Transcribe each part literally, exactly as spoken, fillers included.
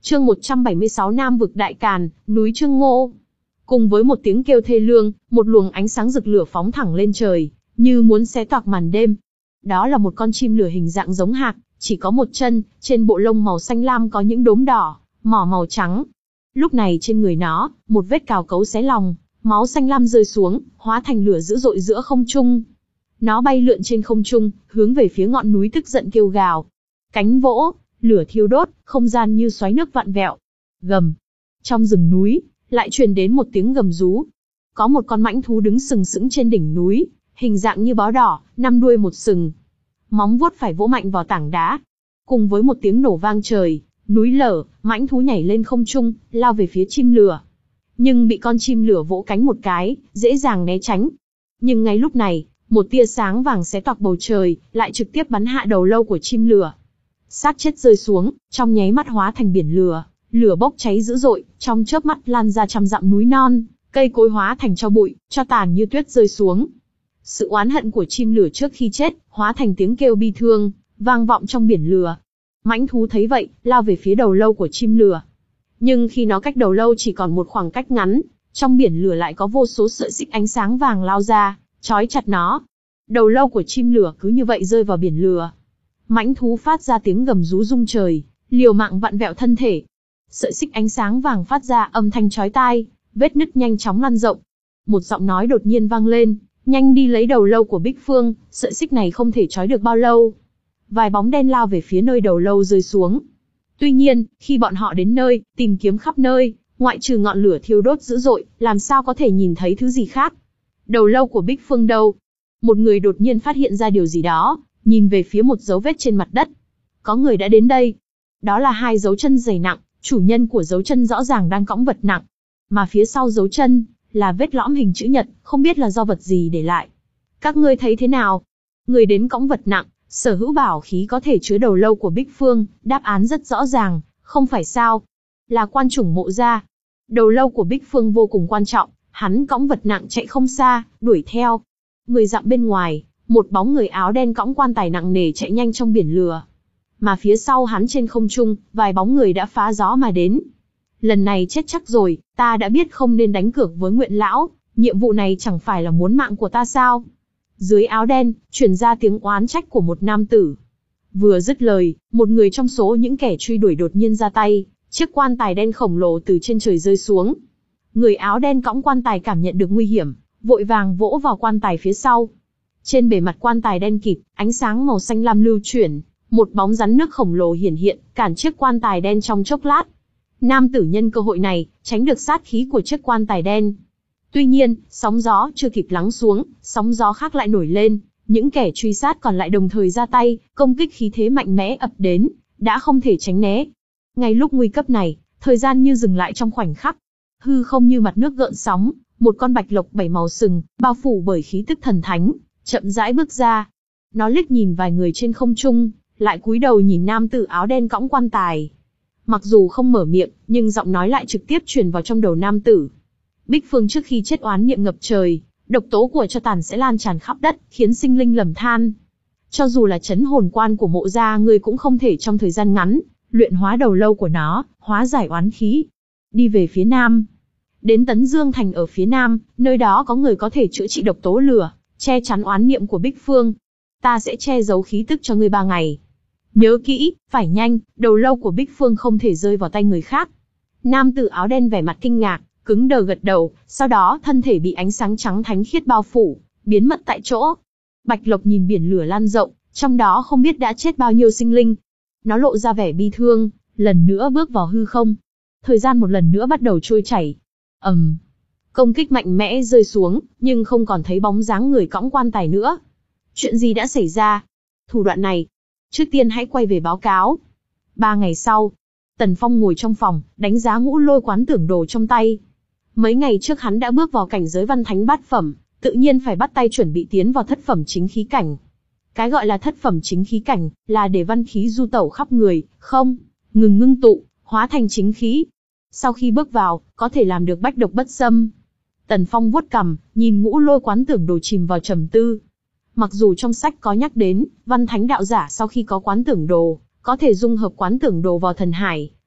Chương một trăm bảy mươi sáu Nam vực Đại Càn, núi Trương Ngô. Cùng với một tiếng kêu thê lương, một luồng ánh sáng rực lửa phóng thẳng lên trời, như muốn xé toạc màn đêm. Đó là một con chim lửa hình dạng giống hạc, chỉ có một chân, trên bộ lông màu xanh lam có những đốm đỏ, mỏ màu trắng. Lúc này trên người nó, một vết cào cấu xé lòng, máu xanh lam rơi xuống, hóa thành lửa dữ dội giữa không trung. Nó bay lượn trên không trung, hướng về phía ngọn núi tức giận kêu gào. Cánh vỗ, lửa thiêu đốt, không gian như xoáy nước vặn vẹo. Gầm. Trong rừng núi, lại truyền đến một tiếng gầm rú. Có một con mãnh thú đứng sừng sững trên đỉnh núi, hình dạng như bó đỏ, năm đuôi một sừng. Móng vuốt phải vỗ mạnh vào tảng đá. Cùng với một tiếng nổ vang trời, núi lở, mãnh thú nhảy lên không trung, lao về phía chim lửa. Nhưng bị con chim lửa vỗ cánh một cái, dễ dàng né tránh. Nhưng ngay lúc này, một tia sáng vàng xé toạc bầu trời, lại trực tiếp bắn hạ đầu lâu của chim lửa. Xác chết rơi xuống, trong nháy mắt hóa thành biển lửa, lửa bốc cháy dữ dội, trong chớp mắt lan ra trăm dặm núi non, cây cối hóa thành tro bụi, tro tàn như tuyết rơi xuống. Sự oán hận của chim lửa trước khi chết, hóa thành tiếng kêu bi thương, vang vọng trong biển lửa. Mãnh thú thấy vậy, lao về phía đầu lâu của chim lửa. Nhưng khi nó cách đầu lâu chỉ còn một khoảng cách ngắn, trong biển lửa lại có vô số sợi xích ánh sáng vàng lao ra, trói chặt nó. Đầu lâu của chim lửa cứ như vậy rơi vào biển lửa. Mãnh thú phát ra tiếng gầm rú rung trời, liều mạng vặn vẹo thân thể. Sợi xích ánh sáng vàng phát ra âm thanh chói tai, vết nứt nhanh chóng lan rộng. Một giọng nói đột nhiên vang lên, nhanh đi lấy đầu lâu của Bích Phương, sợi xích này không thể trói được bao lâu. Vài bóng đen lao về phía nơi đầu lâu rơi xuống. Tuy nhiên, khi bọn họ đến nơi, tìm kiếm khắp nơi, ngoại trừ ngọn lửa thiêu đốt dữ dội, làm sao có thể nhìn thấy thứ gì khác. Đầu lâu của Bích Phương đâu? Một người đột nhiên phát hiện ra điều gì đó, nhìn về phía một dấu vết trên mặt đất. Có người đã đến đây. Đó là hai dấu chân dày nặng, chủ nhân của dấu chân rõ ràng đang cõng vật nặng. Mà phía sau dấu chân, là vết lõm hình chữ nhật, không biết là do vật gì để lại. Các ngươi thấy thế nào? Người đến cõng vật nặng, sở hữu bảo khí có thể chứa đầu lâu của Bích Phương, đáp án rất rõ ràng, không phải sao? Là quan chủng Mộ gia. Đầu lâu của Bích Phương vô cùng quan trọng, hắn cõng vật nặng chạy không xa, đuổi theo. Mười dặm bên ngoài, một bóng người áo đen cõng quan tài nặng nề chạy nhanh trong biển lửa. Mà phía sau hắn trên không trung, vài bóng người đã phá gió mà đến. Lần này chết chắc rồi, ta đã biết không nên đánh cược với Nguyện lão, nhiệm vụ này chẳng phải là muốn mạng của ta sao? Dưới áo đen, truyền ra tiếng oán trách của một nam tử. Vừa dứt lời, một người trong số những kẻ truy đuổi đột nhiên ra tay, chiếc quan tài đen khổng lồ từ trên trời rơi xuống. Người áo đen cõng quan tài cảm nhận được nguy hiểm, vội vàng vỗ vào quan tài phía sau. Trên bề mặt quan tài đen kịt, ánh sáng màu xanh lam lưu chuyển, một bóng rắn nước khổng lồ hiển hiện, cản chiếc quan tài đen trong chốc lát. Nam tử nhân cơ hội này, tránh được sát khí của chiếc quan tài đen. Tuy nhiên, sóng gió chưa kịp lắng xuống, sóng gió khác lại nổi lên, những kẻ truy sát còn lại đồng thời ra tay, công kích khí thế mạnh mẽ ập đến, đã không thể tránh né. Ngay lúc nguy cấp này, thời gian như dừng lại trong khoảnh khắc. Hư không như mặt nước gợn sóng, một con bạch lộc bảy màu sừng, bao phủ bởi khí tức thần thánh, chậm rãi bước ra. Nó liếc nhìn vài người trên không trung, lại cúi đầu nhìn nam tử áo đen cõng quan tài. Mặc dù không mở miệng, nhưng giọng nói lại trực tiếp truyền vào trong đầu nam tử. Bích Phương trước khi chết oán niệm ngập trời, độc tố của cho tàn sẽ lan tràn khắp đất, khiến sinh linh lầm than. Cho dù là chấn hồn quan của Mộ gia ngươi cũng không thể trong thời gian ngắn, luyện hóa đầu lâu của nó, hóa giải oán khí. Đi về phía nam. Đến Tấn Dương Thành ở phía nam, nơi đó có người có thể chữa trị độc tố lửa, che chắn oán niệm của Bích Phương. Ta sẽ che giấu khí tức cho ngươi ba ngày. Nhớ kỹ, phải nhanh, đầu lâu của Bích Phương không thể rơi vào tay người khác. Nam tử áo đen vẻ mặt kinh ngạc, cứng đờ gật đầu, sau đó thân thể bị ánh sáng trắng thánh khiết bao phủ, biến mất tại chỗ. Bạch Lộc nhìn biển lửa lan rộng, trong đó không biết đã chết bao nhiêu sinh linh. Nó lộ ra vẻ bi thương, lần nữa bước vào hư không. Thời gian một lần nữa bắt đầu trôi chảy. ầm, um, công kích mạnh mẽ rơi xuống, nhưng không còn thấy bóng dáng người cõng quan tài nữa. Chuyện gì đã xảy ra? Thủ đoạn này, trước tiên hãy quay về báo cáo. Ba ngày sau, Tần Phong ngồi trong phòng, đánh giá Ngũ Lôi Quán Tưởng Đồ trong tay. Mấy ngày trước hắn đã bước vào cảnh giới văn thánh bát phẩm, tự nhiên phải bắt tay chuẩn bị tiến vào thất phẩm chính khí cảnh. Cái gọi là thất phẩm chính khí cảnh, là để văn khí du tẩu khắp người, không ngừng ngưng tụ, hóa thành chính khí. Sau khi bước vào, có thể làm được bách độc bất xâm. Tần Phong vuốt cằm, nhìn Ngũ Lôi Quán Tưởng Đồ chìm vào trầm tư. Mặc dù trong sách có nhắc đến, văn thánh đạo giả sau khi có quán tưởng đồ, có thể dung hợp quán tưởng đồ vào thần hải,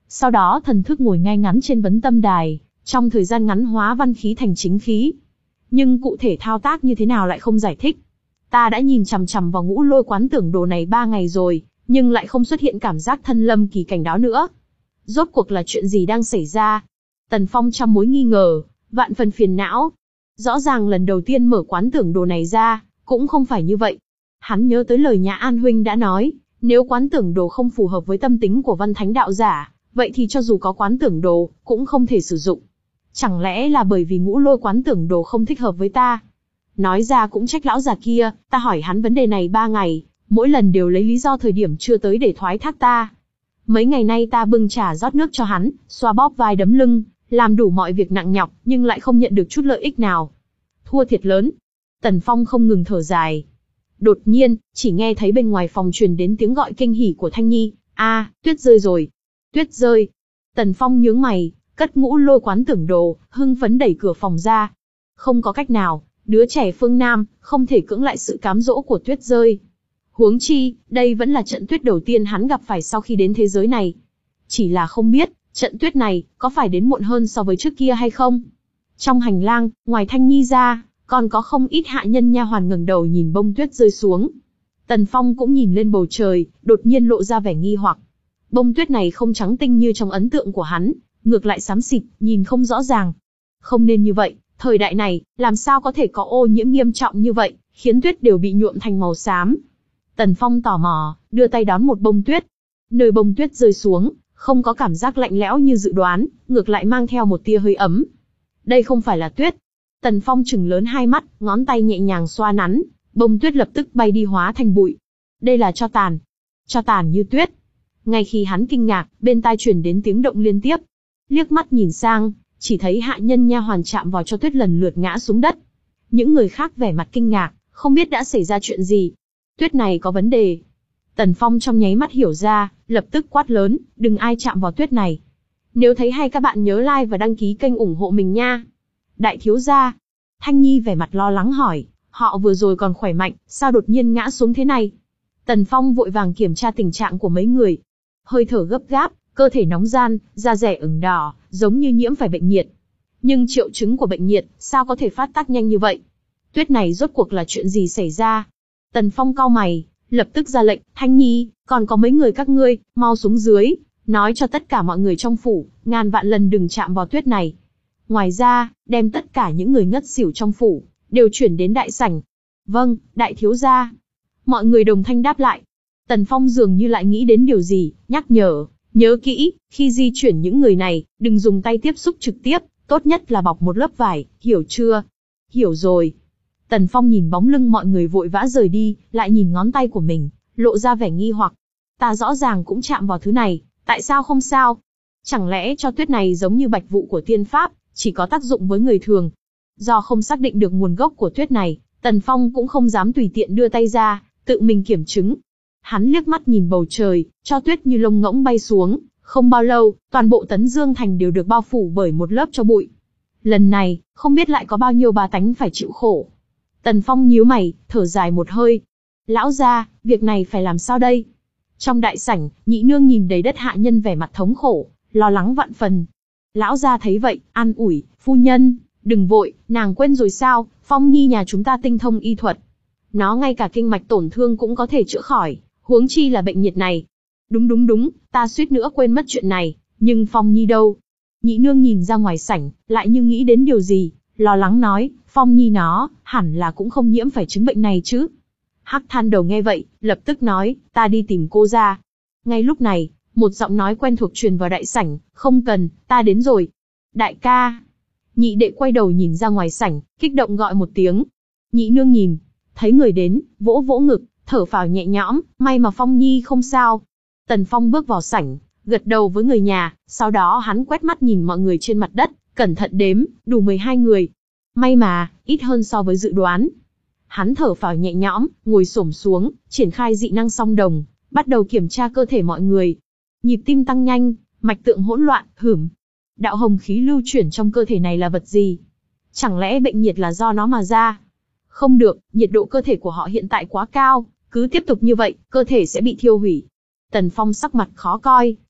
Sau đó thần thức ngồi ngay ngắn trên vấn tâm đài, trong thời gian ngắn hóa văn khí thành chính khí. Nhưng cụ thể thao tác như thế nào lại không giải thích. Ta đã nhìn chằm chằm vào ngũ lôi quán tưởng đồ này ba ngày rồi, nhưng lại không xuất hiện cảm giác thân lâm kỳ cảnh đó nữa. Rốt cuộc là chuyện gì đang xảy ra? Tần Phong trăm mối nghi ngờ, vạn phần phiền não. Rõ ràng lần đầu tiên mở quán tưởng đồ này ra, cũng không phải như vậy. Hắn nhớ tới lời Nhã An huynh đã nói, nếu quán tưởng đồ không phù hợp với tâm tính của văn thánh đạo giả, vậy thì cho dù có quán tưởng đồ, cũng không thể sử dụng. Chẳng lẽ là bởi vì ngũ lôi quán tưởng đồ không thích hợp với ta? Nói ra cũng trách lão già kia, ta hỏi hắn vấn đề này ba ngày, mỗi lần đều lấy lý do thời điểm chưa tới để thoái thác ta. Mấy ngày nay ta bưng trà rót nước cho hắn, xoa bóp vai đấm lưng, làm đủ mọi việc nặng nhọc, nhưng lại không nhận được chút lợi ích nào. Thua thiệt lớn. Tần Phong không ngừng thở dài. Đột nhiên, chỉ nghe thấy bên ngoài phòng truyền đến tiếng gọi kinh hỉ của Thanh Nhi. A, tuyết rơi rồi. Tuyết rơi. Tần Phong nhướng mày, cất ngũ lôi quán tưởng đồ, hưng phấn đẩy cửa phòng ra. Không có cách nào, đứa trẻ phương Nam, không thể cưỡng lại sự cám dỗ của tuyết rơi. Huống chi, đây vẫn là trận tuyết đầu tiên hắn gặp phải sau khi đến thế giới này. Chỉ là không biết, trận tuyết này, có phải đến muộn hơn so với trước kia hay không? Trong hành lang, ngoài Thanh Nhi ra, còn có không ít hạ nhân nha hoàn ngẩng đầu nhìn bông tuyết rơi xuống. Tần Phong cũng nhìn lên bầu trời, đột nhiên lộ ra vẻ nghi hoặc. Bông tuyết này không trắng tinh như trong ấn tượng của hắn, ngược lại xám xịt, nhìn không rõ ràng. Không nên như vậy, thời đại này, làm sao có thể có ô nhiễm nghiêm trọng như vậy, khiến tuyết đều bị nhuộm thành màu xám. Tần Phong tò mò, đưa tay đón một bông tuyết. Nơi bông tuyết rơi xuống, không có cảm giác lạnh lẽo như dự đoán, ngược lại mang theo một tia hơi ấm. Đây không phải là tuyết. Tần Phong trừng lớn hai mắt, ngón tay nhẹ nhàng xoa nắn, bông tuyết lập tức bay đi hóa thành bụi. Đây là tro tàn. Tro tàn như tuyết. Ngay khi hắn kinh ngạc, bên tai truyền đến tiếng động liên tiếp. Liếc mắt nhìn sang, chỉ thấy hạ nhân nha hoàn chạm vào tro tuyết lần lượt ngã xuống đất. Những người khác vẻ mặt kinh ngạc, không biết đã xảy ra chuyện gì. Tuyết này có vấn đề. Tần Phong trong nháy mắt hiểu ra, lập tức quát lớn, đừng ai chạm vào tuyết này. Nếu thấy hay các bạn nhớ like và đăng ký kênh ủng hộ mình nha. Đại thiếu gia. Thanh Nhi vẻ mặt lo lắng hỏi, họ vừa rồi còn khỏe mạnh, sao đột nhiên ngã xuống thế này? Tần Phong vội vàng kiểm tra tình trạng của mấy người. Hơi thở gấp gáp, cơ thể nóng gian, da rẻ ửng đỏ, giống như nhiễm phải bệnh nhiệt. Nhưng triệu chứng của bệnh nhiệt, sao có thể phát tác nhanh như vậy? Tuyết này rốt cuộc là chuyện gì xảy ra? Tần Phong cau mày, lập tức ra lệnh, Thanh Nhi, còn có mấy người các ngươi, mau xuống dưới, nói cho tất cả mọi người trong phủ, ngàn vạn lần đừng chạm vào tuyết này. Ngoài ra, đem tất cả những người ngất xỉu trong phủ, đều chuyển đến đại sảnh. Vâng, đại thiếu gia. Mọi người đồng thanh đáp lại. Tần Phong dường như lại nghĩ đến điều gì, nhắc nhở, nhớ kỹ, khi di chuyển những người này, đừng dùng tay tiếp xúc trực tiếp, tốt nhất là bọc một lớp vải, hiểu chưa? Hiểu rồi. Tần Phong nhìn bóng lưng mọi người vội vã rời đi, lại nhìn ngón tay của mình, lộ ra vẻ nghi hoặc. Ta rõ ràng cũng chạm vào thứ này, tại sao không sao? Chẳng lẽ cho tuyết này giống như bạch vụ của tiên pháp, chỉ có tác dụng với người thường? Do không xác định được nguồn gốc của tuyết này, Tần Phong cũng không dám tùy tiện đưa tay ra, tự mình kiểm chứng. Hắn liếc mắt nhìn bầu trời, cho tuyết như lông ngỗng bay xuống, không bao lâu, toàn bộ Tấn Dương Thành đều được bao phủ bởi một lớp tro bụi. Lần này, không biết lại có bao nhiêu bá tánh phải chịu khổ. Tần Phong nhíu mày, thở dài một hơi. Lão gia, việc này phải làm sao đây? Trong đại sảnh, nhị nương nhìn đầy đất hạ nhân vẻ mặt thống khổ, lo lắng vạn phần. Lão gia thấy vậy, an ủi, phu nhân, đừng vội, nàng quên rồi sao, Phong Nhi nhà chúng ta tinh thông y thuật. Nó ngay cả kinh mạch tổn thương cũng có thể chữa khỏi, huống chi là bệnh nhiệt này. Đúng đúng đúng, ta suýt nữa quên mất chuyện này, nhưng Phong Nhi đâu? Nhị nương nhìn ra ngoài sảnh, lại như nghĩ đến điều gì, lo lắng nói, Phong Nhi nó, hẳn là cũng không nhiễm phải chứng bệnh này chứ. Hắc Than Đầu nghe vậy, lập tức nói, ta đi tìm cô ra. Ngay lúc này, một giọng nói quen thuộc truyền vào đại sảnh, không cần, ta đến rồi. Đại ca. Nhị đệ quay đầu nhìn ra ngoài sảnh, kích động gọi một tiếng. Nhị nương nhìn, thấy người đến, vỗ vỗ ngực, thở phào nhẹ nhõm, may mà Phong Nhi không sao. Tần Phong bước vào sảnh, gật đầu với người nhà, sau đó hắn quét mắt nhìn mọi người trên mặt đất, cẩn thận đếm, đủ mười hai người. May mà, ít hơn so với dự đoán. Hắn thở phào nhẹ nhõm, ngồi xổm xuống, triển khai dị năng song đồng, bắt đầu kiểm tra cơ thể mọi người. Nhịp tim tăng nhanh, mạch tượng hỗn loạn, hửm. Đạo hồng khí lưu chuyển trong cơ thể này là vật gì? Chẳng lẽ bệnh nhiệt là do nó mà ra? Không được, nhiệt độ cơ thể của họ hiện tại quá cao, cứ tiếp tục như vậy, cơ thể sẽ bị thiêu hủy. Tần Phong sắc mặt khó coi,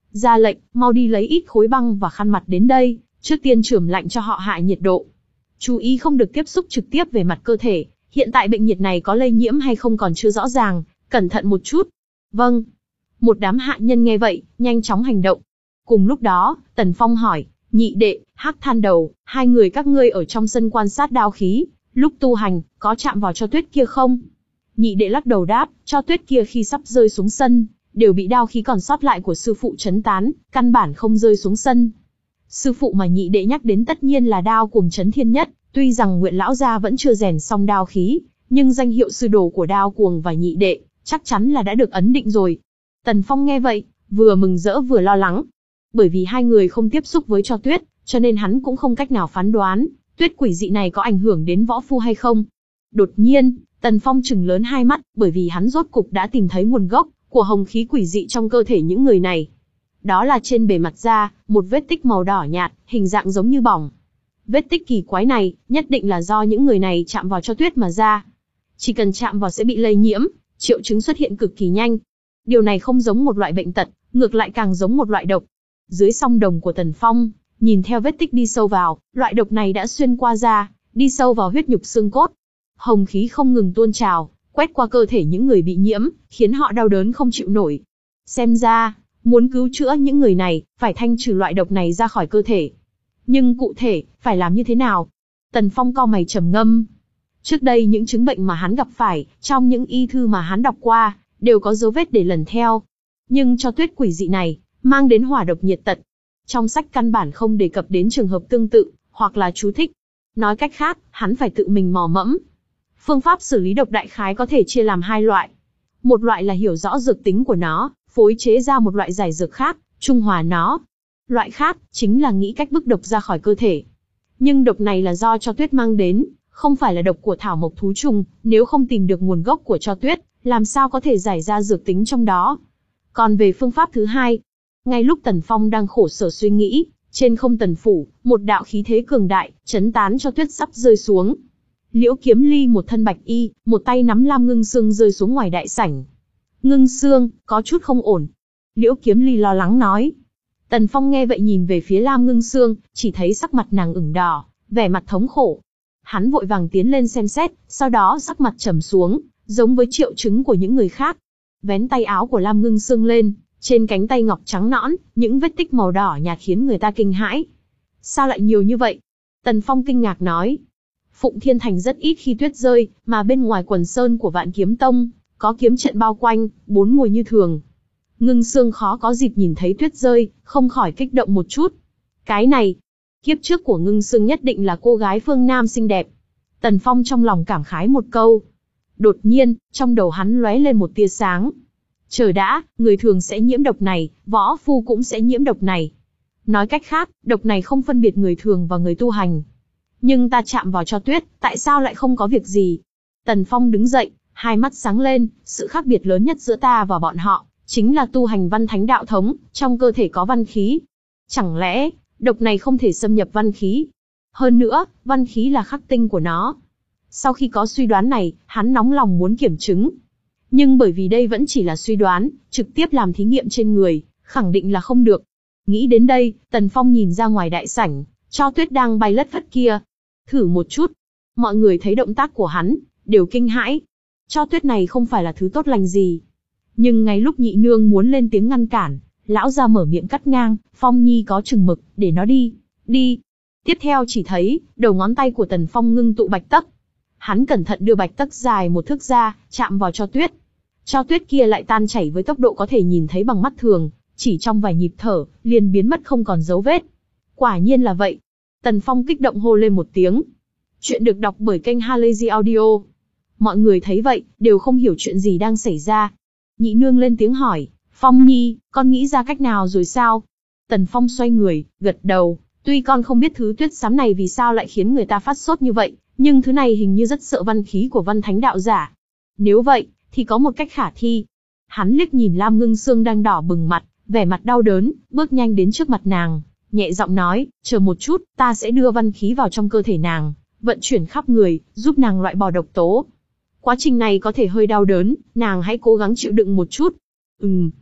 Ra lệnh, mau đi lấy ít khối băng và khăn mặt đến đây, trước tiên chườm lạnh cho họ hạ nhiệt độ. Chú ý không được tiếp xúc trực tiếp về mặt cơ thể, hiện tại bệnh nhiệt này có lây nhiễm hay không còn chưa rõ ràng, cẩn thận một chút. Vâng. Một đám hạ nhân nghe vậy, nhanh chóng hành động. Cùng lúc đó, Tần Phong hỏi, nhị đệ, Hắc Than Đầu, hai người các ngươi ở trong sân quan sát đao khí, lúc tu hành, có chạm vào cho tuyết kia không? Nhị đệ lắc đầu đáp, cho tuyết kia khi sắp rơi xuống sân, đều bị đao khí còn sót lại của sư phụ chấn tán, căn bản không rơi xuống sân. Sư phụ mà nhị đệ nhắc đến tất nhiên là đao cuồng chấn thiên nhất, tuy rằng Nguyện lão gia vẫn chưa rèn xong đao khí, nhưng danh hiệu sư đồ của đao cuồng và nhị đệ, chắc chắn là đã được ấn định rồi. Tần Phong nghe vậy, vừa mừng rỡ vừa lo lắng. Bởi vì hai người không tiếp xúc với cho tuyết, cho nên hắn cũng không cách nào phán đoán, tuyết quỷ dị này có ảnh hưởng đến võ phu hay không. Đột nhiên, Tần Phong trừng lớn hai mắt, bởi vì hắn rốt cục đã tìm thấy nguồn gốc của hồng khí quỷ dị trong cơ thể những người này. Đó là trên bề mặt da, một vết tích màu đỏ nhạt, hình dạng giống như bỏng. Vết tích kỳ quái này, nhất định là do những người này chạm vào cho tuyết mà ra. Chỉ cần chạm vào sẽ bị lây nhiễm, triệu chứng xuất hiện cực kỳ nhanh. Điều này không giống một loại bệnh tật, ngược lại càng giống một loại độc. Dưới song đồng của Tần Phong, nhìn theo vết tích đi sâu vào, loại độc này đã xuyên qua da, đi sâu vào huyết nhục xương cốt. Hồng khí không ngừng tuôn trào, quét qua cơ thể những người bị nhiễm, khiến họ đau đớn không chịu nổi. Xem ra, muốn cứu chữa những người này, phải thanh trừ loại độc này ra khỏi cơ thể. Nhưng cụ thể, phải làm như thế nào? Tần Phong cau mày trầm ngâm. Trước đây những chứng bệnh mà hắn gặp phải, trong những y thư mà hắn đọc qua, đều có dấu vết để lần theo. Nhưng cho tuyết quỷ dị này, mang đến hỏa độc nhiệt tật. Trong sách căn bản không đề cập đến trường hợp tương tự, hoặc là chú thích. Nói cách khác, hắn phải tự mình mò mẫm. Phương pháp xử lý độc đại khái có thể chia làm hai loại. Một loại là hiểu rõ dược tính của nó, phối chế ra một loại giải dược khác, trung hòa nó. Loại khác, chính là nghĩ cách bức độc ra khỏi cơ thể. Nhưng độc này là do cho tuyết mang đến, không phải là độc của thảo mộc thú trùng, nếu không tìm được nguồn gốc của cho tuyết, làm sao có thể giải ra dược tính trong đó. Còn về phương pháp thứ hai, ngay lúc Tần Phong đang khổ sở suy nghĩ, trên không tần phủ, một đạo khí thế cường đại, chấn tán cho tuyết sắp rơi xuống. Liễu Kiếm Ly một thân bạch y, một tay nắm Lam Ngưng Sương rơi xuống ngoài đại sảnh. Ngưng Sương, có chút không ổn. Liễu Kiếm Ly lo lắng nói. Tần Phong nghe vậy nhìn về phía Lam Ngưng Sương, chỉ thấy sắc mặt nàng ửng đỏ, vẻ mặt thống khổ. Hắn vội vàng tiến lên xem xét, sau đó sắc mặt trầm xuống, giống với triệu chứng của những người khác. Vén tay áo của Lam Ngưng Sương lên, trên cánh tay ngọc trắng nõn, những vết tích màu đỏ nhạt khiến người ta kinh hãi. Sao lại nhiều như vậy? Tần Phong kinh ngạc nói. Phụng Thiên Thành rất ít khi tuyết rơi, mà bên ngoài quần sơn của Vạn Kiếm Tông, có kiếm trận bao quanh, bốn mùa như thường. Ngưng Sương khó có dịp nhìn thấy tuyết rơi, không khỏi kích động một chút. Cái này, kiếp trước của Ngưng Sương nhất định là cô gái phương Nam xinh đẹp. Tần Phong trong lòng cảm khái một câu. Đột nhiên, trong đầu hắn lóe lên một tia sáng. Chờ đã, người thường sẽ nhiễm độc này, võ phu cũng sẽ nhiễm độc này. Nói cách khác, độc này không phân biệt người thường và người tu hành. Nhưng ta chạm vào cho tuyết, tại sao lại không có việc gì? Tần Phong đứng dậy, hai mắt sáng lên, sự khác biệt lớn nhất giữa ta và bọn họ, chính là tu hành văn thánh đạo thống, trong cơ thể có văn khí. Chẳng lẽ, độc này không thể xâm nhập văn khí? Hơn nữa, văn khí là khắc tinh của nó. Sau khi có suy đoán này, hắn nóng lòng muốn kiểm chứng. Nhưng bởi vì đây vẫn chỉ là suy đoán, trực tiếp làm thí nghiệm trên người, khẳng định là không được. Nghĩ đến đây, Tần Phong nhìn ra ngoài đại sảnh, cho tuyết đang bay lất phất kia. Thử một chút. Mọi người thấy động tác của hắn, đều kinh hãi. Cho tuyết này không phải là thứ tốt lành gì. Nhưng ngay lúc nhị nương muốn lên tiếng ngăn cản, lão ra mở miệng cắt ngang, Phong Nhi có chừng mực, để nó đi, đi. Tiếp theo chỉ thấy, đầu ngón tay của Tần Phong ngưng tụ bạch tấc. Hắn cẩn thận đưa bạch tấc dài một thước ra, chạm vào cho tuyết. Cho tuyết kia lại tan chảy với tốc độ có thể nhìn thấy bằng mắt thường, chỉ trong vài nhịp thở, liền biến mất không còn dấu vết. Quả nhiên là vậy. Tần Phong kích động hô lên một tiếng. Chuyện được đọc bởi kênh Halazy Audio. Mọi người thấy vậy, đều không hiểu chuyện gì đang xảy ra. Nhị nương lên tiếng hỏi, Phong Nhi, con nghĩ ra cách nào rồi sao? Tần Phong xoay người, gật đầu. Tuy con không biết thứ tuyết xám này vì sao lại khiến người ta phát sốt như vậy, nhưng thứ này hình như rất sợ văn khí của văn thánh đạo giả. Nếu vậy, thì có một cách khả thi. Hắn liếc nhìn Lam Ngưng Sương đang đỏ bừng mặt, vẻ mặt đau đớn, bước nhanh đến trước mặt nàng, nhẹ giọng nói, chờ một chút, ta sẽ đưa văn khí vào trong cơ thể nàng, vận chuyển khắp người, giúp nàng loại bỏ độc tố. Quá trình này có thể hơi đau đớn, nàng hãy cố gắng chịu đựng một chút. Ừm.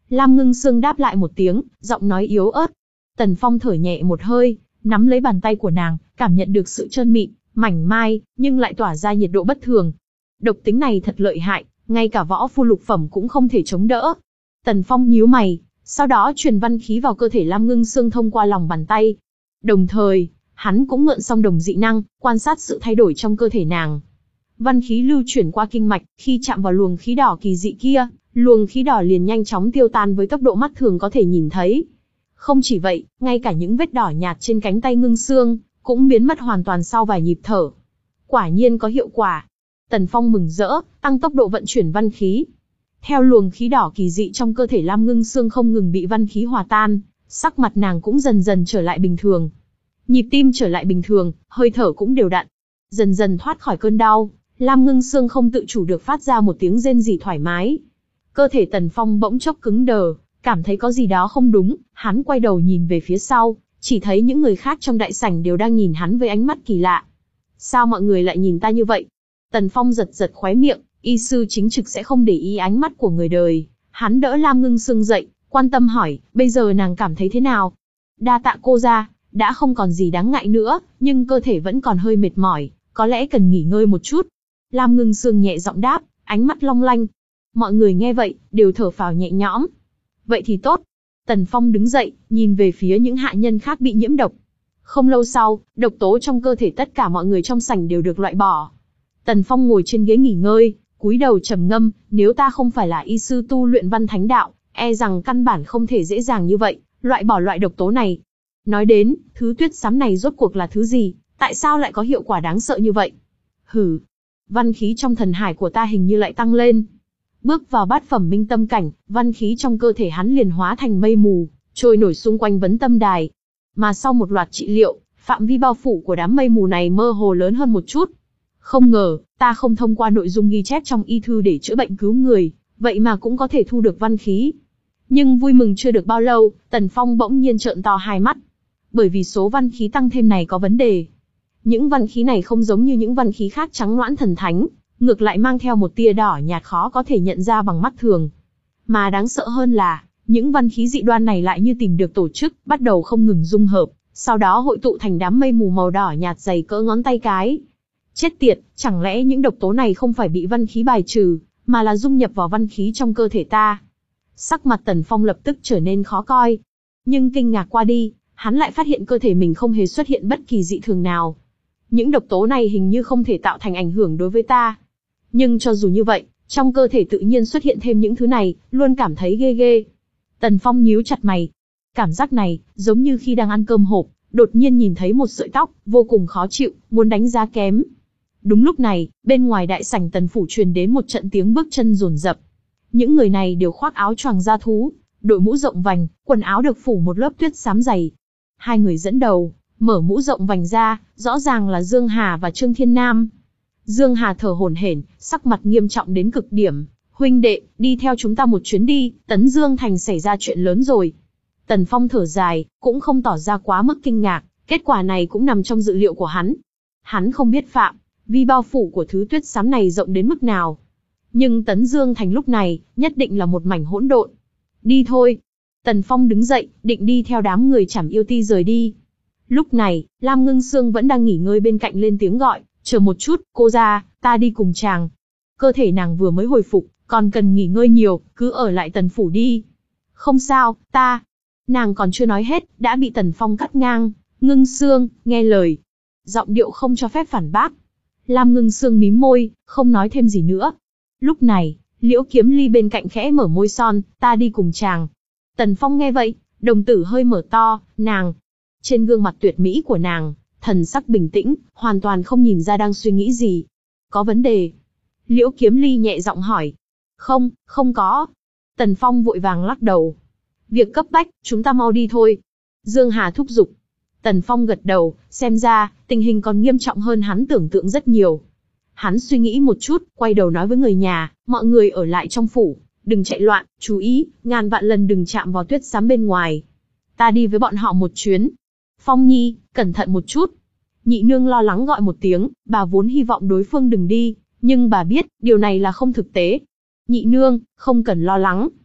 Lam Ngưng Sương đáp lại một tiếng, giọng nói yếu ớt. Tần Phong thở nhẹ một hơi, nắm lấy bàn tay của nàng, cảm nhận được sự trơn mịn, mảnh mai, nhưng lại tỏa ra nhiệt độ bất thường. Độc tính này thật lợi hại, ngay cả võ phu lục phẩm cũng không thể chống đỡ. Tần Phong nhíu mày, sau đó truyền văn khí vào cơ thể Lam Ngưng Sương thông qua lòng bàn tay. Đồng thời, hắn cũng mượn song đồng dị năng, quan sát sự thay đổi trong cơ thể nàng. Văn khí lưu chuyển qua kinh mạch, khi chạm vào luồng khí đỏ kỳ dị kia, luồng khí đỏ liền nhanh chóng tiêu tan với tốc độ mắt thường có thể nhìn thấy. Không chỉ vậy, ngay cả những vết đỏ nhạt trên cánh tay Ngưng Sương cũng biến mất hoàn toàn sau vài nhịp thở. Quả nhiên có hiệu quả. Tần Phong mừng rỡ, tăng tốc độ vận chuyển văn khí. Theo luồng khí đỏ kỳ dị trong cơ thể Lam Ngưng Sương không ngừng bị văn khí hòa tan, sắc mặt nàng cũng dần dần trở lại bình thường. Nhịp tim trở lại bình thường, hơi thở cũng đều đặn. Dần dần thoát khỏi cơn đau, Lam Ngưng Sương không tự chủ được phát ra một tiếng rên rỉ thoải mái. Cơ thể Tần Phong bỗng chốc cứng đờ, cảm thấy có gì đó không đúng, hắn quay đầu nhìn về phía sau, chỉ thấy những người khác trong đại sảnh đều đang nhìn hắn với ánh mắt kỳ lạ. Sao mọi người lại nhìn ta như vậy? Tần Phong giật giật khóe miệng, y sư chính trực sẽ không để ý ánh mắt của người đời. Hắn đỡ Lam Ngưng Sương dậy, quan tâm hỏi, bây giờ nàng cảm thấy thế nào? Đa tạ cô ra, đã không còn gì đáng ngại nữa, nhưng cơ thể vẫn còn hơi mệt mỏi, có lẽ cần nghỉ ngơi một chút. Lam Ngưng Sương nhẹ giọng đáp, ánh mắt long lanh. Mọi người nghe vậy, đều thở phào nhẹ nhõm. Vậy thì tốt. Tần Phong đứng dậy, nhìn về phía những hạ nhân khác bị nhiễm độc. Không lâu sau, độc tố trong cơ thể tất cả mọi người trong sảnh đều được loại bỏ. Tần Phong ngồi trên ghế nghỉ ngơi, cúi đầu trầm ngâm, nếu ta không phải là y sư tu luyện văn thánh đạo, e rằng căn bản không thể dễ dàng như vậy, loại bỏ loại độc tố này. Nói đến, thứ tuyết xám này rốt cuộc là thứ gì, tại sao lại có hiệu quả đáng sợ như vậy? Hừ, văn khí trong thần hải của ta hình như lại tăng lên. Bước vào bát phẩm minh tâm cảnh, văn khí trong cơ thể hắn liền hóa thành mây mù, trôi nổi xung quanh vấn tâm đài. Mà sau một loạt trị liệu, phạm vi bao phủ của đám mây mù này mơ hồ lớn hơn một chút. Không ngờ, ta không thông qua nội dung ghi chép trong y thư để chữa bệnh cứu người, vậy mà cũng có thể thu được văn khí. Nhưng vui mừng chưa được bao lâu, Tần Phong bỗng nhiên trợn to hai mắt. Bởi vì số văn khí tăng thêm này có vấn đề. Những văn khí này không giống như những văn khí khác trắng loãng thần thánh, ngược lại mang theo một tia đỏ nhạt khó có thể nhận ra bằng mắt thường. Mà đáng sợ hơn là, những văn khí dị đoan này lại như tìm được tổ chức, bắt đầu không ngừng dung hợp, sau đó hội tụ thành đám mây mù màu đỏ nhạt dày cỡ ngón tay cái. Chết tiệt, chẳng lẽ những độc tố này không phải bị văn khí bài trừ, mà là dung nhập vào văn khí trong cơ thể ta? Sắc mặt Tần Phong lập tức trở nên khó coi. Nhưng kinh ngạc qua đi, hắn lại phát hiện cơ thể mình không hề xuất hiện bất kỳ dị thường nào. Những độc tố này hình như không thể tạo thành ảnh hưởng đối với ta. Nhưng cho dù như vậy, trong cơ thể tự nhiên xuất hiện thêm những thứ này, luôn cảm thấy ghê ghê. Tần Phong nhíu chặt mày. Cảm giác này, giống như khi đang ăn cơm hộp, đột nhiên nhìn thấy một sợi tóc, vô cùng khó chịu, muốn đánh giá kém. Đúng lúc này, bên ngoài đại sảnh Tần phủ truyền đến một trận tiếng bước chân rồn rập. Những người này đều khoác áo choàng da thú, đội mũ rộng vành, quần áo được phủ một lớp tuyết xám dày. Hai người dẫn đầu, mở mũ rộng vành ra, rõ ràng là Dương Hà và Trương Thiên Nam. Dương Hà thở hổn hển, sắc mặt nghiêm trọng đến cực điểm. Huynh đệ, đi theo chúng ta một chuyến đi, Tấn Dương Thành xảy ra chuyện lớn rồi. Tần Phong thở dài, cũng không tỏ ra quá mức kinh ngạc, kết quả này cũng nằm trong dự liệu của hắn. Hắn không biết phạm vi bao phủ của thứ tuyết xám này rộng đến mức nào. Nhưng Tấn Dương Thành lúc này, nhất định là một mảnh hỗn độn. Đi thôi. Tần Phong đứng dậy, định đi theo đám người Trảm Yêu Ti rời đi. Lúc này, Lam Ngưng Sương vẫn đang nghỉ ngơi bên cạnh lên tiếng gọi, chờ một chút, cô ra, ta đi cùng chàng. Cơ thể nàng vừa mới hồi phục, còn cần nghỉ ngơi nhiều, cứ ở lại Tần phủ đi. Không sao, ta... Nàng còn chưa nói hết, đã bị Tần Phong cắt ngang. Ngưng Sương, nghe lời. Giọng điệu không cho phép phản bác. Lam Ngưng Sương mím môi, không nói thêm gì nữa. Lúc này, Liễu Kiếm Ly bên cạnh khẽ mở môi son, ta đi cùng chàng. Tần Phong nghe vậy, đồng tử hơi mở to, nàng. Trên gương mặt tuyệt mỹ của nàng, thần sắc bình tĩnh, hoàn toàn không nhìn ra đang suy nghĩ gì. Có vấn đề? Liễu Kiếm Ly nhẹ giọng hỏi. Không, không có. Tần Phong vội vàng lắc đầu. Việc cấp bách, chúng ta mau đi thôi. Dương Hà thúc giục. Tần Phong gật đầu, xem ra, tình hình còn nghiêm trọng hơn hắn tưởng tượng rất nhiều. Hắn suy nghĩ một chút, quay đầu nói với người nhà, mọi người ở lại trong phủ, đừng chạy loạn, chú ý, ngàn vạn lần đừng chạm vào tuyết xám bên ngoài. Ta đi với bọn họ một chuyến. Phong Nhi, cẩn thận một chút. Nhị nương lo lắng gọi một tiếng, bà vốn hy vọng đối phương đừng đi, nhưng bà biết, điều này là không thực tế. Nhị nương, không cần lo lắng.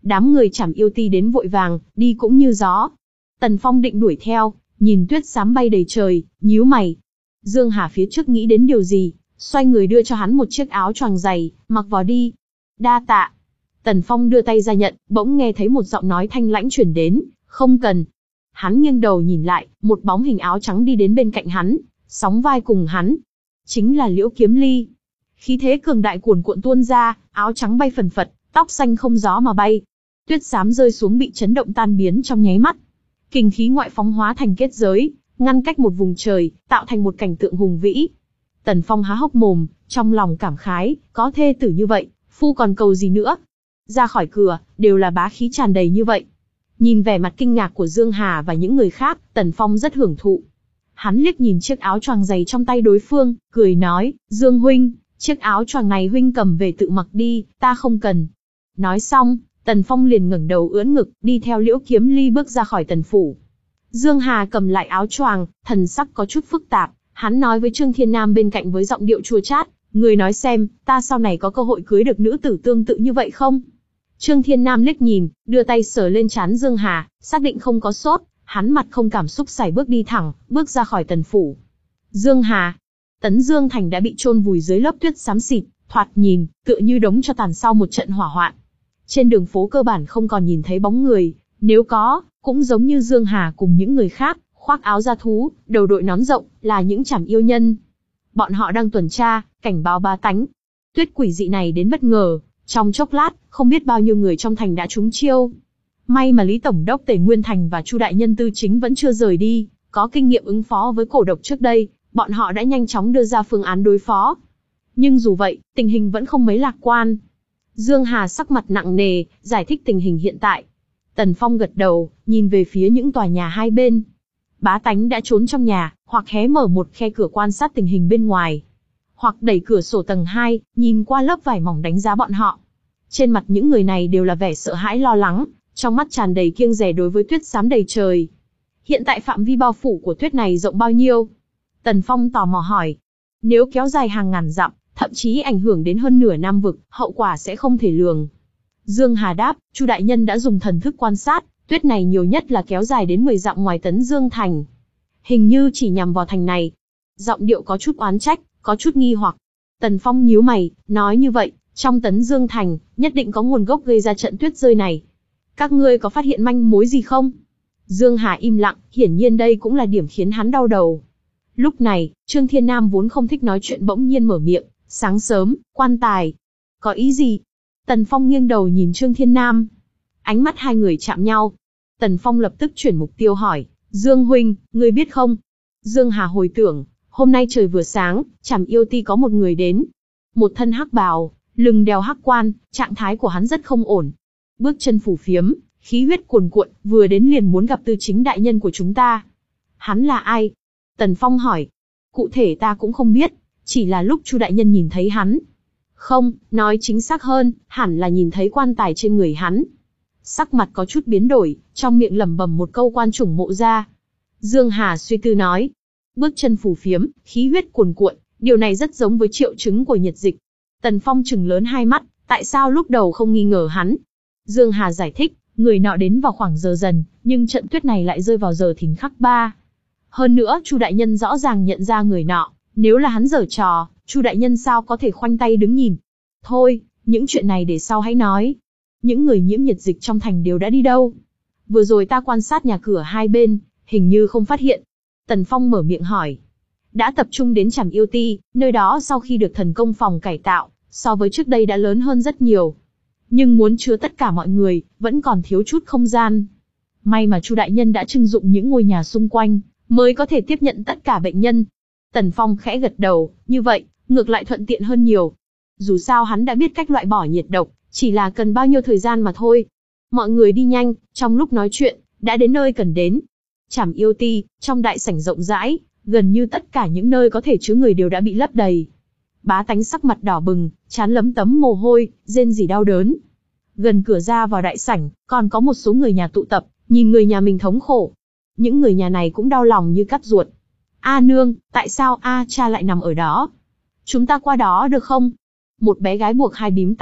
Đám người Trảm Yêu Ti đến vội vàng, đi cũng như gió. Tần Phong định đuổi theo, nhìn tuyết xám bay đầy trời, nhíu mày. Dương Hà phía trước nghĩ đến điều gì, xoay người đưa cho hắn một chiếc áo choàng dày, mặc vào đi. Đa tạ. Tần Phong đưa tay ra nhận, bỗng nghe thấy một giọng nói thanh lãnh truyền đến, không cần. Hắn nghiêng đầu nhìn lại, một bóng hình áo trắng đi đến bên cạnh hắn, sóng vai cùng hắn. Chính là Liễu Kiếm Ly. Khí thế cường đại cuồn cuộn tuôn ra, áo trắng bay phần phật, tóc xanh không gió mà bay. Tuyết xám rơi xuống bị chấn động tan biến trong nháy mắt. Kình khí ngoại phóng hóa thành kết giới, ngăn cách một vùng trời, tạo thành một cảnh tượng hùng vĩ. Tần Phong há hốc mồm, trong lòng cảm khái, có thê tử như vậy, phu còn cầu gì nữa. Ra khỏi cửa, đều là bá khí tràn đầy như vậy. Nhìn vẻ mặt kinh ngạc của Dương Hà và những người khác, Tần Phong rất hưởng thụ. Hắn liếc nhìn chiếc áo choàng dày trong tay đối phương, cười nói, Dương huynh, chiếc áo choàng này huynh cầm về tự mặc đi, ta không cần. Nói xong, Tần Phong liền ngẩng đầu ưỡn ngực, đi theo Liễu Kiếm Ly bước ra khỏi tần phủ. Dương Hà cầm lại áo choàng, thần sắc có chút phức tạp, hắn nói với Trương Thiên Nam bên cạnh với giọng điệu chua chát, người nói xem, ta sau này có cơ hội cưới được nữ tử tương tự như vậy không? Trương Thiên Nam liếc nhìn, đưa tay sờ lên trán Dương Hà, xác định không có sốt, hắn mặt không cảm xúc sải bước đi thẳng, bước ra khỏi tần phủ. Dương Hà, Tấn Dương Thành đã bị chôn vùi dưới lớp tuyết xám xịt, thoạt nhìn, tựa như đống tro tàn sau một trận hỏa hoạn. Trên đường phố cơ bản không còn nhìn thấy bóng người, nếu có, cũng giống như Dương Hà cùng những người khác, khoác áo da thú, đầu đội nón rộng, là những Trảm Yêu nhân. Bọn họ đang tuần tra, cảnh báo bá tánh. Tuyết quỷ dị này đến bất ngờ, trong chốc lát, không biết bao nhiêu người trong thành đã trúng chiêu. May mà Lý Tổng đốc Tề Nguyên Thành và Chu đại nhân Tư Chính vẫn chưa rời đi, có kinh nghiệm ứng phó với cổ độc trước đây, bọn họ đã nhanh chóng đưa ra phương án đối phó. Nhưng dù vậy, tình hình vẫn không mấy lạc quan. Dương Hà sắc mặt nặng nề, giải thích tình hình hiện tại. Tần Phong gật đầu, nhìn về phía những tòa nhà hai bên. Bá tánh đã trốn trong nhà, hoặc hé mở một khe cửa quan sát tình hình bên ngoài, hoặc đẩy cửa sổ tầng hai, nhìn qua lớp vải mỏng đánh giá bọn họ. Trên mặt những người này đều là vẻ sợ hãi lo lắng, trong mắt tràn đầy kiêng dè đối với tuyết xám đầy trời. Hiện tại phạm vi bao phủ của tuyết này rộng bao nhiêu? Tần Phong tò mò hỏi. Nếu kéo dài hàng ngàn dặm, thậm chí ảnh hưởng đến hơn nửa Nam vực, hậu quả sẽ không thể lường. Dương Hà đáp, Chu đại nhân đã dùng thần thức quan sát, tuyết này nhiều nhất là kéo dài đến mười dặm ngoài Tấn Dương Thành. Hình như chỉ nhằm vào thành này. Giọng điệu có chút oán trách, có chút nghi hoặc. Tần Phong nhíu mày, nói như vậy, trong Tấn Dương Thành, nhất định có nguồn gốc gây ra trận tuyết rơi này. Các ngươi có phát hiện manh mối gì không? Dương Hà im lặng, hiển nhiên đây cũng là điểm khiến hắn đau đầu. Lúc này, Trương Thiên Nam vốn không thích nói chuyện bỗng nhiên mở miệng, sáng sớm, quan tài. Có ý gì? Tần Phong nghiêng đầu nhìn Trương Thiên Nam. Ánh mắt hai người chạm nhau. Tần Phong lập tức chuyển mục tiêu hỏi, Dương huynh, ngươi biết không? Dương Hà hồi tưởng, hôm nay trời vừa sáng, Trảm Yêu Ti có một người đến. Một thân hắc bào, lưng đeo hắc quan, trạng thái của hắn rất không ổn. Bước chân phủ phiếm, khí huyết cuồn cuộn, vừa đến liền muốn gặp Tư Chính đại nhân của chúng ta. Hắn là ai? Tần Phong hỏi. Cụ thể ta cũng không biết, chỉ là lúc Chu đại nhân nhìn thấy hắn. Không, nói chính xác hơn, hẳn là nhìn thấy quan tài trên người hắn. Sắc mặt có chút biến đổi, trong miệng lẩm bẩm một câu quan chủng mộ ra. Dương Hà suy tư nói. Bước chân phủ phiếm, khí huyết cuồn cuộn, điều này rất giống với triệu chứng của nhiệt dịch. Tần Phong trừng lớn hai mắt, tại sao lúc đầu không nghi ngờ hắn? Dương Hà giải thích, người nọ đến vào khoảng giờ dần, nhưng trận tuyết này lại rơi vào giờ thìn khắc ba. Hơn nữa, Chu đại nhân rõ ràng nhận ra người nọ, nếu là hắn giở trò, Chu đại nhân sao có thể khoanh tay đứng nhìn? Thôi, những chuyện này để sau hãy nói. Những người nhiễm nhiệt dịch trong thành đều đã đi đâu? Vừa rồi ta quan sát nhà cửa hai bên, hình như không phát hiện. Tần Phong mở miệng hỏi. Đã tập trung đến Trảm Yêu Ti, nơi đó sau khi được thần công phòng cải tạo, so với trước đây đã lớn hơn rất nhiều. Nhưng muốn chứa tất cả mọi người, vẫn còn thiếu chút không gian. May mà Chu đại nhân đã trưng dụng những ngôi nhà xung quanh, mới có thể tiếp nhận tất cả bệnh nhân. Tần Phong khẽ gật đầu, như vậy, ngược lại thuận tiện hơn nhiều. Dù sao hắn đã biết cách loại bỏ nhiệt độc, chỉ là cần bao nhiêu thời gian mà thôi. Mọi người đi nhanh, trong lúc nói chuyện, đã đến nơi cần đến. Trảm Yêu Ti, trong đại sảnh rộng rãi, gần như tất cả những nơi có thể chứa người đều đã bị lấp đầy. Bá tánh sắc mặt đỏ bừng, trán lấm tấm mồ hôi, rên rỉ đau đớn. Gần cửa ra vào đại sảnh, còn có một số người nhà tụ tập, nhìn người nhà mình thống khổ. Những người nhà này cũng đau lòng như cắt ruột. A nương, tại sao A cha lại nằm ở đó? Chúng ta qua đó được không? Một bé gái buộc hai bím tóc,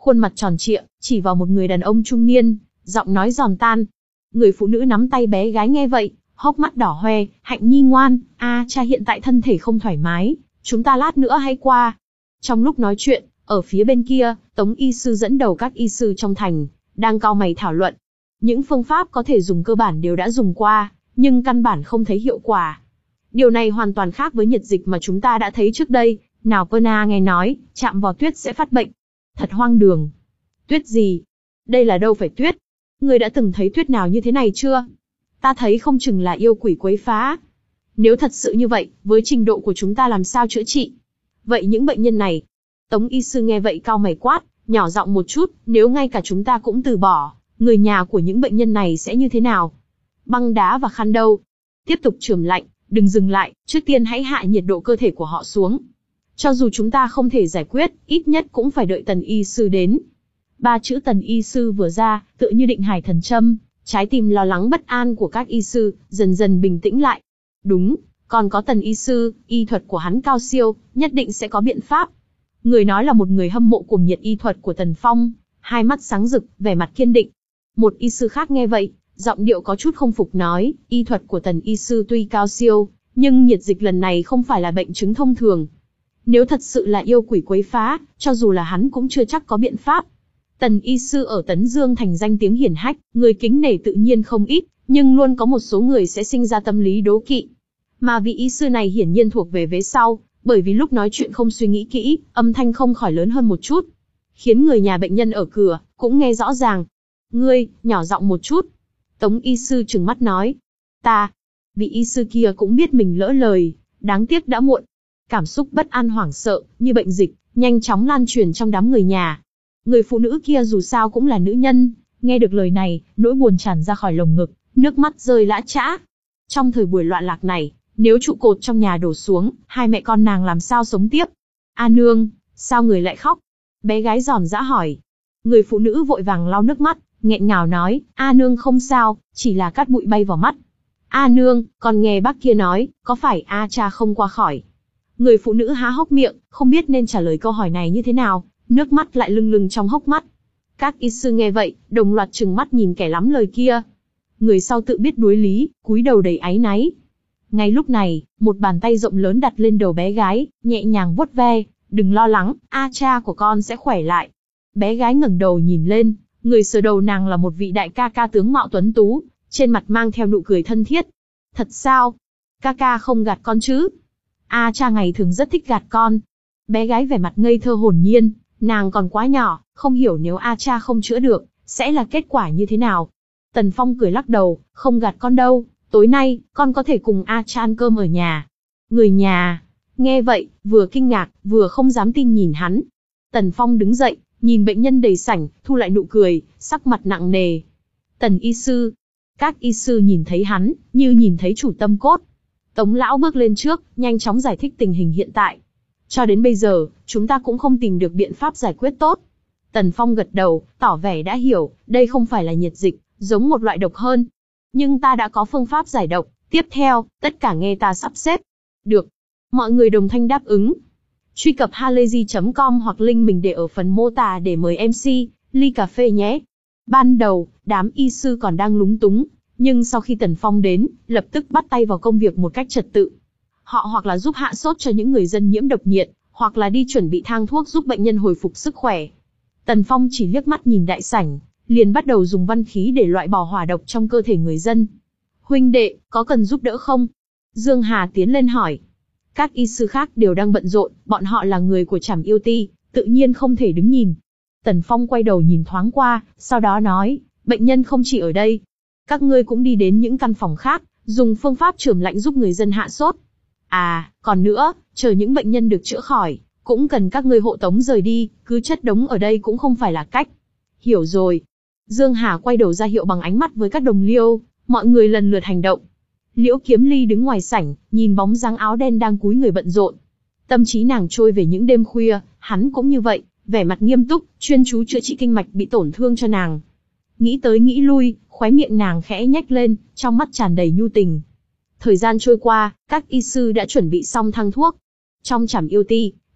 khuôn mặt tròn trịa, chỉ vào một người đàn ông trung niên, giọng nói giòn tan. Người phụ nữ nắm tay bé gái nghe vậy, hốc mắt đỏ hoe, Hạnh Nhi ngoan, a cha hiện tại thân thể không thoải mái, chúng ta lát nữa hãy qua. Trong lúc nói chuyện, ở phía bên kia, Tống y sư dẫn đầu các y sư trong thành, đang cau mày thảo luận. Những phương pháp có thể dùng cơ bản đều đã dùng qua, nhưng căn bản không thấy hiệu quả. Điều này hoàn toàn khác với nhiệt dịch mà chúng ta đã thấy trước đây. Nào Perna nghe nói, chạm vào tuyết sẽ phát bệnh. Thật hoang đường. Tuyết gì? Đây là đâu phải tuyết? Ngươi đã từng thấy tuyết nào như thế này chưa? Ta thấy không chừng là yêu quỷ quấy phá. Nếu thật sự như vậy, với trình độ của chúng ta làm sao chữa trị? Vậy những bệnh nhân này? Tống y sư nghe vậy cau mày quát, nhỏ giọng một chút, nếu ngay cả chúng ta cũng từ bỏ, người nhà của những bệnh nhân này sẽ như thế nào? Băng đá và khăn đâu? Tiếp tục chườm lạnh, đừng dừng lại, trước tiên hãy hạ nhiệt độ cơ thể của họ xuống. Cho dù chúng ta không thể giải quyết, ít nhất cũng phải đợi Tần y sư đến. Ba chữ Tần y sư vừa ra, tựa như định hải thần châm, trái tim lo lắng bất an của các y sư dần dần bình tĩnh lại. Đúng, còn có Tần y sư, y thuật của hắn cao siêu, nhất định sẽ có biện pháp. Người nói là một người hâm mộ cuồng nhiệt y thuật của Tần Phong, hai mắt sáng rực, vẻ mặt kiên định. Một y sư khác nghe vậy, giọng điệu có chút không phục nói, y thuật của Tần y sư tuy cao siêu, nhưng nhiệt dịch lần này không phải là bệnh chứng thông thường. Nếu thật sự là yêu quỷ quấy phá, cho dù là hắn cũng chưa chắc có biện pháp. Tần y sư ở Tấn Dương thành danh tiếng hiển hách, người kính nể tự nhiên không ít, nhưng luôn có một số người sẽ sinh ra tâm lý đố kỵ. Mà vị y sư này hiển nhiên thuộc về vế sau, bởi vì lúc nói chuyện không suy nghĩ kỹ, âm thanh không khỏi lớn hơn một chút, khiến người nhà bệnh nhân ở cửa cũng nghe rõ ràng. Ngươi, nhỏ giọng một chút. Tống y sư trừng mắt nói. Ta. Vị y sư kia cũng biết mình lỡ lời, đáng tiếc đã muộn. Cảm xúc bất an hoảng sợ, như bệnh dịch, nhanh chóng lan truyền trong đám người nhà. Người phụ nữ kia dù sao cũng là nữ nhân, nghe được lời này, nỗi buồn tràn ra khỏi lồng ngực, nước mắt rơi lã chã. Trong thời buổi loạn lạc này, nếu trụ cột trong nhà đổ xuống, hai mẹ con nàng làm sao sống tiếp? A nương, sao người lại khóc? Bé gái giòn giã hỏi. Người phụ nữ vội vàng lau nước mắt, nghẹn ngào nói, A nương không sao, chỉ là cát bụi bay vào mắt. A nương, con nghe bác kia nói, có phải A cha không qua khỏi? Người phụ nữ há hốc miệng, không biết nên trả lời câu hỏi này như thế nào, nước mắt lại lưng lưng trong hốc mắt. Các y sư nghe vậy, đồng loạt trừng mắt nhìn kẻ lắm lời kia. Người sau tự biết đuối lý, cúi đầu đầy áy náy. Ngay lúc này, một bàn tay rộng lớn đặt lên đầu bé gái, nhẹ nhàng vuốt ve, đừng lo lắng, A cha của con sẽ khỏe lại. Bé gái ngẩng đầu nhìn lên, người sờ đầu nàng là một vị đại ca ca tướng mạo tuấn tú, trên mặt mang theo nụ cười thân thiết. Thật sao? Ca ca không gạt con chứ? A cha ngày thường rất thích gạt con. Bé gái vẻ mặt ngây thơ hồn nhiên, nàng còn quá nhỏ, không hiểu nếu A cha không chữa được, sẽ là kết quả như thế nào. Tần Phong cười lắc đầu, không gạt con đâu, tối nay, con có thể cùng A cha ăn cơm ở nhà. Người nhà, nghe vậy, vừa kinh ngạc, vừa không dám tin nhìn hắn. Tần Phong đứng dậy, nhìn bệnh nhân đầy sảnh, thu lại nụ cười, sắc mặt nặng nề. Tần y sư, các y sư nhìn thấy hắn, như nhìn thấy chủ tâm cốt. Tống lão bước lên trước, nhanh chóng giải thích tình hình hiện tại. Cho đến bây giờ, chúng ta cũng không tìm được biện pháp giải quyết tốt. Tần Phong gật đầu, tỏ vẻ đã hiểu, đây không phải là nhiệt dịch, giống một loại độc hơn. Nhưng ta đã có phương pháp giải độc, tiếp theo, tất cả nghe ta sắp xếp. Được. Mọi người đồng thanh đáp ứng. Truy cập halayzi chấm com hoặc link mình để ở phần mô tả để mời em xê, ly cà phê nhé. Ban đầu, đám y sư còn đang lúng túng, nhưng sau khi Tần Phong đến, lập tức bắt tay vào công việc một cách trật tự. Họ hoặc là giúp hạ sốt cho những người dân nhiễm độc nhiệt, hoặc là đi chuẩn bị thang thuốc giúp bệnh nhân hồi phục sức khỏe. Tần Phong chỉ liếc mắt nhìn đại sảnh, liền bắt đầu dùng văn khí để loại bỏ hỏa độc trong cơ thể người dân. Huynh đệ, có cần giúp đỡ không? Dương Hà tiến lên hỏi. Các y sư khác đều đang bận rộn, bọn họ là người của Trảm Yêu Ti, tự nhiên không thể đứng nhìn. Tần Phong quay đầu nhìn thoáng qua, sau đó nói, bệnh nhân không chỉ ở đây. Các ngươi cũng đi đến những căn phòng khác, dùng phương pháp chườm lạnh giúp người dân hạ sốt. À, còn nữa, chờ những bệnh nhân được chữa khỏi, cũng cần các ngươi hộ tống rời đi, cứ chất đống ở đây cũng không phải là cách. Hiểu rồi. Dương Hà quay đầu ra hiệu bằng ánh mắt với các đồng liêu, mọi người lần lượt hành động. Liễu Kiếm Ly đứng ngoài sảnh, nhìn bóng dáng áo đen đang cúi người bận rộn. Tâm trí nàng trôi về những đêm khuya, hắn cũng như vậy, vẻ mặt nghiêm túc, chuyên chú chữa trị kinh mạch bị tổn thương cho nàng. Nghĩ tới nghĩ lui, khóe miệng nàng khẽ nhếch lên, trong mắt tràn đầy nhu tình. Thời gian trôi qua, các y sư đã chuẩn bị xong thang thuốc. Trong Trảm Yêu Ti,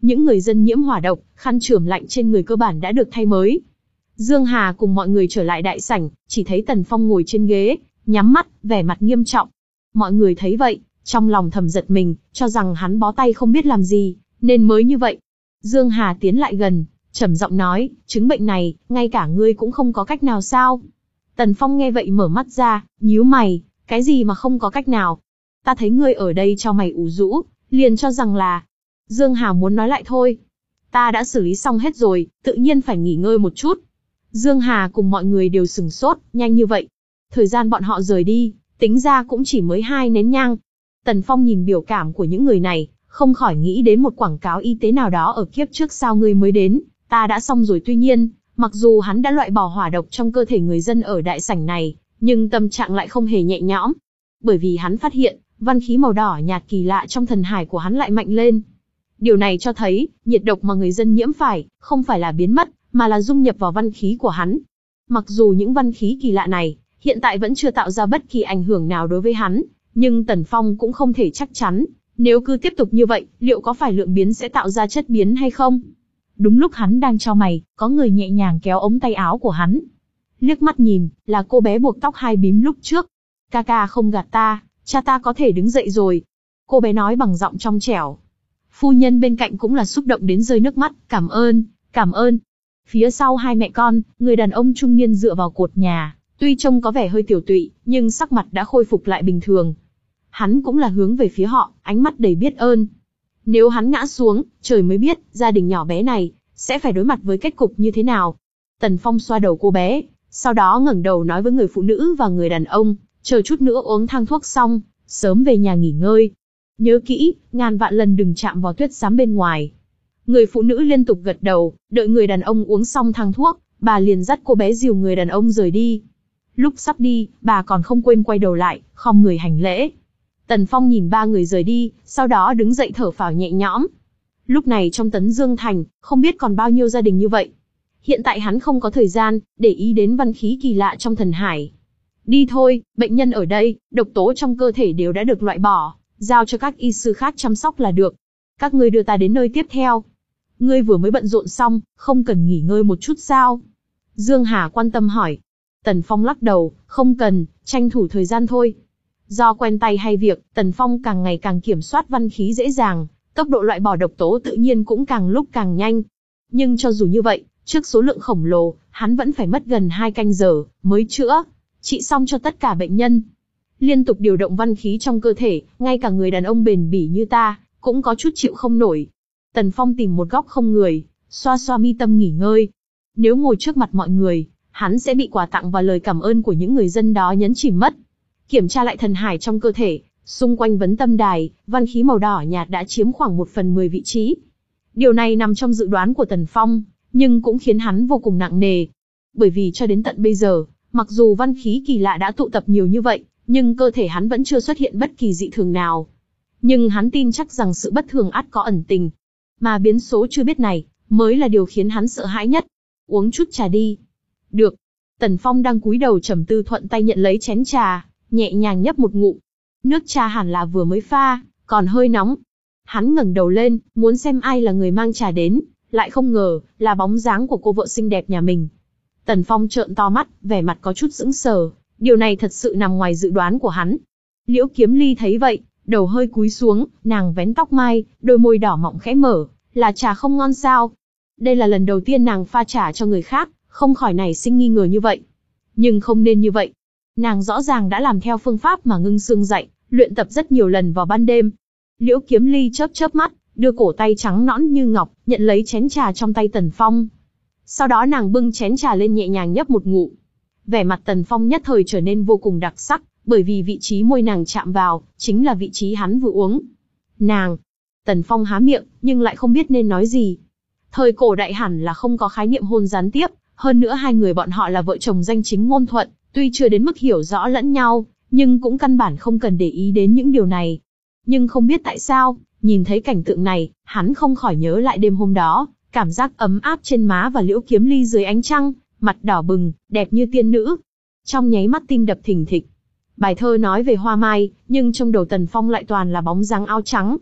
Những người dân nhiễm hỏa độc, khăn chườm lạnh trên người cơ bản đã được thay mới. Dương Hà cùng mọi người trở lại đại sảnh, chỉ thấy Tần Phong ngồi trên ghế, nhắm mắt, vẻ mặt nghiêm trọng. Mọi người thấy vậy, trong lòng thầm giật mình, cho rằng hắn bó tay không biết làm gì, nên mới như vậy. Dương Hà tiến lại gần, trầm giọng nói, chứng bệnh này, ngay cả ngươi cũng không có cách nào sao? Tần Phong nghe vậy mở mắt ra, nhíu mày, cái gì mà không có cách nào? Ta thấy ngươi ở đây cho mày ủ rũ, liền cho rằng là... Dương Hà muốn nói lại thôi. Ta đã xử lý xong hết rồi, tự nhiên phải nghỉ ngơi một chút. Dương Hà cùng mọi người đều sửng sốt, nhanh như vậy. Thời gian bọn họ rời đi, tính ra cũng chỉ mới hai nén nhang. Tần Phong nhìn biểu cảm của những người này, không khỏi nghĩ đến một quảng cáo y tế nào đó ở kiếp trước sao ngươi mới đến, ta đã xong rồi. Tuy nhiên, mặc dù hắn đã loại bỏ hỏa độc trong cơ thể người dân ở đại sảnh này, nhưng tâm trạng lại không hề nhẹ nhõm. Bởi vì hắn phát hiện, văn khí màu đỏ nhạt kỳ lạ trong thần hải của hắn lại mạnh lên. Điều này cho thấy, nhiệt độc mà người dân nhiễm phải, không phải là biến mất, mà là dung nhập vào văn khí của hắn. Mặc dù những văn khí kỳ lạ này, hiện tại vẫn chưa tạo ra bất kỳ ảnh hưởng nào đối với hắn, nhưng Tần Phong cũng không thể chắc chắn, nếu cứ tiếp tục như vậy, liệu có phải lượng biến sẽ tạo ra chất biến hay không? Đúng lúc hắn đang chau mày, có người nhẹ nhàng kéo ống tay áo của hắn. Liếc mắt nhìn, là cô bé buộc tóc hai bím lúc trước. Ca ca không gạt ta, cha ta có thể đứng dậy rồi. Cô bé nói bằng giọng trong trẻo. Phu nhân bên cạnh cũng là xúc động đến rơi nước mắt, cảm ơn, cảm ơn. Phía sau hai mẹ con, người đàn ông trung niên dựa vào cột nhà, tuy trông có vẻ hơi tiểu tụy, nhưng sắc mặt đã khôi phục lại bình thường. Hắn cũng là hướng về phía họ, ánh mắt đầy biết ơn. Nếu hắn ngã xuống, trời mới biết, gia đình nhỏ bé này, sẽ phải đối mặt với kết cục như thế nào. Tần Phong xoa đầu cô bé, sau đó ngẩng đầu nói với người phụ nữ và người đàn ông, chờ chút nữa uống thang thuốc xong, sớm về nhà nghỉ ngơi. Nhớ kỹ, ngàn vạn lần đừng chạm vào tuyết xám bên ngoài. Người phụ nữ liên tục gật đầu, đợi người đàn ông uống xong thang thuốc, bà liền dắt cô bé dìu người đàn ông rời đi. Lúc sắp đi, bà còn không quên quay đầu lại, khom người hành lễ. Tần Phong nhìn ba người rời đi, sau đó đứng dậy thở phào nhẹ nhõm. Lúc này trong Tấn Dương Thành, không biết còn bao nhiêu gia đình như vậy. Hiện tại hắn không có thời gian, để ý đến văn khí kỳ lạ trong thần hải. Đi thôi, bệnh nhân ở đây, độc tố trong cơ thể đều đã được loại bỏ, giao cho các y sư khác chăm sóc là được. Các ngươi đưa ta đến nơi tiếp theo. Ngươi vừa mới bận rộn xong, không cần nghỉ ngơi một chút sao? Dương Hà quan tâm hỏi. Tần Phong lắc đầu, không cần, tranh thủ thời gian thôi. Do quen tay hay việc, Tần Phong càng ngày càng kiểm soát văn khí dễ dàng, tốc độ loại bỏ độc tố tự nhiên cũng càng lúc càng nhanh. Nhưng cho dù như vậy, trước số lượng khổng lồ, hắn vẫn phải mất gần hai canh giờ, mới chữa, trị xong cho tất cả bệnh nhân. Liên tục điều động văn khí trong cơ thể, ngay cả người đàn ông bền bỉ như ta, cũng có chút chịu không nổi. Tần Phong tìm một góc không người, xoa xoa mi tâm nghỉ ngơi. Nếu ngồi trước mặt mọi người, hắn sẽ bị quà tặng và lời cảm ơn của những người dân đó nhấn chìm mất. Kiểm tra lại thần hải trong cơ thể, xung quanh vấn tâm đài, văn khí màu đỏ nhạt đã chiếm khoảng một phần mười vị trí. Điều này nằm trong dự đoán của Tần Phong, nhưng cũng khiến hắn vô cùng nặng nề. Bởi vì cho đến tận bây giờ, mặc dù văn khí kỳ lạ đã tụ tập nhiều như vậy, nhưng cơ thể hắn vẫn chưa xuất hiện bất kỳ dị thường nào. Nhưng hắn tin chắc rằng sự bất thường ắt có ẩn tình. Mà biến số chưa biết này, mới là điều khiến hắn sợ hãi nhất. Uống chút trà đi. Được. Tần Phong đang cúi đầu trầm tư thuận tay nhận lấy chén trà, nhẹ nhàng nhấp một ngụm. Nước trà hẳn là vừa mới pha, còn hơi nóng. Hắn ngẩng đầu lên, muốn xem ai là người mang trà đến, lại không ngờ, là bóng dáng của cô vợ xinh đẹp nhà mình. Tần Phong trợn to mắt, vẻ mặt có chút sững sờ, điều này thật sự nằm ngoài dự đoán của hắn. Liễu Kiếm Ly thấy vậy, đầu hơi cúi xuống, nàng vén tóc mai, đôi môi đỏ mọng khẽ mở, là trà không ngon sao? Đây là lần đầu tiên nàng pha trà cho người khác, không khỏi nảy sinh nghi ngờ như vậy. Nhưng không nên như vậy. Nàng rõ ràng đã làm theo phương pháp mà Ngưng Sương dạy, luyện tập rất nhiều lần vào ban đêm. Liễu Kiếm Ly chớp chớp mắt, đưa cổ tay trắng nõn như ngọc, nhận lấy chén trà trong tay Tần Phong. Sau đó nàng bưng chén trà lên nhẹ nhàng nhấp một ngụm. Vẻ mặt Tần Phong nhất thời trở nên vô cùng đặc sắc, bởi vì vị trí môi nàng chạm vào, chính là vị trí hắn vừa uống. Nàng! Tần Phong há miệng, nhưng lại không biết nên nói gì. Thời cổ đại hẳn là không có khái niệm hôn gián tiếp, hơn nữa hai người bọn họ là vợ chồng danh chính ngôn thuận, tuy chưa đến mức hiểu rõ lẫn nhau, nhưng cũng căn bản không cần để ý đến những điều này. Nhưng không biết tại sao, nhìn thấy cảnh tượng này, hắn không khỏi nhớ lại đêm hôm đó, cảm giác ấm áp trên má và Liễu Kiếm Ly dưới ánh trăng, mặt đỏ bừng, đẹp như tiên nữ. Trong nháy mắt tim đập thình thịch. Bài thơ nói về hoa mai, nhưng trong đầu Tần Phong lại toàn là bóng dáng áo trắng.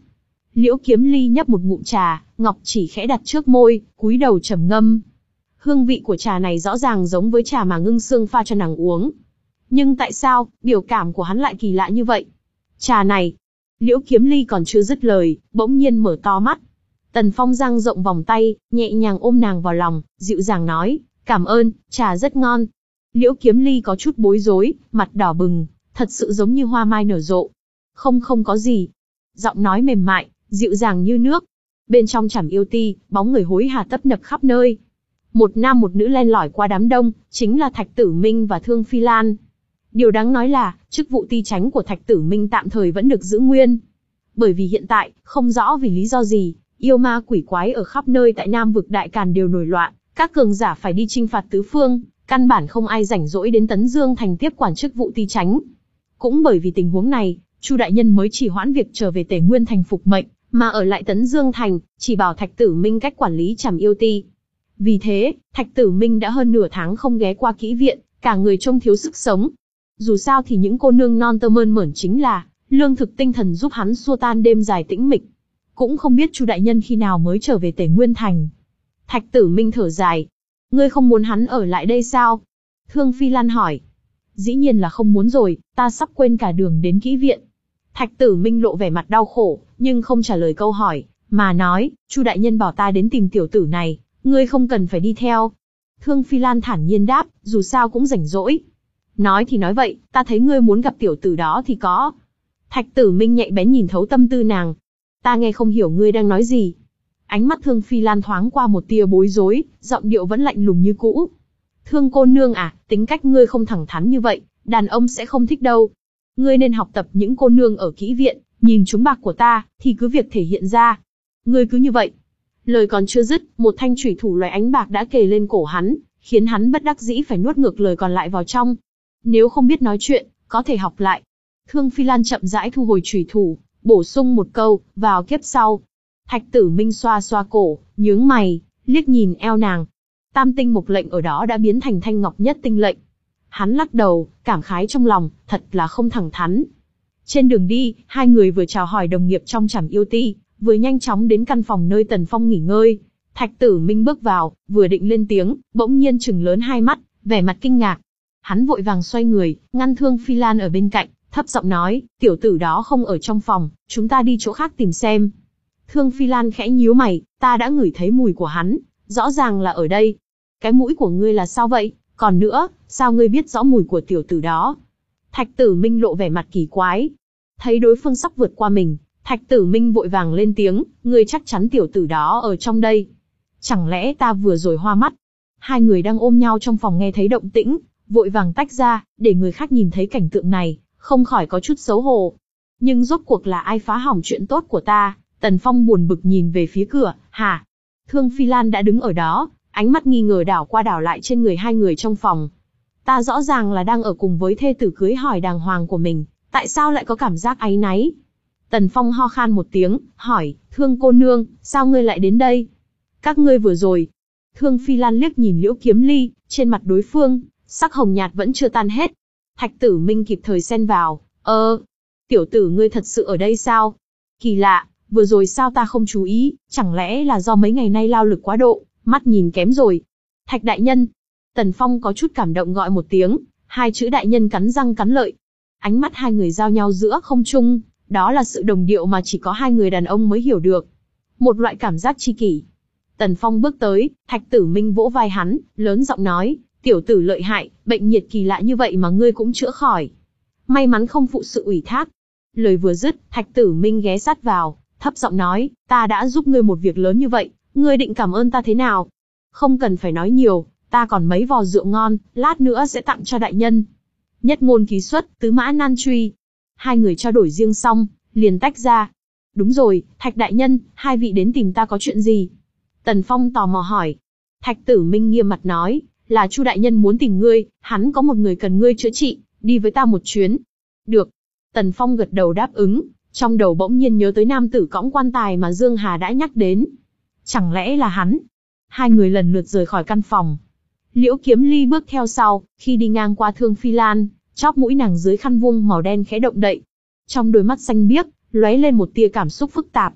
Liễu Kiếm Ly nhấp một ngụm trà, ngọc chỉ khẽ đặt trước môi, cúi đầu trầm ngâm. Hương vị của trà này rõ ràng giống với trà mà Ngưng Sương pha cho nàng uống. Nhưng tại sao, biểu cảm của hắn lại kỳ lạ như vậy? Trà này. Liễu Kiếm Ly còn chưa dứt lời, bỗng nhiên mở to mắt. Tần Phong dang rộng vòng tay, nhẹ nhàng ôm nàng vào lòng, dịu dàng nói, cảm ơn, trà rất ngon. Liễu Kiếm Ly có chút bối rối, mặt đỏ bừng, thật sự giống như hoa mai nở rộ. Không không có gì. Giọng nói mềm mại, dịu dàng như nước. Bên trong Trảm Yêu Ti, bóng người hối hả tấp nập khắp nơi. Một nam một nữ len lỏi qua đám đông, chính là Thạch Tử Minh và Thương Phi Lan. Điều đáng nói là, chức vụ ti chánh của Thạch Tử Minh tạm thời vẫn được giữ nguyên. Bởi vì hiện tại, không rõ vì lý do gì, yêu ma quỷ quái ở khắp nơi tại Nam vực Đại Càn đều nổi loạn, các cường giả phải đi chinh phạt tứ phương, căn bản không ai rảnh rỗi đến Tấn Dương thành tiếp quản chức vụ ti chánh. Cũng bởi vì tình huống này, Chu đại nhân mới chỉ hoãn việc trở về Tề Nguyên thành phục mệnh, mà ở lại Tấn Dương thành, chỉ bảo Thạch Tử Minh cách quản lý Trảm Yêu Ti. Vì thế, Thạch Tử Minh đã hơn nửa tháng không ghé qua kỹ viện, cả người trông thiếu sức sống. Dù sao thì những cô nương non tơ mơn mởn chính là lương thực tinh thần giúp hắn xua tan đêm dài tĩnh mịch. Cũng không biết Chu đại nhân khi nào mới trở về Tề Nguyên thành. Thạch Tử Minh thở dài. Ngươi không muốn hắn ở lại đây sao? Thương Phi Lan hỏi. Dĩ nhiên là không muốn rồi, ta sắp quên cả đường đến kỹ viện. Thạch Tử Minh lộ vẻ mặt đau khổ, nhưng không trả lời câu hỏi, mà nói, Chu đại nhân bảo ta đến tìm tiểu tử này, ngươi không cần phải đi theo. Thương Phi Lan thản nhiên đáp, dù sao cũng rảnh rỗi. Nói thì nói vậy, ta thấy ngươi muốn gặp tiểu tử đó thì có. Thạch Tử Minh nhạy bén nhìn thấu tâm tư nàng. Ta nghe không hiểu ngươi đang nói gì. Ánh mắt Thương Phi Lan thoáng qua một tia bối rối, giọng điệu vẫn lạnh lùng như cũ. Thương cô nương à, tính cách ngươi không thẳng thắn như vậy, đàn ông sẽ không thích đâu. Ngươi nên học tập những cô nương ở kỹ viện, nhìn chúng bạc của ta, thì cứ việc thể hiện ra. Ngươi cứ như vậy. Lời còn chưa dứt, một thanh chủy thủ loài ánh bạc đã kề lên cổ hắn, khiến hắn bất đắc dĩ phải nuốt ngược lời còn lại vào trong. Nếu không biết nói chuyện, có thể học lại. Thương Phi Lan chậm rãi thu hồi chủy thủ, bổ sung một câu, vào kiếp sau. Thạch Tử Minh xoa xoa cổ, nhướng mày, liếc nhìn eo nàng. Tam tinh mộc lệnh ở đó đã biến thành thanh ngọc nhất tinh lệnh. Hắn lắc đầu, cảm khái trong lòng, thật là không thẳng thắn. Trên đường đi, hai người vừa chào hỏi đồng nghiệp trong Trảm Yêu Ti, vừa nhanh chóng đến căn phòng nơi Tần Phong nghỉ ngơi. Thạch Tử Minh bước vào, vừa định lên tiếng, bỗng nhiên trừng lớn hai mắt, vẻ mặt kinh ngạc. Hắn vội vàng xoay người, ngăn Thương Phi Lan ở bên cạnh, thấp giọng nói, tiểu tử đó không ở trong phòng, chúng ta đi chỗ khác tìm xem. Thương Phi Lan khẽ nhíu mày, ta đã ngửi thấy mùi của hắn, rõ ràng là ở đây. Cái mũi của ngươi là sao vậy? Còn nữa, sao ngươi biết rõ mùi của tiểu tử đó? Thạch Tử Minh lộ vẻ mặt kỳ quái. Thấy đối phương sắp vượt qua mình, Thạch Tử Minh vội vàng lên tiếng, ngươi chắc chắn tiểu tử đó ở trong đây. Chẳng lẽ ta vừa rồi hoa mắt? Hai người đang ôm nhau trong phòng nghe thấy động tĩnh, vội vàng tách ra, để người khác nhìn thấy cảnh tượng này, không khỏi có chút xấu hổ. Nhưng rốt cuộc là ai phá hỏng chuyện tốt của ta? Tần Phong buồn bực nhìn về phía cửa, hả? Thương Phi Lan đã đứng ở đó, ánh mắt nghi ngờ đảo qua đảo lại trên người hai người trong phòng. Ta rõ ràng là đang ở cùng với thê tử cưới hỏi đàng hoàng của mình, tại sao lại có cảm giác áy náy? Tần Phong ho khan một tiếng, hỏi, Thương cô nương, sao ngươi lại đến đây? Các ngươi vừa rồi. Thương Phi Lan liếc nhìn Liễu Kiếm Ly, trên mặt đối phương, sắc hồng nhạt vẫn chưa tan hết. Thạch Tử Minh kịp thời xen vào, ơ, tiểu tử ngươi thật sự ở đây sao? Kỳ lạ, vừa rồi sao ta không chú ý, chẳng lẽ là do mấy ngày nay lao lực quá độ, mắt nhìn kém rồi. Thạch đại nhân. Tần Phong có chút cảm động gọi một tiếng, hai chữ đại nhân cắn răng cắn lợi. Ánh mắt hai người giao nhau giữa không trung, đó là sự đồng điệu mà chỉ có hai người đàn ông mới hiểu được. Một loại cảm giác tri kỷ. Tần Phong bước tới, Thạch Tử Minh vỗ vai hắn, lớn giọng nói, tiểu tử lợi hại, bệnh nhiệt kỳ lạ như vậy mà ngươi cũng chữa khỏi. May mắn không phụ sự ủy thác. Lời vừa dứt, Thạch Tử Minh ghé sát vào, thấp giọng nói, ta đã giúp ngươi một việc lớn như vậy, ngươi định cảm ơn ta thế nào? Không cần phải nói nhiều, ta còn mấy vò rượu ngon, lát nữa sẽ tặng cho đại nhân. Nhất ngôn ký xuất, tứ mã nan truy. Hai người trao đổi riêng xong, liền tách ra. Đúng rồi, Thạch đại nhân, hai vị đến tìm ta có chuyện gì? Tần Phong tò mò hỏi. Thạch Tử Minh nghiêm mặt nói, là Chu đại nhân muốn tìm ngươi, hắn có một người cần ngươi chữa trị, đi với ta một chuyến. Được. Tần Phong gật đầu đáp ứng, trong đầu bỗng nhiên nhớ tới nam tử cõng quan tài mà Dương Hà đã nhắc đến. Chẳng lẽ là hắn? Hai người lần lượt rời khỏi căn phòng. Liễu Kiếm Ly bước theo sau, khi đi ngang qua Thương Phi Lan, chóp mũi nàng dưới khăn vuông màu đen khẽ động đậy. Trong đôi mắt xanh biếc, lóe lên một tia cảm xúc phức tạp.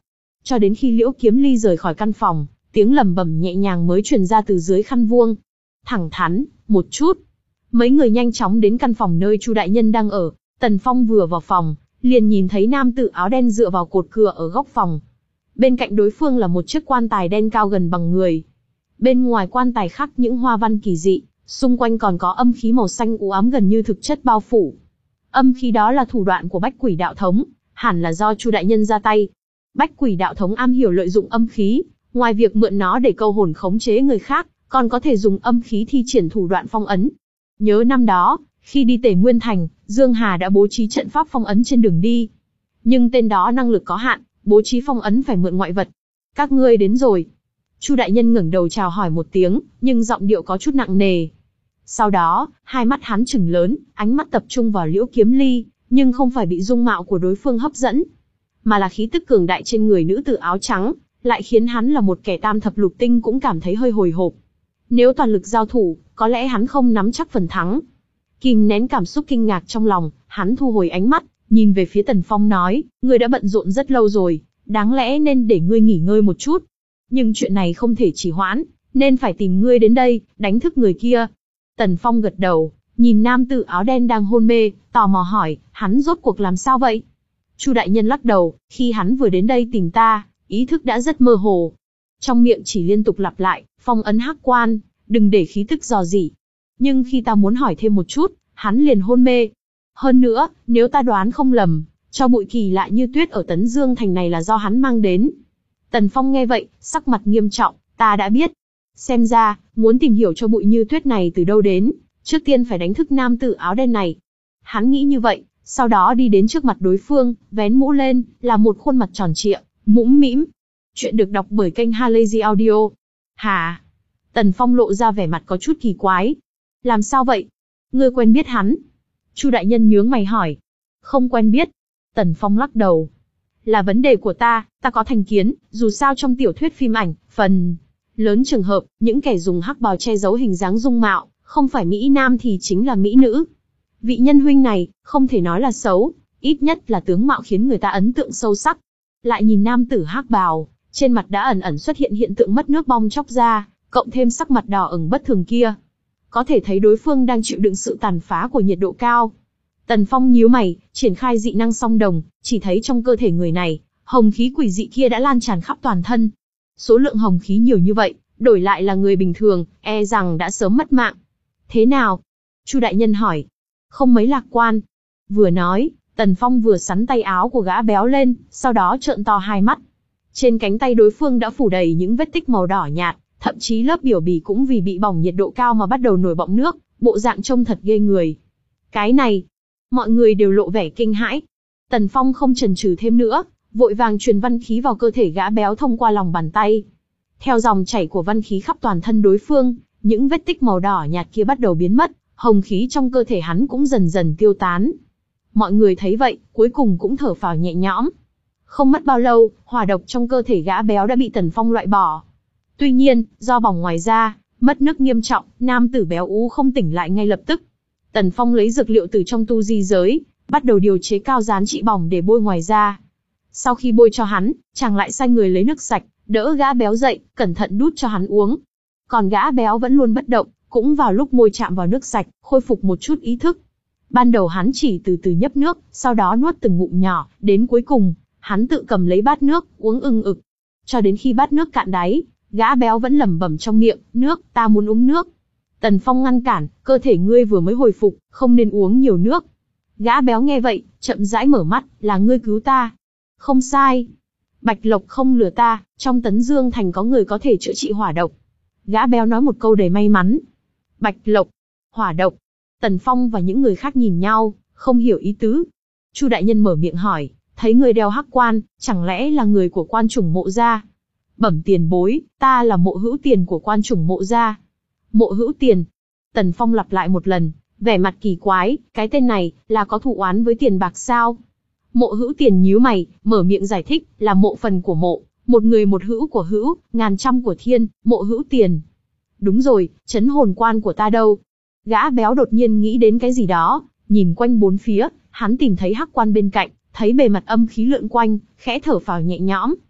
cho đến khi Liễu Kiếm Ly rời khỏi căn phòng, tiếng lẩm bẩm nhẹ nhàng mới truyền ra từ dưới khăn vuông. Thẳng thắn, một chút. Mấy người nhanh chóng đến căn phòng nơi Chu đại nhân đang ở. Tần Phong vừa vào phòng, liền nhìn thấy nam tử áo đen dựa vào cột cửa ở góc phòng. Bên cạnh đối phương là một chiếc quan tài đen cao gần bằng người. Bên ngoài quan tài khắc những hoa văn kỳ dị, xung quanh còn có âm khí màu xanh u ám gần như thực chất bao phủ. Âm khí đó là thủ đoạn của Bách Quỷ Đạo Thống, hẳn là do Chu đại nhân ra tay. Bách Quỷ Đạo Thống am hiểu lợi dụng âm khí, ngoài việc mượn nó để câu hồn khống chế người khác, còn có thể dùng âm khí thi triển thủ đoạn phong ấn. Nhớ năm đó, khi đi Tề Nguyên Thành, Dương Hà đã bố trí trận pháp phong ấn trên đường đi. Nhưng tên đó năng lực có hạn, bố trí phong ấn phải mượn ngoại vật. Các ngươi đến rồi. Chu đại nhân ngẩng đầu chào hỏi một tiếng, nhưng giọng điệu có chút nặng nề. Sau đó, hai mắt hắn trừng lớn, ánh mắt tập trung vào Liễu Kiếm Ly, nhưng không phải bị dung mạo của đối phương hấp dẫn, mà là khí tức cường đại trên người nữ tử áo trắng, lại khiến hắn là một kẻ tam thập lục tinh cũng cảm thấy hơi hồi hộp. Nếu toàn lực giao thủ, có lẽ hắn không nắm chắc phần thắng. Kìm nén cảm xúc kinh ngạc trong lòng, hắn thu hồi ánh mắt, nhìn về phía Tần Phong nói, ngươi đã bận rộn rất lâu rồi, đáng lẽ nên để ngươi nghỉ ngơi một chút. Nhưng chuyện này không thể trì hoãn, nên phải tìm ngươi đến đây, đánh thức người kia. Tần Phong gật đầu, nhìn nam tử áo đen đang hôn mê, tò mò hỏi, hắn rốt cuộc làm sao vậy? Chu đại nhân lắc đầu, khi hắn vừa đến đây tìm ta, ý thức đã rất mơ hồ. Trong miệng chỉ liên tục lặp lại, phong ấn hắc quan, đừng để khí tức dò dỉ. Nhưng khi ta muốn hỏi thêm một chút, hắn liền hôn mê. Hơn nữa, nếu ta đoán không lầm, cho bụi kỳ lạ như tuyết ở Tấn Dương Thành này là do hắn mang đến. Tần Phong nghe vậy, sắc mặt nghiêm trọng, ta đã biết. Xem ra, muốn tìm hiểu cho bụi như tuyết này từ đâu đến, trước tiên phải đánh thức nam tử áo đen này. Hắn nghĩ như vậy, sau đó đi đến trước mặt đối phương, vén mũ lên, là một khuôn mặt tròn trịa, mũm mĩm. Chuyện được đọc bởi kênh Halazy Audio. Hả? Tần Phong lộ ra vẻ mặt có chút kỳ quái. Làm sao vậy? Ngươi quen biết hắn? Chu đại nhân nhướng mày hỏi. Không quen biết. Tần Phong lắc đầu. Là vấn đề của ta, ta có thành kiến, dù sao trong tiểu thuyết phim ảnh, phần lớn trường hợp, những kẻ dùng hắc bào che giấu hình dáng dung mạo, không phải mỹ nam thì chính là mỹ nữ. Vị nhân huynh này, không thể nói là xấu, ít nhất là tướng mạo khiến người ta ấn tượng sâu sắc. Lại nhìn nam tử hắc bào, trên mặt đã ẩn ẩn xuất hiện hiện tượng mất nước bong chóc ra, cộng thêm sắc mặt đỏ ửng bất thường kia. Có thể thấy đối phương đang chịu đựng sự tàn phá của nhiệt độ cao. Tần Phong nhíu mày, triển khai dị năng song đồng, chỉ thấy trong cơ thể người này, hồng khí quỷ dị kia đã lan tràn khắp toàn thân. Số lượng hồng khí nhiều như vậy, đổi lại là người bình thường, e rằng đã sớm mất mạng. Thế nào? Chu đại nhân hỏi. Không mấy lạc quan. Vừa nói, Tần Phong vừa sắn tay áo của gã béo lên, sau đó trợn to hai mắt. Trên cánh tay đối phương đã phủ đầy những vết tích màu đỏ nhạt, thậm chí lớp biểu bì cũng vì bị bỏng nhiệt độ cao mà bắt đầu nổi bọng nước, bộ dạng trông thật ghê người. Cái này, mọi người đều lộ vẻ kinh hãi. Tần Phong không chần chừ thêm nữa, vội vàng truyền văn khí vào cơ thể gã béo thông qua lòng bàn tay. Theo dòng chảy của văn khí khắp toàn thân đối phương, những vết tích màu đỏ nhạt kia bắt đầu biến mất, hồng khí trong cơ thể hắn cũng dần dần tiêu tán. Mọi người thấy vậy, cuối cùng cũng thở phào nhẹ nhõm. Không mất bao lâu, hỏa độc trong cơ thể gã béo đã bị Tần Phong loại bỏ. Tuy nhiên, do bỏng ngoài da, mất nước nghiêm trọng, nam tử béo ú không tỉnh lại ngay lập tức. Tần Phong lấy dược liệu từ trong tu di giới, bắt đầu điều chế cao dán trị bỏng để bôi ngoài da. Sau khi bôi cho hắn, chàng lại sai người lấy nước sạch, đỡ gã béo dậy, cẩn thận đút cho hắn uống. Còn gã béo vẫn luôn bất động, cũng vào lúc môi chạm vào nước sạch, khôi phục một chút ý thức. Ban đầu hắn chỉ từ từ nhấp nước, sau đó nuốt từng ngụm nhỏ, đến cuối cùng, hắn tự cầm lấy bát nước, uống ưng ực. Cho đến khi bát nước cạn đáy, gã béo vẫn lẩm bẩm trong miệng, nước, ta muốn uống nước. Tần Phong ngăn cản, cơ thể ngươi vừa mới hồi phục, không nên uống nhiều nước. Gã béo nghe vậy, chậm rãi mở mắt, là ngươi cứu ta. Không sai. Bạch Lộc không lừa ta, trong Tấn Dương Thành có người có thể chữa trị hỏa độc. Gã béo nói một câu đầy may mắn. Bạch Lộc, hỏa độc. Tần Phong và những người khác nhìn nhau, không hiểu ý tứ. Chu đại nhân mở miệng hỏi, thấy người đeo hắc quan, chẳng lẽ là người của quan chủng Mộ gia? Bẩm tiền bối, ta là Mộ Hữu Tiền của quan chủng Mộ gia. Mộ Hữu Tiền. Tần Phong lặp lại một lần, vẻ mặt kỳ quái, cái tên này, là có thù oán với tiền bạc sao? Mộ Hữu Tiền nhíu mày, mở miệng giải thích, là mộ phần của mộ, một người một hữu của hữu, ngàn trăm của thiên, Mộ Hữu Tiền. Đúng rồi, trấn hồn quan của ta đâu? Gã béo đột nhiên nghĩ đến cái gì đó, nhìn quanh bốn phía, hắn tìm thấy hắc quan bên cạnh, thấy bề mặt âm khí lượn quanh, khẽ thở phào nhẹ nhõm.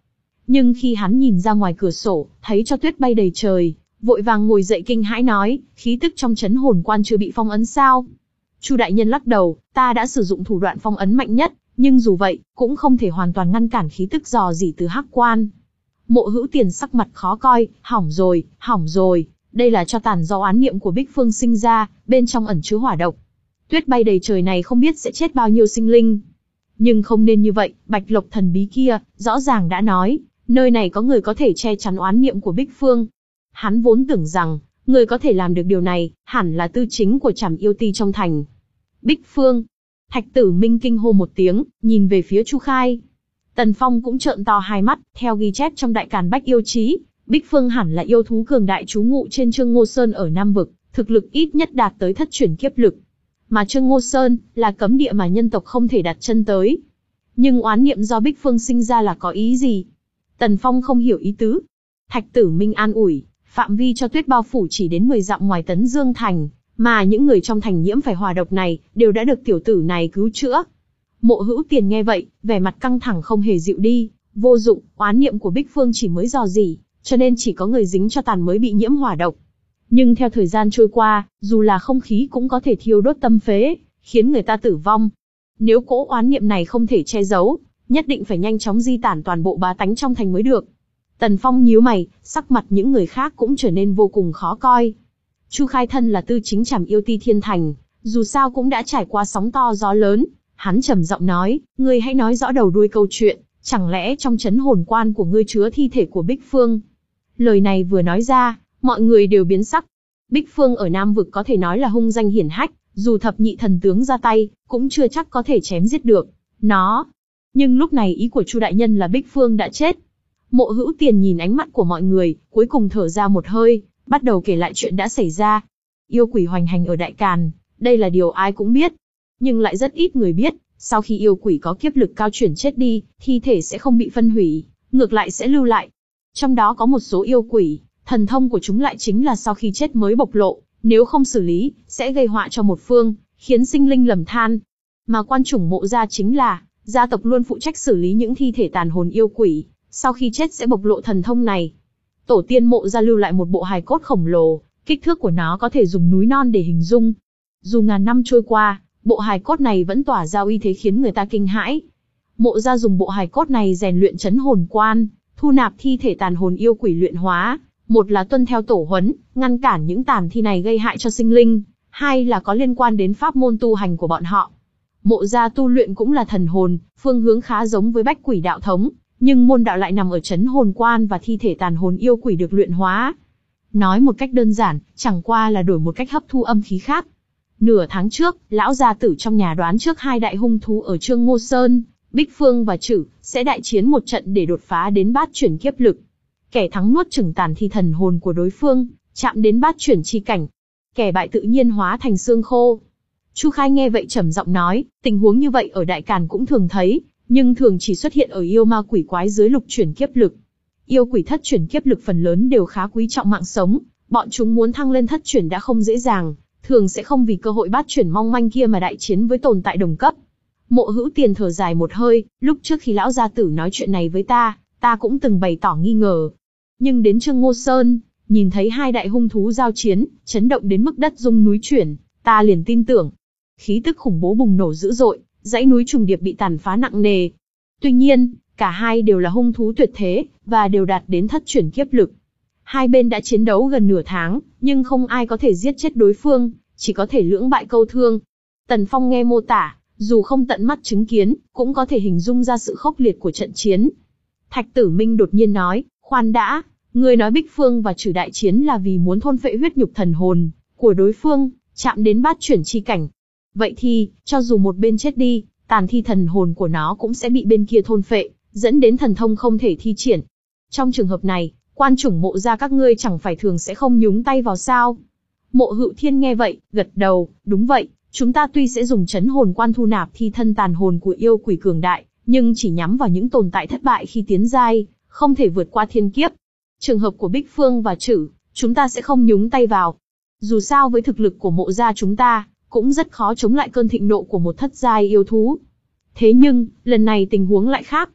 Nhưng khi hắn nhìn ra ngoài cửa sổ, thấy cho tuyết bay đầy trời, vội vàng ngồi dậy kinh hãi nói, khí tức trong trấn hồn quan chưa bị phong ấn sao? Chu đại nhân lắc đầu, ta đã sử dụng thủ đoạn phong ấn mạnh nhất, nhưng dù vậy, cũng không thể hoàn toàn ngăn cản khí tức dò dỉ từ hắc quan. Mộ Hữu Tiền sắc mặt khó coi, hỏng rồi, hỏng rồi, đây là cho tàn do oán niệm của Bích Phương sinh ra, bên trong ẩn chứa hỏa độc. Tuyết bay đầy trời này không biết sẽ chết bao nhiêu sinh linh. Nhưng không nên như vậy, Bạch Lộc thần bí kia, rõ ràng đã nói, nơi này có người có thể che chắn oán niệm của Bích Phương. Hắn vốn tưởng rằng, người có thể làm được điều này, hẳn là tư chính của Trảm Yêu Ti trong thành. Bích Phương. Thạch Tử Minh kinh hô một tiếng, nhìn về phía Chu Khai. Tần Phong cũng trợn to hai mắt, theo ghi chép trong Đại Càn Bách Yêu Chí, Bích Phương hẳn là yêu thú cường đại trú ngụ trên Trương Ngô Sơn ở Nam Vực, thực lực ít nhất đạt tới thất chuyển kiếp lực. Mà Trương Ngô Sơn là cấm địa mà nhân tộc không thể đặt chân tới. Nhưng oán niệm do Bích Phương sinh ra là có ý gì? Tần Phong không hiểu ý tứ. Thạch Tử Minh an ủi, phạm vi cho tuyết bao phủ chỉ đến mười dặm ngoài Tấn Dương Thành, mà những người trong thành nhiễm phải hỏa độc này, đều đã được tiểu tử này cứu chữa. Mộ Hữu Tiền nghe vậy, vẻ mặt căng thẳng không hề dịu đi, vô dụng, oán niệm của Bích Phương chỉ mới dò dỉ, cho nên chỉ có người dính cho tàn mới bị nhiễm hỏa độc. Nhưng theo thời gian trôi qua, dù là không khí cũng có thể thiêu đốt tâm phế, khiến người ta tử vong. Nếu cỗ oán niệm này không thể che giấu, nhất định phải nhanh chóng di tản toàn bộ bá tánh trong thành mới được. Tần Phong nhíu mày, sắc mặt những người khác cũng trở nên vô cùng khó coi. Chu Khai thân là tư chính Trảm Yêu Ti Thiên Thành, dù sao cũng đã trải qua sóng to gió lớn. Hắn trầm giọng nói, ngươi hãy nói rõ đầu đuôi câu chuyện, chẳng lẽ trong trấn hồn quan của ngươi chứa thi thể của Bích Phương? Lời này vừa nói ra, mọi người đều biến sắc. Bích Phương ở Nam Vực có thể nói là hung danh hiển hách, dù thập nhị thần tướng ra tay, cũng chưa chắc có thể chém giết được nó. Nhưng lúc này ý của Chu đại nhân là Bích Phương đã chết. Mộ Hữu Tiền nhìn ánh mắt của mọi người, cuối cùng thở ra một hơi, bắt đầu kể lại chuyện đã xảy ra. Yêu quỷ hoành hành ở Đại Càn, đây là điều ai cũng biết. Nhưng lại rất ít người biết, sau khi yêu quỷ có kiếp lực cao chuyển chết đi, thi thể sẽ không bị phân hủy, ngược lại sẽ lưu lại. Trong đó có một số yêu quỷ, thần thông của chúng lại chính là sau khi chết mới bộc lộ, nếu không xử lý, sẽ gây họa cho một phương, khiến sinh linh lầm than. Mà quan chủng Mộ gia chính là, gia tộc luôn phụ trách xử lý những thi thể tàn hồn yêu quỷ, sau khi chết sẽ bộc lộ thần thông này. Tổ tiên Mộ gia lưu lại một bộ hài cốt khổng lồ, kích thước của nó có thể dùng núi non để hình dung. Dù ngàn năm trôi qua, bộ hài cốt này vẫn tỏa ra uy thế khiến người ta kinh hãi. Mộ gia dùng bộ hài cốt này rèn luyện trấn hồn quan, thu nạp thi thể tàn hồn yêu quỷ luyện hóa, một là tuân theo tổ huấn, ngăn cản những tàn thi này gây hại cho sinh linh, hai là có liên quan đến pháp môn tu hành của bọn họ. Mộ gia tu luyện cũng là thần hồn, phương hướng khá giống với Bách Quỷ đạo thống, nhưng môn đạo lại nằm ở trấn hồn quan và thi thể tàn hồn yêu quỷ được luyện hóa. Nói một cách đơn giản, chẳng qua là đổi một cách hấp thu âm khí khác. Nửa tháng trước, lão gia tử trong nhà đoán trước hai đại hung thú ở Trương Ngô Sơn, Bích Phương và Trử, sẽ đại chiến một trận để đột phá đến bát chuyển kiếp lực. Kẻ thắng nuốt chửng tàn thi thần hồn của đối phương, chạm đến bát chuyển chi cảnh. Kẻ bại tự nhiên hóa thành xương khô. Chu Khai nghe vậy trầm giọng nói, tình huống như vậy ở Đại Càn cũng thường thấy, nhưng thường chỉ xuất hiện ở yêu ma quỷ quái dưới lục chuyển kiếp lực. Yêu quỷ thất chuyển kiếp lực phần lớn đều khá quý trọng mạng sống, bọn chúng muốn thăng lên thất chuyển đã không dễ dàng, thường sẽ không vì cơ hội bát chuyển mong manh kia mà đại chiến với tồn tại đồng cấp. Mộ Hữu Tiền thở dài một hơi, lúc trước khi lão gia tử nói chuyện này với ta, ta cũng từng bày tỏ nghi ngờ. Nhưng đến Trương Ngô Sơn, nhìn thấy hai đại hung thú giao chiến, chấn động đến mức đất rung núi chuyển, ta liền tin tưởng. Khí tức khủng bố bùng nổ dữ dội, dãy núi trùng điệp bị tàn phá nặng nề. Tuy nhiên, cả hai đều là hung thú tuyệt thế, và đều đạt đến thất chuyển kiếp lực. Hai bên đã chiến đấu gần nửa tháng, nhưng không ai có thể giết chết đối phương, chỉ có thể lưỡng bại câu thương. Tần Phong nghe mô tả, dù không tận mắt chứng kiến, cũng có thể hình dung ra sự khốc liệt của trận chiến. Thạch Tử Minh đột nhiên nói, khoan đã, ngươi nói Bích Phương và Trử đại chiến là vì muốn thôn phệ huyết nhục thần hồn của đối phương, chạm đến bát chuyển chi cảnh. Vậy thì, cho dù một bên chết đi, tàn thi thần hồn của nó cũng sẽ bị bên kia thôn phệ, dẫn đến thần thông không thể thi triển. Trong trường hợp này, quan chủng Mộ gia các ngươi chẳng phải thường sẽ không nhúng tay vào sao? Mộ Hữu Thiên nghe vậy, gật đầu, đúng vậy, chúng ta tuy sẽ dùng trấn hồn quan thu nạp thi thân tàn hồn của yêu quỷ cường đại, nhưng chỉ nhắm vào những tồn tại thất bại khi tiến giai, không thể vượt qua thiên kiếp. Trường hợp của Bích Phương và Trử, chúng ta sẽ không nhúng tay vào. Dù sao với thực lực của Mộ gia chúng ta, cũng rất khó chống lại cơn thịnh nộ của một thất giai yêu thú. Thế nhưng, lần này tình huống lại khác.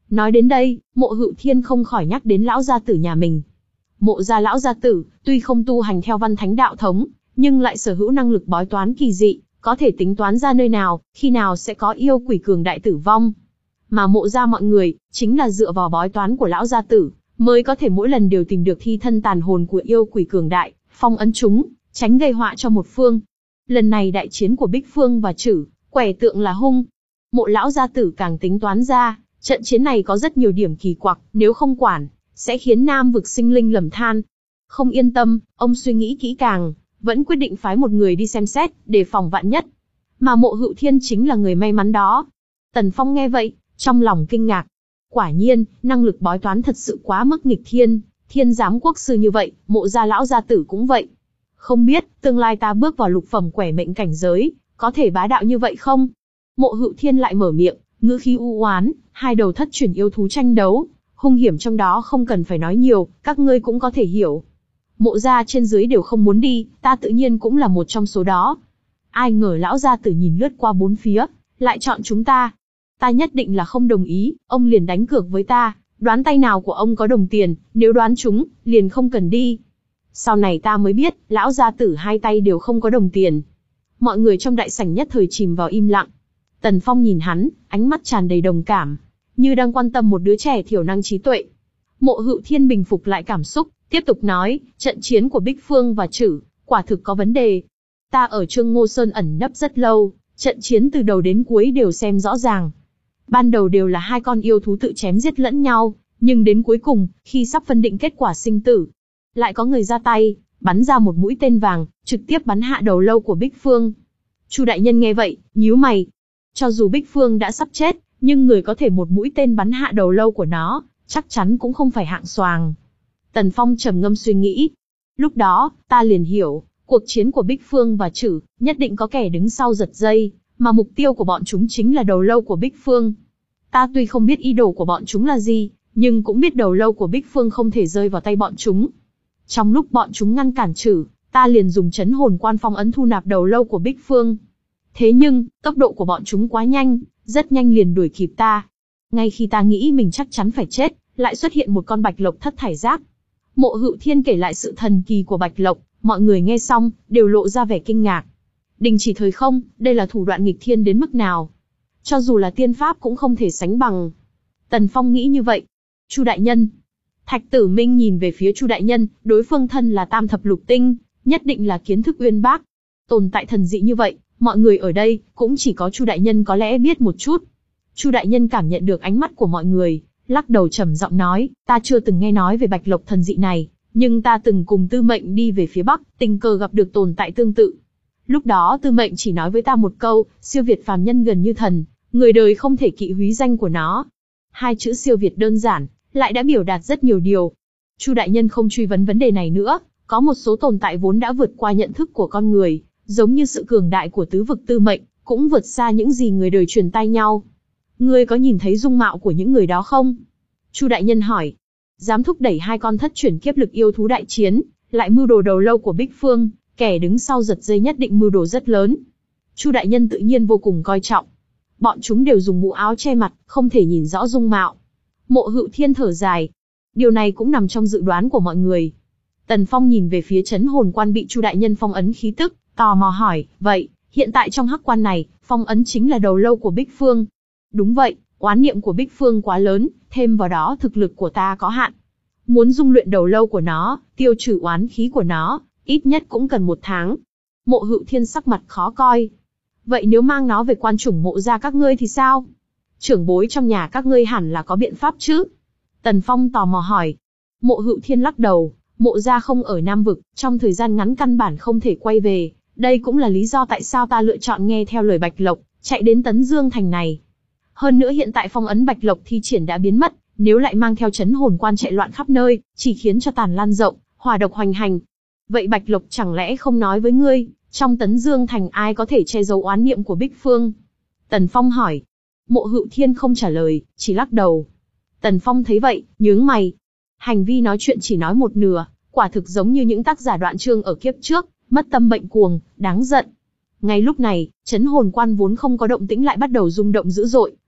Nói đến đây, Mộ Hựu Thiên không khỏi nhắc đến lão gia tử nhà mình. Mộ gia lão gia tử, tuy không tu hành theo văn thánh đạo thống, nhưng lại sở hữu năng lực bói toán kỳ dị, có thể tính toán ra nơi nào, khi nào sẽ có yêu quỷ cường đại tử vong. Mà mộ gia mọi người, chính là dựa vào bói toán của lão gia tử, mới có thể mỗi lần đều tìm được thi thân tàn hồn của yêu quỷ cường đại, phong ấn chúng, tránh gây họa cho một phương. Lần này đại chiến của Bích Phương và Chử, quẻ tượng là hung. Mộ lão gia tử càng tính toán ra, trận chiến này có rất nhiều điểm kỳ quặc, nếu không quản, sẽ khiến Nam vực sinh linh lầm than. Không yên tâm, ông suy nghĩ kỹ càng, vẫn quyết định phái một người đi xem xét, đề phòng vạn nhất. Mà Mộ Hựu Thiên chính là người may mắn đó. Tần Phong nghe vậy, trong lòng kinh ngạc. Quả nhiên, năng lực bói toán thật sự quá mức nghịch thiên, thiên giám quốc sư như vậy, mộ gia lão gia tử cũng vậy. Không biết, tương lai ta bước vào lục phẩm quẻ mệnh cảnh giới, có thể bá đạo như vậy không? Mộ Hựu Thiên lại mở miệng, ngữ khí u oán, hai đầu thất truyền yêu thú tranh đấu, hung hiểm trong đó không cần phải nói nhiều, các ngươi cũng có thể hiểu. Mộ gia trên dưới đều không muốn đi, ta tự nhiên cũng là một trong số đó. Ai ngờ lão gia tử nhìn lướt qua bốn phía, lại chọn chúng ta. Ta nhất định là không đồng ý, ông liền đánh cược với ta, đoán tay nào của ông có đồng tiền, nếu đoán chúng, liền không cần đi. Sau này ta mới biết, lão gia tử hai tay đều không có đồng tiền. Mọi người trong đại sảnh nhất thời chìm vào im lặng. Tần Phong nhìn hắn, ánh mắt tràn đầy đồng cảm, như đang quan tâm một đứa trẻ thiểu năng trí tuệ. Mộ Hựu Thiên bình phục lại cảm xúc, tiếp tục nói, trận chiến của Bích Phương và Chử, quả thực có vấn đề. Ta ở Trương Ngô Sơn ẩn nấp rất lâu, trận chiến từ đầu đến cuối đều xem rõ ràng. Ban đầu đều là hai con yêu thú tự chém giết lẫn nhau, nhưng đến cuối cùng, khi sắp phân định kết quả sinh tử, lại có người ra tay, bắn ra một mũi tên vàng, trực tiếp bắn hạ đầu lâu của Bích Phương. Chu đại nhân nghe vậy, nhíu mày. Cho dù Bích Phương đã sắp chết, nhưng người có thể một mũi tên bắn hạ đầu lâu của nó, chắc chắn cũng không phải hạng xoàng. Tần Phong trầm ngâm suy nghĩ. Lúc đó, ta liền hiểu, cuộc chiến của Bích Phương và Chử, nhất định có kẻ đứng sau giật dây, mà mục tiêu của bọn chúng chính là đầu lâu của Bích Phương. Ta tuy không biết ý đồ của bọn chúng là gì, nhưng cũng biết đầu lâu của Bích Phương không thể rơi vào tay bọn chúng. Trong lúc bọn chúng ngăn cản Chử, ta liền dùng chấn hồn quan phong ấn thu nạp đầu lâu của Bích Phương. Thế nhưng, tốc độ của bọn chúng quá nhanh, rất nhanh liền đuổi kịp ta. Ngay khi ta nghĩ mình chắc chắn phải chết, lại xuất hiện một con bạch lộc thất thải giáp. Mộ Hựu Thiên kể lại sự thần kỳ của bạch lộc, mọi người nghe xong, đều lộ ra vẻ kinh ngạc. Đình chỉ thời không, đây là thủ đoạn nghịch thiên đến mức nào? Cho dù là tiên pháp cũng không thể sánh bằng. Tần Phong nghĩ như vậy. Chu đại nhân. Thạch Tử Minh nhìn về phía Chu đại nhân, đối phương thân là tam thập lục tinh, nhất định là kiến thức uyên bác. Tồn tại thần dị như vậy, mọi người ở đây, cũng chỉ có Chu đại nhân có lẽ biết một chút. Chu đại nhân cảm nhận được ánh mắt của mọi người, lắc đầu trầm giọng nói, ta chưa từng nghe nói về bạch lộc thần dị này, nhưng ta từng cùng Tư Mệnh đi về phía Bắc, tình cờ gặp được tồn tại tương tự. Lúc đó Tư Mệnh chỉ nói với ta một câu, siêu việt phàm nhân gần như thần, người đời không thể kỵ húy danh của nó. Hai chữ siêu việt đơn giản, lại đã biểu đạt rất nhiều điều. Chu đại nhân không truy vấn vấn đề này nữa, có một số tồn tại vốn đã vượt qua nhận thức của con người, giống như sự cường đại của tứ vực Tư Mệnh, cũng vượt xa những gì người đời truyền tai nhau. Ngươi có nhìn thấy dung mạo của những người đó không? Chu đại nhân hỏi. Dám thúc đẩy hai con thất chuyển kiếp lực yêu thú đại chiến, lại mưu đồ đầu lâu của Bích Phương, kẻ đứng sau giật dây nhất định mưu đồ rất lớn. Chu đại nhân tự nhiên vô cùng coi trọng. Bọn chúng đều dùng mũ áo che mặt, không thể nhìn rõ dung mạo. Mộ Hựu Thiên thở dài. Điều này cũng nằm trong dự đoán của mọi người. Tần Phong nhìn về phía chấn hồn quan bị Chu đại nhân phong ấn khí tức, tò mò hỏi, vậy, hiện tại trong hắc quan này, phong ấn chính là đầu lâu của Bích Phương. Đúng vậy, oán niệm của Bích Phương quá lớn, thêm vào đó thực lực của ta có hạn. Muốn dung luyện đầu lâu của nó, tiêu trừ oán khí của nó, ít nhất cũng cần một tháng. Mộ Hựu Thiên sắc mặt khó coi. Vậy nếu mang nó về quan chủng mộ gia các ngươi thì sao? Trưởng bối trong nhà các ngươi hẳn là có biện pháp chứ? Tần Phong tò mò hỏi. Mộ Hựu Thiên lắc đầu, mộ gia không ở Nam Vực, trong thời gian ngắn căn bản không thể quay về. Đây cũng là lý do tại sao ta lựa chọn nghe theo lời Bạch Lộc, chạy đến Tấn Dương Thành này. Hơn nữa hiện tại phong ấn Bạch Lộc thi triển đã biến mất, nếu lại mang theo chấn hồn quan chạy loạn khắp nơi, chỉ khiến cho tàn lan rộng, hỏa độc hoành hành. Vậy Bạch Lộc chẳng lẽ không nói với ngươi, trong Tấn Dương Thành ai có thể che giấu oán niệm của Bích Phương? Tần Phong hỏi. Mộ Hựu Thiên không trả lời, chỉ lắc đầu. Tần Phong thấy vậy, nhướng mày. Hành vi nói chuyện chỉ nói một nửa, quả thực giống như những tác giả đoạn chương ở kiếp trước, mất tâm bệnh cuồng, đáng giận. Ngay lúc này, chấn hồn quan vốn không có động tĩnh lại bắt đầu rung động dữ dội,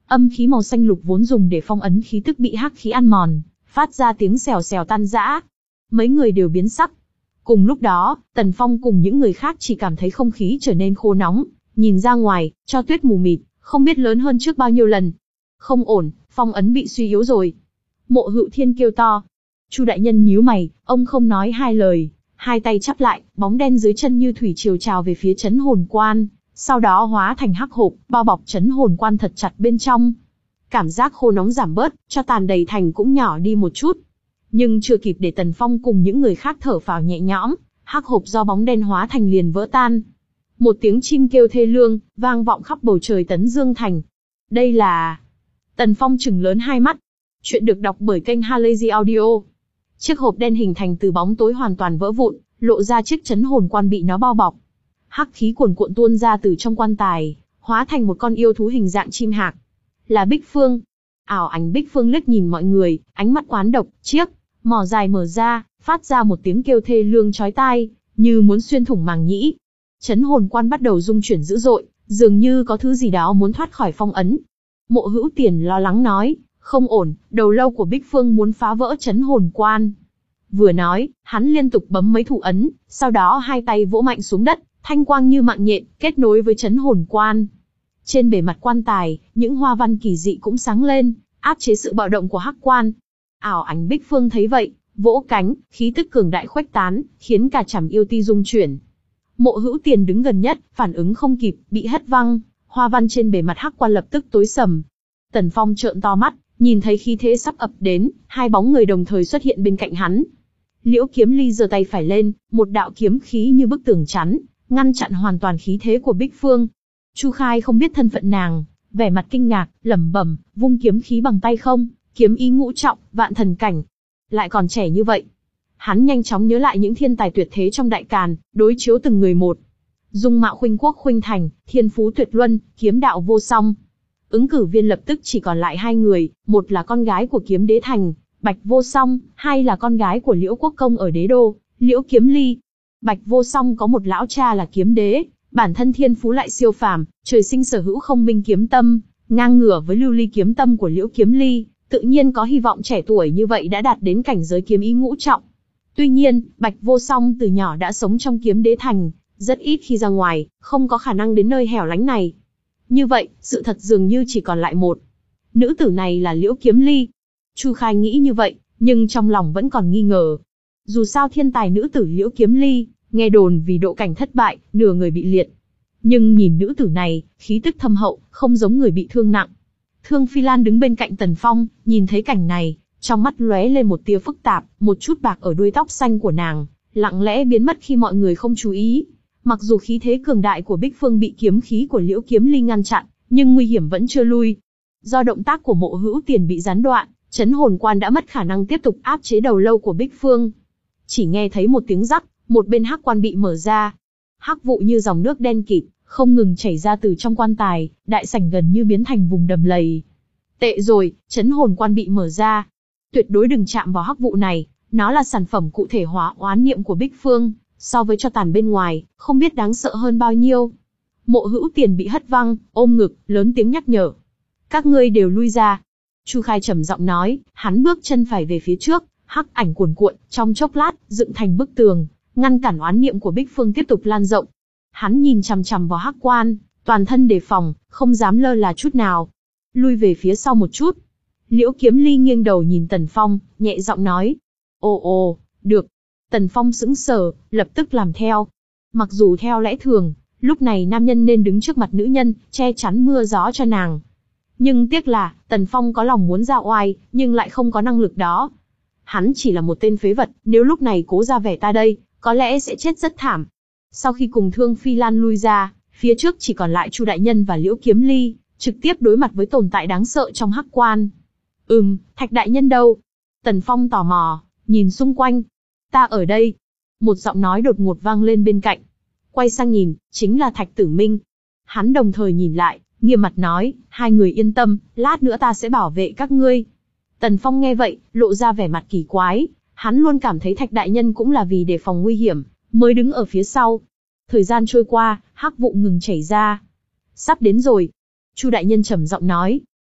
Âm khí màu xanh lục vốn dùng để phong ấn khí tức bị hắc khí ăn mòn, phát ra tiếng xèo xèo tan rã. Mấy người đều biến sắc. Cùng lúc đó, Tần Phong cùng những người khác chỉ cảm thấy không khí trở nên khô nóng, nhìn ra ngoài, cho tuyết mù mịt, không biết lớn hơn trước bao nhiêu lần. Không ổn, phong ấn bị suy yếu rồi. Mộ Hữu Thiên kêu to. Chu đại nhân nhíu mày, ông không nói hai lời, hai tay chắp lại, bóng đen dưới chân như thủy triều trào về phía Chấn Hồn Quan, sau đó hóa thành hắc hộp, bao bọc Chấn Hồn Quan thật chặt bên trong. Cảm giác khô nóng giảm bớt, cho tàn đầy thành cũng nhỏ đi một chút. Nhưng chưa kịp để Tần Phong cùng những người khác thở phào nhẹ nhõm, hắc hộp do bóng đen hóa thành liền vỡ tan. Một tiếng chim kêu thê lương, vang vọng khắp bầu trời Tấn Dương Thành. Đây là... Tần Phong trừng lớn hai mắt. Chuyện được đọc bởi kênh Halazy Audio. Chiếc hộp đen hình thành từ bóng tối hoàn toàn vỡ vụn, lộ ra chiếc Chấn Hồn Quan bị nó bao bọc. Hắc khí cuồn cuộn tuôn ra từ trong quan tài, hóa thành một con yêu thú hình dạng chim hạc. Là Bích Phương. Ảo ảnh Bích Phương liếc nhìn mọi người, ánh mắt oán độc, chiếc mỏ dài mở ra, phát ra một tiếng kêu thê lương chói tai, như muốn xuyên thủng màng nhĩ. Chấn Hồn Quan bắt đầu rung chuyển dữ dội, dường như có thứ gì đó muốn thoát khỏi phong ấn. Mộ Hữu Tiền lo lắng nói, không ổn, đầu lâu của Bích Phương muốn phá vỡ Chấn Hồn Quan. Vừa nói, hắn liên tục bấm mấy thủ ấn, sau đó hai tay vỗ mạnh xuống đất, thanh quang như mạng nhện, kết nối với Chấn Hồn Quan. Trên bề mặt quan tài, những hoa văn kỳ dị cũng sáng lên, áp chế sự bạo động của hắc quan. Ảo ảnh Bích Phương thấy vậy, vỗ cánh, khí tức cường đại khuếch tán, khiến cả Trảm Yêu Ti rung chuyển. Mộ Hữu Tiền đứng gần nhất, phản ứng không kịp, bị hất văng, hoa văn trên bề mặt hắc quan lập tức tối sầm. Tần Phong trợn to mắt, nhìn thấy khí thế sắp ập đến, hai bóng người đồng thời xuất hiện bên cạnh hắn. Liễu Kiếm Ly giơ tay phải lên, một đạo kiếm khí như bức tường chắn, ngăn chặn hoàn toàn khí thế của Bích Phương. Chu Khai không biết thân phận nàng, vẻ mặt kinh ngạc, lẩm bẩm, vung kiếm khí bằng tay không, kiếm ý ngũ trọng, vạn thần cảnh. Lại còn trẻ như vậy. Hắn nhanh chóng nhớ lại những thiên tài tuyệt thế trong đại càn, đối chiếu từng người một. Dung mạo khuynh quốc khuynh thành, thiên phú tuyệt luân, kiếm đạo vô song. Ứng cử viên lập tức chỉ còn lại hai người, một là con gái của Kiếm Đế Thành, Bạch Vô Song, hai là con gái của Liễu Quốc Công ở Đế Đô, Liễu Kiếm Ly. Bạch Vô Song có một lão cha là kiếm đế, bản thân thiên phú lại siêu phàm, trời sinh sở hữu không minh kiếm tâm, ngang ngửa với lưu ly kiếm tâm của Liễu Kiếm Ly, tự nhiên có hy vọng trẻ tuổi như vậy đã đạt đến cảnh giới kiếm ý ngũ trọng. Tuy nhiên, Bạch Vô Song từ nhỏ đã sống trong Kiếm Đế Thành, rất ít khi ra ngoài, không có khả năng đến nơi hẻo lánh này. Như vậy, sự thật dường như chỉ còn lại một. Nữ tử này là Liễu Kiếm Ly. Chu Khai nghĩ như vậy, nhưng trong lòng vẫn còn nghi ngờ. Dù sao thiên tài nữ tử Liễu Kiếm Ly, nghe đồn vì độ cảnh thất bại, nửa người bị liệt. Nhưng nhìn nữ tử này, khí tức thâm hậu, không giống người bị thương nặng. Thương Phi Lan đứng bên cạnh Tần Phong, nhìn thấy cảnh này, trong mắt lóe lên một tia phức tạp, một chút bạc ở đuôi tóc xanh của nàng, lặng lẽ biến mất khi mọi người không chú ý. Mặc dù khí thế cường đại của Bích Phương bị kiếm khí của Liễu Kiếm Ly ngăn chặn, nhưng nguy hiểm vẫn chưa lui. Do động tác của Mộ Hữu Tiền bị gián đoạn, Chấn Hồn Quan đã mất khả năng tiếp tục áp chế đầu lâu của Bích Phương. Chỉ nghe thấy một tiếng rắc, một bên hắc quan bị mở ra. Hắc vụ như dòng nước đen kịt, không ngừng chảy ra từ trong quan tài, đại sảnh gần như biến thành vùng đầm lầy. Tệ rồi, Chấn Hồn Quan bị mở ra. Tuyệt đối đừng chạm vào hắc vụ này, nó là sản phẩm cụ thể hóa oán niệm của Bích Phương, so với cho tàn bên ngoài, không biết đáng sợ hơn bao nhiêu. Mộ Hữu Tiền bị hất văng, ôm ngực, lớn tiếng nhắc nhở. Các ngươi đều lui ra. Chu Khai trầm giọng nói, hắn bước chân phải về phía trước, hắc ảnh cuồn cuộn, trong chốc lát, dựng thành bức tường, ngăn cản oán niệm của Bích Phương tiếp tục lan rộng. Hắn nhìn chằm chằm vào hắc quan, toàn thân đề phòng, không dám lơ là chút nào. Lui về phía sau một chút. Liễu Kiếm Ly nghiêng đầu nhìn Tần Phong, nhẹ giọng nói. Ồ ồ, được. Tần Phong sững sờ, lập tức làm theo. Mặc dù theo lẽ thường, lúc này nam nhân nên đứng trước mặt nữ nhân, che chắn mưa gió cho nàng. Nhưng tiếc là, Tần Phong có lòng muốn ra oai, nhưng lại không có năng lực đó. Hắn chỉ là một tên phế vật, nếu lúc này cố ra vẻ ta đây, có lẽ sẽ chết rất thảm. Sau khi cùng Thương Phi Lan lui ra, phía trước chỉ còn lại Chu Đại Nhân và Liễu Kiếm Ly, trực tiếp đối mặt với tồn tại đáng sợ trong hắc quan. Ừm, Thạch Đại Nhân đâu? Tần Phong tò mò, nhìn xung quanh. Ta ở đây. Một giọng nói đột ngột vang lên bên cạnh. Quay sang nhìn, chính là Thạch Tử Minh. Hắn đồng thời nhìn lại, nghiêm mặt nói, hai người yên tâm, lát nữa ta sẽ bảo vệ các ngươi. Tần Phong nghe vậy, lộ ra vẻ mặt kỳ quái. Hắn luôn cảm thấy Thạch Đại Nhân cũng là vì đề phòng nguy hiểm, mới đứng ở phía sau. Thời gian trôi qua, hắc vụ ngừng chảy ra. Sắp đến rồi. Chu Đại Nhân trầm giọng nói.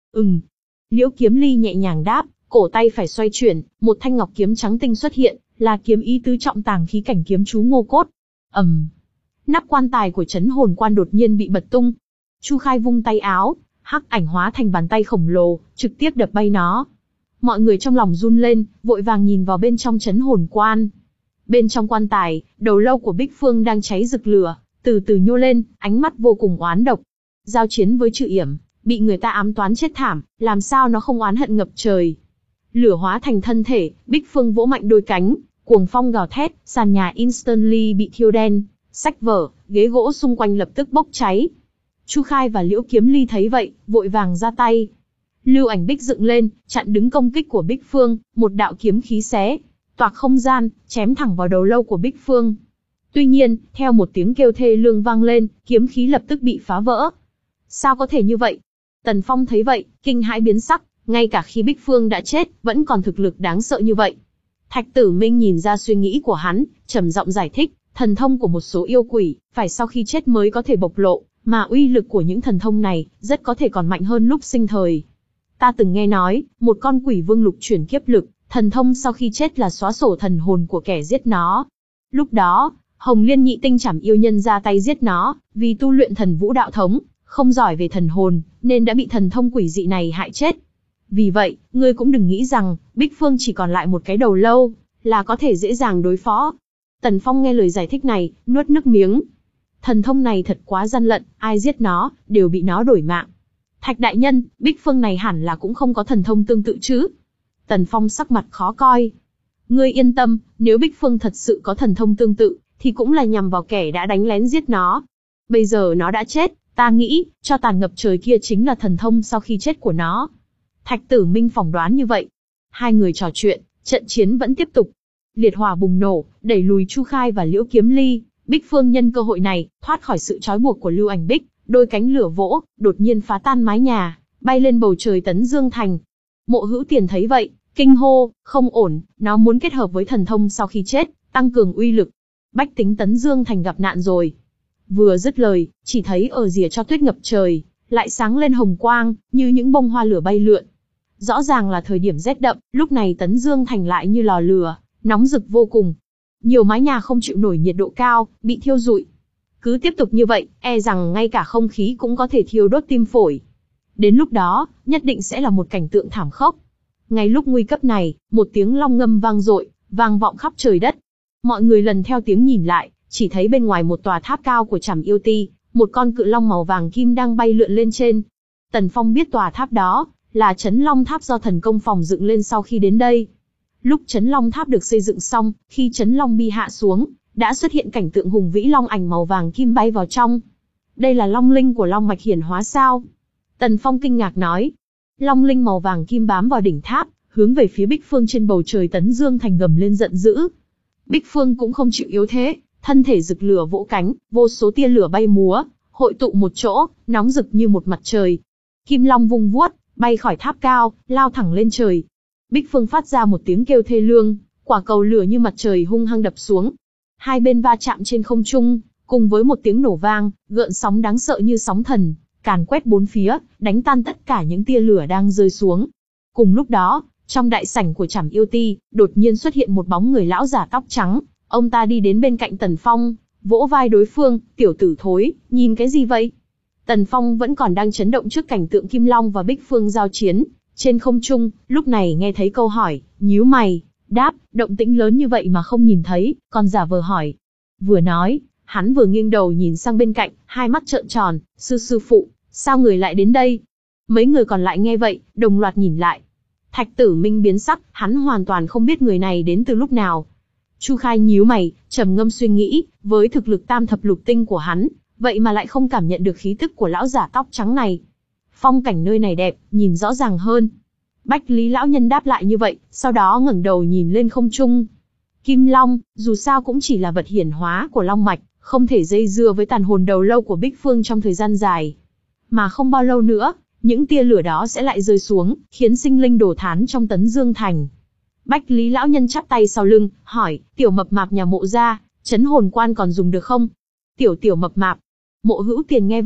Ừm. Liễu Kiếm Ly nhẹ nhàng đáp, cổ tay phải xoay chuyển, một thanh ngọc kiếm trắng tinh xuất hiện, là kiếm ý tứ trọng tàng khí cảnh kiếm chú Ngô Cốt. ầm, nắp quan tài của Chấn Hồn Quan đột nhiên bị bật tung. Chu Khai vung tay áo, hắc ảnh hóa thành bàn tay khổng lồ, trực tiếp đập bay nó. Mọi người trong lòng run lên, vội vàng nhìn vào bên trong Chấn Hồn Quan. Bên trong quan tài, đầu lâu của Bích Phương đang cháy rực lửa, từ từ nhô lên, ánh mắt vô cùng oán độc. Giao chiến với Trự Yểm, bị người ta ám toán chết thảm, làm sao nó không oán hận ngập trời. Lửa hóa thành thân thể, Bích Phương vỗ mạnh đôi cánh, cuồng phong gào thét, sàn nhà instantly bị thiêu đen, sách vở, ghế gỗ xung quanh lập tức bốc cháy. Chu Khai và Liễu Kiếm Ly thấy vậy, vội vàng ra tay. Lưu Ảnh Bích dựng lên, chặn đứng công kích của Bích Phương, một đạo kiếm khí xé toạc không gian, chém thẳng vào đầu lâu của Bích Phương. Tuy nhiên, theo một tiếng kêu thê lương vang lên, kiếm khí lập tức bị phá vỡ. Sao có thể như vậy? Tần Phong thấy vậy, kinh hãi biến sắc, ngay cả khi Bích Phương đã chết, vẫn còn thực lực đáng sợ như vậy. Thạch Tử Minh nhìn ra suy nghĩ của hắn, trầm giọng giải thích, thần thông của một số yêu quỷ, phải sau khi chết mới có thể bộc lộ, mà uy lực của những thần thông này, rất có thể còn mạnh hơn lúc sinh thời. Ta từng nghe nói, một con quỷ vương lục chuyển kiếp lực, thần thông sau khi chết là xóa sổ thần hồn của kẻ giết nó. Lúc đó, Hồng Liên Nhị Tinh Trảm yêu nhân ra tay giết nó, vì tu luyện thần vũ đạo thống, không giỏi về thần hồn, nên đã bị thần thông quỷ dị này hại chết. Vì vậy, ngươi cũng đừng nghĩ rằng, Bích Phương chỉ còn lại một cái đầu lâu, là có thể dễ dàng đối phó. Tần Phong nghe lời giải thích này, nuốt nước miếng. Thần thông này thật quá gian lận, ai giết nó, đều bị nó đổi mạng. Thạch đại nhân, Bích Phương này hẳn là cũng không có thần thông tương tự chứ? Tần Phong sắc mặt khó coi. Ngươi yên tâm, nếu Bích Phương thật sự có thần thông tương tự, thì cũng là nhằm vào kẻ đã đánh lén giết nó. Bây giờ nó đã chết, ta nghĩ, cho tàn ngập trời kia chính là thần thông sau khi chết của nó. Thạch Tử Minh phỏng đoán như vậy. Hai người trò chuyện, trận chiến vẫn tiếp tục. Liệt hỏa bùng nổ, đẩy lùi Chu Khai và Liễu Kiếm Ly. Bích Phương nhân cơ hội này, thoát khỏi sự trói buộc của Lưu Ảnh Bích, đôi cánh lửa vỗ, đột nhiên phá tan mái nhà, bay lên bầu trời Tấn Dương Thành. Mộ Hữu Tiền thấy vậy, kinh hô, không ổn, nó muốn kết hợp với thần thông sau khi chết, tăng cường uy lực. Bách tính Tấn Dương Thành gặp nạn rồi. Vừa dứt lời, chỉ thấy ở rìa cho tuyết ngập trời, lại sáng lên hồng quang, như những bông hoa lửa bay lượn. Rõ ràng là thời điểm rét đậm, lúc này Tấn Dương Thành lại như lò lửa, nóng rực vô cùng. Nhiều mái nhà không chịu nổi nhiệt độ cao, bị thiêu rụi. Cứ tiếp tục như vậy, e rằng ngay cả không khí cũng có thể thiêu đốt tim phổi. Đến lúc đó, nhất định sẽ là một cảnh tượng thảm khốc. Ngay lúc nguy cấp này, một tiếng long ngâm vang dội, vang vọng khắp trời đất. Mọi người lần theo tiếng nhìn lại, chỉ thấy bên ngoài một tòa tháp cao của Trảm Yêu Ti, một con cự long màu vàng kim đang bay lượn lên trên. Tần Phong biết tòa tháp đó là Chấn Long Tháp do thần công phòng dựng lên sau khi đến đây. Lúc Chấn Long Tháp được xây dựng xong, khi Chấn Long Bi hạ xuống, đã xuất hiện cảnh tượng hùng vĩ long ảnh màu vàng kim bay vào trong. Đây là long linh của long mạch hiển hóa sao? Tần Phong kinh ngạc nói. Long linh màu vàng kim bám vào đỉnh tháp, hướng về phía Bích Phương trên bầu trời Tấn Dương Thành gầm lên giận dữ. Bích Phương cũng không chịu yếu thế, thân thể rực lửa vỗ cánh, vô số tia lửa bay múa, hội tụ một chỗ, nóng rực như một mặt trời. Kim long vung vuốt, bay khỏi tháp cao, lao thẳng lên trời. Bích Phương phát ra một tiếng kêu thê lương, quả cầu lửa như mặt trời hung hăng đập xuống. Hai bên va chạm trên không trung, cùng với một tiếng nổ vang, gợn sóng đáng sợ như sóng thần, càn quét bốn phía, đánh tan tất cả những tia lửa đang rơi xuống. Cùng lúc đó, trong đại sảnh của Trảm Yêu Ti, đột nhiên xuất hiện một bóng người lão giả tóc trắng. Ông ta đi đến bên cạnh Tần Phong, vỗ vai đối phương, tiểu tử thối, nhìn cái gì vậy? Tần Phong vẫn còn đang chấn động trước cảnh tượng Kim Long và Bích Phương giao chiến. Trên không trung, lúc này nghe thấy câu hỏi, nhíu mày, đáp, động tĩnh lớn như vậy mà không nhìn thấy, còn giả vờ hỏi. Vừa nói, hắn vừa nghiêng đầu nhìn sang bên cạnh, hai mắt trợn tròn, sư sư phụ, sao người lại đến đây? Mấy người còn lại nghe vậy, đồng loạt nhìn lại. Thạch Tử Minh biến sắc, hắn hoàn toàn không biết người này đến từ lúc nào. Chu Khai nhíu mày, trầm ngâm suy nghĩ, với thực lực tam thập lục tinh của hắn, vậy mà lại không cảm nhận được khí tức của lão giả tóc trắng này. Phong cảnh nơi này đẹp, nhìn rõ ràng hơn. Bách Lý lão nhân đáp lại như vậy, sau đó ngẩng đầu nhìn lên không trung. Kim Long, dù sao cũng chỉ là vật hiển hóa của long mạch, không thể dây dưa với tàn hồn đầu lâu của Bích Phương trong thời gian dài. Mà không bao lâu nữa, những tia lửa đó sẽ lại rơi xuống, khiến sinh linh đổ thán trong Tấn Dương Thành. Bách Lý lão nhân chắp tay sau lưng, hỏi, tiểu mập mạp nhà Mộ gia, Chấn Hồn Quan còn dùng được không? Tiểu tiểu mập mạp. Mộ Hữu Tiền nghe vậy,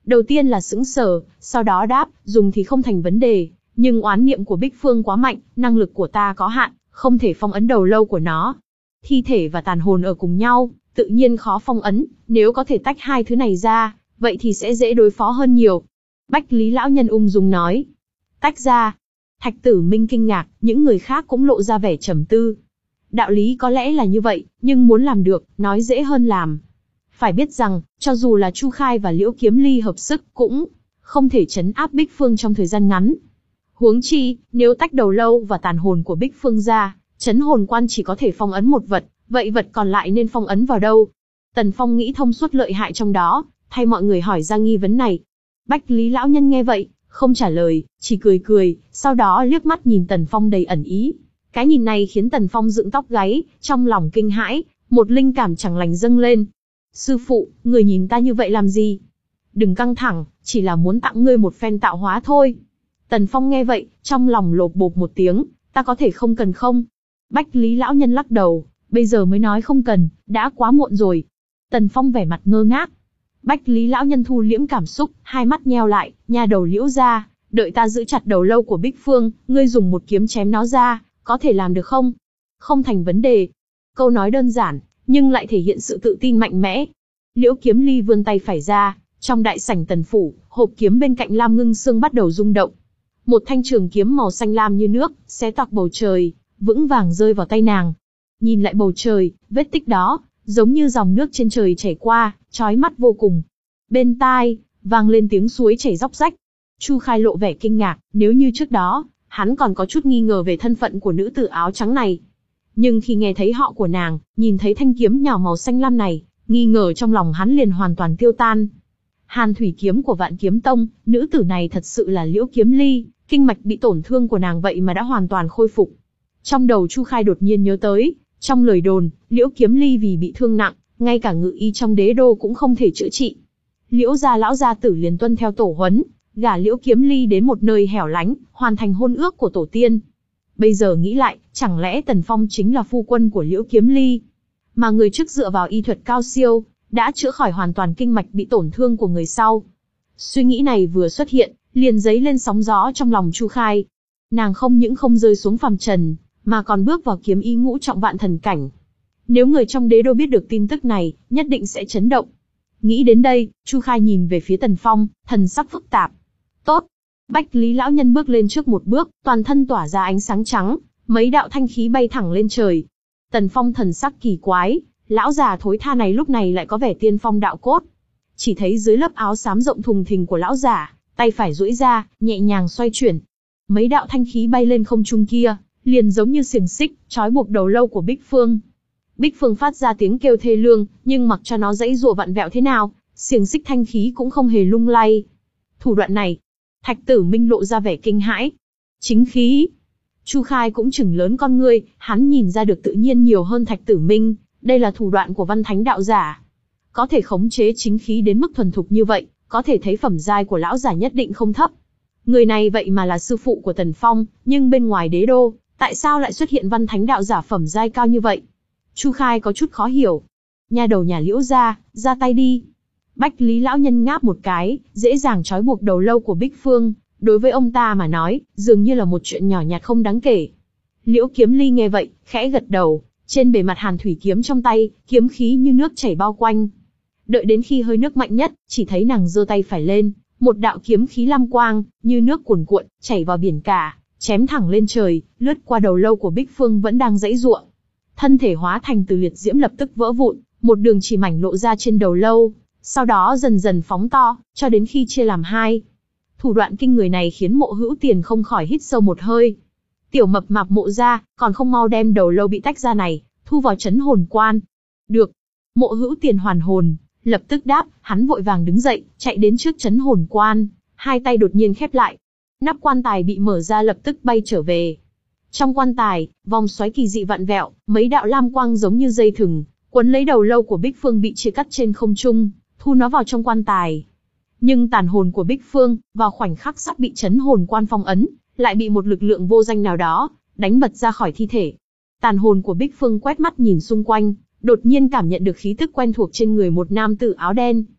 Đầu tiên là sững sờ, sau đó đáp, dùng thì không thành vấn đề, nhưng oán niệm của Bích Phương quá mạnh, năng lực của ta có hạn, không thể phong ấn đầu lâu của nó. Thi thể và tàn hồn ở cùng nhau, tự nhiên khó phong ấn, nếu có thể tách hai thứ này ra, vậy thì sẽ dễ đối phó hơn nhiều. Bách Lý lão nhân ung dung nói. Tách ra. Thạch Tử Minh kinh ngạc, những người khác cũng lộ ra vẻ trầm tư. Đạo lý có lẽ là như vậy, nhưng muốn làm được, nói dễ hơn làm. Phải biết rằng, cho dù là Chu Khai và Liễu Kiếm Ly hợp sức cũng không thể trấn áp Bích Phương trong thời gian ngắn. Huống chi, nếu tách đầu lâu và tàn hồn của Bích Phương ra, trấn hồn quan chỉ có thể phong ấn một vật, vậy vật còn lại nên phong ấn vào đâu? Tần Phong nghĩ thông suốt lợi hại trong đó, thay mọi người hỏi ra nghi vấn này. Bách Lý lão nhân nghe vậy, không trả lời, chỉ cười cười, sau đó liếc mắt nhìn Tần Phong đầy ẩn ý. Cái nhìn này khiến Tần Phong dựng tóc gáy, trong lòng kinh hãi, một linh cảm chẳng lành dâng lên. Sư phụ, người nhìn ta như vậy làm gì? Đừng căng thẳng, chỉ là muốn tặng ngươi một phen tạo hóa thôi. Tần Phong nghe vậy, trong lòng lột bột một tiếng, ta có thể không cần không? Bách Lý lão nhân lắc đầu, bây giờ mới nói không cần, đã quá muộn rồi. Tần Phong vẻ mặt ngơ ngác. Bách Lý lão nhân thu liễm cảm xúc, hai mắt nheo lại, nha đầu Liễu ra, đợi ta giữ chặt đầu lâu của Bích Phương, ngươi dùng một kiếm chém nó ra, có thể làm được không? Không thành vấn đề. Câu nói đơn giản, nhưng lại thể hiện sự tự tin mạnh mẽ. Liễu Kiếm Ly vươn tay phải ra, trong đại sảnh Tần phủ, hộp kiếm bên cạnh Lam Ngưng Sương bắt đầu rung động. Một thanh trường kiếm màu xanh lam như nước, xé toạc bầu trời, vững vàng rơi vào tay nàng. Nhìn lại bầu trời, vết tích đó, giống như dòng nước trên trời chảy qua, chói mắt vô cùng. Bên tai, vang lên tiếng suối chảy róc rách. Chu Khai lộ vẻ kinh ngạc, nếu như trước đó, hắn còn có chút nghi ngờ về thân phận của nữ tử áo trắng này. Nhưng khi nghe thấy họ của nàng, nhìn thấy thanh kiếm nhỏ màu xanh lam này, nghi ngờ trong lòng hắn liền hoàn toàn tiêu tan. Hàn thủy kiếm của Vạn Kiếm Tông, nữ tử này thật sự là Liễu Kiếm Ly, kinh mạch bị tổn thương của nàng vậy mà đã hoàn toàn khôi phục. Trong đầu Chu Khai đột nhiên nhớ tới, trong lời đồn, Liễu Kiếm Ly vì bị thương nặng, ngay cả ngự y trong đế đô cũng không thể chữa trị. Liễu gia lão gia tử liền tuân theo tổ huấn, gả Liễu Kiếm Ly đến một nơi hẻo lánh, hoàn thành hôn ước của tổ tiên. Bây giờ nghĩ lại, chẳng lẽ Tần Phong chính là phu quân của Liễu Kiếm Ly? Mà người trước dựa vào y thuật cao siêu, đã chữa khỏi hoàn toàn kinh mạch bị tổn thương của người sau. Suy nghĩ này vừa xuất hiện, liền dấy lên sóng gió trong lòng Chu Khai. Nàng không những không rơi xuống phàm trần, mà còn bước vào kiếm ý ngũ trọng vạn thần cảnh. Nếu người trong đế đô biết được tin tức này, nhất định sẽ chấn động. Nghĩ đến đây, Chu Khai nhìn về phía Tần Phong, thần sắc phức tạp. Tốt. Bách Lý lão nhân bước lên trước một bước, toàn thân tỏa ra ánh sáng trắng, mấy đạo thanh khí bay thẳng lên trời. Tần Phong thần sắc kỳ quái, lão già thối tha này lúc này lại có vẻ tiên phong đạo cốt. Chỉ thấy dưới lớp áo xám rộng thùng thình của lão già, tay phải duỗi ra, nhẹ nhàng xoay chuyển. Mấy đạo thanh khí bay lên không trung kia, liền giống như xiềng xích, trói buộc đầu lâu của Bích Phương. Bích Phương phát ra tiếng kêu thê lương, nhưng mặc cho nó giãy giụa vặn vẹo thế nào, xiềng xích thanh khí cũng không hề lung lay. Thủ đoạn này, Thạch Tử Minh lộ ra vẻ kinh hãi. Chính khí. Chu Khai cũng chừng lớn con ngươi, hắn nhìn ra được tự nhiên nhiều hơn Thạch Tử Minh, đây là thủ đoạn của văn thánh đạo giả. Có thể khống chế chính khí đến mức thuần thục như vậy, có thể thấy phẩm giai của lão giả nhất định không thấp. Người này vậy mà là sư phụ của Tần Phong, nhưng bên ngoài đế đô, tại sao lại xuất hiện văn thánh đạo giả phẩm giai cao như vậy? Chu Khai có chút khó hiểu. Nhà đầu nhà Liễu ra, ra tay đi. Bách Lý lão nhân ngáp một cái, dễ dàng trói buộc đầu lâu của Bích Phương, đối với ông ta mà nói, dường như là một chuyện nhỏ nhặt không đáng kể. Liễu Kiếm Ly nghe vậy, khẽ gật đầu, trên bề mặt hàn thủy kiếm trong tay, kiếm khí như nước chảy bao quanh. Đợi đến khi hơi nước mạnh nhất, chỉ thấy nàng giơ tay phải lên, một đạo kiếm khí lam quang, như nước cuồn cuộn, chảy vào biển cả, chém thẳng lên trời, lướt qua đầu lâu của Bích Phương vẫn đang giãy giụa. Thân thể hóa thành từ liệt diễm lập tức vỡ vụn, một đường chỉ mảnh lộ ra trên đầu lâu, sau đó dần dần phóng to, cho đến khi chia làm hai. Thủ đoạn kinh người này khiến Mộ Hữu Tiền không khỏi hít sâu một hơi. Tiểu mập mạp Mộ gia, còn không mau đem đầu lâu bị tách ra này, thu vào trấn hồn quan. Được. Mộ Hữu Tiền hoàn hồn, lập tức đáp, hắn vội vàng đứng dậy, chạy đến trước trấn hồn quan, hai tay đột nhiên khép lại. Nắp quan tài bị mở ra lập tức bay trở về. Trong quan tài, vòng xoáy kỳ dị vặn vẹo, mấy đạo lam quang giống như dây thừng, quấn lấy đầu lâu của Bích Phương bị chia cắt trên không trung, thu nó vào trong quan tài. Nhưng tàn hồn của Bích Phương, vào khoảnh khắc sắp bị trấn hồn quan phong ấn, lại bị một lực lượng vô danh nào đó đánh bật ra khỏi thi thể. Tàn hồn của Bích Phương quét mắt nhìn xung quanh, đột nhiên cảm nhận được khí tức quen thuộc trên người một nam tử áo đen.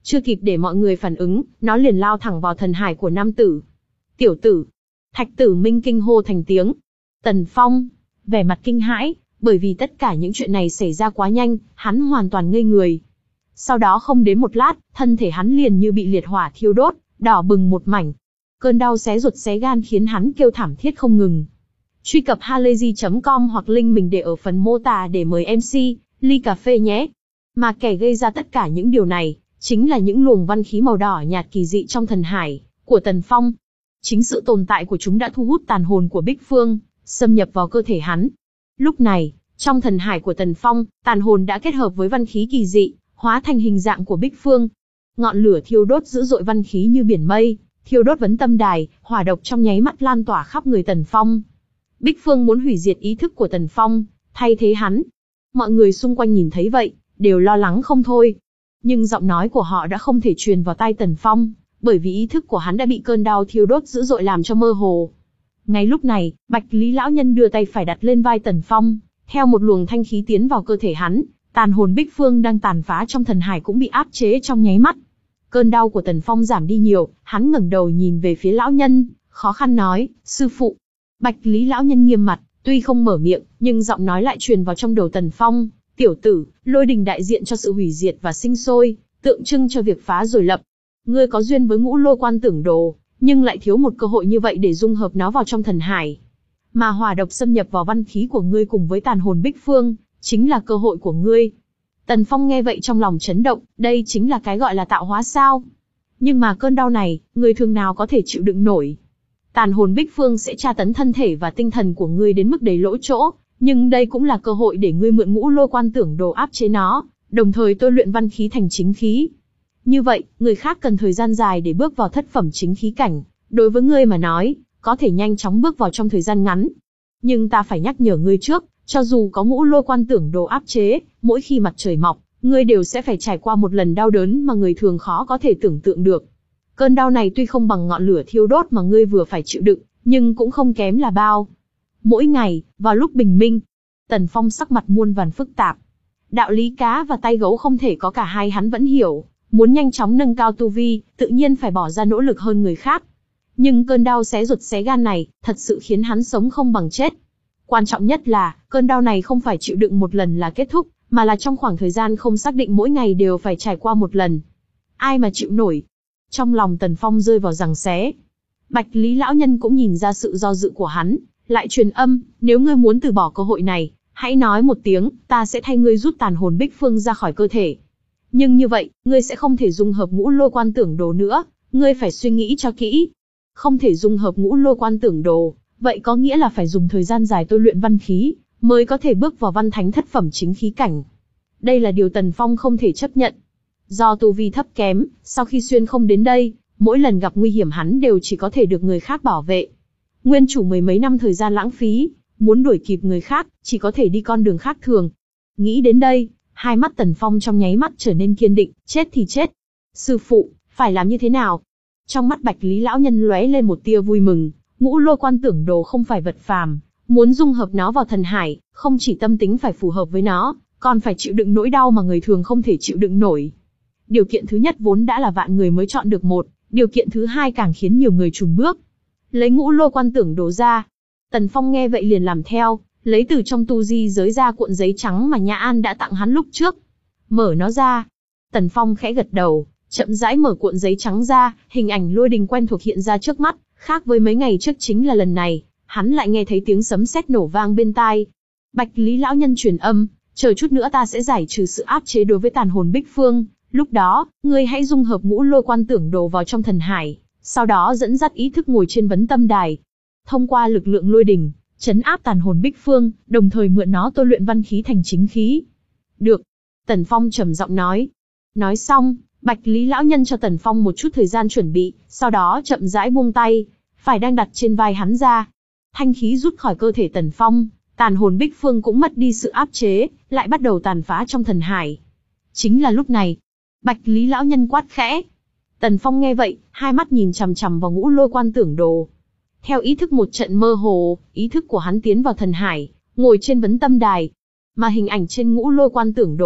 Chưa kịp để mọi người phản ứng, nó liền lao thẳng vào thần hải của nam tử. Tiểu tử! Thạch Tử Minh kinh hô thành tiếng. Tần Phong, vẻ mặt kinh hãi, bởi vì tất cả những chuyện này xảy ra quá nhanh, hắn hoàn toàn ngây người. Sau đó không đến một lát, thân thể hắn liền như bị liệt hỏa thiêu đốt, đỏ bừng một mảnh. Cơn đau xé ruột xé gan khiến hắn kêu thảm thiết không ngừng. Truy cập halayzi chấm com hoặc link mình để ở phần mô tả để mời em xê, ly cà phê nhé. Mà kẻ gây ra tất cả những điều này, chính là những luồng văn khí màu đỏ nhạt kỳ dị trong thần hải của Tần Phong. Chính sự tồn tại của chúng đã thu hút tàn hồn của Bích Phương, xâm nhập vào cơ thể hắn. Lúc này, trong thần hải của Tần Phong, tàn hồn đã kết hợp với văn khí kỳ dị, hóa thành hình dạng của Bích Phương. Ngọn lửa thiêu đốt dữ dội văn khí như biển mây, thiêu đốt vấn tâm đài, hỏa độc trong nháy mắt lan tỏa khắp người Tần Phong. Bích Phương muốn hủy diệt ý thức của Tần Phong, thay thế hắn. Mọi người xung quanh nhìn thấy vậy, đều lo lắng không thôi. Nhưng giọng nói của họ đã không thể truyền vào tai Tần Phong, bởi vì ý thức của hắn đã bị cơn đau thiêu đốt dữ dội làm cho mơ hồ. Ngay lúc này, Bạch Lý lão nhân đưa tay phải đặt lên vai Tần Phong, theo một luồng thanh khí tiến vào cơ thể hắn, tàn hồn Bích Phương đang tàn phá trong thần hải cũng bị áp chế trong nháy mắt. Cơn đau của Tần Phong giảm đi nhiều, hắn ngẩng đầu nhìn về phía lão nhân, khó khăn nói, sư phụ. Bạch Lý lão nhân nghiêm mặt, tuy không mở miệng, nhưng giọng nói lại truyền vào trong đầu Tần Phong, tiểu tử, lôi đình đại diện cho sự hủy diệt và sinh sôi, tượng trưng cho việc phá rồi lập. Ngươi có duyên với ngũ lôi quan tưởng đồ, nhưng lại thiếu một cơ hội như vậy để dung hợp nó vào trong thần hải. Mà hỏa độc xâm nhập vào văn khí của ngươi cùng với tàn hồn Bích Phương, chính là cơ hội của ngươi. Tần Phong nghe vậy trong lòng chấn động, đây chính là cái gọi là tạo hóa sao. Nhưng mà cơn đau này, người thường nào có thể chịu đựng nổi. Tàn hồn Bích Phương sẽ tra tấn thân thể và tinh thần của ngươi đến mức đầy lỗ chỗ, nhưng đây cũng là cơ hội để ngươi mượn ngũ lôi quan tưởng đồ áp chế nó, đồng thời tôi luyện văn khí thành chính khí. Như vậy, người khác cần thời gian dài để bước vào thất phẩm chính khí cảnh, đối với ngươi mà nói, có thể nhanh chóng bước vào trong thời gian ngắn. Nhưng ta phải nhắc nhở ngươi trước, cho dù có ngũ lôi quan tưởng đồ áp chế, mỗi khi mặt trời mọc, ngươi đều sẽ phải trải qua một lần đau đớn mà người thường khó có thể tưởng tượng được. Cơn đau này tuy không bằng ngọn lửa thiêu đốt mà ngươi vừa phải chịu đựng, nhưng cũng không kém là bao. Mỗi ngày, vào lúc bình minh, Tần Phong sắc mặt muôn vàn phức tạp. Đạo lý cá và tay gấu không thể có cả hai hắn vẫn hiểu, muốn nhanh chóng nâng cao tu vi, tự nhiên phải bỏ ra nỗ lực hơn người khác. Nhưng cơn đau xé ruột xé gan này, thật sự khiến hắn sống không bằng chết. Quan trọng nhất là, cơn đau này không phải chịu đựng một lần là kết thúc, mà là trong khoảng thời gian không xác định mỗi ngày đều phải trải qua một lần. Ai mà chịu nổi? Trong lòng Tần Phong rơi vào giằng xé. Bạch Lý lão nhân cũng nhìn ra sự do dự của hắn, lại truyền âm, nếu ngươi muốn từ bỏ cơ hội này, hãy nói một tiếng, ta sẽ thay ngươi rút tàn hồn Bích Phương ra khỏi cơ thể. Nhưng như vậy, ngươi sẽ không thể dung hợp ngũ lôi quan tưởng đồ nữa, ngươi phải suy nghĩ cho kỹ. Không thể dung hợp ngũ lôi quan tưởng đồ, vậy có nghĩa là phải dùng thời gian dài tôi luyện văn khí, mới có thể bước vào văn thánh thất phẩm chính khí cảnh. Đây là điều Tần Phong không thể chấp nhận. Do tu vi thấp kém, sau khi xuyên không đến đây, mỗi lần gặp nguy hiểm hắn đều chỉ có thể được người khác bảo vệ. Nguyên chủ mười mấy năm thời gian lãng phí, muốn đuổi kịp người khác, chỉ có thể đi con đường khác thường. Nghĩ đến đây, hai mắt Tần Phong trong nháy mắt trở nên kiên định, chết thì chết. Sư phụ, phải làm như thế nào? Trong mắt Bạch Lý lão nhân lóe lên một tia vui mừng, ngũ lôi quan tưởng đồ không phải vật phàm, muốn dung hợp nó vào thần hải, không chỉ tâm tính phải phù hợp với nó, còn phải chịu đựng nỗi đau mà người thường không thể chịu đựng nổi. Điều kiện thứ nhất vốn đã là vạn người mới chọn được một, điều kiện thứ hai càng khiến nhiều người chùn bước. Lấy ngũ lôi quan tưởng đồ ra. Tần Phong nghe vậy liền làm theo, lấy từ trong tu di giới ra cuộn giấy trắng mà Nhã An đã tặng hắn lúc trước. Mở nó ra. Tần Phong khẽ gật đầu, chậm rãi mở cuộn giấy trắng ra, hình ảnh lôi đình quen thuộc hiện ra trước mắt, khác với mấy ngày trước chính là lần này, hắn lại nghe thấy tiếng sấm sét nổ vang bên tai. Bạch Lý lão nhân truyền âm, chờ chút nữa ta sẽ giải trừ sự áp chế đối với tàn hồn Bích Phương, lúc đó, ngươi hãy dung hợp ngũ lôi quan tưởng đồ vào trong thần hải, sau đó dẫn dắt ý thức ngồi trên vấn tâm đài. Thông qua lực lượng lôi đình, trấn áp tàn hồn Bích Phương, đồng thời mượn nó tôi luyện văn khí thành chính khí. Được. Tần Phong trầm giọng nói. Nói xong, Bạch Lý lão nhân cho Tần Phong một chút thời gian chuẩn bị, sau đó chậm rãi buông tay, phải đang đặt trên vai hắn ra. Thanh khí rút khỏi cơ thể Tần Phong, tàn hồn Bích Phương cũng mất đi sự áp chế, lại bắt đầu tàn phá trong thần hải. Chính là lúc này, Bạch Lý lão nhân quát khẽ. Tần Phong nghe vậy, hai mắt nhìn chằm chằm vào ngũ lôi quan tưởng đồ. Theo ý thức một trận mơ hồ, ý thức của hắn tiến vào thần hải, ngồi trên vấn tâm đài. Mà hình ảnh trên ngũ lôi quan tưởng đồ,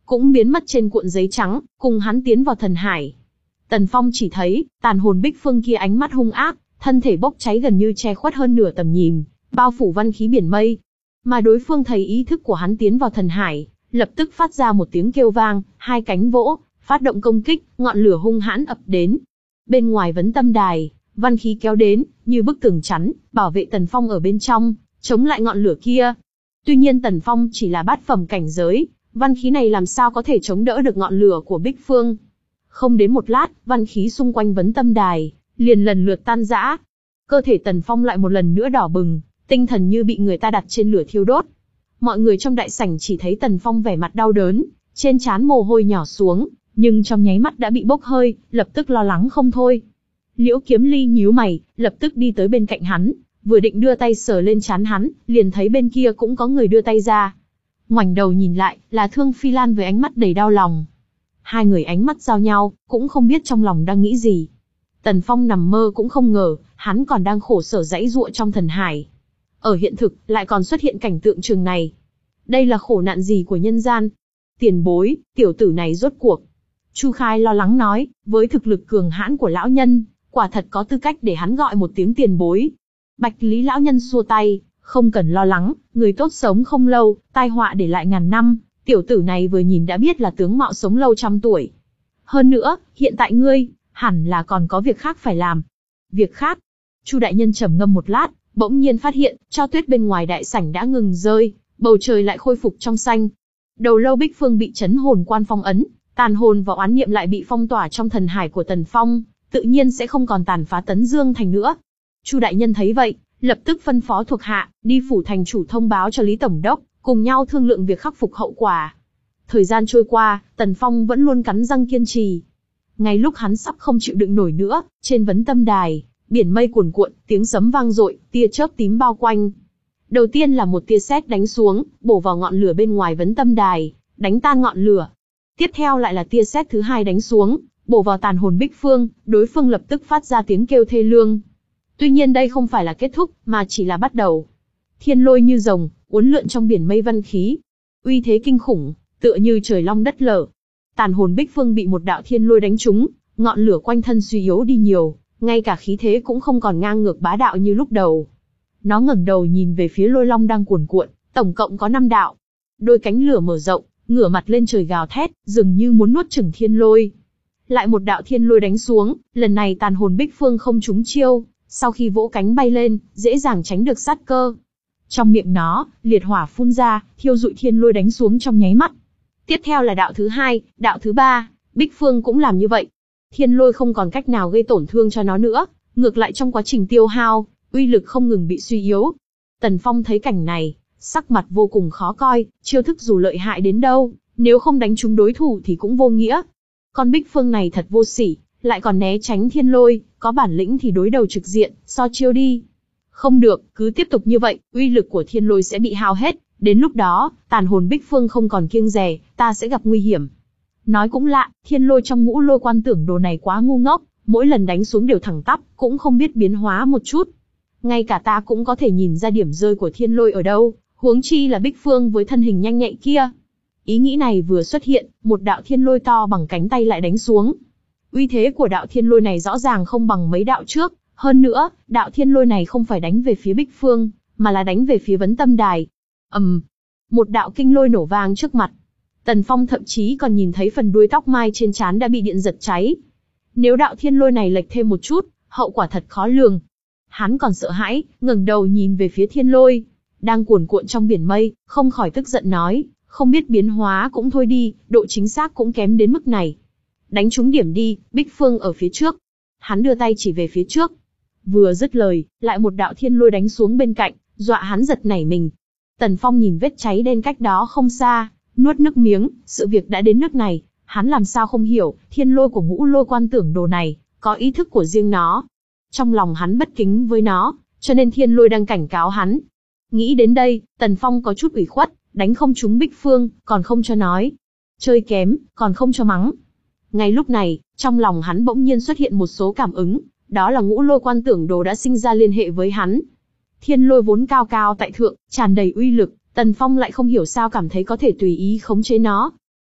cũng biến mất trên cuộn giấy trắng, cùng hắn tiến vào thần hải. Tần Phong chỉ thấy, tàn hồn Bích Phương kia ánh mắt hung ác, thân thể bốc cháy gần như che khuất hơn nửa tầm nhìn, bao phủ văn khí biển mây. Mà đối phương thấy ý thức của hắn tiến vào thần hải, lập tức phát ra một tiếng kêu vang, hai cánh vỗ, phát động công kích, ngọn lửa hung hãn ập đến. Bên ngoài vấn tâm đài, văn khí kéo đến, như bức tường chắn, bảo vệ Tần Phong ở bên trong, chống lại ngọn lửa kia. Tuy nhiên Tần Phong chỉ là bát phẩm cảnh giới, văn khí này làm sao có thể chống đỡ được ngọn lửa của Bích Phương. Không đến một lát, văn khí xung quanh vấn tâm đài, liền lần lượt tan rã. Cơ thể Tần Phong lại một lần nữa đỏ bừng, tinh thần như bị người ta đặt trên lửa thiêu đốt. Mọi người trong đại sảnh chỉ thấy Tần Phong vẻ mặt đau đớn, trên trán mồ hôi nhỏ xuống, nhưng trong nháy mắt đã bị bốc hơi, lập tức lo lắng không thôi. Liễu Kiếm Ly nhíu mày, lập tức đi tới bên cạnh hắn, vừa định đưa tay sờ lên trán hắn, liền thấy bên kia cũng có người đưa tay ra. Ngoảnh đầu nhìn lại, là Thương Phi Lan với ánh mắt đầy đau lòng. Hai người ánh mắt giao nhau, cũng không biết trong lòng đang nghĩ gì. Tần Phong nằm mơ cũng không ngờ, hắn còn đang khổ sở giãy giụa trong thần hải. Ở hiện thực, lại còn xuất hiện cảnh tượng trường này. Đây là khổ nạn gì của nhân gian? Tiền bối, tiểu tử này rốt cuộc. Chu Khai lo lắng nói, với thực lực cường hãn của lão nhân, quả thật có tư cách để hắn gọi một tiếng tiền bối. Bạch Lý lão nhân xua tay, không cần lo lắng, người tốt sống không lâu, tai họa để lại ngàn năm. Tiểu tử này vừa nhìn đã biết là tướng mạo sống lâu trăm tuổi. Hơn nữa, hiện tại ngươi, hẳn là còn có việc khác phải làm. Việc khác? Chu đại nhân trầm ngâm một lát, bỗng nhiên phát hiện, tro tuyết bên ngoài đại sảnh đã ngừng rơi, bầu trời lại khôi phục trong xanh. Đầu lâu Bích Phương bị chấn hồn quan phong ấn, tàn hồn và oán niệm lại bị phong tỏa trong thần hải của Tần Phong, tự nhiên sẽ không còn tàn phá Tấn Dương thành nữa. Chu đại nhân thấy vậy, lập tức phân phó thuộc hạ, đi phủ thành chủ thông báo cho Lý Tổng đốc, cùng nhau thương lượng việc khắc phục hậu quả. Thời gian trôi qua, Tần Phong vẫn luôn cắn răng kiên trì. Ngay lúc hắn sắp không chịu đựng nổi nữa, trên vấn tâm đài, biển mây cuồn cuộn, tiếng sấm vang dội, tia chớp tím bao quanh. Đầu tiên là một tia sét đánh xuống, bổ vào ngọn lửa bên ngoài vấn tâm đài, đánh tan ngọn lửa. Tiếp theo lại là tia sét thứ hai đánh xuống, bổ vào tàn hồn Bích Phương, đối phương lập tức phát ra tiếng kêu thê lương. Tuy nhiên đây không phải là kết thúc, mà chỉ là bắt đầu. Thiên lôi như rồng, uốn lượn trong biển mây văn khí. Uy thế kinh khủng, tựa như trời long đất lở. Tàn hồn Bích Phương bị một đạo thiên lôi đánh trúng, ngọn lửa quanh thân suy yếu đi nhiều, ngay cả khí thế cũng không còn ngang ngược bá đạo như lúc đầu. Nó ngẩng đầu nhìn về phía lôi long đang cuồn cuộn, tổng cộng có năm đạo. Đôi cánh lửa mở rộng, ngửa mặt lên trời gào thét, dường như muốn nuốt chửng thiên lôi. Lại một đạo thiên lôi đánh xuống, lần này tàn hồn Bích Phương không trúng chiêu, sau khi vỗ cánh bay lên, dễ dàng tránh được sát cơ. Trong miệng nó, liệt hỏa phun ra, thiêu dụi thiên lôi đánh xuống trong nháy mắt. Tiếp theo là đạo thứ hai, đạo thứ ba, Bích Phương cũng làm như vậy. Thiên lôi không còn cách nào gây tổn thương cho nó nữa, ngược lại trong quá trình tiêu hao, uy lực không ngừng bị suy yếu. Tần Phong thấy cảnh này, sắc mặt vô cùng khó coi, chiêu thức dù lợi hại đến đâu, nếu không đánh trúng đối thủ thì cũng vô nghĩa. Con Bích Phương này thật vô sỉ, lại còn né tránh thiên lôi, có bản lĩnh thì đối đầu trực diện, so chiêu đi. Không được, cứ tiếp tục như vậy, uy lực của thiên lôi sẽ bị hao hết, đến lúc đó, tàn hồn Bích Phương không còn kiêng dè, ta sẽ gặp nguy hiểm. Nói cũng lạ, thiên lôi trong ngũ lôi quan tưởng đồ này quá ngu ngốc, mỗi lần đánh xuống đều thẳng tắp, cũng không biết biến hóa một chút. Ngay cả ta cũng có thể nhìn ra điểm rơi của thiên lôi ở đâu, huống chi là Bích Phương với thân hình nhanh nhạy kia. Ý nghĩ này vừa xuất hiện, một đạo thiên lôi to bằng cánh tay lại đánh xuống. Uy thế của đạo thiên lôi này rõ ràng không bằng mấy đạo trước, hơn nữa, đạo thiên lôi này không phải đánh về phía Bích Phương, mà là đánh về phía vấn tâm đài. ầm, um, một đạo kinh lôi nổ vang trước mặt. Tần Phong thậm chí còn nhìn thấy phần đuôi tóc mai trên trán đã bị điện giật cháy. Nếu đạo thiên lôi này lệch thêm một chút, hậu quả thật khó lường. Hắn còn sợ hãi, ngẩng đầu nhìn về phía thiên lôi, đang cuồn cuộn trong biển mây, không khỏi tức giận nói, không biết biến hóa cũng thôi đi, độ chính xác cũng kém đến mức này. Đánh trúng điểm đi, Bích Phương ở phía trước. Hắn đưa tay chỉ về phía trước. Vừa dứt lời, lại một đạo thiên lôi đánh xuống bên cạnh, dọa hắn giật nảy mình. Tần Phong nhìn vết cháy đen cách đó không xa, nuốt nước miếng, sự việc đã đến nước này, hắn làm sao không hiểu, thiên lôi của ngũ lôi quan tưởng đồ này, có ý thức của riêng nó. Trong lòng hắn bất kính với nó, cho nên thiên lôi đang cảnh cáo hắn. Nghĩ đến đây, Tần Phong có chút ủy khuất, đánh không trúng Bích Phương, còn không cho nói. Chơi kém, còn không cho mắng. Ngay lúc này, trong lòng hắn bỗng nhiên xuất hiện một số cảm ứng, đó là ngũ lôi quan tưởng đồ đã sinh ra liên hệ với hắn. Thiên lôi vốn cao cao tại thượng, tràn đầy uy lực, Tần Phong lại không hiểu sao cảm thấy có thể tùy ý khống chế nó.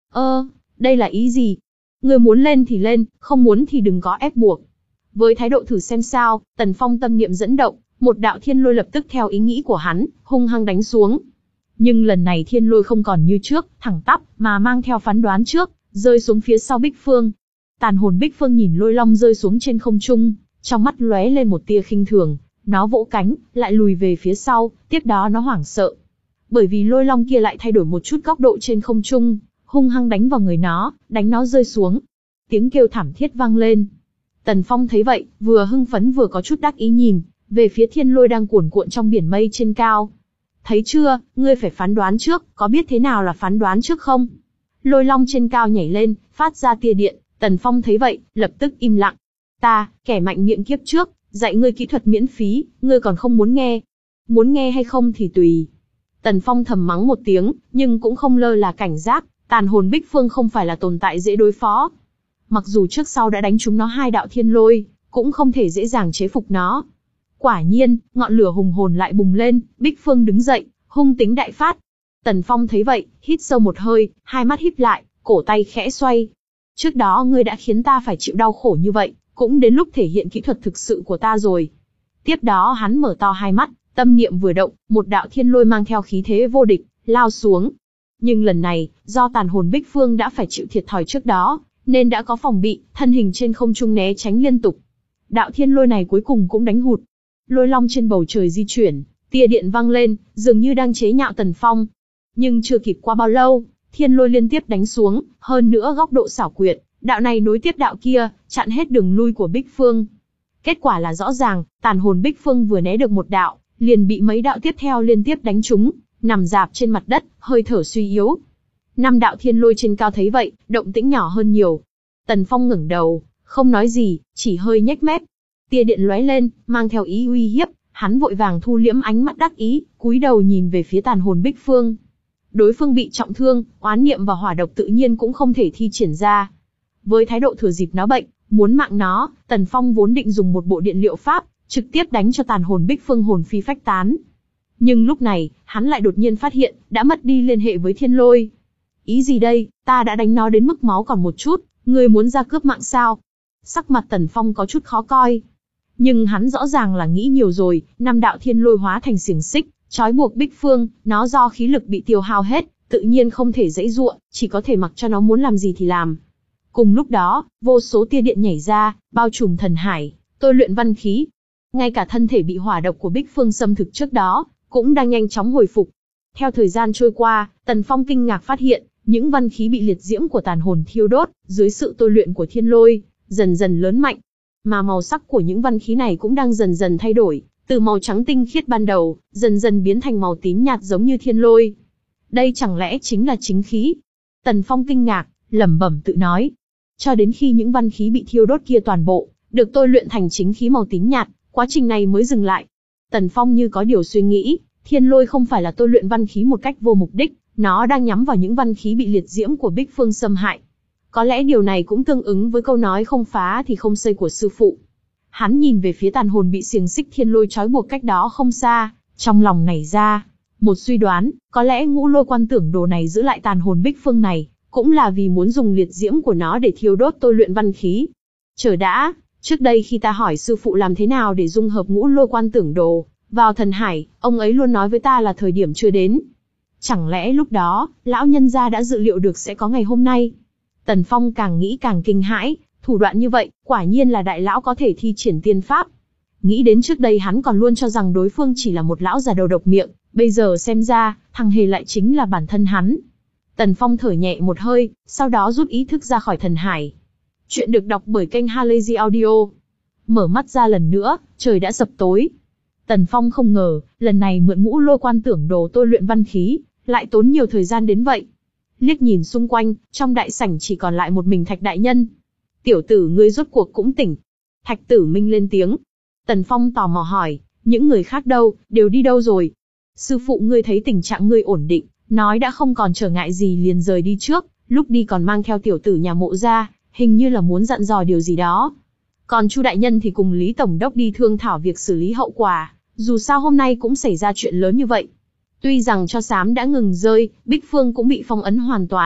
Ơ, đây là ý gì? Ngươi muốn lên thì lên, không muốn thì đừng có ép buộc. Với thái độ thử xem sao, Tần Phong tâm niệm dẫn động, một đạo thiên lôi lập tức theo ý nghĩ của hắn, hung hăng đánh xuống. Nhưng lần này thiên lôi không còn như trước, thẳng tắp, mà mang theo phán đoán trước, rơi xuống phía sau Bích Phương. Tàn hồn Bích Phương nhìn lôi long rơi xuống trên không trung, trong mắt lóe lên một tia khinh thường, nó vỗ cánh, lại lùi về phía sau, tiếp đó nó hoảng sợ. Bởi vì lôi long kia lại thay đổi một chút góc độ trên không trung, hung hăng đánh vào người nó, đánh nó rơi xuống. Tiếng kêu thảm thiết vang lên. Tần Phong thấy vậy, vừa hưng phấn vừa có chút đắc ý nhìn về phía thiên lôi đang cuồn cuộn trong biển mây trên cao. Thấy chưa, ngươi phải phán đoán trước, có biết thế nào là phán đoán trước không? Lôi long trên cao nhảy lên, phát ra tia điện. Tần Phong thấy vậy, lập tức im lặng. Ta, kẻ mạnh miệng kiếp trước, dạy ngươi kỹ thuật miễn phí, ngươi còn không muốn nghe. Muốn nghe hay không thì tùy. Tần Phong thầm mắng một tiếng, nhưng cũng không lơ là cảnh giác, tàn hồn Bích Phương không phải là tồn tại dễ đối phó. Mặc dù trước sau đã đánh trúng nó hai đạo thiên lôi, cũng không thể dễ dàng chế phục nó. Quả nhiên, ngọn lửa hùng hồn lại bùng lên, Bích Phương đứng dậy, hung tính đại phát. Tần Phong thấy vậy, hít sâu một hơi, hai mắt híp lại, cổ tay khẽ xoay. Trước đó ngươi đã khiến ta phải chịu đau khổ như vậy, cũng đến lúc thể hiện kỹ thuật thực sự của ta rồi. Tiếp đó hắn mở to hai mắt, tâm niệm vừa động, một đạo thiên lôi mang theo khí thế vô địch, lao xuống. Nhưng lần này, do tàn hồn Bích Phương đã phải chịu thiệt thòi trước đó, nên đã có phòng bị, thân hình trên không trung né tránh liên tục. Đạo thiên lôi này cuối cùng cũng đánh hụt. Lôi long trên bầu trời di chuyển, tia điện vang lên, dường như đang chế nhạo Tần Phong. Nhưng chưa kịp qua bao lâu, thiên lôi liên tiếp đánh xuống, hơn nữa góc độ xảo quyệt, đạo này nối tiếp đạo kia, chặn hết đường lui của Bích Phương. Kết quả là rõ ràng, tàn hồn Bích Phương vừa né được một đạo, liền bị mấy đạo tiếp theo liên tiếp đánh trúng, nằm rạp trên mặt đất, hơi thở suy yếu. Năm đạo thiên lôi trên cao thấy vậy, động tĩnh nhỏ hơn nhiều. Tần Phong ngẩng đầu, không nói gì, chỉ hơi nhếch mép. Tia điện lóe lên, mang theo ý uy hiếp, hắn vội vàng thu liễm ánh mắt đắc ý, cúi đầu nhìn về phía tàn hồn Bích Phương. Đối phương bị trọng thương, oán niệm và hỏa độc tự nhiên cũng không thể thi triển ra. Với thái độ thừa dịp nó bệnh, muốn mạng nó, Tần Phong vốn định dùng một bộ điện liệu pháp, trực tiếp đánh cho tàn hồn Bích Phương hồn phi phách tán. Nhưng lúc này, hắn lại đột nhiên phát hiện, đã mất đi liên hệ với thiên lôi. Ý gì đây, ta đã đánh nó đến mức máu còn một chút, ngươi muốn ra cướp mạng sao? Sắc mặt Tần Phong có chút khó coi. Nhưng hắn rõ ràng là nghĩ nhiều rồi, năm đạo thiên lôi hóa thành xiềng xích, trói buộc Bích Phương, nó do khí lực bị tiêu hao hết, tự nhiên không thể giãy giụa, chỉ có thể mặc cho nó muốn làm gì thì làm. Cùng lúc đó, vô số tia điện nhảy ra, bao trùm thần hải, tôi luyện văn khí. Ngay cả thân thể bị hỏa độc của Bích Phương xâm thực trước đó, cũng đang nhanh chóng hồi phục. Theo thời gian trôi qua, Tần Phong kinh ngạc phát hiện, những văn khí bị liệt diễm của tàn hồn thiêu đốt, dưới sự tôi luyện của thiên lôi, dần dần lớn mạnh. Mà màu sắc của những văn khí này cũng đang dần dần thay đổi, từ màu trắng tinh khiết ban đầu, dần dần biến thành màu tím nhạt giống như thiên lôi. Đây chẳng lẽ chính là chính khí? Tần Phong kinh ngạc, lẩm bẩm tự nói. Cho đến khi những văn khí bị thiêu đốt kia toàn bộ, được tôi luyện thành chính khí màu tím nhạt, quá trình này mới dừng lại. Tần Phong như có điều suy nghĩ, thiên lôi không phải là tôi luyện văn khí một cách vô mục đích, nó đang nhắm vào những văn khí bị liệt diễm của Bích Phương xâm hại. Có lẽ điều này cũng tương ứng với câu nói không phá thì không xây của sư phụ. Hắn nhìn về phía tàn hồn bị xiềng xích thiên lôi trói buộc cách đó không xa, trong lòng nảy ra một suy đoán, có lẽ Ngũ Lôi Quan Tưởng Đồ này giữ lại tàn hồn Bích Phương này, cũng là vì muốn dùng liệt diễm của nó để thiêu đốt tôi luyện văn khí. Chờ đã, trước đây khi ta hỏi sư phụ làm thế nào để dung hợp Ngũ Lôi Quan Tưởng Đồ vào thần hải, ông ấy luôn nói với ta là thời điểm chưa đến. Chẳng lẽ lúc đó, lão nhân gia đã dự liệu được sẽ có ngày hôm nay? Tần Phong càng nghĩ càng kinh hãi, thủ đoạn như vậy, quả nhiên là đại lão có thể thi triển tiên pháp. Nghĩ đến trước đây hắn còn luôn cho rằng đối phương chỉ là một lão già đầu độc miệng, bây giờ xem ra, thằng hề lại chính là bản thân hắn. Tần Phong thở nhẹ một hơi, sau đó rút ý thức ra khỏi thần hải. Chuyện được đọc bởi kênh Halazy Audio. Mở mắt ra lần nữa, trời đã sập tối. Tần Phong không ngờ, lần này mượn Ngũ Lôi Quan Tưởng Đồ tôi luyện văn khí, lại tốn nhiều thời gian đến vậy. Liếc nhìn xung quanh, trong đại sảnh chỉ còn lại một mình Thạch đại nhân. Tiểu tử ngươi rốt cuộc cũng tỉnh. Thạch Tử Minh lên tiếng. Tần Phong tò mò hỏi, những người khác đâu, đều đi đâu rồi? Sư phụ ngươi thấy tình trạng ngươi ổn định, nói đã không còn trở ngại gì liền rời đi trước, lúc đi còn mang theo tiểu tử nhà Mộ ra, hình như là muốn dặn dò điều gì đó. Còn Chu đại nhân thì cùng Lý tổng đốc đi thương thảo việc xử lý hậu quả, dù sao hôm nay cũng xảy ra chuyện lớn như vậy. Tuy rằng cho xám đã ngừng rơi, Bích Phương cũng bị phong ấn hoàn toàn,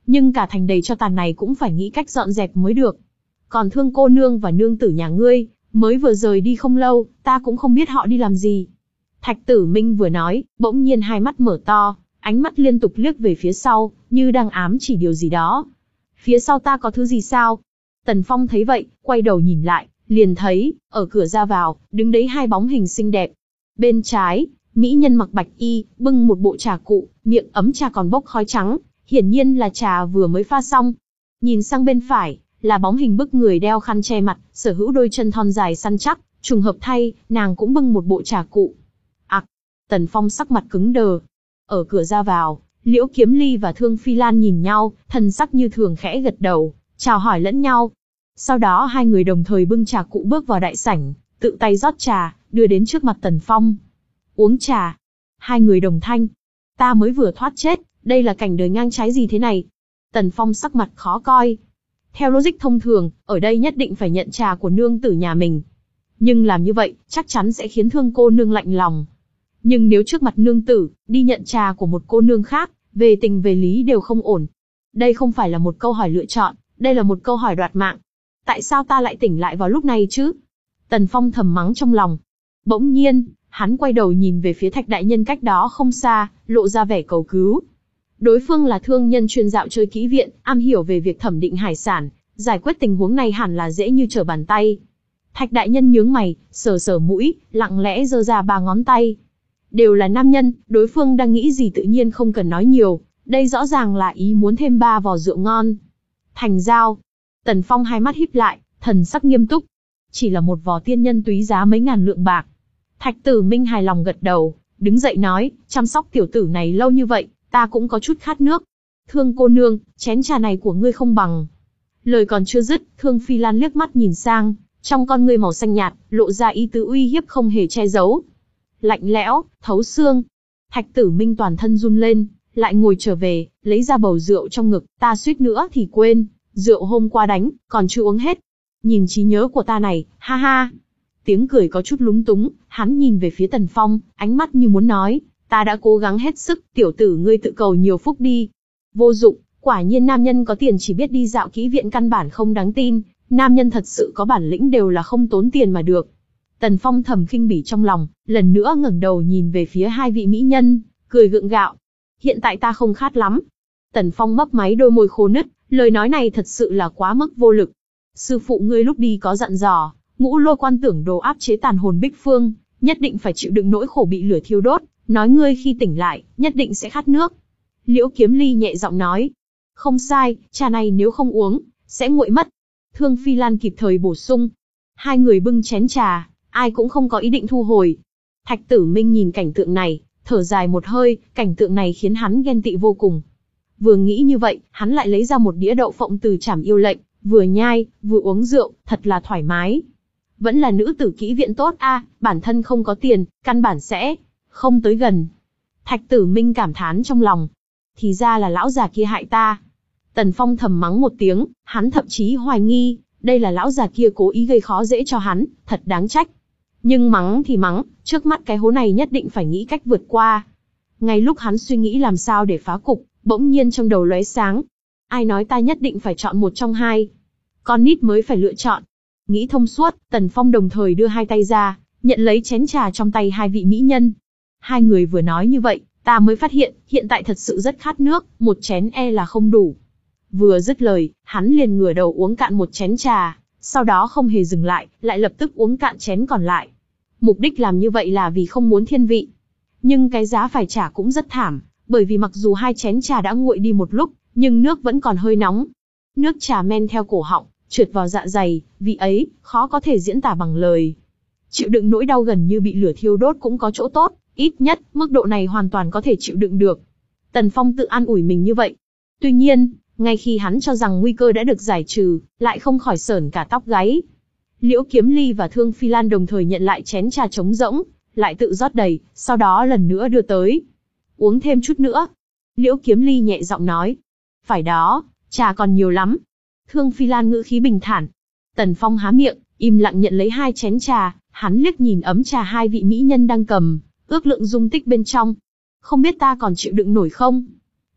nhưng cả thành đầy cho tàn này cũng phải nghĩ cách dọn dẹp mới được. Còn Thương cô nương và nương tử nhà ngươi, mới vừa rời đi không lâu, ta cũng không biết họ đi làm gì. Thạch Tử Minh vừa nói, bỗng nhiên hai mắt mở to, ánh mắt liên tục liếc về phía sau, như đang ám chỉ điều gì đó. Phía sau ta có thứ gì sao? Tần Phong thấy vậy, quay đầu nhìn lại, liền thấy, ở cửa ra vào, đứng đấy hai bóng hình xinh đẹp. Bên trái, mỹ nhân mặc bạch y, bưng một bộ trà cụ, miệng ấm trà còn bốc khói trắng, hiển nhiên là trà vừa mới pha xong. Nhìn sang bên phải, là bóng hình bức người đeo khăn che mặt, sở hữu đôi chân thon dài săn chắc, trùng hợp thay, nàng cũng bưng một bộ trà cụ. Ặc, Tần Phong sắc mặt cứng đờ. Ở cửa ra vào, Liễu Kiếm Ly và Thương Phi Lan nhìn nhau, thần sắc như thường khẽ gật đầu, chào hỏi lẫn nhau. Sau đó hai người đồng thời bưng trà cụ bước vào đại sảnh, tự tay rót trà, đưa đến trước mặt Tần Phong. Uống trà. Hai người đồng thanh. Ta mới vừa thoát chết, đây là cảnh đời ngang trái gì thế này? Tần Phong sắc mặt khó coi. Theo logic thông thường, ở đây nhất định phải nhận trà của nương tử nhà mình. Nhưng làm như vậy, chắc chắn sẽ khiến Thương cô nương lạnh lòng. Nhưng nếu trước mặt nương tử, đi nhận trà của một cô nương khác, về tình về lý đều không ổn. Đây không phải là một câu hỏi lựa chọn, đây là một câu hỏi đoạt mạng. Tại sao ta lại tỉnh lại vào lúc này chứ? Tần Phong thầm mắng trong lòng. Bỗng nhiên, hắn quay đầu nhìn về phía Thạch đại nhân cách đó không xa, lộ ra vẻ cầu cứu. Đối phương là thương nhân chuyên dạo chơi kỹ viện, am hiểu về việc thẩm định hải sản, giải quyết tình huống này hẳn là dễ như trở bàn tay. Thạch đại nhân nhướng mày, sờ sờ mũi, lặng lẽ giơ ra ba ngón tay. Đều là nam nhân, đối phương đang nghĩ gì tự nhiên không cần nói nhiều, đây rõ ràng là ý muốn thêm ba vò rượu ngon. Thành giao. Tần Phong hai mắt híp lại, thần sắc nghiêm túc. Chỉ là một vò tiên nhân túy giá mấy ngàn lượng bạc. Thạch Tử Minh hài lòng gật đầu, đứng dậy nói, chăm sóc tiểu tử này lâu như vậy, ta cũng có chút khát nước. Thương cô nương, chén trà này của ngươi không bằng. Lời còn chưa dứt, Thương Phi Lan liếc mắt nhìn sang, trong con ngươi màu xanh nhạt, lộ ra ý tứ uy hiếp không hề che giấu. Lạnh lẽo, thấu xương. Thạch Tử Minh toàn thân run lên, lại ngồi trở về, lấy ra bầu rượu trong ngực, ta suýt nữa thì quên, rượu hôm qua đánh, còn chưa uống hết. Nhìn trí nhớ của ta này, ha ha. Tiếng cười có chút lúng túng, hắn nhìn về phía Tần Phong, ánh mắt như muốn nói, ta đã cố gắng hết sức, tiểu tử ngươi tự cầu nhiều phúc đi. Vô dụng, quả nhiên nam nhân có tiền chỉ biết đi dạo kỹ viện căn bản không đáng tin, nam nhân thật sự có bản lĩnh đều là không tốn tiền mà được. Tần Phong thầm khinh bỉ trong lòng, lần nữa ngẩng đầu nhìn về phía hai vị mỹ nhân, cười gượng gạo. Hiện tại ta không khát lắm. Tần Phong mấp máy đôi môi khô nứt, lời nói này thật sự là quá mức vô lực. Sư phụ ngươi lúc đi có dặn dò, Ngũ Lôi Quan tưởng đồ áp chế tàn hồn Bích Phương, nhất định phải chịu đựng nỗi khổ bị lửa thiêu đốt, nói ngươi khi tỉnh lại, nhất định sẽ khát nước. Liễu Kiếm Ly nhẹ giọng nói. Không sai, trà này nếu không uống, sẽ nguội mất. Thương Phi Lan kịp thời bổ sung. Hai người bưng chén trà, ai cũng không có ý định thu hồi. Thạch Tử Minh nhìn cảnh tượng này, thở dài một hơi, cảnh tượng này khiến hắn ghen tị vô cùng. Vừa nghĩ như vậy, hắn lại lấy ra một đĩa đậu phộng từ Trảm Yêu Lệnh, vừa nhai, vừa uống rượu, thật là thoải mái. Vẫn là nữ tử kỹ viện tốt a, à, bản thân không có tiền, căn bản sẽ không tới gần. Thạch Tử Minh cảm thán trong lòng. Thì ra là lão già kia hại ta. Tần Phong thầm mắng một tiếng, hắn thậm chí hoài nghi, đây là lão già kia cố ý gây khó dễ cho hắn, thật đáng trách. Nhưng mắng thì mắng, trước mắt cái hố này nhất định phải nghĩ cách vượt qua. Ngay lúc hắn suy nghĩ làm sao để phá cục, bỗng nhiên trong đầu lóe sáng. Ai nói ta nhất định phải chọn một trong hai? Con nít mới phải lựa chọn. Nghĩ thông suốt, Tần Phong đồng thời đưa hai tay ra, nhận lấy chén trà trong tay hai vị mỹ nhân. Hai người vừa nói như vậy, ta mới phát hiện, hiện tại thật sự rất khát nước, một chén e là không đủ. Vừa dứt lời, hắn liền ngửa đầu uống cạn một chén trà, sau đó không hề dừng lại, lại lập tức uống cạn chén còn lại. Mục đích làm như vậy là vì không muốn thiên vị. Nhưng cái giá phải trả cũng rất thảm, bởi vì mặc dù hai chén trà đã nguội đi một lúc, nhưng nước vẫn còn hơi nóng. Nước trà men theo cổ họng, trượt vào dạ dày, vị ấy, khó có thể diễn tả bằng lời. Chịu đựng nỗi đau gần như bị lửa thiêu đốt cũng có chỗ tốt, ít nhất, mức độ này hoàn toàn có thể chịu đựng được. Tần Phong tự an ủi mình như vậy. Tuy nhiên, ngay khi hắn cho rằng nguy cơ đã được giải trừ, lại không khỏi sởn cả tóc gáy. Liễu Kiếm Ly và Thương Phi Lan đồng thời nhận lại chén trà trống rỗng, lại tự rót đầy, sau đó lần nữa đưa tới. Uống thêm chút nữa. Liễu Kiếm Ly nhẹ giọng nói. Phải đó, trà còn nhiều lắm. Thương Phi Lan ngữ khí bình thản. Tần Phong há miệng, im lặng nhận lấy hai chén trà, hắn liếc nhìn ấm trà hai vị mỹ nhân đang cầm, ước lượng dung tích bên trong. Không biết ta còn chịu đựng nổi không?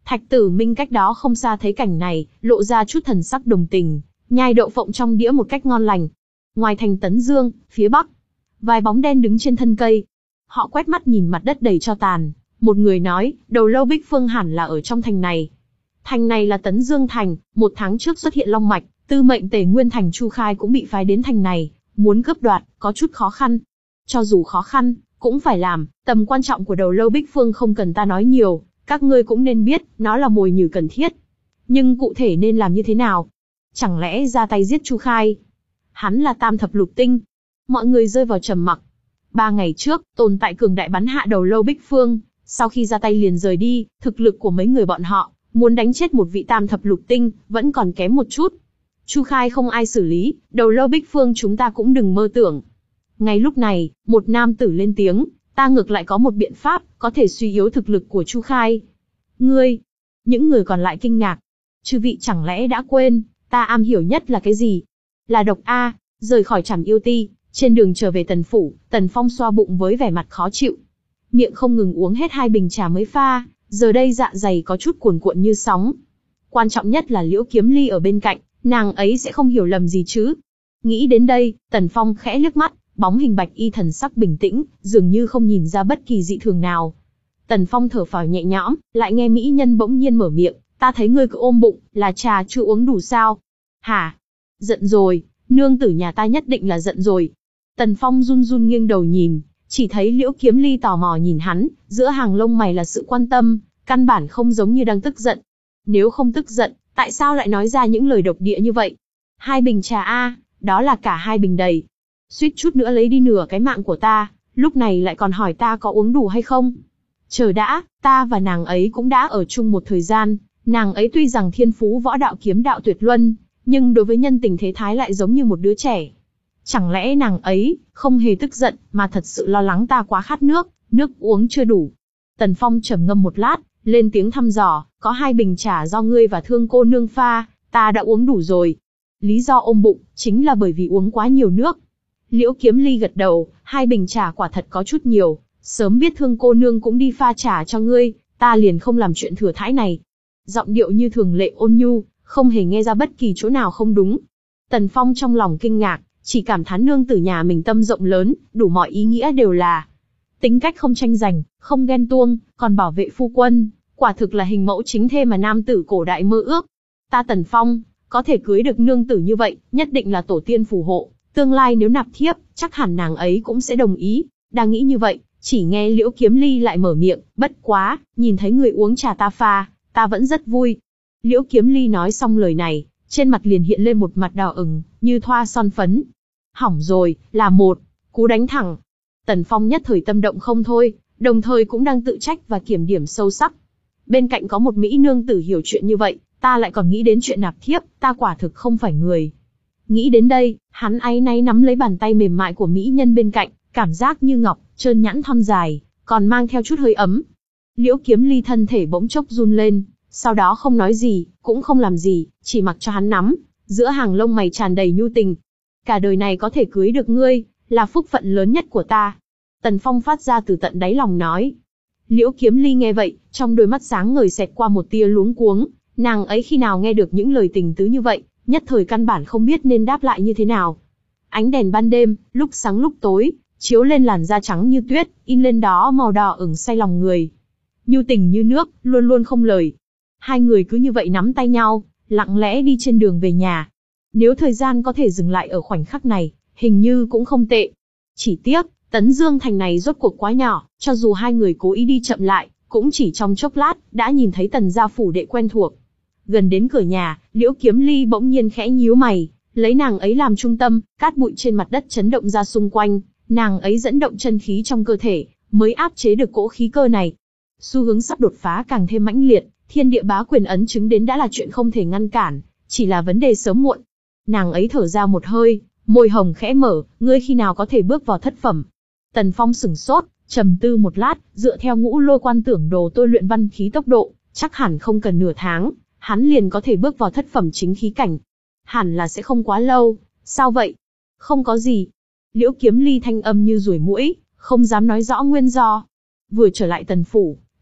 Thạch Tử Minh cách đó không xa thấy cảnh này, lộ ra chút thần sắc đồng tình, nhai đậu phộng trong đĩa một cách ngon lành. Ngoài thành Tấn Dương, phía bắc, vài bóng đen đứng trên thân cây. Họ quét mắt nhìn mặt đất đầy tro tàn. Một người nói, đầu lâu Bích Phương hẳn là ở trong thành này. Thành này là Tấn Dương Thành, một tháng trước xuất hiện long mạch, tư mệnh Tề Nguyên Thành Chu Khai cũng bị phái đến thành này, muốn cướp đoạt, có chút khó khăn. Cho dù khó khăn, cũng phải làm, tầm quan trọng của đầu lâu Bích Phương không cần ta nói nhiều, các ngươi cũng nên biết, nó là mồi nhử cần thiết. Nhưng cụ thể nên làm như thế nào? Chẳng lẽ ra tay giết Chu Khai? Hắn là tam thập lục tinh. Mọi người rơi vào trầm mặc. Ba ngày trước, tồn tại cường đại bắn hạ đầu lâu Bích Phương, sau khi ra tay liền rời đi, thực lực của mấy người bọn họ, muốn đánh chết một vị tam thập lục tinh, vẫn còn kém một chút. Chu Khai không ai xử lý, đầu lâu Bích Phương chúng ta cũng đừng mơ tưởng. Ngay lúc này, một nam tử lên tiếng, ta ngược lại có một biện pháp, có thể suy yếu thực lực của Chu Khai. Ngươi? Những người còn lại kinh ngạc. Chư vị chẳng lẽ đã quên, ta am hiểu nhất là cái gì? Là độc A. Rời khỏi Trảm Yêu Ti, trên đường trở về Tần Phủ, Tần Phong xoa bụng với vẻ mặt khó chịu. Miệng không ngừng uống hết hai bình trà mới pha, giờ đây dạ dày có chút cuồn cuộn như sóng. Quan trọng nhất là Liễu Kiếm Ly ở bên cạnh, nàng ấy sẽ không hiểu lầm gì chứ. Nghĩ đến đây, Tần Phong khẽ liếc mắt, bóng hình bạch y thần sắc bình tĩnh, dường như không nhìn ra bất kỳ dị thường nào. Tần Phong thở phào nhẹ nhõm, lại nghe mỹ nhân bỗng nhiên mở miệng, ta thấy ngươi cứ ôm bụng, là trà chưa uống đủ sao? Hả? Giận rồi, nương tử nhà ta nhất định là giận rồi. Tần Phong run run nghiêng đầu nhìn, chỉ thấy Liễu Kiếm Ly tò mò nhìn hắn, giữa hàng lông mày là sự quan tâm, căn bản không giống như đang tức giận. Nếu không tức giận, tại sao lại nói ra những lời độc địa như vậy? Hai bình trà a, đó là cả hai bình đầy. Suýt chút nữa lấy đi nửa cái mạng của ta, lúc này lại còn hỏi ta có uống đủ hay không? Chờ đã, ta và nàng ấy cũng đã ở chung một thời gian, nàng ấy tuy rằng thiên phú võ đạo kiếm đạo tuyệt luân, nhưng đối với nhân tình thế thái lại giống như một đứa trẻ. Chẳng lẽ nàng ấy không hề tức giận, mà thật sự lo lắng ta quá khát nước, nước uống chưa đủ? Tần Phong trầm ngâm một lát, lên tiếng thăm dò, có hai bình trà do ngươi và Thương cô nương pha, ta đã uống đủ rồi. Lý do ôm bụng, chính là bởi vì uống quá nhiều nước. Liễu Kiếm Ly gật đầu, hai bình trà quả thật có chút nhiều, sớm biết Thương cô nương cũng đi pha trà cho ngươi, ta liền không làm chuyện thừa thãi này. Giọng điệu như thường lệ ôn nhu, không hề nghe ra bất kỳ chỗ nào không đúng. Tần Phong trong lòng kinh ngạc, chỉ cảm thán nương tử nhà mình tâm rộng lớn, đủ mọi ý nghĩa đều là. Tính cách không tranh giành, không ghen tuông, còn bảo vệ phu quân, quả thực là hình mẫu chính thê mà nam tử cổ đại mơ ước. Ta Tần Phong, có thể cưới được nương tử như vậy, nhất định là tổ tiên phù hộ, tương lai nếu nạp thiếp, chắc hẳn nàng ấy cũng sẽ đồng ý. Đang nghĩ như vậy, chỉ nghe Liễu Kiếm Ly lại mở miệng, bất quá, nhìn thấy người uống trà ta pha, ta vẫn rất vui. Liễu Kiếm Ly nói xong lời này, trên mặt liền hiện lên một mặt đỏ ửng, như thoa son phấn. Hỏng rồi, là một cú đánh thẳng. Tần Phong nhất thời tâm động không thôi, đồng thời cũng đang tự trách và kiểm điểm sâu sắc. Bên cạnh có một mỹ nương tử hiểu chuyện như vậy, ta lại còn nghĩ đến chuyện nạp thiếp, ta quả thực không phải người. Nghĩ đến đây, hắn áy náy nắm lấy bàn tay mềm mại của mỹ nhân bên cạnh, cảm giác như ngọc, trơn nhẵn thon dài, còn mang theo chút hơi ấm. Liễu Kiếm Ly thân thể bỗng chốc run lên, sau đó không nói gì, cũng không làm gì, chỉ mặc cho hắn nắm, giữa hàng lông mày tràn đầy nhu tình. Cả đời này có thể cưới được ngươi, là phúc phận lớn nhất của ta. Tần Phong phát ra từ tận đáy lòng nói. Liễu Kiếm Ly nghe vậy, trong đôi mắt sáng ngời xẹt qua một tia luống cuống, nàng ấy khi nào nghe được những lời tình tứ như vậy, nhất thời căn bản không biết nên đáp lại như thế nào. Ánh đèn ban đêm, lúc sáng lúc tối, chiếu lên làn da trắng như tuyết, in lên đó màu đỏ ửng say lòng người. Nhu tình như nước, luôn luôn không lời. Hai người cứ như vậy nắm tay nhau, lặng lẽ đi trên đường về nhà. Nếu thời gian có thể dừng lại ở khoảnh khắc này, hình như cũng không tệ. Chỉ tiếc, Tấn Dương Thành này rốt cuộc quá nhỏ, cho dù hai người cố ý đi chậm lại, cũng chỉ trong chốc lát, đã nhìn thấy Tần gia phủ đệ quen thuộc. Gần đến cửa nhà, Liễu Kiếm Ly bỗng nhiên khẽ nhíu mày, lấy nàng ấy làm trung tâm, cát bụi trên mặt đất chấn động ra xung quanh, nàng ấy dẫn động chân khí trong cơ thể, mới áp chế được cỗ khí cơ này. Xu hướng sắp đột phá càng thêm mãnh liệt, thiên địa bá quyền ấn chứng đến đã là chuyện không thể ngăn cản, chỉ là vấn đề sớm muộn. Nàng ấy thở ra một hơi, môi hồng khẽ mở, ngươi khi nào có thể bước vào thất phẩm? Tần Phong sửng sốt, trầm tư một lát, dựa theo ngũ lôi quan tưởng đồ tôi luyện văn khí tốc độ, chắc hẳn không cần nửa tháng, hắn liền có thể bước vào thất phẩm chính khí cảnh. Hẳn là sẽ không quá lâu, sao vậy? Không có gì. Liễu Kiếm Ly thanh âm như ruồi muỗi, không dám nói rõ nguyên do. Vừa trở lại Tần phủ,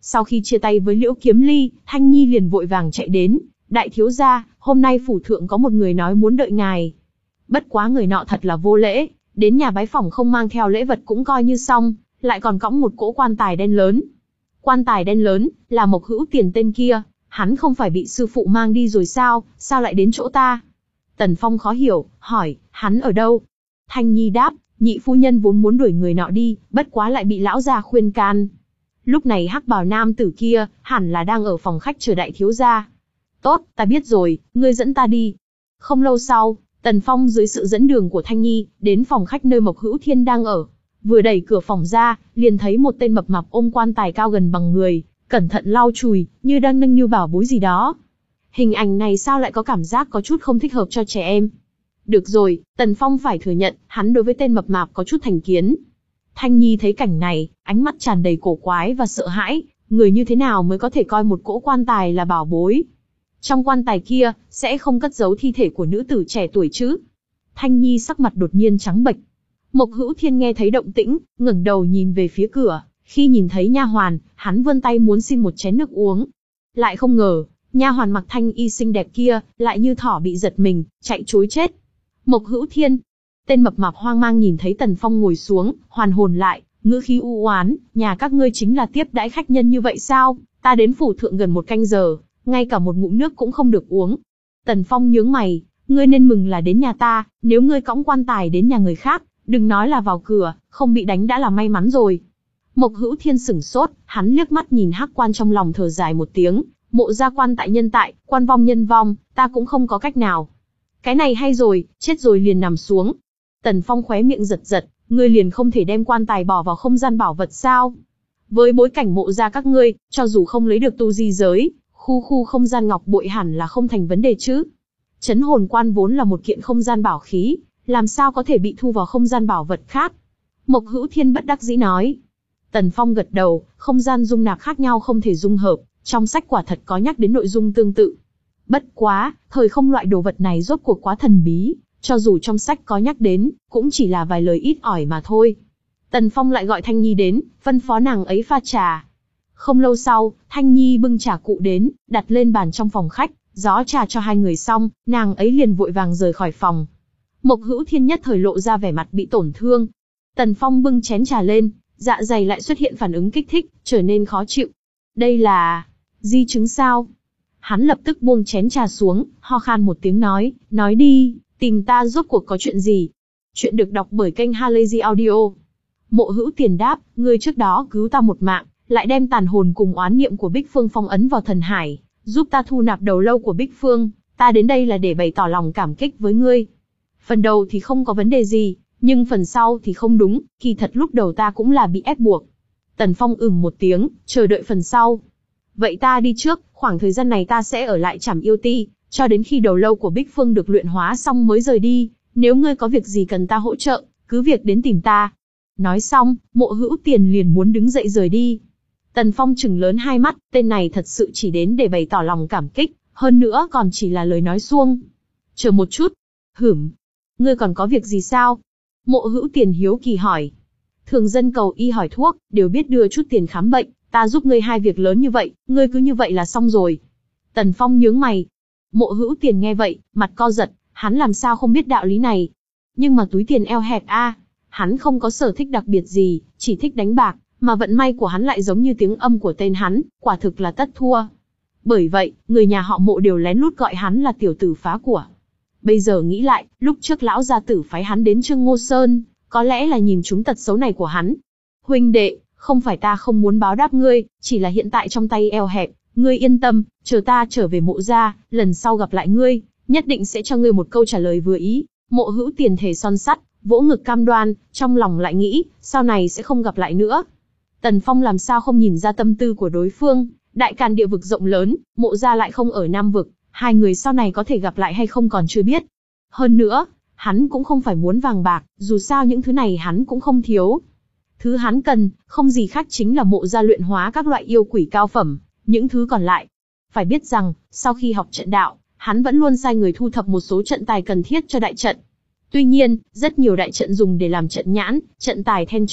Sau khi chia tay với Liễu Kiếm Ly, Thanh Nhi liền vội vàng chạy đến. Đại thiếu gia, hôm nay phủ thượng có một người nói muốn đợi ngài. Bất quá người nọ thật là vô lễ, đến nhà bái phỏng không mang theo lễ vật cũng coi như xong, lại còn cõng một cỗ quan tài đen lớn. Quan tài đen lớn, là Mộc Hữu Tiền tên kia, hắn không phải bị sư phụ mang đi rồi sao, sao lại đến chỗ ta? Tần Phong khó hiểu, hỏi, hắn ở đâu? Thanh Nhi đáp, nhị phu nhân vốn muốn đuổi người nọ đi, bất quá lại bị lão gia khuyên can. Lúc này hắc bào nam tử kia, hẳn là đang ở phòng khách chờ đại thiếu gia. Tốt, ta biết rồi, ngươi dẫn ta đi. Không lâu sau, Tần Phong dưới sự dẫn đường của Thanh Nhi, đến phòng khách nơi Mộc Hữu Thiên đang ở. Vừa đẩy cửa phòng ra, liền thấy một tên mập mạp ôm quan tài cao gần bằng người, cẩn thận lau chùi, như đang nâng niu bảo bối gì đó. Hình ảnh này sao lại có cảm giác có chút không thích hợp cho trẻ em. Được rồi, Tần Phong phải thừa nhận, hắn đối với tên mập mạp có chút thành kiến. Thanh Nhi thấy cảnh này, ánh mắt tràn đầy cổ quái và sợ hãi, người như thế nào mới có thể coi một cỗ quan tài là bảo bối? Trong quan tài kia, sẽ không cất giấu thi thể của nữ tử trẻ tuổi chứ? Thanh Nhi sắc mặt đột nhiên trắng bệch. Mộc Hữu Thiên nghe thấy động tĩnh, ngẩng đầu nhìn về phía cửa, khi nhìn thấy nha hoàn, hắn vươn tay muốn xin một chén nước uống. Lại không ngờ, nha hoàn mặc thanh y xinh đẹp kia, lại như thỏ bị giật mình, chạy trối chết. Mộc Hữu Thiên, tên mập mạp hoang mang nhìn thấy Tần Phong ngồi xuống, hoàn hồn lại, ngữ khí u oán, nhà các ngươi chính là tiếp đãi khách nhân như vậy sao? Ta đến phủ thượng gần một canh giờ, ngay cả một ngụm nước cũng không được uống. Tần Phong nhướng mày, ngươi nên mừng là đến nhà ta, nếu ngươi cõng quan tài đến nhà người khác, đừng nói là vào cửa, không bị đánh đã là may mắn rồi. Mộc Hữu Thiên sửng sốt, hắn liếc mắt nhìn hắc quan trong lòng thở dài một tiếng, mộ gia quan tại nhân tại, quan vong nhân vong, ta cũng không có cách nào. Cái này hay rồi, chết rồi liền nằm xuống. Tần Phong khóe miệng giật giật, ngươi liền không thể đem quan tài bỏ vào không gian bảo vật sao? Với bối cảnh mộ gia các ngươi, cho dù không lấy được tu di giới, khu khu không gian ngọc bội hẳn là không thành vấn đề chứ. Chấn hồn quan vốn là một kiện không gian bảo khí, làm sao có thể bị thu vào không gian bảo vật khác? Mộc Hữu Thiên bất đắc dĩ nói. Tần Phong gật đầu, không gian dung nạp khác nhau không thể dung hợp, trong sách quả thật có nhắc đến nội dung tương tự. Bất quá, thời không loại đồ vật này rốt cuộc quá thần bí, cho dù trong sách có nhắc đến, cũng chỉ là vài lời ít ỏi mà thôi. Tần Phong lại gọi Thanh Nhi đến, phân phó nàng ấy pha trà. Không lâu sau, Thanh Nhi bưng trà cụ đến, đặt lên bàn trong phòng khách, gió trà cho hai người xong, nàng ấy liền vội vàng rời khỏi phòng. Mộc Hữu Thiên nhất thời lộ ra vẻ mặt bị tổn thương. Tần Phong bưng chén trà lên, dạ dày lại xuất hiện phản ứng kích thích, trở nên khó chịu. Đây là di chứng sao? Hắn lập tức buông chén trà xuống, ho khan một tiếng nói, nói đi, tìm ta rốt cuộc có chuyện gì? Chuyện được đọc bởi kênh Halazy Audio. Mộ Hữu Tiền đáp, ngươi trước đó cứu ta một mạng, lại đem tàn hồn cùng oán niệm của Bích Phương phong ấn vào thần hải, giúp ta thu nạp đầu lâu của Bích Phương, ta đến đây là để bày tỏ lòng cảm kích với ngươi. Phần đầu thì không có vấn đề gì, nhưng phần sau thì không đúng, kỳ thật lúc đầu ta cũng là bị ép buộc. Tần Phong ừm một tiếng, chờ đợi phần sau. Vậy ta đi trước, khoảng thời gian này ta sẽ ở lại Trảm Yêu Ti, cho đến khi đầu lâu của Bích Phương được luyện hóa xong mới rời đi, nếu ngươi có việc gì cần ta hỗ trợ, cứ việc đến tìm ta. Nói xong, Mộ Hữu Tiền liền muốn đứng dậy rời đi. Tần Phong trừng lớn hai mắt, tên này thật sự chỉ đến để bày tỏ lòng cảm kích, hơn nữa còn chỉ là lời nói suông. Chờ một chút. Hửm. Ngươi còn có việc gì sao? Mộ Hữu Tiền hiếu kỳ hỏi. Thường dân cầu y hỏi thuốc, đều biết đưa chút tiền khám bệnh, ta giúp ngươi hai việc lớn như vậy, ngươi cứ như vậy là xong rồi. Tần Phong nhướng mày. Mộ Hữu Tiền nghe vậy, mặt co giật, hắn làm sao không biết đạo lý này. Nhưng mà túi tiền eo hẹp a, hắn không có sở thích đặc biệt gì, chỉ thích đánh bạc, mà vận may của hắn lại giống như tiếng âm của tên hắn, quả thực là tất thua. Bởi vậy, người nhà họ Mộ đều lén lút gọi hắn là tiểu tử phá của. Bây giờ nghĩ lại, lúc trước lão gia tử phái hắn đến Trương Ngô Sơn, có lẽ là nhìn trúng tật xấu này của hắn. Huynh đệ, không phải ta không muốn báo đáp ngươi, chỉ là hiện tại trong tay eo hẹp, ngươi yên tâm, chờ ta trở về Mộ gia, lần sau gặp lại ngươi, nhất định sẽ cho ngươi một câu trả lời vừa ý. Mộ Hữu Tiền thề son sắt, vỗ ngực cam đoan, trong lòng lại nghĩ, sau này sẽ không gặp lại nữa. Tần Phong làm sao không nhìn ra tâm tư của đối phương, đại càn địa vực rộng lớn, Mộ gia lại không ở Nam vực, hai người sau này có thể gặp lại hay không còn chưa biết. Hơn nữa, hắn cũng không phải muốn vàng bạc, dù sao những thứ này hắn cũng không thiếu. Thứ hắn cần, không gì khác chính là Mộ gia luyện hóa các loại yêu quỷ cao phẩm, những thứ còn lại. Phải biết rằng, sau khi học trận đạo, hắn vẫn luôn sai người thu thập một số trận tài cần thiết cho đại trận. Tuy nhiên, rất nhiều đại trận dùng để làm trận nhãn, trận tài then chốt,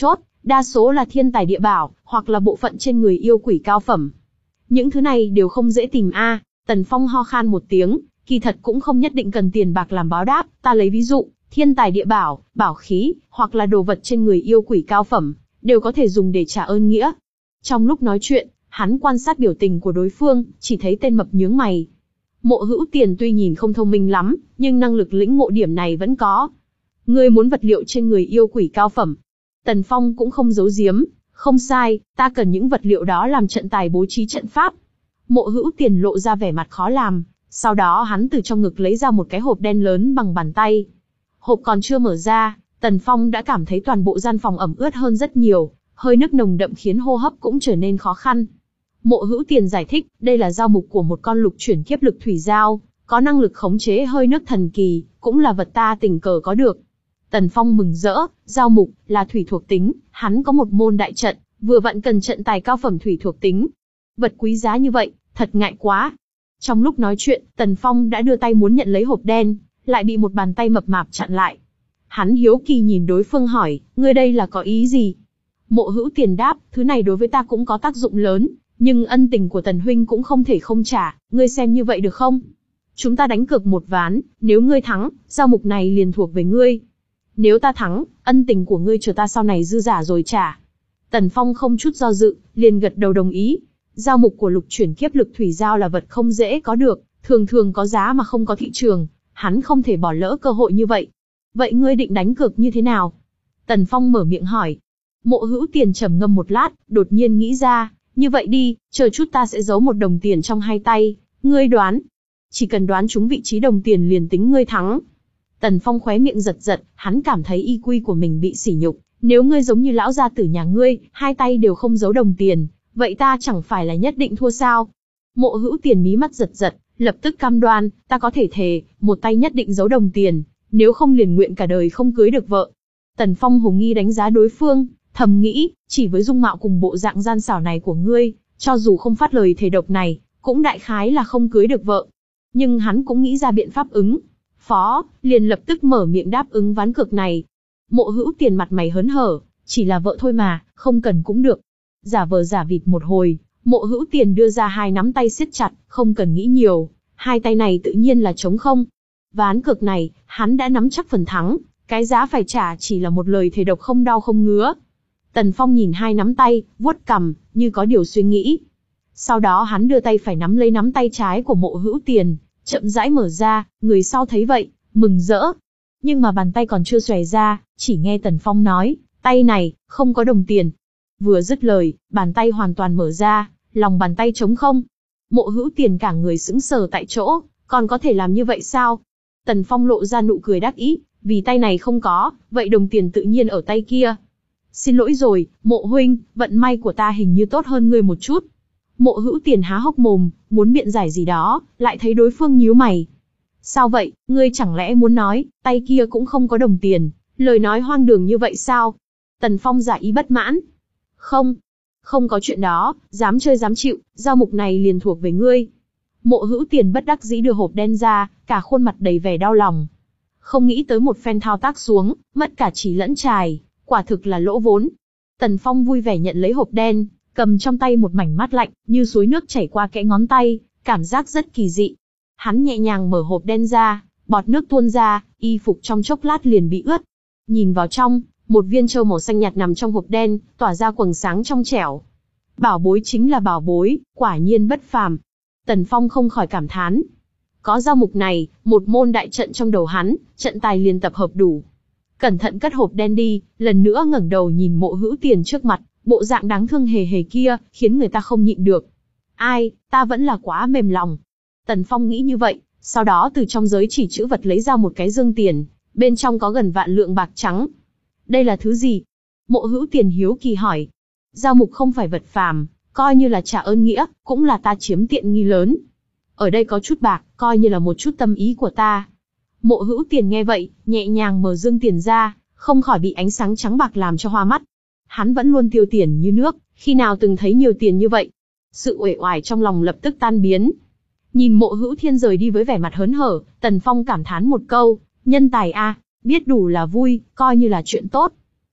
đa số là thiên tài địa bảo, hoặc là bộ phận trên người yêu quỷ cao phẩm. Những thứ này đều không dễ tìm a. À. Tần Phong ho khan một tiếng, kỳ thật cũng không nhất định cần tiền bạc làm báo đáp, ta lấy ví dụ, thiên tài địa bảo, bảo khí, hoặc là đồ vật trên người yêu quỷ cao phẩm, đều có thể dùng để trả ơn nghĩa. Trong lúc nói chuyện, hắn quan sát biểu tình của đối phương, chỉ thấy tên mập nhướng mày. Mộ Hữu Tiền tuy nhìn không thông minh lắm, nhưng năng lực lĩnh ngộ điểm này vẫn có. Ngươi muốn vật liệu trên người yêu quỷ cao phẩm. Tần Phong cũng không giấu giếm, không sai, ta cần những vật liệu đó làm trận tài bố trí trận pháp. Mộ Hữu Tiền lộ ra vẻ mặt khó làm, sau đó hắn từ trong ngực lấy ra một cái hộp đen lớn bằng bàn tay. Hộp còn chưa mở ra, Tần Phong đã cảm thấy toàn bộ gian phòng ẩm ướt hơn rất nhiều, hơi nước nồng đậm khiến hô hấp cũng trở nên khó khăn. Mộ Hữu Tiền giải thích, đây là dao mục của một con lục chuyển kiếp lực thủy dao, có năng lực khống chế hơi nước thần kỳ, cũng là vật ta tình cờ có được. Tần Phong mừng rỡ, dao mục là thủy thuộc tính, hắn có một môn đại trận, vừa vặn cần trận tài cao phẩm thủy thuộc tính. Vật quý giá như vậy, thật ngại quá. Trong lúc nói chuyện, Tần Phong đã đưa tay muốn nhận lấy hộp đen, lại bị một bàn tay mập mạp chặn lại. Hắn hiếu kỳ nhìn đối phương hỏi, ngươi đây là có ý gì? Mộ Hữu Tiền đáp, thứ này đối với ta cũng có tác dụng lớn, nhưng ân tình của Tần huynh cũng không thể không trả, ngươi xem như vậy được không? Chúng ta đánh cược một ván, nếu ngươi thắng, dao mục này liền thuộc về ngươi. Nếu ta thắng, ân tình của ngươi chờ ta sau này dư giả rồi trả. Tần Phong không chút do dự, liền gật đầu đồng ý. Dao mục của lục chuyển kiếp lực thủy dao là vật không dễ có được, thường thường có giá mà không có thị trường, hắn không thể bỏ lỡ cơ hội như vậy. Vậy ngươi định đánh cược như thế nào? Tần Phong mở miệng hỏi. Mộ Hữu Tiền trầm ngâm một lát, đột nhiên nghĩ ra, như vậy đi, chờ chút ta sẽ giấu một đồng tiền trong hai tay, ngươi đoán. Chỉ cần đoán trúng vị trí đồng tiền liền tính ngươi thắng. Tần Phong khóe miệng giật giật, hắn cảm thấy i quy của mình bị sỉ nhục, nếu ngươi giống như lão gia tử nhà ngươi, hai tay đều không giấu đồng tiền, vậy ta chẳng phải là nhất định thua sao? Mộ Hữu Tiền mí mắt giật giật, lập tức cam đoan, ta có thể thề, một tay nhất định giấu đồng tiền, nếu không liền nguyện cả đời không cưới được vợ. Tần Phong hồ nghi đánh giá đối phương, thầm nghĩ, chỉ với dung mạo cùng bộ dạng gian xảo này của ngươi, cho dù không phát lời thề độc này, cũng đại khái là không cưới được vợ. Nhưng hắn cũng nghĩ ra biện pháp ứng phó, liền lập tức mở miệng đáp ứng ván cược này. Mộ Hữu Tiền mặt mày hớn hở, chỉ là vợ thôi mà, không cần cũng được. Giả vờ giả vịt một hồi, Mộ Hữu Tiền đưa ra hai nắm tay siết chặt, không cần nghĩ nhiều, hai tay này tự nhiên là trống không. Ván cược này, hắn đã nắm chắc phần thắng, cái giá phải trả chỉ là một lời thề độc không đau không ngứa. Tần Phong nhìn hai nắm tay, vuốt cằm, như có điều suy nghĩ. Sau đó hắn đưa tay phải nắm lấy nắm tay trái của Mộ Hữu Tiền, chậm rãi mở ra, người sau thấy vậy, mừng rỡ. Nhưng mà bàn tay còn chưa xòe ra, chỉ nghe Tần Phong nói, tay này, không có đồng tiền. Vừa dứt lời, bàn tay hoàn toàn mở ra, lòng bàn tay trống không. Mộ Hữu Tiền cả người sững sờ tại chỗ, còn có thể làm như vậy sao? Tần Phong lộ ra nụ cười đắc ý, vì tay này không có, vậy đồng tiền tự nhiên ở tay kia. Xin lỗi rồi, Mộ huynh, vận may của ta hình như tốt hơn ngươi một chút. Mộ Hữu Tiền há hốc mồm, muốn biện giải gì đó, lại thấy đối phương nhíu mày. Sao vậy, ngươi chẳng lẽ muốn nói, tay kia cũng không có đồng tiền, lời nói hoang đường như vậy sao? Tần Phong giả ý bất mãn. Không, không có chuyện đó, dám chơi dám chịu, dao mục này liền thuộc về ngươi. Mộ Hữu Tiền bất đắc dĩ đưa hộp đen ra, cả khuôn mặt đầy vẻ đau lòng. Không nghĩ tới một phen thao tác xuống, mất cả chỉ lẫn trài, quả thực là lỗ vốn. Tần Phong vui vẻ nhận lấy hộp đen, cầm trong tay một mảnh mát lạnh, như suối nước chảy qua kẽ ngón tay, cảm giác rất kỳ dị. Hắn nhẹ nhàng mở hộp đen ra, bọt nước tuôn ra, y phục trong chốc lát liền bị ướt. Nhìn vào trong, một viên châu màu xanh nhạt nằm trong hộp đen, tỏa ra quầng sáng trong trẻo. Bảo bối chính là bảo bối, quả nhiên bất phàm. Tần Phong không khỏi cảm thán. Có dao mục này, một môn đại trận trong đầu hắn, trận tài liền tập hợp đủ. Cẩn thận cất hộp đen đi, lần nữa ngẩng đầu nhìn Mộ Hữu Tiền trước mặt, bộ dạng đáng thương hề hề kia, khiến người ta không nhịn được. Ai, ta vẫn là quá mềm lòng. Tần Phong nghĩ như vậy, sau đó từ trong giới chỉ trữ vật lấy ra một cái dương tiền, bên trong có gần vạn lượng bạc trắng. Đây là thứ gì? Mộ Hữu Tiền hiếu kỳ hỏi. Dao mục không phải vật phàm, coi như là trả ơn nghĩa, cũng là ta chiếm tiện nghi lớn. Ở đây có chút bạc, coi như là một chút tâm ý của ta. Mộ Hữu Tiền nghe vậy, nhẹ nhàng mở dương tiền ra, không khỏi bị ánh sáng trắng bạc làm cho hoa mắt. Hắn vẫn luôn tiêu tiền như nước, khi nào từng thấy nhiều tiền như vậy. Sự uể oải trong lòng lập tức tan biến. Nhìn Mộ Hữu Thiên rời đi với vẻ mặt hớn hở, Tần Phong cảm thán một câu, nhân tài a, biết đủ là vui, coi như là chuyện tốt.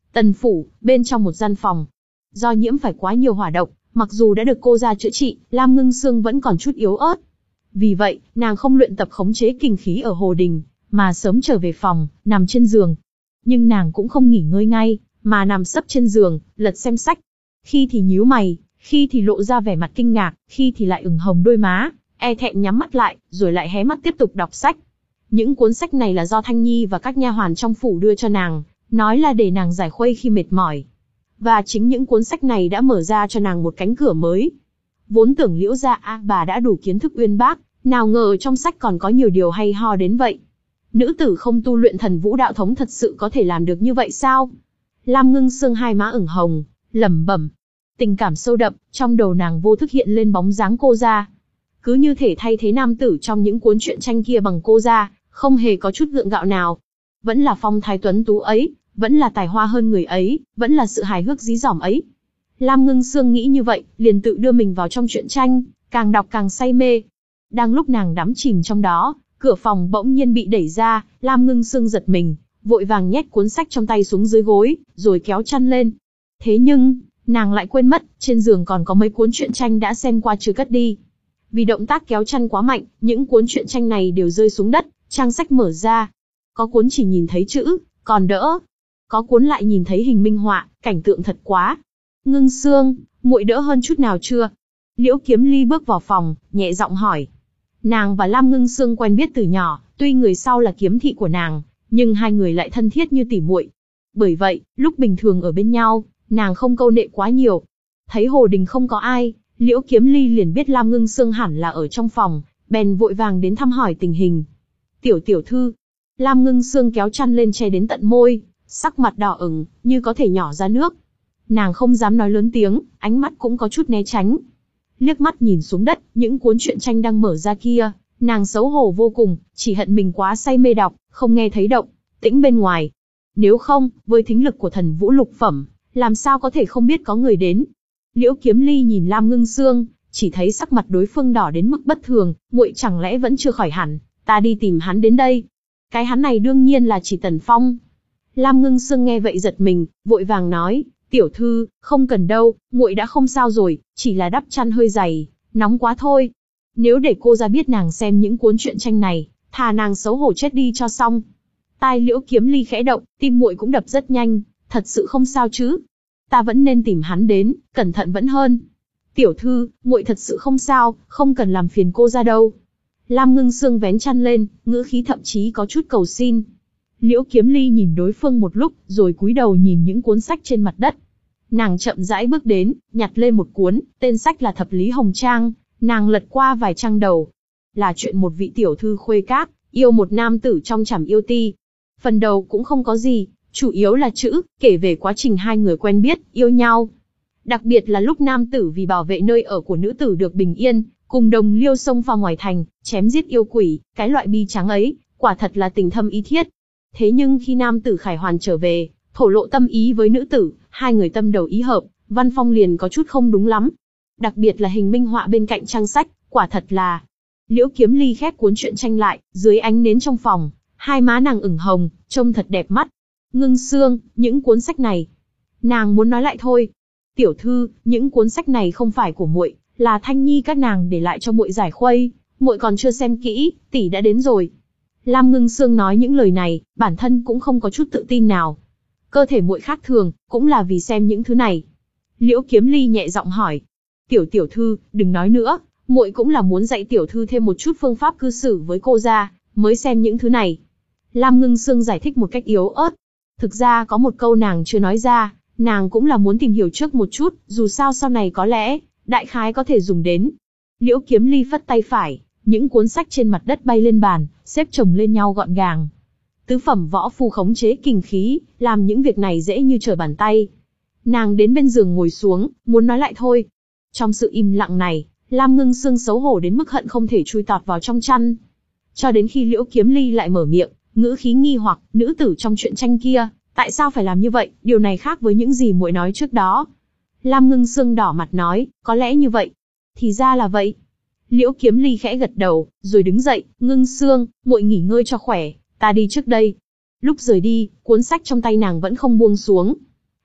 Tần phủ, bên trong một gian phòng. Do nhiễm phải quá nhiều hỏa độc, mặc dù đã được cô ra chữa trị, Lam Ngưng Sương vẫn còn chút yếu ớt. Vì vậy, nàng không luyện tập khống chế kinh khí ở hồ đình, mà sớm trở về phòng, nằm trên giường. Nhưng nàng cũng không nghỉ ngơi ngay, mà nằm sấp trên giường, lật xem sách. Khi thì nhíu mày, khi thì lộ ra vẻ mặt kinh ngạc, khi thì lại ửng hồng đôi má, e thẹn nhắm mắt lại, rồi lại hé mắt tiếp tục đọc sách. Những cuốn sách này là do Thanh Nhi và các nha hoàn trong phủ đưa cho nàng, nói là để nàng giải khuây khi mệt mỏi. Và chính những cuốn sách này đã mở ra cho nàng một cánh cửa mới. Vốn tưởng Liễu gia a bà đã đủ kiến thức uyên bác, nào ngờ trong sách còn có nhiều điều hay ho đến vậy. Nữ tử không tu luyện thần vũ đạo thống thật sự có thể làm được như vậy sao? Lam Ngưng Sương hai má ửng hồng, lẩm bẩm. Tình cảm sâu đậm, trong đầu nàng vô thức hiện lên bóng dáng cô gia. Cứ như thể thay thế nam tử trong những cuốn truyện tranh kia bằng cô gia, không hề có chút gượng gạo nào. Vẫn là phong thái tuấn tú ấy, vẫn là tài hoa hơn người ấy, vẫn là sự hài hước dí dỏm ấy. Lam Ngưng Sương nghĩ như vậy, liền tự đưa mình vào trong truyện tranh, càng đọc càng say mê. Đang lúc nàng đắm chìm trong đó, cửa phòng bỗng nhiên bị đẩy ra, Lam Ngưng Sương giật mình, vội vàng nhét cuốn sách trong tay xuống dưới gối, rồi kéo chăn lên. Thế nhưng, nàng lại quên mất, trên giường còn có mấy cuốn truyện tranh đã xem qua chưa cất đi. Vì động tác kéo chăn quá mạnh, những cuốn truyện tranh này đều rơi xuống đất, trang sách mở ra. Có cuốn chỉ nhìn thấy chữ, còn đỡ. Có cuốn lại nhìn thấy hình minh họa, cảnh tượng thật quá. Ngưng Sương, muội đỡ hơn chút nào chưa? Liễu Kiếm Ly bước vào phòng, nhẹ giọng hỏi. Nàng và Lam Ngưng Sương quen biết từ nhỏ, tuy người sau là kiếm thị của nàng, nhưng hai người lại thân thiết như tỉ muội. Bởi vậy, lúc bình thường ở bên nhau, nàng không câu nệ quá nhiều. Thấy hồ đình không có ai, Liễu Kiếm Ly liền biết Lam Ngưng Sương hẳn là ở trong phòng, bèn vội vàng đến thăm hỏi tình hình. Tiểu tiểu thư. Lam Ngưng Sương kéo chăn lên che đến tận môi, sắc mặt đỏ ửng, như có thể nhỏ ra nước. Nàng không dám nói lớn tiếng, ánh mắt cũng có chút né tránh. Liếc mắt nhìn xuống đất, những cuốn truyện tranh đang mở ra kia, nàng xấu hổ vô cùng, chỉ hận mình quá say mê đọc, không nghe thấy động tĩnh bên ngoài. Nếu không, với thính lực của thần vũ lục phẩm, làm sao có thể không biết có người đến. Liễu Kiếm Ly nhìn Lam Ngưng Sương, chỉ thấy sắc mặt đối phương đỏ đến mức bất thường, muội chẳng lẽ vẫn chưa khỏi hẳn, ta đi tìm hắn đến đây. Cái hắn này đương nhiên là chỉ Tần Phong. Lam Ngưng Sương nghe vậy giật mình, vội vàng nói, tiểu thư, không cần đâu, muội đã không sao rồi, chỉ là đắp chăn hơi dày, nóng quá thôi. Nếu để cô ra biết nàng xem những cuốn truyện tranh này, thà nàng xấu hổ chết đi cho xong. Tai Liễu Kiếm Ly khẽ động, tim muội cũng đập rất nhanh, thật sự không sao chứ? Ta vẫn nên tìm hắn đến, cẩn thận vẫn hơn. Tiểu thư, muội thật sự không sao, không cần làm phiền cô ra đâu. Lam Ngưng Sương vén chăn lên, ngữ khí thậm chí có chút cầu xin. Liễu Kiếm Ly nhìn đối phương một lúc, rồi cúi đầu nhìn những cuốn sách trên mặt đất. Nàng chậm rãi bước đến, nhặt lên một cuốn, tên sách là Thập Lý Hồng Trang, nàng lật qua vài trang đầu. Là chuyện một vị tiểu thư khuê các, yêu một nam tử trong trảm yêu ti. Phần đầu cũng không có gì, chủ yếu là chữ, kể về quá trình hai người quen biết, yêu nhau. Đặc biệt là lúc nam tử vì bảo vệ nơi ở của nữ tử được bình yên, cùng đồng liêu xông vào ngoài thành, chém giết yêu quỷ, cái loại bi tráng ấy, quả thật là tình thâm ý thiết. Thế nhưng khi nam tử khải hoàn trở về, thổ lộ tâm ý với nữ tử, hai người tâm đầu ý hợp, văn phong liền có chút không đúng lắm. Đặc biệt là hình minh họa bên cạnh trang sách, quả thật là. Liễu Kiếm Ly khép cuốn truyện tranh lại, dưới ánh nến trong phòng, hai má nàng ửng hồng, trông thật đẹp mắt. Ngưng Sương, những cuốn sách này, nàng muốn nói lại thôi. Tiểu thư, những cuốn sách này không phải của muội, là Thanh Nhi các nàng để lại cho muội giải khuây, muội còn chưa xem kỹ, tỷ đã đến rồi. Lam Ngưng Sương nói những lời này, bản thân cũng không có chút tự tin nào. Cơ thể muội khác thường, cũng là vì xem những thứ này. Liễu Kiếm Ly nhẹ giọng hỏi, tiểu tiểu thư, đừng nói nữa, muội cũng là muốn dạy tiểu thư thêm một chút phương pháp cư xử với cô gia, mới xem những thứ này. Lam Ngưng Sương giải thích một cách yếu ớt. Thực ra có một câu nàng chưa nói ra, nàng cũng là muốn tìm hiểu trước một chút, dù sao sau này có lẽ, đại khái có thể dùng đến. Liễu Kiếm Ly phất tay phải, những cuốn sách trên mặt đất bay lên bàn, xếp chồng lên nhau gọn gàng. Tứ phẩm võ phu khống chế kình khí, làm những việc này dễ như trở bàn tay. Nàng đến bên giường ngồi xuống, muốn nói lại thôi. Trong sự im lặng này, Lam Ngưng Sương xấu hổ đến mức hận không thể chui tọt vào trong chăn. Cho đến khi Liễu Kiếm Ly lại mở miệng, ngữ khí nghi hoặc, nữ tử trong truyện tranh kia, tại sao phải làm như vậy, điều này khác với những gì muội nói trước đó. Lam Ngưng Sương đỏ mặt nói, có lẽ như vậy. Thì ra là vậy. Liễu Kiếm Ly khẽ gật đầu, rồi đứng dậy, Ngưng Sương, muội nghỉ ngơi cho khỏe, ta đi trước đây. Lúc rời đi, cuốn sách trong tay nàng vẫn không buông xuống.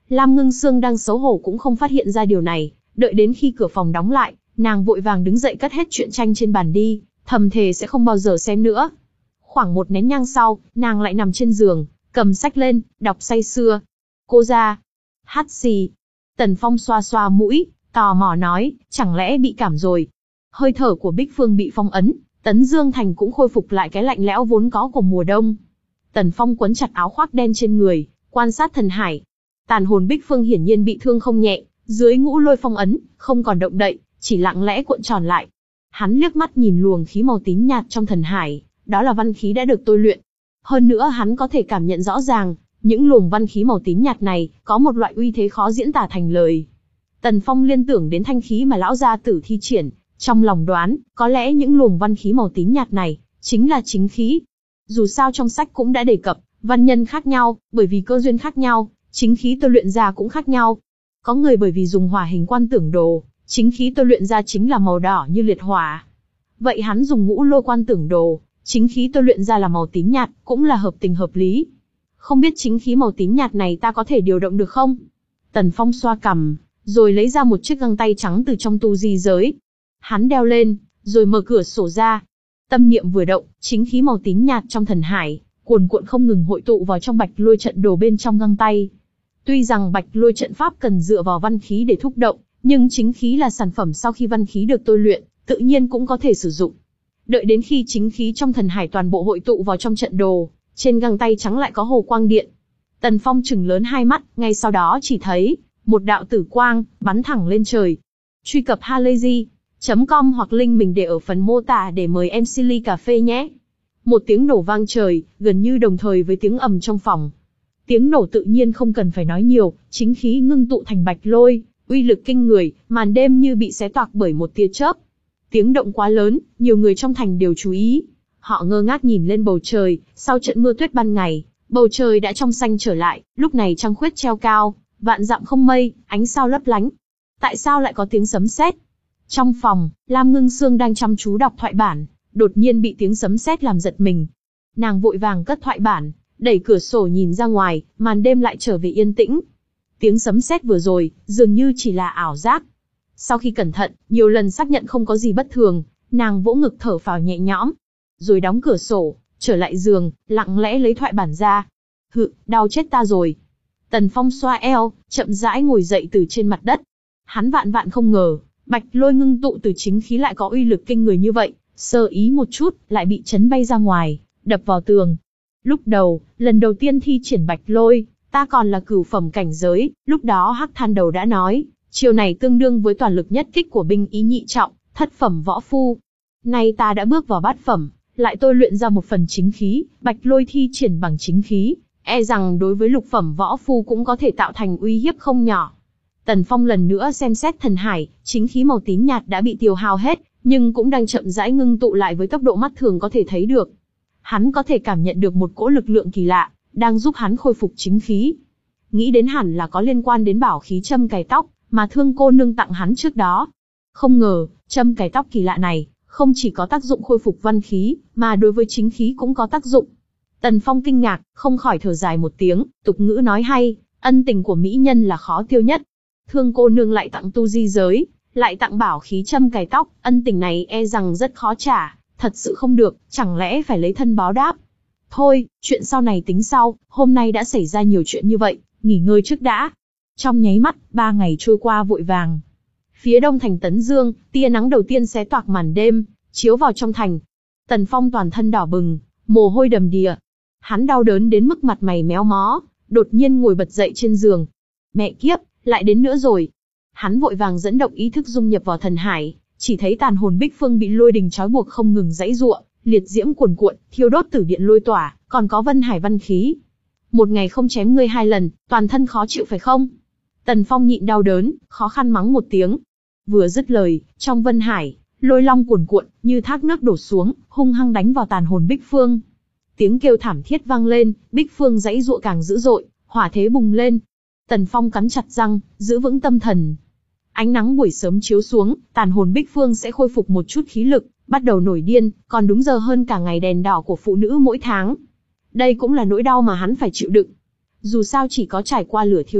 Lam Ngưng Sương đang xấu hổ cũng không phát hiện ra điều này, đợi đến khi cửa phòng đóng lại, nàng vội vàng đứng dậy cất hết truyện tranh trên bàn đi, thầm thề sẽ không bao giờ xem nữa. Khoảng một nén nhang sau, nàng lại nằm trên giường, cầm sách lên, đọc say sưa. Cô ra. Hát xì. Tần Phong xoa xoa mũi, tò mò nói, chẳng lẽ bị cảm rồi. Hơi thở của Bích Phương bị phong ấn, Tấn Dương Thành cũng khôi phục lại cái lạnh lẽo vốn có của mùa đông. Tần Phong quấn chặt áo khoác đen trên người, quan sát thần hải. Tàn hồn Bích Phương hiển nhiên bị thương không nhẹ, dưới ngũ lôi phong ấn, không còn động đậy, chỉ lặng lẽ cuộn tròn lại. Hắn liếc mắt nhìn luồng khí màu tím nhạt trong thần hải, đó là văn khí đã được tôi luyện. Hơn nữa hắn có thể cảm nhận rõ ràng, những luồng văn khí màu tím nhạt này có một loại uy thế khó diễn tả thành lời. Tần Phong liên tưởng đến thanh khí mà lão gia tử thi triển, trong lòng đoán, có lẽ những luồng văn khí màu tím nhạt này chính là chính khí. Dù sao trong sách cũng đã đề cập, văn nhân khác nhau, bởi vì cơ duyên khác nhau, chính khí tôi luyện ra cũng khác nhau. Có người bởi vì dùng hỏa hình quan tưởng đồ, chính khí tôi luyện ra chính là màu đỏ như liệt hỏa. Vậy hắn dùng ngũ lôi quan tưởng đồ, chính khí tôi luyện ra là màu tím nhạt, cũng là hợp tình hợp lý. Không biết chính khí màu tím nhạt này ta có thể điều động được không? Tần Phong xoa cằm, rồi lấy ra một chiếc găng tay trắng từ trong tu di giới. Hắn đeo lên, rồi mở cửa sổ ra. Tâm niệm vừa động, chính khí màu tím nhạt trong thần hải, cuồn cuộn không ngừng hội tụ vào trong bạch lôi trận đồ bên trong găng tay. Tuy rằng bạch lôi trận pháp cần dựa vào văn khí để thúc động, nhưng chính khí là sản phẩm sau khi văn khí được tôi luyện, tự nhiên cũng có thể sử dụng. Đợi đến khi chính khí trong thần hải toàn bộ hội tụ vào trong trận đồ, trên găng tay trắng lại có hồ quang điện. Tần Phong trừng lớn hai mắt, ngay sau đó chỉ thấy một đạo tử quang bắn thẳng lên trời. Truy cập halayzi chấm com hoặc link mình để ở phần mô tả để mời em xê ly cà phê nhé. Một tiếng nổ vang trời, gần như đồng thời với tiếng ầm trong phòng. Tiếng nổ tự nhiên không cần phải nói nhiều, chính khí ngưng tụ thành bạch lôi, uy lực kinh người, màn đêm như bị xé toạc bởi một tia chớp. Tiếng động quá lớn, nhiều người trong thành đều chú ý. Họ ngơ ngác nhìn lên bầu trời, sau trận mưa tuyết ban ngày, bầu trời đã trong xanh trở lại, lúc này trăng khuyết treo cao, vạn dặm không mây, ánh sao lấp lánh. Tại sao lại có tiếng sấm sét? Trong phòng, Lam Ngưng Sương đang chăm chú đọc thoại bản, đột nhiên bị tiếng sấm sét làm giật mình. Nàng vội vàng cất thoại bản, đẩy cửa sổ nhìn ra ngoài, màn đêm lại trở về yên tĩnh. Tiếng sấm sét vừa rồi, dường như chỉ là ảo giác. Sau khi cẩn thận, nhiều lần xác nhận không có gì bất thường, nàng vỗ ngực thở phào nhẹ nhõm. Rồi đóng cửa sổ, trở lại giường, lặng lẽ lấy thoại bản ra. Hự, đau chết ta rồi. Tần Phong xoa eo, chậm rãi ngồi dậy từ trên mặt đất. Hắn vạn vạn không ngờ, bạch lôi ngưng tụ từ chính khí lại có uy lực kinh người như vậy, sơ ý một chút, lại bị chấn bay ra ngoài, đập vào tường. Lúc đầu, lần đầu tiên thi triển bạch lôi, ta còn là cửu phẩm cảnh giới, lúc đó Hắc Than Đầu đã nói, chiều này tương đương với toàn lực nhất kích của binh ý nhị trọng, thất phẩm võ phu. Nay ta đã bước vào bát phẩm, lại tôi luyện ra một phần chính khí, bạch lôi thi triển bằng chính khí, e rằng đối với lục phẩm võ phu cũng có thể tạo thành uy hiếp không nhỏ. Tần Phong lần nữa xem xét thần hải, chính khí màu tím nhạt đã bị tiêu hao hết, nhưng cũng đang chậm rãi ngưng tụ lại với tốc độ mắt thường có thể thấy được. Hắn có thể cảm nhận được một cỗ lực lượng kỳ lạ, đang giúp hắn khôi phục chính khí. Nghĩ đến hẳn là có liên quan đến bảo khí châm cài tóc, mà Thương cô nương tặng hắn trước đó. Không ngờ, châm cài tóc kỳ lạ này, không chỉ có tác dụng khôi phục văn khí, mà đối với chính khí cũng có tác dụng. Tần Phong kinh ngạc, không khỏi thở dài một tiếng, tục ngữ nói hay, ân tình của mỹ nhân là khó tiêu nhất. Thương cô nương lại tặng tu di giới, lại tặng bảo khí châm cài tóc, ân tình này e rằng rất khó trả, thật sự không được, chẳng lẽ phải lấy thân báo đáp. Thôi, chuyện sau này tính sau, hôm nay đã xảy ra nhiều chuyện như vậy, nghỉ ngơi trước đã. Trong nháy mắt, ba ngày trôi qua vội vàng. Phía đông thành Tấn Dương, tia nắng đầu tiên xé toạc màn đêm, chiếu vào trong thành. Tần Phong toàn thân đỏ bừng, mồ hôi đầm đìa. Hắn đau đớn đến mức mặt mày méo mó, đột nhiên ngồi bật dậy trên giường. Mẹ kiếp, lại đến nữa rồi. Hắn vội vàng dẫn động ý thức dung nhập vào thần hải, chỉ thấy tàn hồn Bích Phương bị lôi đình trói buộc không ngừng giãy giụa, liệt diễm cuồn cuộn, thiêu đốt tử điện lôi tỏa, còn có Vân Hải văn khí. Một ngày không chém ngươi hai lần, toàn thân khó chịu phải không? Tần Phong nhịn đau đớn, khó khăn mắng một tiếng. Vừa dứt lời, trong Vân Hải, lôi long cuồn cuộn, như thác nước đổ xuống, hung hăng đánh vào tàn hồn Bích Phương. Tiếng kêu thảm thiết vang lên, Bích Phương giãy giụa càng dữ dội, hỏa thế bùng lên. Tần Phong cắn chặt răng, giữ vững tâm thần. Ánh nắng buổi sớm chiếu xuống, tàn hồn Bích Phương sẽ khôi phục một chút khí lực, bắt đầu nổi điên, còn đúng giờ hơn cả ngày đèn đỏ của phụ nữ mỗi tháng. Đây cũng là nỗi đau mà hắn phải chịu đựng. Dù sao chỉ có trải qua lửa thiêu đốt,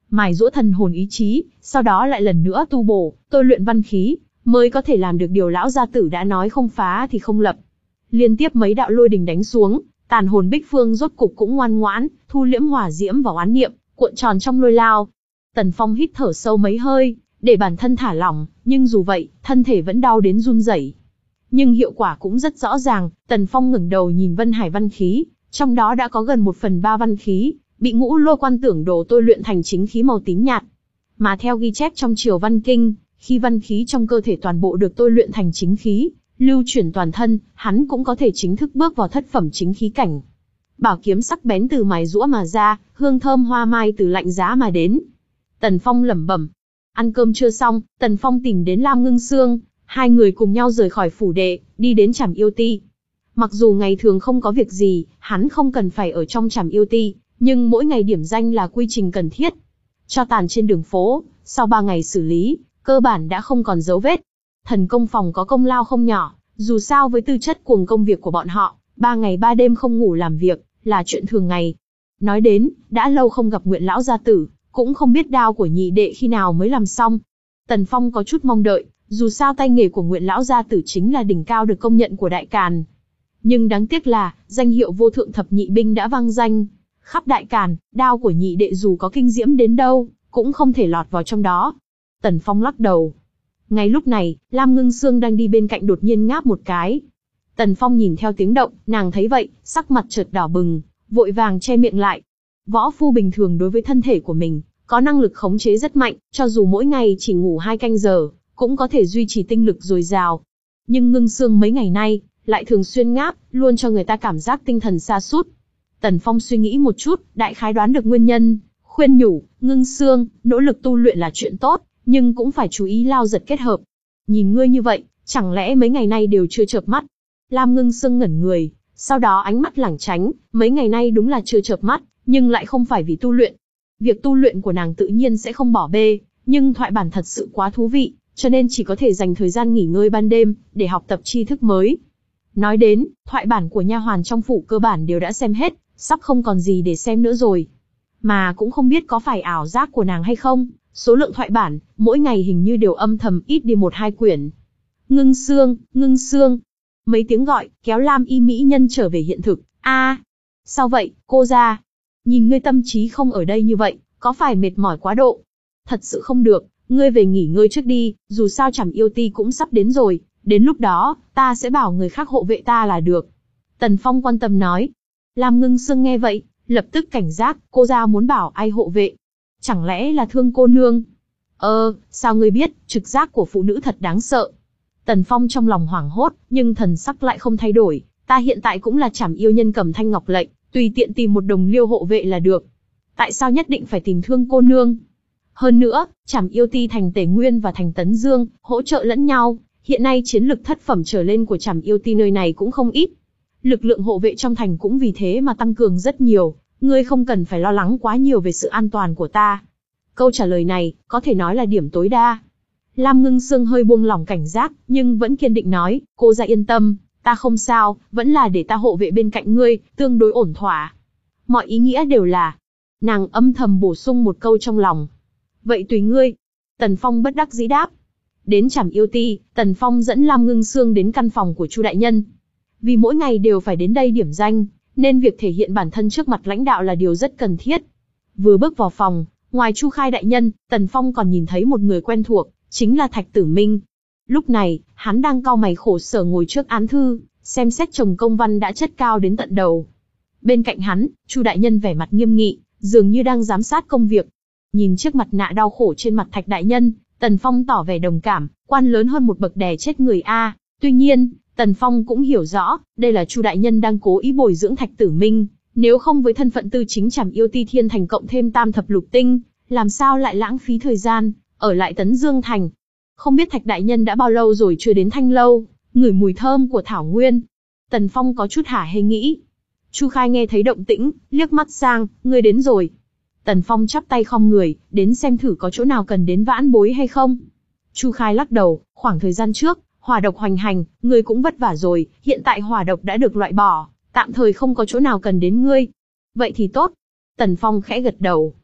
mài giũa thần hồn ý chí, sau đó lại lần nữa tu bổ, tôi luyện văn khí, mới có thể làm được điều lão gia tử đã nói không phá thì không lập. Liên tiếp mấy đạo lôi đình đánh xuống, tàn hồn Bích Phương rốt cục cũng ngoan ngoãn, thu liễm hỏa diễm và oán niệm, cuộn tròn trong lôi lao. Tần Phong hít thở sâu mấy hơi, để bản thân thả lỏng, nhưng dù vậy, thân thể vẫn đau đến run rẩy. Nhưng hiệu quả cũng rất rõ ràng, Tần Phong ngẩng đầu nhìn Vân Hải văn khí, trong đó đã có gần một phần ba văn khí, bị ngũ lôi quan tưởng đồ tôi luyện thành chính khí màu tím nhạt. Mà theo ghi chép trong Triều Văn Kinh, khi văn khí trong cơ thể toàn bộ được tôi luyện thành chính khí, lưu chuyển toàn thân, hắn cũng có thể chính thức bước vào thất phẩm chính khí cảnh. Bảo kiếm sắc bén từ mài giũa mà ra, hương thơm hoa mai từ lạnh giá mà đến. Tần Phong lẩm bẩm. Ăn cơm chưa xong, Tần Phong tìm đến Lam Ngưng Sương, hai người cùng nhau rời khỏi phủ đệ, đi đến Trảm Yêu Ti. Mặc dù ngày thường không có việc gì, hắn không cần phải ở trong Trảm Yêu Ti, nhưng mỗi ngày điểm danh là quy trình cần thiết. Cho tàn trên đường phố, sau ba ngày xử lý, cơ bản đã không còn dấu vết. Thần công phòng có công lao không nhỏ, dù sao với tư chất cuồng công việc của bọn họ, ba ngày ba đêm không ngủ làm việc, là chuyện thường ngày. Nói đến, đã lâu không gặp Nguyện lão gia tử, cũng không biết đao của nhị đệ khi nào mới làm xong. Tần Phong có chút mong đợi, dù sao tay nghề của Nguyện lão gia tử chính là đỉnh cao được công nhận của Đại Càn. Nhưng đáng tiếc là, danh hiệu vô thượng thập nhị binh đã vang danh. Khắp Đại Càn, đao của nhị đệ dù có kinh diễm đến đâu, cũng không thể lọt vào trong đó. Tần Phong lắc đầu. Ngay lúc này, Lam Ngưng Sương đang đi bên cạnh đột nhiên ngáp một cái. Tần Phong nhìn theo tiếng động, nàng thấy vậy, sắc mặt chợt đỏ bừng, vội vàng che miệng lại. Võ phu bình thường đối với thân thể của mình, có năng lực khống chế rất mạnh, cho dù mỗi ngày chỉ ngủ hai canh giờ, cũng có thể duy trì tinh lực dồi dào. Nhưng Ngưng Sương mấy ngày nay, lại thường xuyên ngáp, luôn cho người ta cảm giác tinh thần sa sút. Tần Phong suy nghĩ một chút, đại khái đoán được nguyên nhân, khuyên nhủ, Ngưng Sương, nỗ lực tu luyện là chuyện tốt, nhưng cũng phải chú ý lao giật kết hợp. Nhìn ngươi như vậy, chẳng lẽ mấy ngày nay đều chưa chợp mắt? Lam Ngưng Sương ngẩn người, sau đó ánh mắt lảng tránh, mấy ngày nay đúng là chưa chợp mắt, nhưng lại không phải vì tu luyện. Việc tu luyện của nàng tự nhiên sẽ không bỏ bê, nhưng thoại bản thật sự quá thú vị, cho nên chỉ có thể dành thời gian nghỉ ngơi ban đêm, để học tập tri thức mới. Nói đến, thoại bản của nha hoàn trong phủ cơ bản đều đã xem hết, sắp không còn gì để xem nữa rồi. Mà cũng không biết có phải ảo giác của nàng hay không, số lượng thoại bản, mỗi ngày hình như đều âm thầm ít đi một hai quyển. Ngưng Sương, Ngưng Sương. Mấy tiếng gọi, kéo Lam y mỹ nhân trở về hiện thực. A, sao vậy, cô gia? Nhìn ngươi tâm trí không ở đây như vậy, có phải mệt mỏi quá độ? Thật sự không được, ngươi về nghỉ ngơi trước đi, dù sao Trảm Yêu Ti cũng sắp đến rồi, đến lúc đó, ta sẽ bảo người khác hộ vệ ta là được. Tần Phong quan tâm nói. Lam Ngưng Sương nghe vậy, lập tức cảnh giác, cô gia muốn bảo ai hộ vệ? Chẳng lẽ là Thương cô nương? Ơ, sao ngươi biết, trực giác của phụ nữ thật đáng sợ. Tần Phong trong lòng hoảng hốt, nhưng thần sắc lại không thay đổi. Ta hiện tại cũng là Trảm Yêu nhân cầm thanh ngọc lệnh, tùy tiện tìm một đồng liêu hộ vệ là được. Tại sao nhất định phải tìm Thương cô nương? Hơn nữa, Trảm Yêu Ti thành Tề Nguyên và thành Tấn Dương, hỗ trợ lẫn nhau. Hiện nay chiến lực thất phẩm trở lên của Trảm Yêu Ti nơi này cũng không ít. Lực lượng hộ vệ trong thành cũng vì thế mà tăng cường rất nhiều. Ngươi không cần phải lo lắng quá nhiều về sự an toàn của ta. Câu trả lời này, có thể nói là điểm tối đa. Lam Ngưng Sương hơi buông lỏng cảnh giác, nhưng vẫn kiên định nói, cô gia yên tâm, ta không sao, vẫn là để ta hộ vệ bên cạnh ngươi, tương đối ổn thỏa. Mọi ý nghĩa đều là, nàng âm thầm bổ sung một câu trong lòng. Vậy tùy ngươi. Tần Phong bất đắc dĩ đáp. Đến Trảm Yêu Ti, Tần Phong dẫn Lam Ngưng Sương đến căn phòng của Chu đại nhân. Vì mỗi ngày đều phải đến đây điểm danh, nên việc thể hiện bản thân trước mặt lãnh đạo là điều rất cần thiết. Vừa bước vào phòng, ngoài Chu Khai đại nhân, Tần Phong còn nhìn thấy một người quen thuộc, chính là Thạch Tử Minh. Lúc này, hắn đang cau mày khổ sở ngồi trước án thư, xem xét chồng công văn đã chất cao đến tận đầu. Bên cạnh hắn, Chu đại nhân vẻ mặt nghiêm nghị, dường như đang giám sát công việc. Nhìn chiếc mặt nạ đau khổ trên mặt Thạch đại nhân, Tần Phong tỏ vẻ đồng cảm, quan lớn hơn một bậc đè chết người a. Tuy nhiên, Tần Phong cũng hiểu rõ, đây là Chu đại nhân đang cố ý bồi dưỡng Thạch Tử Minh, nếu không với thân phận tư chính Trảm Yêu Ti Thiên Thành cộng thêm tam thập lục tinh, làm sao lại lãng phí thời gian ở lại Tấn Dương thành. Không biết Thạch đại nhân đã bao lâu rồi chưa đến Thanh lâu, ngửi mùi thơm của thảo nguyên. Tần Phong có chút hả hê nghĩ. Chu Khai nghe thấy động tĩnh, liếc mắt sang, ngươi đến rồi. Tần Phong chắp tay khom người, đến xem thử có chỗ nào cần đến vãn bối hay không. Chu Khai lắc đầu, khoảng thời gian trước, hỏa độc hoành hành, ngươi cũng vất vả rồi, hiện tại hỏa độc đã được loại bỏ, tạm thời không có chỗ nào cần đến ngươi. Vậy thì tốt. Tần Phong khẽ gật đầu.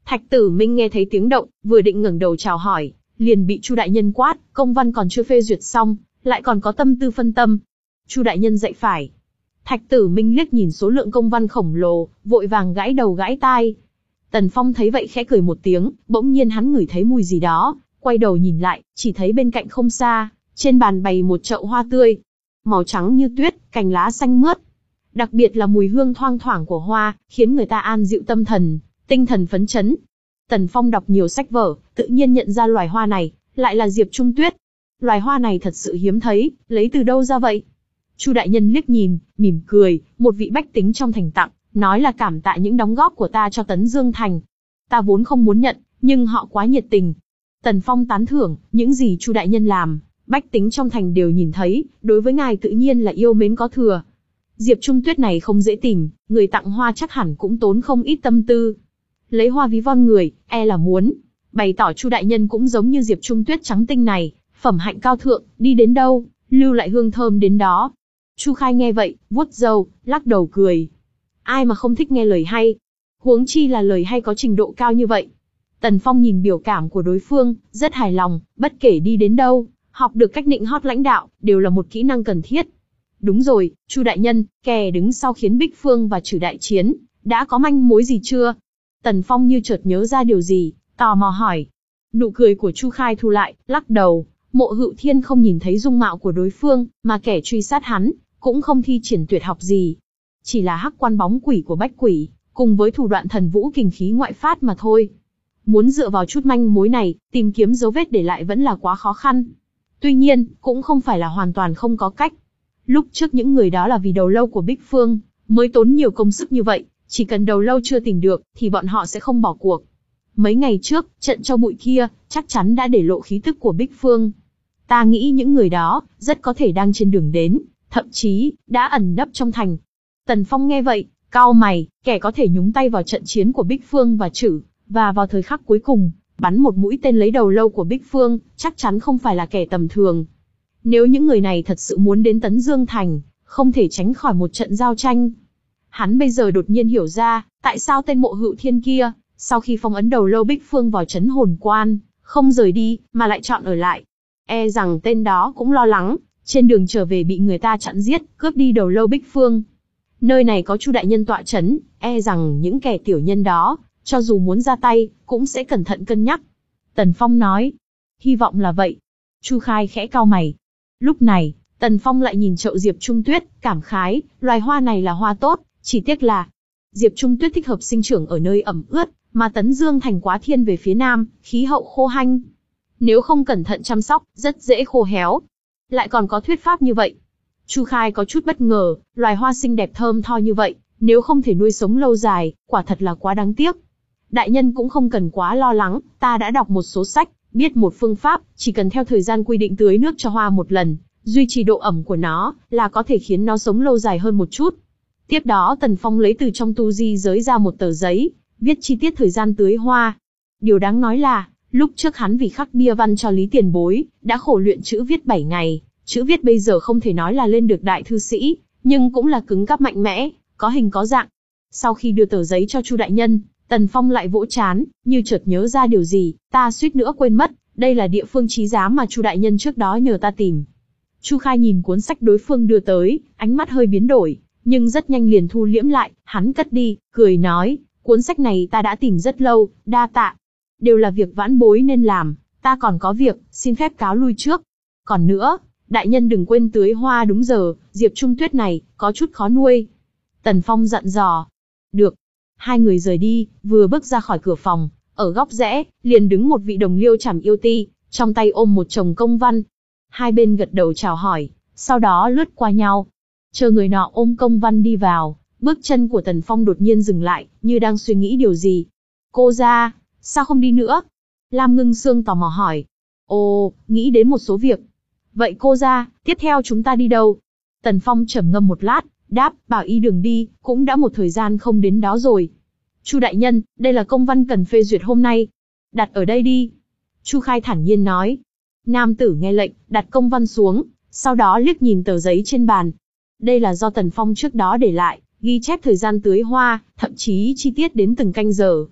Thạch Tử Minh nghe thấy tiếng động, vừa định ngẩng đầu chào hỏi, liền bị Chu đại nhân quát, công văn còn chưa phê duyệt xong, lại còn có tâm tư phân tâm. Chu đại nhân dạy phải. Thạch Tử Minh liếc nhìn số lượng công văn khổng lồ, vội vàng gãi đầu gãi tai. Tần Phong thấy vậy khẽ cười một tiếng, bỗng nhiên hắn ngửi thấy mùi gì đó, quay đầu nhìn lại, chỉ thấy bên cạnh không xa, trên bàn bày một chậu hoa tươi, màu trắng như tuyết, cành lá xanh mướt. Đặc biệt là mùi hương thoang thoảng của hoa, khiến người ta an dịu tâm thần, tinh thần phấn chấn. Tần Phong đọc nhiều sách vở, tự nhiên nhận ra loài hoa này, lại là Diệp Trung Tuyết. Loài hoa này thật sự hiếm thấy, lấy từ đâu ra vậy? Chu đại nhân liếc nhìn, mỉm cười, một vị bách tính trong thành tặng, nói là cảm tạ những đóng góp của ta cho Tấn Dương Thành. Ta vốn không muốn nhận, nhưng họ quá nhiệt tình. Tần Phong tán thưởng, những gì Chu đại nhân làm, bách tính trong thành đều nhìn thấy, đối với ngài tự nhiên là yêu mến có thừa. Diệp Trung Tuyết này không dễ tìm, người tặng hoa chắc hẳn cũng tốn không ít tâm tư. Lấy hoa ví von người, e là muốn bày tỏ Chu đại nhân cũng giống như Diệp Trung Tuyết trắng tinh này, phẩm hạnh cao thượng, đi đến đâu, lưu lại hương thơm đến đó. Chu Khai nghe vậy, vuốt râu, lắc đầu cười. Ai mà không thích nghe lời hay? Huống chi là lời hay có trình độ cao như vậy. Tần Phong nhìn biểu cảm của đối phương, rất hài lòng, bất kể đi đến đâu, học được cách nịnh hót lãnh đạo, đều là một kỹ năng cần thiết. Đúng rồi, Chu đại nhân, kẻ đứng sau khiến Bích Phương và Trử đại chiến, đã có manh mối gì chưa? Tần Phong như chợt nhớ ra điều gì, tò mò hỏi. Nụ cười của Chu Khai thu lại, lắc đầu. Mộ Hựu Thiên không nhìn thấy dung mạo của đối phương, mà kẻ truy sát hắn, cũng không thi triển tuyệt học gì. Chỉ là hắc quan bóng quỷ của bách quỷ, cùng với thủ đoạn thần vũ kình khí ngoại phát mà thôi. Muốn dựa vào chút manh mối này, tìm kiếm dấu vết để lại vẫn là quá khó khăn. Tuy nhiên, cũng không phải là hoàn toàn không có cách. Lúc trước những người đó là vì đầu lâu của Bích Phương, mới tốn nhiều công sức như vậy, chỉ cần đầu lâu chưa tìm được, thì bọn họ sẽ không bỏ cuộc. Mấy ngày trước, trận cho bụi kia, chắc chắn đã để lộ khí tức của Bích Phương. Ta nghĩ những người đó, rất có thể đang trên đường đến, thậm chí, đã ẩn nấp trong thành. Tần Phong nghe vậy, cau mày, kẻ có thể nhúng tay vào trận chiến của Bích Phương và Trử, và vào thời khắc cuối cùng, bắn một mũi tên lấy đầu lâu của Bích Phương, chắc chắn không phải là kẻ tầm thường. Nếu những người này thật sự muốn đến Tấn Dương Thành, không thể tránh khỏi một trận giao tranh. Hắn bây giờ đột nhiên hiểu ra, tại sao tên Mộ Hựu Thiên kia, sau khi phong ấn đầu lâu Bích Phương vào trấn hồn quan, không rời đi, mà lại chọn ở lại. E rằng tên đó cũng lo lắng, trên đường trở về bị người ta chặn giết, cướp đi đầu lâu Bích Phương. Nơi này có Chu đại nhân tọa trấn, e rằng những kẻ tiểu nhân đó, cho dù muốn ra tay, cũng sẽ cẩn thận cân nhắc. Tần Phong nói, hy vọng là vậy. Chu Khai khẽ cau mày. Lúc này, Tần Phong lại nhìn chậu Diệp Trung Tuyết, cảm khái, loài hoa này là hoa tốt, chỉ tiếc là Diệp Trung Tuyết thích hợp sinh trưởng ở nơi ẩm ướt, mà Tấn Dương Thành quá thiên về phía nam, khí hậu khô hanh. Nếu không cẩn thận chăm sóc, rất dễ khô héo. Lại còn có thuyết pháp như vậy. Chu Khai có chút bất ngờ, loài hoa xinh đẹp thơm tho như vậy, nếu không thể nuôi sống lâu dài, quả thật là quá đáng tiếc. Đại nhân cũng không cần quá lo lắng, ta đã đọc một số sách, biết một phương pháp, chỉ cần theo thời gian quy định tưới nước cho hoa một lần, duy trì độ ẩm của nó, là có thể khiến nó sống lâu dài hơn một chút. Tiếp đó Tần Phong lấy từ trong tu di giới ra một tờ giấy, viết chi tiết thời gian tưới hoa. Điều đáng nói là, lúc trước hắn vì khắc bia văn cho Lý Tiền Bối, đã khổ luyện chữ viết bảy ngày, chữ viết bây giờ không thể nói là lên được đại thư sĩ, nhưng cũng là cứng cáp mạnh mẽ, có hình có dạng. Sau khi đưa tờ giấy cho Chu đại nhân, Tần Phong lại vỗ chán, như chợt nhớ ra điều gì, ta suýt nữa quên mất, đây là địa phương chí giám mà Chu đại nhân trước đó nhờ ta tìm. Chu Khai nhìn cuốn sách đối phương đưa tới, ánh mắt hơi biến đổi, nhưng rất nhanh liền thu liễm lại, hắn cất đi, cười nói, cuốn sách này ta đã tìm rất lâu, đa tạ. Đều là việc vãn bối nên làm, ta còn có việc, xin phép cáo lui trước. Còn nữa, đại nhân đừng quên tưới hoa đúng giờ, Diệp Trung Tuyết này, có chút khó nuôi. Tần Phong dặn dò. Được. Hai người rời đi, vừa bước ra khỏi cửa phòng, ở góc rẽ, liền đứng một vị đồng liêu chảm yêu ti, trong tay ôm một chồng công văn. Hai bên gật đầu chào hỏi, sau đó lướt qua nhau. Chờ người nọ ôm công văn đi vào, bước chân của Tần Phong đột nhiên dừng lại, như đang suy nghĩ điều gì. Cô ra, sao không đi nữa? Lam Ngưng Sương tò mò hỏi. Ồ, nghĩ đến một số việc. Vậy cô ra, tiếp theo chúng ta đi đâu? Tần Phong trầm ngâm một lát, đáp, bảo y đường đi, cũng đã một thời gian không đến đó rồi. Chu đại nhân, đây là công văn cần phê duyệt hôm nay. Đặt ở đây đi. Chu Khai thản nhiên nói. Nam tử nghe lệnh, đặt công văn xuống, sau đó liếc nhìn tờ giấy trên bàn. Đây là do Tần Phong trước đó để lại, ghi chép thời gian tưới hoa, thậm chí chi tiết đến từng canh giờ.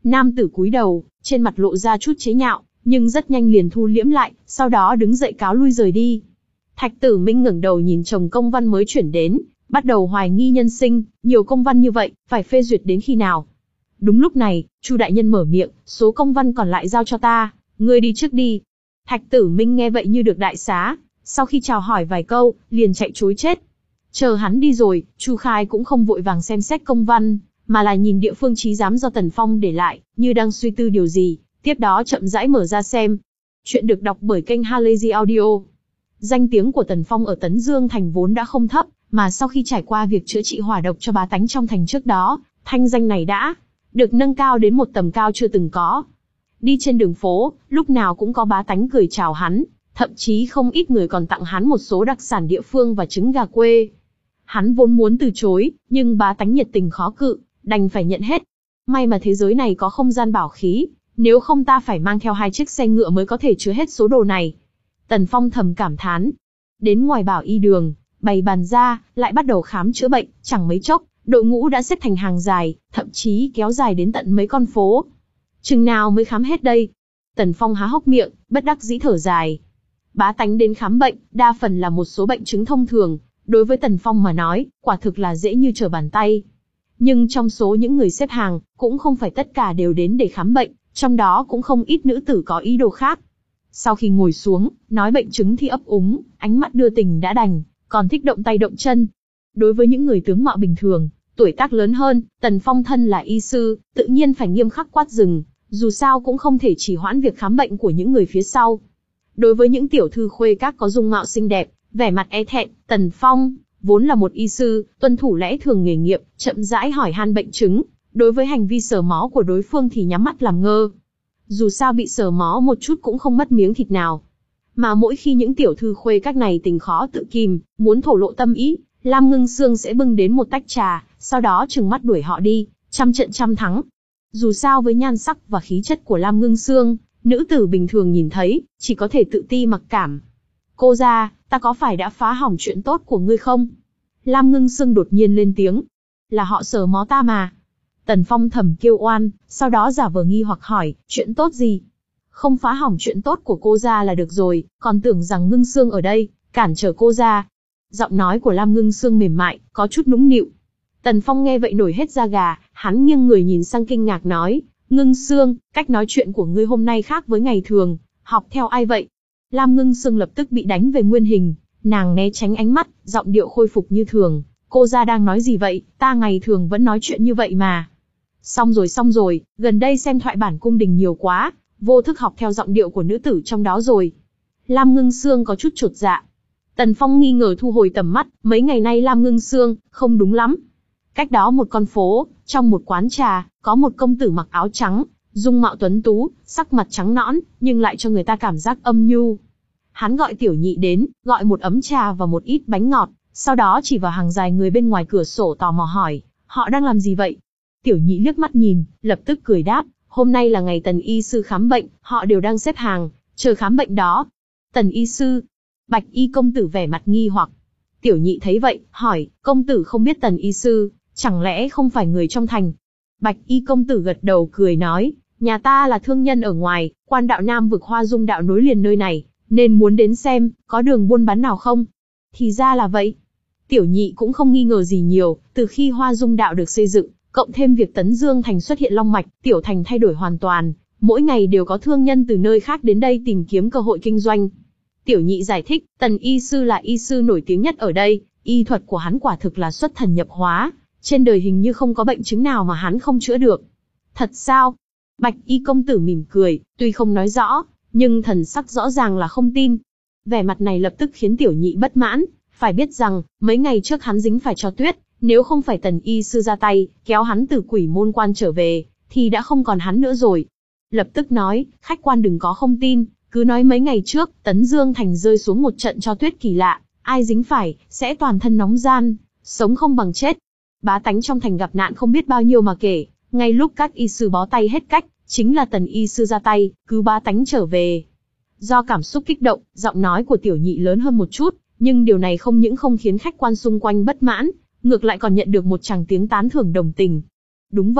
Nam tử cúi đầu, trên mặt lộ ra chút chế nhạo, nhưng rất nhanh liền thu liễm lại, sau đó đứng dậy cáo lui rời đi. Thạch Tử Minh ngẩng đầu nhìn chồng công văn mới chuyển đến, bắt đầu hoài nghi nhân sinh, nhiều công văn như vậy, phải phê duyệt đến khi nào? Đúng lúc này, Chu đại nhân mở miệng, số công văn còn lại giao cho ta, ngươi đi trước đi. Thạch Tử Minh nghe vậy như được đại xá, sau khi chào hỏi vài câu, liền chạy trối chết. Chờ hắn đi rồi, Chu Khai cũng không vội vàng xem xét công văn, mà là nhìn địa phương chí giám do Tần Phong để lại, như đang suy tư điều gì, tiếp đó chậm rãi mở ra xem. Chuyện được đọc bởi kênh Halazy Audio. Danh tiếng của Tần Phong ở Tấn Dương Thành vốn đã không thấp, mà sau khi trải qua việc chữa trị hỏa độc cho bá tánh trong thành trước đó, thanh danh này đã được nâng cao đến một tầm cao chưa từng có. Đi trên đường phố, lúc nào cũng có bá tánh cười chào hắn, thậm chí không ít người còn tặng hắn một số đặc sản địa phương và trứng gà quê. Hắn vốn muốn từ chối, nhưng bá tánh nhiệt tình khó cự, đành phải nhận hết. May mà thế giới này có không gian bảo khí, nếu không ta phải mang theo hai chiếc xe ngựa mới có thể chứa hết số đồ này. Tần Phong thầm cảm thán. Đến ngoài bảo y đường, bày bàn ra, lại bắt đầu khám chữa bệnh, chẳng mấy chốc, đội ngũ đã xếp thành hàng dài, thậm chí kéo dài đến tận mấy con phố. Chừng nào mới khám hết đây? Tần Phong há hốc miệng, bất đắc dĩ thở dài. Bá tánh đến khám bệnh, đa phần là một số bệnh chứng thông thường, đối với Tần Phong mà nói, quả thực là dễ như trở bàn tay. Nhưng trong số những người xếp hàng, cũng không phải tất cả đều đến để khám bệnh, trong đó cũng không ít nữ tử có ý đồ khác. Sau khi ngồi xuống, nói bệnh chứng thì ấp úng, ánh mắt đưa tình đã đành, còn thích động tay động chân. Đối với những người tướng mạo bình thường, tuổi tác lớn hơn, Tần Phong thân là y sư, tự nhiên phải nghiêm khắc quát dừng, dù sao cũng không thể trì hoãn việc khám bệnh của những người phía sau. Đối với những tiểu thư khuê các có dung mạo xinh đẹp, vẻ mặt e thẹn, Tần Phong, vốn là một y sư, tuân thủ lẽ thường nghề nghiệp, chậm rãi hỏi han bệnh chứng, đối với hành vi sờ mó của đối phương thì nhắm mắt làm ngơ. Dù sao bị sờ mó một chút cũng không mất miếng thịt nào. Mà mỗi khi những tiểu thư khuê các này tình khó tự kìm, muốn thổ lộ tâm ý, Lam Ngưng Sương sẽ bưng đến một tách trà, sau đó trừng mắt đuổi họ đi, trăm trận trăm thắng. Dù sao với nhan sắc và khí chất của Lam Ngưng Sương, nữ tử bình thường nhìn thấy, chỉ có thể tự ti mặc cảm. Cô ra, ta có phải đã phá hỏng chuyện tốt của ngươi không? Lam Ngưng Sương đột nhiên lên tiếng. Là họ sờ mó ta mà. Tần Phong thầm kêu oan, sau đó giả vờ nghi hoặc hỏi, chuyện tốt gì? Không phá hỏng chuyện tốt của cô ra là được rồi, còn tưởng rằng Ngưng Sương ở đây, cản trở cô ra. Giọng nói của Lam Ngưng Sương mềm mại, có chút nũng nịu. Tần Phong nghe vậy nổi hết da gà, hắn nghiêng người nhìn sang kinh ngạc nói, Ngưng Sương, cách nói chuyện của ngươi hôm nay khác với ngày thường, học theo ai vậy? Lam Ngưng Sương lập tức bị đánh về nguyên hình, nàng né tránh ánh mắt, giọng điệu khôi phục như thường. Cô ra đang nói gì vậy, ta ngày thường vẫn nói chuyện như vậy mà. Xong rồi xong rồi, gần đây xem thoại bản cung đình nhiều quá, vô thức học theo giọng điệu của nữ tử trong đó rồi. Lam Ngưng Sương có chút chột dạ. Tần Phong nghi ngờ thu hồi tầm mắt, mấy ngày nay Lam Ngưng Sương, không đúng lắm. Cách đó một con phố, trong một quán trà, có một công tử mặc áo trắng, dung mạo tuấn tú, sắc mặt trắng nõn, nhưng lại cho người ta cảm giác âm nhu. Hắn gọi tiểu nhị đến, gọi một ấm trà và một ít bánh ngọt, sau đó chỉ vào hàng dài người bên ngoài cửa sổ tò mò hỏi, họ đang làm gì vậy? Tiểu nhị liếc mắt nhìn, lập tức cười đáp, hôm nay là ngày Tần y sư khám bệnh, họ đều đang xếp hàng, chờ khám bệnh đó. Tần y sư? Bạch y công tử vẻ mặt nghi hoặc. Tiểu nhị thấy vậy, hỏi, công tử không biết Tần y sư, chẳng lẽ không phải người trong thành? Bạch y công tử gật đầu cười nói, nhà ta là thương nhân ở ngoài, quan đạo Nam vực Hoa Dung đạo nối liền nơi này, nên muốn đến xem, có đường buôn bán nào không? Thì ra là vậy. Tiểu nhị cũng không nghi ngờ gì nhiều, từ khi Hoa Dung đạo được xây dựng, cộng thêm việc Tấn Dương thành xuất hiện long mạch, tiểu thành thay đổi hoàn toàn, mỗi ngày đều có thương nhân từ nơi khác đến đây tìm kiếm cơ hội kinh doanh. Tiểu nhị giải thích, Tần y sư là y sư nổi tiếng nhất ở đây, y thuật của hắn quả thực là xuất thần nhập hóa, trên đời hình như không có bệnh chứng nào mà hắn không chữa được. Thật sao? Bạch y công tử mỉm cười, tuy không nói rõ, nhưng thần sắc rõ ràng là không tin. Vẻ mặt này lập tức khiến tiểu nhị bất mãn, phải biết rằng, mấy ngày trước hắn dính phải cho tuyết, nếu không phải Tần y sư ra tay, kéo hắn từ quỷ môn quan trở về, thì đã không còn hắn nữa rồi. Lập tức nói, khách quan đừng có không tin, cứ nói mấy ngày trước, Tấn Dương thành rơi xuống một trận cho tuyết kỳ lạ, ai dính phải, sẽ toàn thân nóng gian, sống không bằng chết. Bá tánh trong thành gặp nạn không biết bao nhiêu mà kể, ngay lúc các y sư bó tay hết cách, chính là Tần y sư ra tay, cứu bá tánh trở về. Do cảm xúc kích động, giọng nói của tiểu nhị lớn hơn một chút, nhưng điều này không những không khiến khách quan xung quanh bất mãn, ngược lại còn nhận được một tràng tiếng tán thưởng đồng tình. Đúng vậy,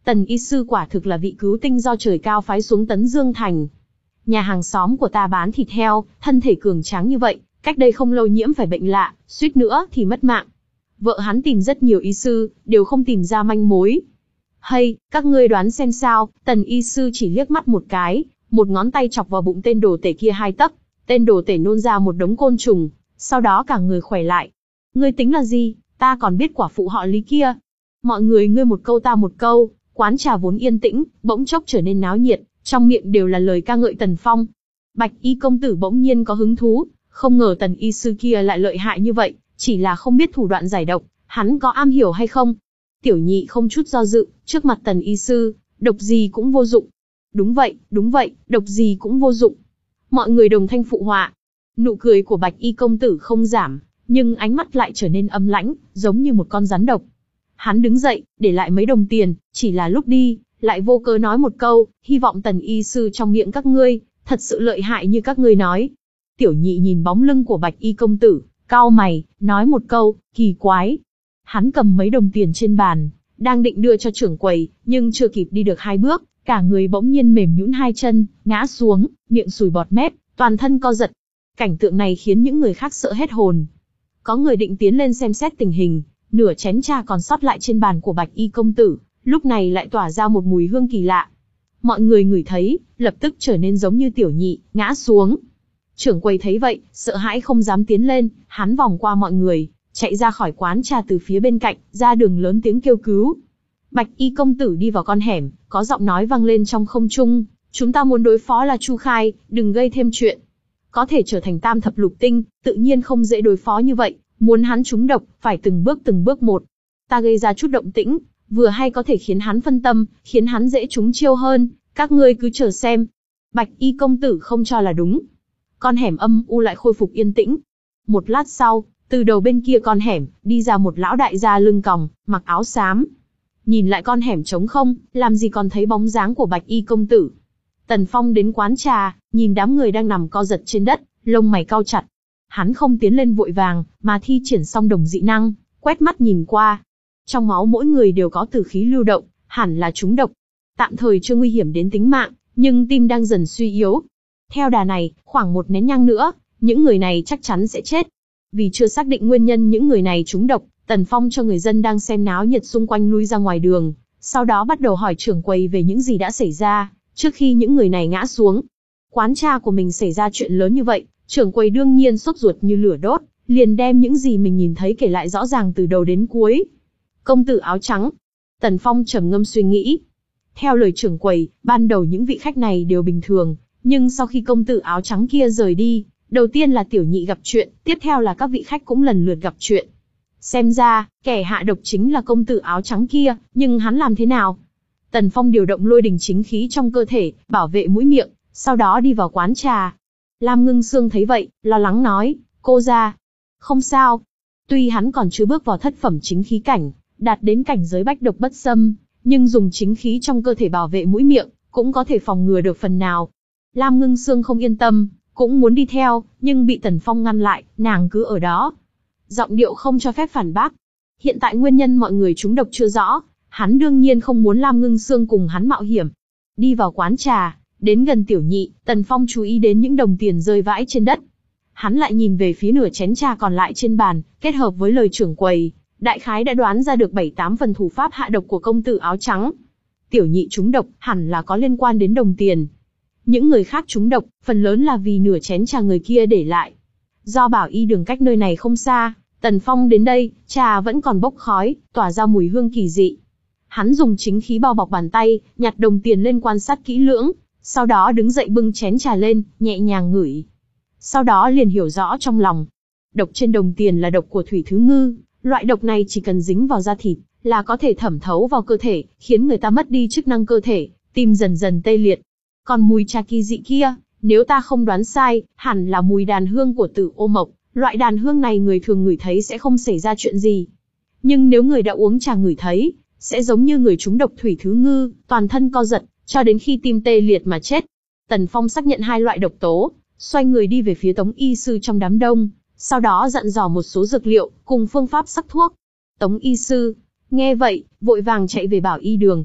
Tần y sư quả thực là vị cứu tinh do trời cao phái xuống Tấn Dương Thành. Nhà hàng xóm của ta bán thịt heo, thân thể cường tráng như vậy, cách đây không lâu nhiễm phải bệnh lạ, suýt nữa thì mất mạng. Vợ hắn tìm rất nhiều y sư, đều không tìm ra manh mối. Hay, các ngươi đoán xem sao? Tần y sư chỉ liếc mắt một cái, một ngón tay chọc vào bụng tên đồ tể kia hai tấc. Tên đồ tể nôn ra một đống côn trùng, sau đó cả người khỏe lại. Ngươi tính là gì? Ta còn biết quả phụ họ Lý kia. Mọi người ngươi một câu ta một câu, quán trà vốn yên tĩnh, bỗng chốc trở nên náo nhiệt, trong miệng đều là lời ca ngợi Tần Phong. Bạch y công tử bỗng nhiên có hứng thú, không ngờ tần y sư kia lại lợi hại như vậy, chỉ là không biết thủ đoạn giải độc, hắn có am hiểu hay không? Tiểu nhị không chút do dự, trước mặt tần y sư, độc gì cũng vô dụng. Đúng vậy, đúng vậy, độc gì cũng vô dụng. Mọi người đồng thanh phụ họa. Nụ cười của bạch y công tử không giảm, nhưng ánh mắt lại trở nên âm lãnh, giống như một con rắn độc. Hắn đứng dậy, để lại mấy đồng tiền, chỉ là lúc đi, lại vô cớ nói một câu, hy vọng tần y sư trong miệng các ngươi, thật sự lợi hại như các ngươi nói. Tiểu nhị nhìn bóng lưng của bạch y công tử, cau mày, nói một câu, kỳ quái. Hắn cầm mấy đồng tiền trên bàn, đang định đưa cho trưởng quầy, nhưng chưa kịp đi được hai bước, cả người bỗng nhiên mềm nhũn hai chân, ngã xuống, miệng sùi bọt mép, toàn thân co giật. Cảnh tượng này khiến những người khác sợ hết hồn. Có người định tiến lên xem xét tình hình, nửa chén trà còn sót lại trên bàn của bạch y công tử, lúc này lại tỏa ra một mùi hương kỳ lạ. Mọi người ngửi thấy, lập tức trở nên giống như tiểu nhị, ngã xuống. Trưởng quầy thấy vậy, sợ hãi không dám tiến lên, hắn vòng qua mọi người, chạy ra khỏi quán trà từ phía bên cạnh, ra đường lớn tiếng kêu cứu. Bạch y công tử đi vào con hẻm, có giọng nói vang lên trong không trung, chúng ta muốn đối phó là Chu Khai, đừng gây thêm chuyện. Có thể trở thành tam thập lục tinh, tự nhiên không dễ đối phó như vậy, muốn hắn trúng độc, phải từng bước từng bước một. Ta gây ra chút động tĩnh, vừa hay có thể khiến hắn phân tâm, khiến hắn dễ trúng chiêu hơn, các ngươi cứ chờ xem. Bạch y công tử không cho là đúng. Con hẻm âm u lại khôi phục yên tĩnh. Một lát sau, từ đầu bên kia con hẻm, đi ra một lão đại gia lưng còng, mặc áo xám. Nhìn lại con hẻm trống không, làm gì còn thấy bóng dáng của bạch y công tử. Tần Phong đến quán trà, nhìn đám người đang nằm co giật trên đất, lông mày cau chặt. Hắn không tiến lên vội vàng, mà thi triển song đồng dị năng, quét mắt nhìn qua. Trong máu mỗi người đều có tử khí lưu động, hẳn là trúng độc. Tạm thời chưa nguy hiểm đến tính mạng, nhưng tim đang dần suy yếu. Theo đà này, khoảng một nén nhang nữa, những người này chắc chắn sẽ chết. Vì chưa xác định nguyên nhân những người này trúng độc, Tần Phong cho người dân đang xem náo nhiệt xung quanh lui ra ngoài đường, sau đó bắt đầu hỏi trưởng quầy về những gì đã xảy ra, trước khi những người này ngã xuống. Quán trà của mình xảy ra chuyện lớn như vậy, trưởng quầy đương nhiên sốt ruột như lửa đốt, liền đem những gì mình nhìn thấy kể lại rõ ràng từ đầu đến cuối. Công tử áo trắng. Tần Phong trầm ngâm suy nghĩ. Theo lời trưởng quầy, ban đầu những vị khách này đều bình thường, nhưng sau khi công tử áo trắng kia rời đi, đầu tiên là tiểu nhị gặp chuyện, tiếp theo là các vị khách cũng lần lượt gặp chuyện. Xem ra, kẻ hạ độc chính là công tử áo trắng kia, nhưng hắn làm thế nào? Tần Phong điều động lôi đình chính khí trong cơ thể, bảo vệ mũi miệng, sau đó đi vào quán trà. Lam Ngưng Sương thấy vậy, lo lắng nói, cô ra. Không sao. Tuy hắn còn chưa bước vào thất phẩm chính khí cảnh, đạt đến cảnh giới bách độc bất xâm, nhưng dùng chính khí trong cơ thể bảo vệ mũi miệng, cũng có thể phòng ngừa được phần nào. Lam Ngưng Sương không yên tâm, cũng muốn đi theo, nhưng bị Tần Phong ngăn lại, nàng cứ ở đó. Giọng điệu không cho phép phản bác. Hiện tại nguyên nhân mọi người trúng độc chưa rõ, hắn đương nhiên không muốn Lam Ngưng Sương cùng hắn mạo hiểm. Đi vào quán trà, đến gần tiểu nhị, Tần Phong chú ý đến những đồng tiền rơi vãi trên đất. Hắn lại nhìn về phía nửa chén trà còn lại trên bàn, kết hợp với lời trưởng quầy, đại khái đã đoán ra được bảy tám phần thủ pháp hạ độc của công tử áo trắng. Tiểu nhị trúng độc, hẳn là có liên quan đến đồng tiền. Những người khác trúng độc, phần lớn là vì nửa chén trà người kia để lại. Do bảo y đường cách nơi này không xa, Tần Phong đến đây, trà vẫn còn bốc khói, tỏa ra mùi hương kỳ dị. Hắn dùng chính khí bao bọc bàn tay, nhặt đồng tiền lên quan sát kỹ lưỡng, sau đó đứng dậy bưng chén trà lên, nhẹ nhàng ngửi. Sau đó liền hiểu rõ trong lòng. Độc trên đồng tiền là độc của thủy thứ ngư, loại độc này chỉ cần dính vào da thịt, là có thể thẩm thấu vào cơ thể, khiến người ta mất đi chức năng cơ thể, tim dần dần tê liệt. Còn mùi trà kỳ dị kia, nếu ta không đoán sai, hẳn là mùi đàn hương của Tử Ô Mộc, loại đàn hương này người thường ngửi thấy sẽ không xảy ra chuyện gì. Nhưng nếu người đã uống trà ngửi thấy, sẽ giống như người trúng độc thủy thứ ngư, toàn thân co giật, cho đến khi tim tê liệt mà chết. Tần Phong xác nhận hai loại độc tố, xoay người đi về phía Tống y sư trong đám đông, sau đó dặn dò một số dược liệu, cùng phương pháp sắc thuốc. Tống y sư, nghe vậy, vội vàng chạy về bảo y đường.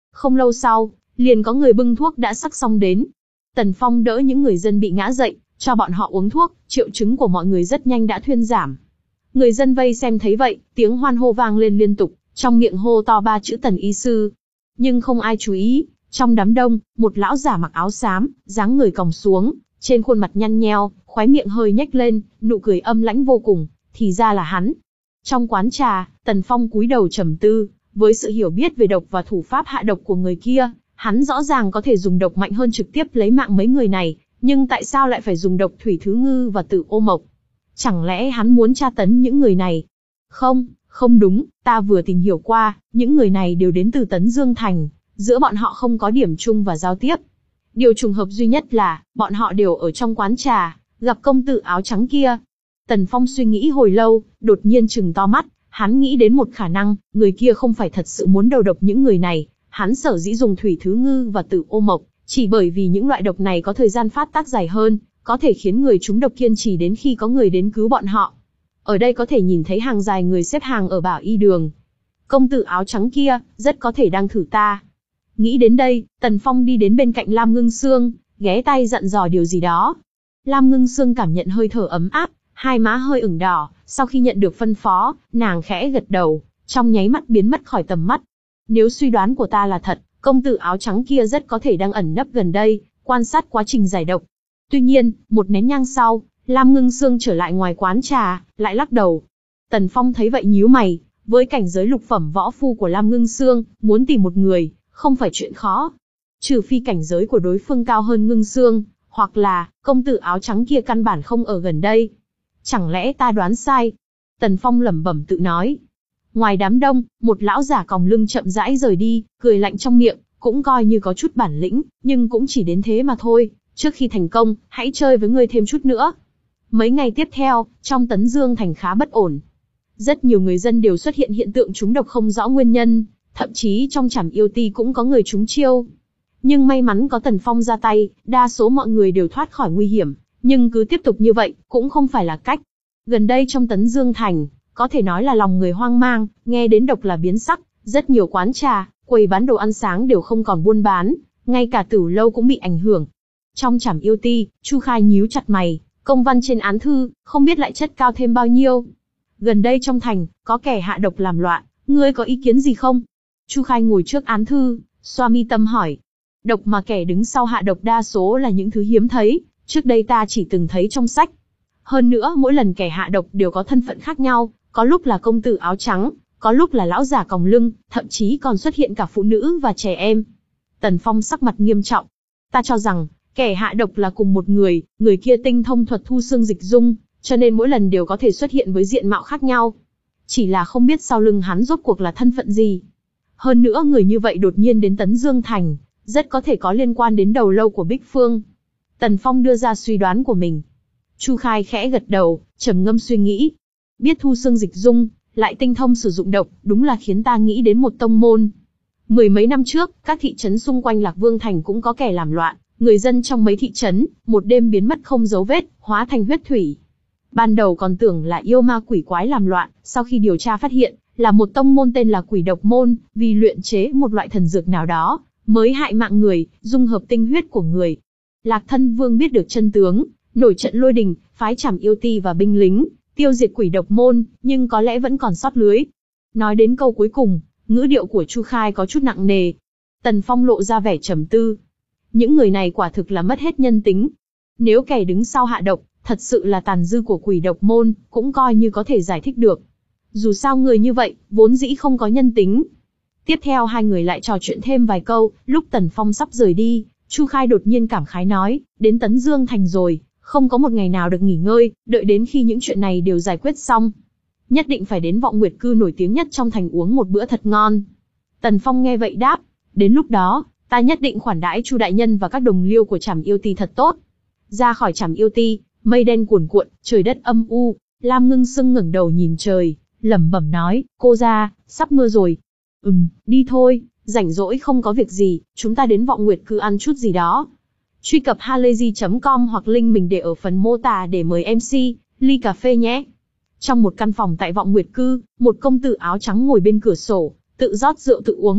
Không lâu sau, liền có người bưng thuốc đã sắc xong đến. Tần Phong đỡ những người dân bị ngã dậy, cho bọn họ uống thuốc, triệu chứng của mọi người rất nhanh đã thuyên giảm. Người dân vây xem thấy vậy, tiếng hoan hô vang lên liên tục, trong miệng hô to ba chữ Tần y sư. Nhưng không ai chú ý, trong đám đông, một lão giả mặc áo xám, dáng người còng xuống, trên khuôn mặt nhăn nheo, khóe miệng hơi nhếch lên, nụ cười âm lãnh vô cùng, thì ra là hắn. Trong quán trà, Tần Phong cúi đầu trầm tư, với sự hiểu biết về độc và thủ pháp hạ độc của người kia, hắn rõ ràng có thể dùng độc mạnh hơn trực tiếp lấy mạng mấy người này, nhưng tại sao lại phải dùng độc thủy thứ ngư và tử ô mộc? Chẳng lẽ hắn muốn tra tấn những người này? Không, không đúng, ta vừa tìm hiểu qua, những người này đều đến từ Tấn Dương Thành, giữa bọn họ không có điểm chung và giao tiếp. Điều trùng hợp duy nhất là, bọn họ đều ở trong quán trà, gặp công tử áo trắng kia. Tần Phong suy nghĩ hồi lâu, đột nhiên trừng to mắt, hắn nghĩ đến một khả năng, người kia không phải thật sự muốn đầu độc những người này, hắn sở dĩ dùng thủy thứ ngư và tử ô mộc, chỉ bởi vì những loại độc này có thời gian phát tác dài hơn, có thể khiến người chúng độc kiên trì đến khi có người đến cứu bọn họ. Ở đây có thể nhìn thấy hàng dài người xếp hàng ở Bảo Y đường. Công tử áo trắng kia, rất có thể đang thử ta. Nghĩ đến đây, Tần Phong đi đến bên cạnh Lam Ngưng Sương, ghé tay dặn dò điều gì đó. Lam Ngưng Sương cảm nhận hơi thở ấm áp, hai má hơi ửng đỏ, sau khi nhận được phân phó, nàng khẽ gật đầu, trong nháy mắt biến mất khỏi tầm mắt. Nếu suy đoán của ta là thật, công tử áo trắng kia rất có thể đang ẩn nấp gần đây, quan sát quá trình giải độc. Tuy nhiên, một nén nhang sau, Lam Ngưng Sương trở lại ngoài quán trà, lại lắc đầu. Tần Phong thấy vậy nhíu mày, với cảnh giới lục phẩm võ phu của Lam Ngưng Sương, muốn tìm một người, không phải chuyện khó. Trừ phi cảnh giới của đối phương cao hơn Ngưng Sương, hoặc là, công tử áo trắng kia căn bản không ở gần đây. Chẳng lẽ ta đoán sai? Tần Phong lẩm bẩm tự nói. Ngoài đám đông, một lão giả còng lưng chậm rãi rời đi, cười lạnh trong miệng, cũng coi như có chút bản lĩnh, nhưng cũng chỉ đến thế mà thôi. Trước khi thành công, hãy chơi với ngươi thêm chút nữa. Mấy ngày tiếp theo, trong Tấn Dương Thành khá bất ổn. Rất nhiều người dân đều xuất hiện hiện tượng trúng độc không rõ nguyên nhân, thậm chí trong Trảm Yêu Ti cũng có người trúng chiêu. Nhưng may mắn có Tần Phong ra tay, đa số mọi người đều thoát khỏi nguy hiểm, nhưng cứ tiếp tục như vậy, cũng không phải là cách. Gần đây trong Tấn Dương Thành, có thể nói là lòng người hoang mang, nghe đến độc là biến sắc, rất nhiều quán trà, quầy bán đồ ăn sáng đều không còn buôn bán, ngay cả Tửu lâu cũng bị ảnh hưởng. Trong Trảm Yêu Ti, Chu Khai nhíu chặt mày, công văn trên án thư, không biết lại chất cao thêm bao nhiêu. Gần đây trong thành, có kẻ hạ độc làm loạn, ngươi có ý kiến gì không? Chu Khai ngồi trước án thư, xoa mi tâm hỏi. Độc mà kẻ đứng sau hạ độc đa số là những thứ hiếm thấy, trước đây ta chỉ từng thấy trong sách. Hơn nữa mỗi lần kẻ hạ độc đều có thân phận khác nhau, có lúc là công tử áo trắng, có lúc là lão giả còng lưng, thậm chí còn xuất hiện cả phụ nữ và trẻ em. Tần Phong sắc mặt nghiêm trọng. Ta cho rằng, kẻ hạ độc là cùng một người, người kia tinh thông thuật thu xương dịch dung, cho nên mỗi lần đều có thể xuất hiện với diện mạo khác nhau. Chỉ là không biết sau lưng hắn rốt cuộc là thân phận gì. Hơn nữa người như vậy đột nhiên đến Tấn Dương Thành, rất có thể có liên quan đến đầu lâu của Bích Phương. Tần Phong đưa ra suy đoán của mình. Chu Khai khẽ gật đầu, trầm ngâm suy nghĩ. Biết thu xương dịch dung, lại tinh thông sử dụng độc, đúng là khiến ta nghĩ đến một tông môn. Mười mấy năm trước, các thị trấn xung quanh Lạc Vương Thành cũng có kẻ làm loạn, người dân trong mấy thị trấn, một đêm biến mất không dấu vết, hóa thành huyết thủy. Ban đầu còn tưởng là yêu ma quỷ quái làm loạn, sau khi điều tra phát hiện, là một tông môn tên là Quỷ Độc Môn, vì luyện chế một loại thần dược nào đó, mới hại mạng người, dung hợp tinh huyết của người. Lạc Thân Vương biết được chân tướng, nổi trận lôi đình, phái Trảm Yêu Ti và binh lính, tiêu diệt Quỷ Độc Môn, nhưng có lẽ vẫn còn sót lưới. Nói đến câu cuối cùng, ngữ điệu của Chu Khai có chút nặng nề. Tần Phong lộ ra vẻ trầm tư. Những người này quả thực là mất hết nhân tính. Nếu kẻ đứng sau hạ độc, thật sự là tàn dư của Quỷ Độc Môn, cũng coi như có thể giải thích được. Dù sao người như vậy, vốn dĩ không có nhân tính. Tiếp theo hai người lại trò chuyện thêm vài câu, lúc Tần Phong sắp rời đi, Chu Khai đột nhiên cảm khái nói, đến Tấn Dương Thành rồi, không có một ngày nào được nghỉ ngơi, đợi đến khi những chuyện này đều giải quyết xong. Nhất định phải đến Vọng Nguyệt Cư nổi tiếng nhất trong thành uống một bữa thật ngon. Tần Phong nghe vậy đáp, đến lúc đó, ta nhất định khoản đãi Chu đại nhân và các đồng liêu của Trảm Yêu Ti thật tốt. Ra khỏi Trảm Yêu Ti, mây đen cuồn cuộn, trời đất âm u, Lam Ngưng Sương ngẩng đầu nhìn trời, lẩm bẩm nói, cô ra, sắp mưa rồi. Ừm, đi thôi, rảnh rỗi không có việc gì, chúng ta đến Vọng Nguyệt Cư ăn chút gì đó. Truy cập halayzi chấm com hoặc link mình để ở phần mô tả để mời em xê, ly cà phê nhé. Trong một căn phòng tại Vọng Nguyệt Cư, một công tử áo trắng ngồi bên cửa sổ, tự rót rượu tự uống.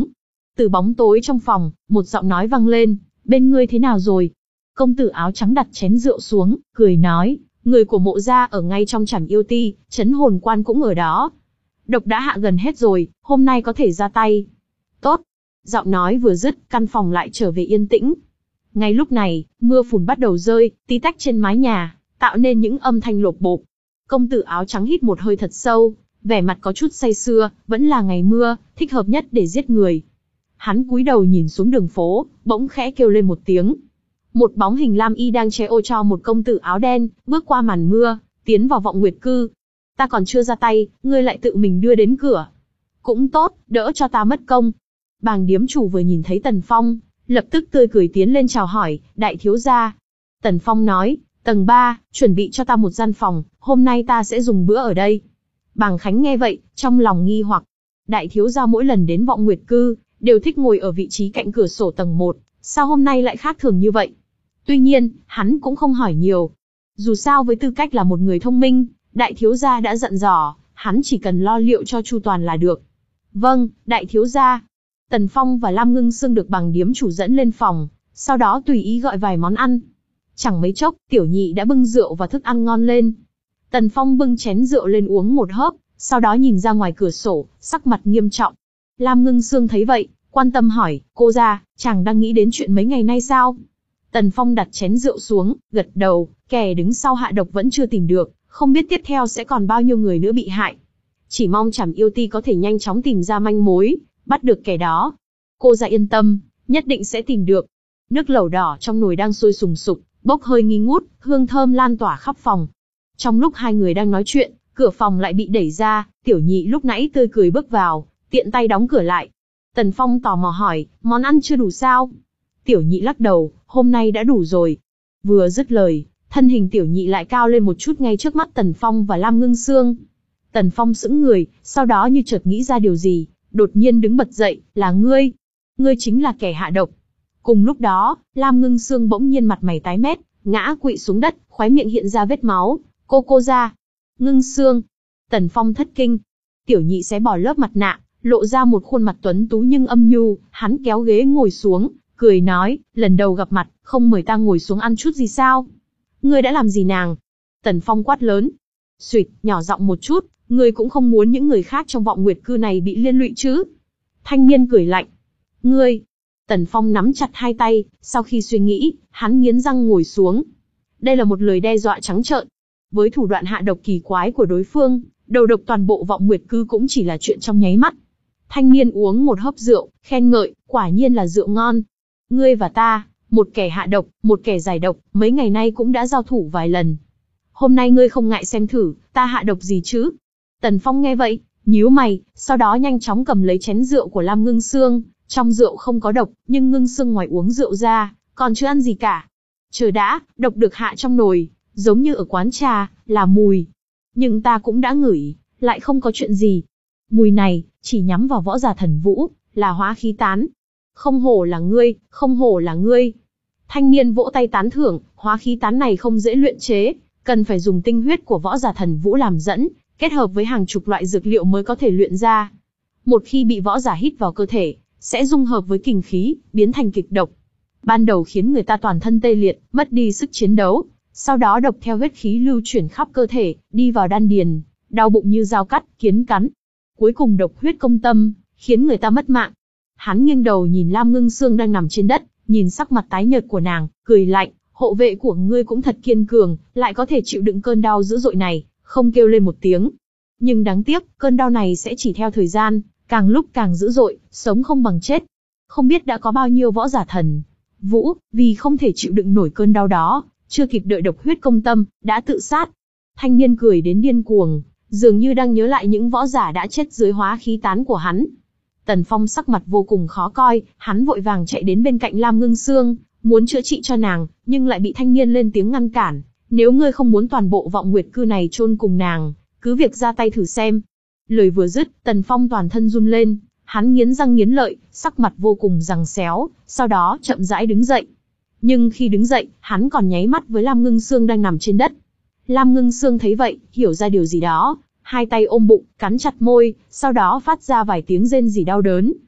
Từ bóng tối trong phòng, một giọng nói vang lên, bên ngươi thế nào rồi? Công tử áo trắng đặt chén rượu xuống, cười nói, người của Mộ gia ở ngay trong Trảm Yêu Ti, trấn hồn quan cũng ở đó. Độc đã hạ gần hết rồi, hôm nay có thể ra tay. Tốt. Giọng nói vừa dứt, căn phòng lại trở về yên tĩnh. Ngay lúc này, mưa phùn bắt đầu rơi, tí tách trên mái nhà, tạo nên những âm thanh lộp bộp. Công tử áo trắng hít một hơi thật sâu, vẻ mặt có chút say sưa, vẫn là ngày mưa, thích hợp nhất để giết người. Hắn cúi đầu nhìn xuống đường phố, bỗng khẽ kêu lên một tiếng. Một bóng hình lam y đang che ô cho một công tử áo đen, bước qua màn mưa, tiến vào Vọng Nguyệt Cư. Ta còn chưa ra tay, ngươi lại tự mình đưa đến cửa. Cũng tốt, đỡ cho ta mất công. Bàng điếm chủ vừa nhìn thấy Tần Phong, lập tức tươi cười tiến lên chào hỏi, đại thiếu gia. Tần Phong nói, tầng ba, chuẩn bị cho ta một gian phòng, hôm nay ta sẽ dùng bữa ở đây. Bàng Khánh nghe vậy, trong lòng nghi hoặc. Đại thiếu gia mỗi lần đến Vọng Nguyệt Cư, đều thích ngồi ở vị trí cạnh cửa sổ tầng một, sao hôm nay lại khác thường như vậy? Tuy nhiên, hắn cũng không hỏi nhiều. Dù sao với tư cách là một người thông minh, đại thiếu gia đã dặn dò, hắn chỉ cần lo liệu cho chu toàn là được. Vâng, đại thiếu gia. Tần Phong và Lam Ngưng Sương được Bàng điếm chủ dẫn lên phòng, sau đó tùy ý gọi vài món ăn. Chẳng mấy chốc, tiểu nhị đã bưng rượu và thức ăn ngon lên. Tần Phong bưng chén rượu lên uống một hớp, sau đó nhìn ra ngoài cửa sổ, sắc mặt nghiêm trọng. Lam Ngưng Sương thấy vậy, quan tâm hỏi, cô gia, chàng đang nghĩ đến chuyện mấy ngày nay sao? Tần Phong đặt chén rượu xuống, gật đầu, kẻ đứng sau hạ độc vẫn chưa tìm được, không biết tiếp theo sẽ còn bao nhiêu người nữa bị hại. Chỉ mong Trảm Yêu Ti có thể nhanh chóng tìm ra manh mối, bắt được kẻ đó. Cô gia yên tâm, nhất định sẽ tìm được. Nước lẩu đỏ trong nồi đang sôi sùng sục, bốc hơi nghi ngút, hương thơm lan tỏa khắp phòng. Trong lúc hai người đang nói chuyện, cửa phòng lại bị đẩy ra, tiểu nhị lúc nãy tươi cười bước vào, tiện tay đóng cửa lại. Tần Phong tò mò hỏi, món ăn chưa đủ sao? Tiểu nhị lắc đầu, hôm nay đã đủ rồi. Vừa dứt lời, thân hình tiểu nhị lại cao lên một chút ngay trước mắt Tần Phong và Lam Ngưng Sương. Tần Phong sững người, sau đó như chợt nghĩ ra điều gì, đột nhiên đứng bật dậy, là ngươi. Ngươi chính là kẻ hạ độc. Cùng lúc đó, Lam Ngưng Sương bỗng nhiên mặt mày tái mét, ngã quỵ xuống đất, khóe miệng hiện ra vết máu. Cô cô ra. Ngưng Sương. Tần Phong thất kinh. Tiểu nhị xé bỏ lớp mặt nạ, lộ ra một khuôn mặt tuấn tú nhưng âm nhu, hắn kéo ghế ngồi xuống, cười nói, lần đầu gặp mặt, không mời ta ngồi xuống ăn chút gì sao? Ngươi đã làm gì nàng? Tần Phong quát lớn. Xuỵt, nhỏ giọng một chút, ngươi cũng không muốn những người khác trong Vọng Nguyệt Cư này bị liên lụy chứ? Thanh niên cười lạnh. Ngươi. Tần Phong nắm chặt hai tay, sau khi suy nghĩ, hắn nghiến răng ngồi xuống. Đây là một lời đe dọa trắng trợn. Với thủ đoạn hạ độc kỳ quái của đối phương, đầu độc toàn bộ Vọng Nguyệt Cư cũng chỉ là chuyện trong nháy mắt. Thanh niên uống một hớp rượu, khen ngợi, quả nhiên là rượu ngon. Ngươi và ta, một kẻ hạ độc, một kẻ giải độc, mấy ngày nay cũng đã giao thủ vài lần. Hôm nay ngươi không ngại xem thử, ta hạ độc gì chứ? Tần Phong nghe vậy, nhíu mày, sau đó nhanh chóng cầm lấy chén rượu của Lam Ngưng Sương. Trong rượu không có độc, nhưng Ngưng Sương ngoài uống rượu ra, còn chưa ăn gì cả. Chờ đã, độc được hạ trong nồi, giống như ở quán trà, là mùi. Nhưng ta cũng đã ngửi, lại không có chuyện gì. Mùi này, chỉ nhắm vào võ giả thần vũ, là hóa khí tán. Không hổ là ngươi, không hổ là ngươi. Thanh niên vỗ tay tán thưởng, hóa khí tán này không dễ luyện chế, cần phải dùng tinh huyết của võ giả thần vũ làm dẫn, kết hợp với hàng chục loại dược liệu mới có thể luyện ra. Một khi bị võ giả hít vào cơ thể, sẽ dung hợp với kình khí, biến thành kịch độc. Ban đầu khiến người ta toàn thân tê liệt, mất đi sức chiến đấu, sau đó độc theo huyết khí lưu chuyển khắp cơ thể, đi vào đan điền, đau bụng như dao cắt, kiến cắn. Cuối cùng độc huyết công tâm, khiến người ta mất mạng. Hắn nghiêng đầu nhìn Lam Ngưng Sương đang nằm trên đất, nhìn sắc mặt tái nhợt của nàng, cười lạnh, hộ vệ của ngươi cũng thật kiên cường, lại có thể chịu đựng cơn đau dữ dội này, không kêu lên một tiếng. Nhưng đáng tiếc, cơn đau này sẽ chỉ theo thời gian, càng lúc càng dữ dội, sống không bằng chết. Không biết đã có bao nhiêu võ giả thần vũ, vì không thể chịu đựng nổi cơn đau đó, chưa kịp đợi độc huyết công tâm, đã tự sát. Thanh niên cười đến điên cuồng, dường như đang nhớ lại những võ giả đã chết dưới hóa khí tán của hắn. Tần Phong sắc mặt vô cùng khó coi, hắn vội vàng chạy đến bên cạnh Lam Ngưng Sương, muốn chữa trị cho nàng, nhưng lại bị thanh niên lên tiếng ngăn cản. Nếu ngươi không muốn toàn bộ Vọng Nguyệt Cư này chôn cùng nàng, cứ việc ra tay thử xem. Lời vừa dứt, Tần Phong toàn thân run lên, hắn nghiến răng nghiến lợi, sắc mặt vô cùng giằng xéo, sau đó chậm rãi đứng dậy. Nhưng khi đứng dậy, hắn còn nháy mắt với Lam Ngưng Sương đang nằm trên đất. Lam Ngưng Sương thấy vậy, hiểu ra điều gì đó, hai tay ôm bụng, cắn chặt môi, sau đó phát ra vài tiếng rên rỉ đau đớn.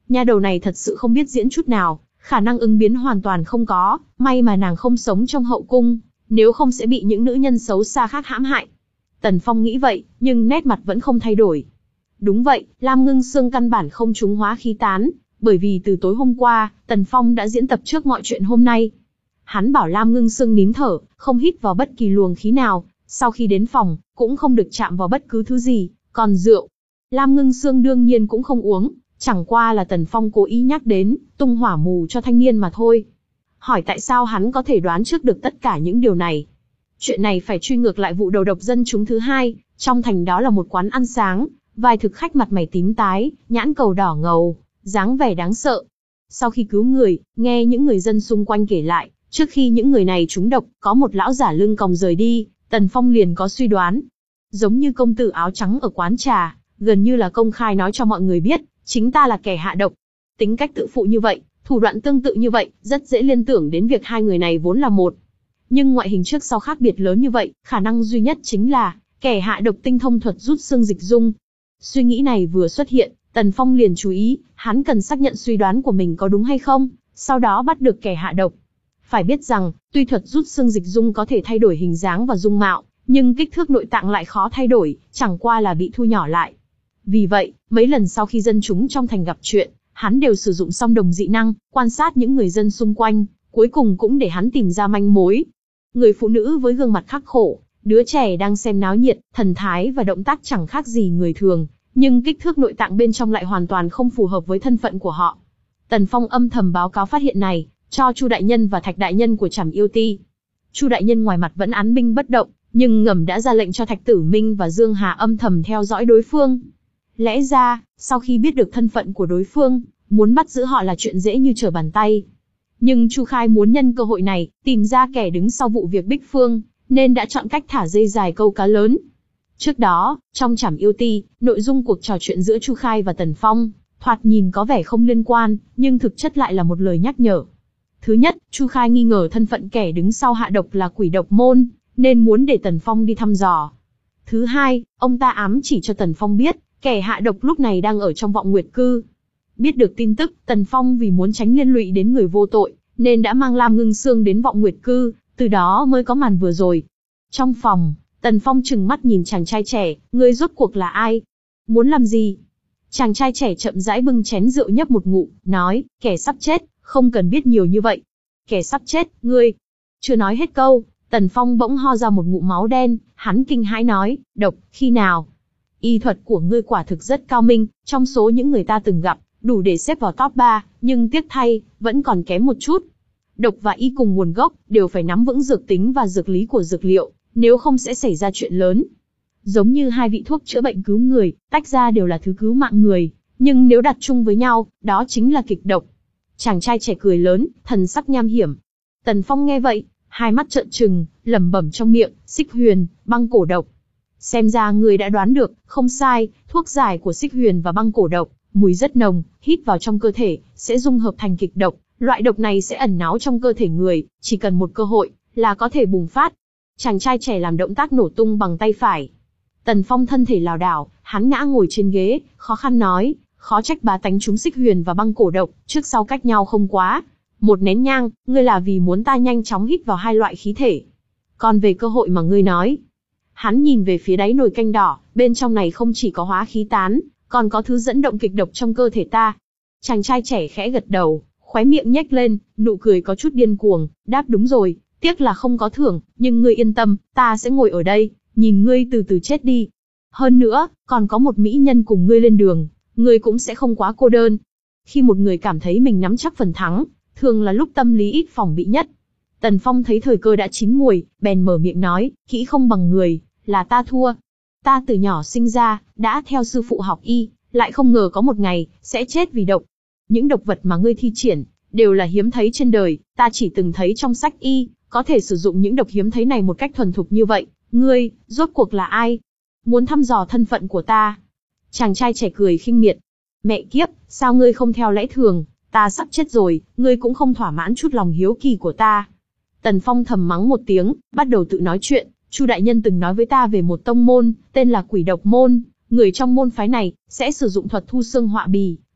Nha đầu này thật sự không biết diễn chút nào, khả năng ứng biến hoàn toàn không có, may mà nàng không sống trong hậu cung, nếu không sẽ bị những nữ nhân xấu xa khác hãm hại. Tần Phong nghĩ vậy, nhưng nét mặt vẫn không thay đổi. Đúng vậy, Lam Ngưng Sương căn bản không trúng hóa khí tán, bởi vì từ tối hôm qua, Tần Phong đã diễn tập trước mọi chuyện hôm nay. Hắn bảo Lam Ngưng Sương nín thở, không hít vào bất kỳ luồng khí nào, sau khi đến phòng, cũng không được chạm vào bất cứ thứ gì, còn rượu. Lam Ngưng Sương đương nhiên cũng không uống, chẳng qua là Tần Phong cố ý nhắc đến, tung hỏa mù cho thanh niên mà thôi. Hỏi tại sao hắn có thể đoán trước được tất cả những điều này? Chuyện này phải truy ngược lại vụ đầu độc dân chúng thứ hai, trong thành đó là một quán ăn sáng, vài thực khách mặt mày tím tái, nhãn cầu đỏ ngầu, dáng vẻ đáng sợ. Sau khi cứu người, nghe những người dân xung quanh kể lại, trước khi những người này trúng độc, có một lão giả lưng còng rời đi, Tần Phong liền có suy đoán. Giống như công tử áo trắng ở quán trà, gần như là công khai nói cho mọi người biết, chính ta là kẻ hạ độc. Tính cách tự phụ như vậy, thủ đoạn tương tự như vậy, rất dễ liên tưởng đến việc hai người này vốn là một. Nhưng ngoại hình trước sau khác biệt lớn như vậy, khả năng duy nhất chính là, kẻ hạ độc tinh thông thuật rút xương dịch dung. Suy nghĩ này vừa xuất hiện, Tần Phong liền chú ý, hắn cần xác nhận suy đoán của mình có đúng hay không, sau đó bắt được kẻ hạ độc. Phải biết rằng, tuy thuật rút xương dịch dung có thể thay đổi hình dáng và dung mạo, nhưng kích thước nội tạng lại khó thay đổi, chẳng qua là bị thu nhỏ lại. Vì vậy, mấy lần sau khi dân chúng trong thành gặp chuyện, hắn đều sử dụng song đồng dị năng, quan sát những người dân xung quanh, cuối cùng cũng để hắn tìm ra manh mối. Người phụ nữ với gương mặt khắc khổ, đứa trẻ đang xem náo nhiệt, thần thái và động tác chẳng khác gì người thường, nhưng kích thước nội tạng bên trong lại hoàn toàn không phù hợp với thân phận của họ. Tần Phong âm thầm báo cáo phát hiện này cho Chu đại nhân và Thạch đại nhân của Trảm Yêu Ti. Chu đại nhân ngoài mặt vẫn án binh bất động, nhưng ngầm đã ra lệnh cho Thạch Tử Minh và Dương Hà âm thầm theo dõi đối phương. Lẽ ra, sau khi biết được thân phận của đối phương, muốn bắt giữ họ là chuyện dễ như trở bàn tay. Nhưng Chu Khai muốn nhân cơ hội này, tìm ra kẻ đứng sau vụ việc Bích Phương, nên đã chọn cách thả dây dài câu cá lớn. Trước đó, trong Trảm Yêu Ti, nội dung cuộc trò chuyện giữa Chu Khai và Tần Phong, thoạt nhìn có vẻ không liên quan, nhưng thực chất lại là một lời nhắc nhở. Thứ nhất, Chu Khai nghi ngờ thân phận kẻ đứng sau hạ độc là quỷ độc môn, nên muốn để Tần Phong đi thăm dò. Thứ hai, ông ta ám chỉ cho Tần Phong biết, kẻ hạ độc lúc này đang ở trong Vọng Nguyệt Cư. Biết được tin tức, Tần Phong vì muốn tránh liên lụy đến người vô tội, nên đã mang Lam Ngưng Sương đến Vọng Nguyệt Cư, từ đó mới có màn vừa rồi. Trong phòng, Tần Phong trừng mắt nhìn chàng trai trẻ, ngươi rốt cuộc là ai? Muốn làm gì? Chàng trai trẻ chậm rãi bưng chén rượu nhấp một ngụm, nói, kẻ sắp chết, không cần biết nhiều như vậy. Kẻ sắp chết, ngươi. Chưa nói hết câu, Tần Phong bỗng ho ra một ngụm máu đen, hắn kinh hãi nói, độc, khi nào? Y thuật của ngươi quả thực rất cao minh, trong số những người ta từng gặp, đủ để xếp vào top ba, nhưng tiếc thay, vẫn còn kém một chút. Độc và y cùng nguồn gốc, đều phải nắm vững dược tính và dược lý của dược liệu, nếu không sẽ xảy ra chuyện lớn. Giống như hai vị thuốc chữa bệnh cứu người, tách ra đều là thứ cứu mạng người, nhưng nếu đặt chung với nhau, đó chính là kịch độc. Chàng trai trẻ cười lớn, thần sắc nham hiểm. Tần Phong nghe vậy, hai mắt trợn trừng, lẩm bẩm trong miệng, xích huyền, băng cổ độc. Xem ra người đã đoán được, không sai, thuốc giải của xích huyền và băng cổ độc, mùi rất nồng, hít vào trong cơ thể, sẽ dung hợp thành kịch độc. Loại độc này sẽ ẩn náu trong cơ thể người, chỉ cần một cơ hội, là có thể bùng phát. Chàng trai trẻ làm động tác nổ tung bằng tay phải. Tần Phong thân thể lảo đảo, hắn ngã ngồi trên ghế, khó khăn nói, khó trách bá tánh chúng xích huyền và băng cổ độc, trước sau cách nhau không quá. Một nén nhang, ngươi là vì muốn ta nhanh chóng hít vào hai loại khí thể. Còn về cơ hội mà ngươi nói. Hắn nhìn về phía đáy nồi canh đỏ, bên trong này không chỉ có hóa khí tán, còn có thứ dẫn động kịch độc trong cơ thể ta. Chàng trai trẻ khẽ gật đầu, khóe miệng nhếch lên, nụ cười có chút điên cuồng, đáp đúng rồi, tiếc là không có thưởng, nhưng ngươi yên tâm, ta sẽ ngồi ở đây, nhìn ngươi từ từ chết đi. Hơn nữa, còn có một mỹ nhân cùng ngươi lên đường, ngươi cũng sẽ không quá cô đơn. Khi một người cảm thấy mình nắm chắc phần thắng, thường là lúc tâm lý ít phòng bị nhất. Tần Phong thấy thời cơ đã chín muồi, bèn mở miệng nói, kỹ không bằng người, là ta thua. Ta từ nhỏ sinh ra, đã theo sư phụ học y, lại không ngờ có một ngày, sẽ chết vì độc. Những độc vật mà ngươi thi triển, đều là hiếm thấy trên đời, ta chỉ từng thấy trong sách y, có thể sử dụng những độc hiếm thấy này một cách thuần thục như vậy. Ngươi, rốt cuộc là ai? Muốn thăm dò thân phận của ta? Chàng trai trẻ cười khinh miệt. Mẹ kiếp, sao ngươi không theo lẽ thường, ta sắp chết rồi, ngươi cũng không thỏa mãn chút lòng hiếu kỳ của ta. Tần Phong thầm mắng một tiếng, bắt đầu tự nói chuyện, Chu đại nhân từng nói với ta về một tông môn, tên là Quỷ Độc môn, người trong môn phái này, sẽ sử dụng thuật thu xương họa bì,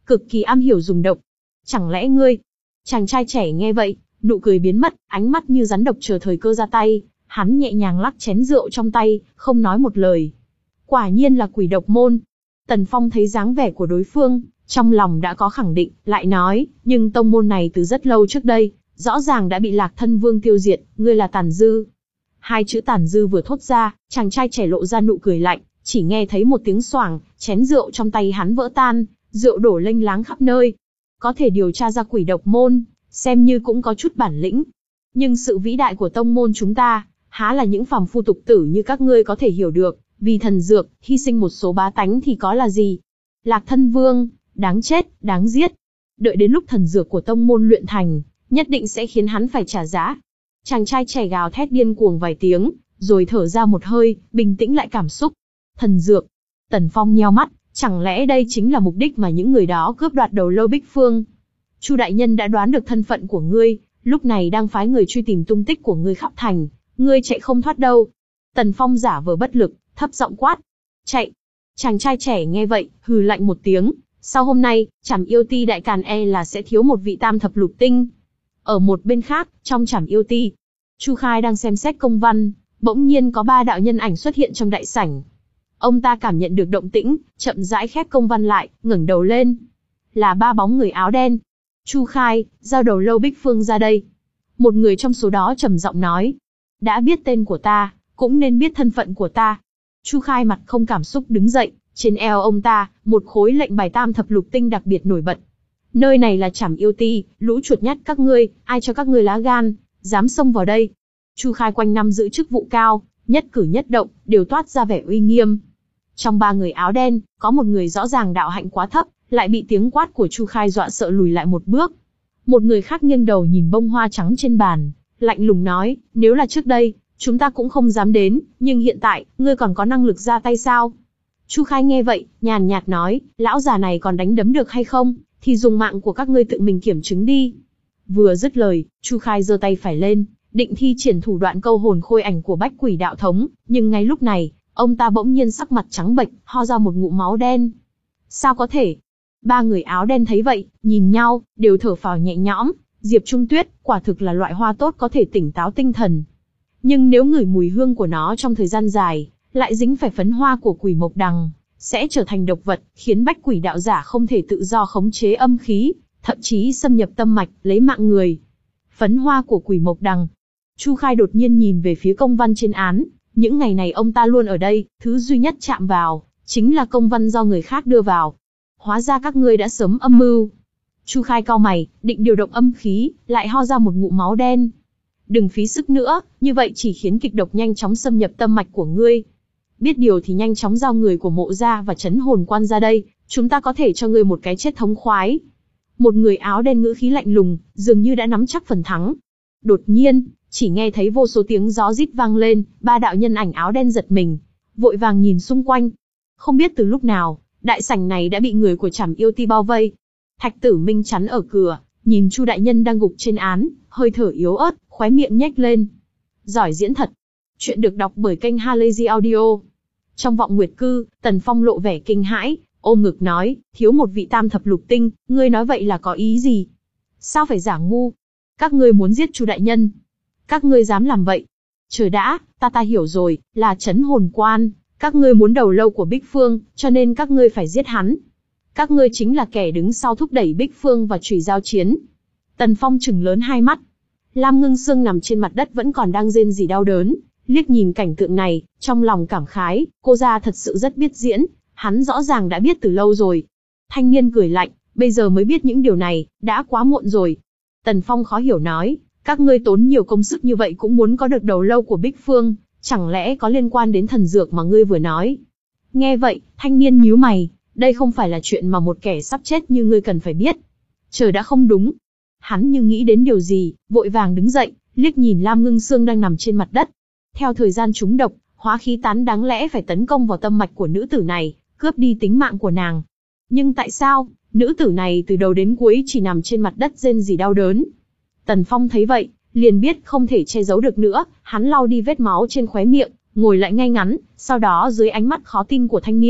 cực kỳ am hiểu dùng độc. Chẳng lẽ ngươi? Chàng trai trẻ nghe vậy, nụ cười biến mất, ánh mắt như rắn độc chờ thời cơ ra tay, hắn nhẹ nhàng lắc chén rượu trong tay, không nói một lời. Quả nhiên là quỷ độc môn. Tần Phong thấy dáng vẻ của đối phương, trong lòng đã có khẳng định, lại nói, nhưng tông môn này từ rất lâu trước đây, rõ ràng đã bị Lạc Thân Vương tiêu diệt, ngươi là tàn dư. Hai chữ tàn dư vừa thốt ra, chàng trai trẻ lộ ra nụ cười lạnh, chỉ nghe thấy một tiếng xoảng, chén rượu trong tay hắn vỡ tan, rượu đổ lênh láng khắp nơi. Có thể điều tra ra quỷ độc môn, xem như cũng có chút bản lĩnh. Nhưng sự vĩ đại của tông môn chúng ta, há là những phàm phu tục tử như các ngươi có thể hiểu được, vì thần dược, hy sinh một số bá tánh thì có là gì. Lạc Thân Vương, đáng chết, đáng giết. Đợi đến lúc thần dược của tông môn luyện thành, nhất định sẽ khiến hắn phải trả giá. Chàng trai trẻ gào thét điên cuồng vài tiếng, rồi thở ra một hơi, bình tĩnh lại cảm xúc. Thần dược. Tần Phong nheo mắt, chẳng lẽ đây chính là mục đích mà những người đó cướp đoạt đầu lâu Bích Phương? Chu đại nhân đã đoán được thân phận của ngươi, lúc này đang phái người truy tìm tung tích của ngươi khắp thành, ngươi chạy không thoát đâu. Tần Phong giả vờ bất lực, thấp giọng quát. Chạy. Chàng trai trẻ nghe vậy, hừ lạnh một tiếng. Sau hôm nay, Trảm Yêu Ti đại càn e là sẽ thiếu một vị tam thập lục tinh. Ở một bên khác, trong Trảm Yêu Ti, Chu Khai đang xem xét công văn, bỗng nhiên có ba đạo nhân ảnh xuất hiện trong đại sảnh. Ông ta cảm nhận được động tĩnh, chậm rãi khép công văn lại, ngẩng đầu lên. Là ba bóng người áo đen. Chu Khai, giao đầu lâu Bích Phương ra đây. Một người trong số đó trầm giọng nói. Đã biết tên của ta, cũng nên biết thân phận của ta. Chu Khai mặt không cảm xúc đứng dậy, trên eo ông ta, một khối lệnh bài tam thập lục tinh đặc biệt nổi bật. Nơi này là Trảm Yêu Ti, lũ chuột nhắt các ngươi, ai cho các ngươi lá gan, dám xông vào đây. Chu Khai quanh năm giữ chức vụ cao, nhất cử nhất động, đều toát ra vẻ uy nghiêm. Trong ba người áo đen, có một người rõ ràng đạo hạnh quá thấp, lại bị tiếng quát của Chu Khai dọa sợ lùi lại một bước. Một người khác nghiêng đầu nhìn bông hoa trắng trên bàn, lạnh lùng nói, nếu là trước đây, chúng ta cũng không dám đến, nhưng hiện tại, ngươi còn có năng lực ra tay sao? Chu Khai nghe vậy, nhàn nhạt nói, lão già này còn đánh đấm được hay không, thì dùng mạng của các ngươi tự mình kiểm chứng đi. Vừa dứt lời, Chu Khai giơ tay phải lên, định thi triển thủ đoạn câu hồn khôi ảnh của Bách Quỷ Đạo Thống, nhưng ngay lúc này, ông ta bỗng nhiên sắc mặt trắng bệch, ho ra một ngụm máu đen. Sao có thể? Ba người áo đen thấy vậy, nhìn nhau, đều thở phào nhẹ nhõm. Diệp Trung Tuyết, quả thực là loại hoa tốt có thể tỉnh táo tinh thần. Nhưng nếu ngửi mùi hương của nó trong thời gian dài, lại dính phải phấn hoa của quỷ mộc đằng, sẽ trở thành độc vật, khiến Bách Quỷ đạo giả không thể tự do khống chế âm khí, thậm chí xâm nhập tâm mạch, lấy mạng người. Phấn hoa của quỷ mộc đằng. Chu Khai đột nhiên nhìn về phía công văn trên án, những ngày này ông ta luôn ở đây, thứ duy nhất chạm vào, chính là công văn do người khác đưa vào. Hóa ra các ngươi đã sớm âm mưu. Chu Khai cau mày, định điều động âm khí, lại ho ra một ngụm máu đen. Đừng phí sức nữa, như vậy chỉ khiến kịch độc nhanh chóng xâm nhập tâm mạch của ngươi. Biết điều thì nhanh chóng giao người của Mộ gia và Trấn Hồn Quan ra đây, chúng ta có thể cho ngươi một cái chết thống khoái. Một người áo đen ngữ khí lạnh lùng, dường như đã nắm chắc phần thắng. Đột nhiên, chỉ nghe thấy vô số tiếng gió rít vang lên, ba đạo nhân ảnh áo đen giật mình, vội vàng nhìn xung quanh. Không biết từ lúc nào, đại sảnh này đã bị người của Trảm Yêu Ti bao vây. Thạch Tử Minh chắn ở cửa, nhìn Chu đại nhân đang gục trên án, hơi thở yếu ớt, khóe miệng nhếch lên. Giỏi diễn thật. Chuyện được đọc bởi kênh Halazy Audio. Trong vọng nguyệt cư, Tần Phong lộ vẻ kinh hãi, ôm ngực nói, thiếu một vị tam thập lục tinh, ngươi nói vậy là có ý gì? Sao phải giả ngu? Các ngươi muốn giết Chu đại nhân? Các ngươi dám làm vậy? Chờ đã, ta ta hiểu rồi, là Trấn Hồn Quan, các ngươi muốn đầu lâu của Bích Phương, cho nên các ngươi phải giết hắn. Các ngươi chính là kẻ đứng sau thúc đẩy Bích Phương và chủy giao chiến. Tần Phong trừng lớn hai mắt. Lam Ngưng Sương nằm trên mặt đất vẫn còn đang rên rỉ đau đớn, liếc nhìn cảnh tượng này, trong lòng cảm khái, cô gia thật sự rất biết diễn, hắn rõ ràng đã biết từ lâu rồi. Thanh niên cười lạnh, bây giờ mới biết những điều này, đã quá muộn rồi. Tần Phong khó hiểu nói, các ngươi tốn nhiều công sức như vậy cũng muốn có được đầu lâu của Bích Phương, chẳng lẽ có liên quan đến thần dược mà ngươi vừa nói? Nghe vậy, thanh niên nhíu mày, đây không phải là chuyện mà một kẻ sắp chết như ngươi cần phải biết. Trời đã không đúng. Hắn như nghĩ đến điều gì, vội vàng đứng dậy, liếc nhìn Lam Ngưng Sương đang nằm trên mặt đất. Theo thời gian trúng độc, hóa khí tán đáng lẽ phải tấn công vào tâm mạch của nữ tử này, cướp đi tính mạng của nàng. Nhưng tại sao, nữ tử này từ đầu đến cuối chỉ nằm trên mặt đất rên rỉ đau đớn? Tần Phong thấy vậy, liền biết không thể che giấu được nữa, hắn lau đi vết máu trên khóe miệng, ngồi lại ngay ngắn, sau đó dưới ánh mắt khó tin của thanh niên,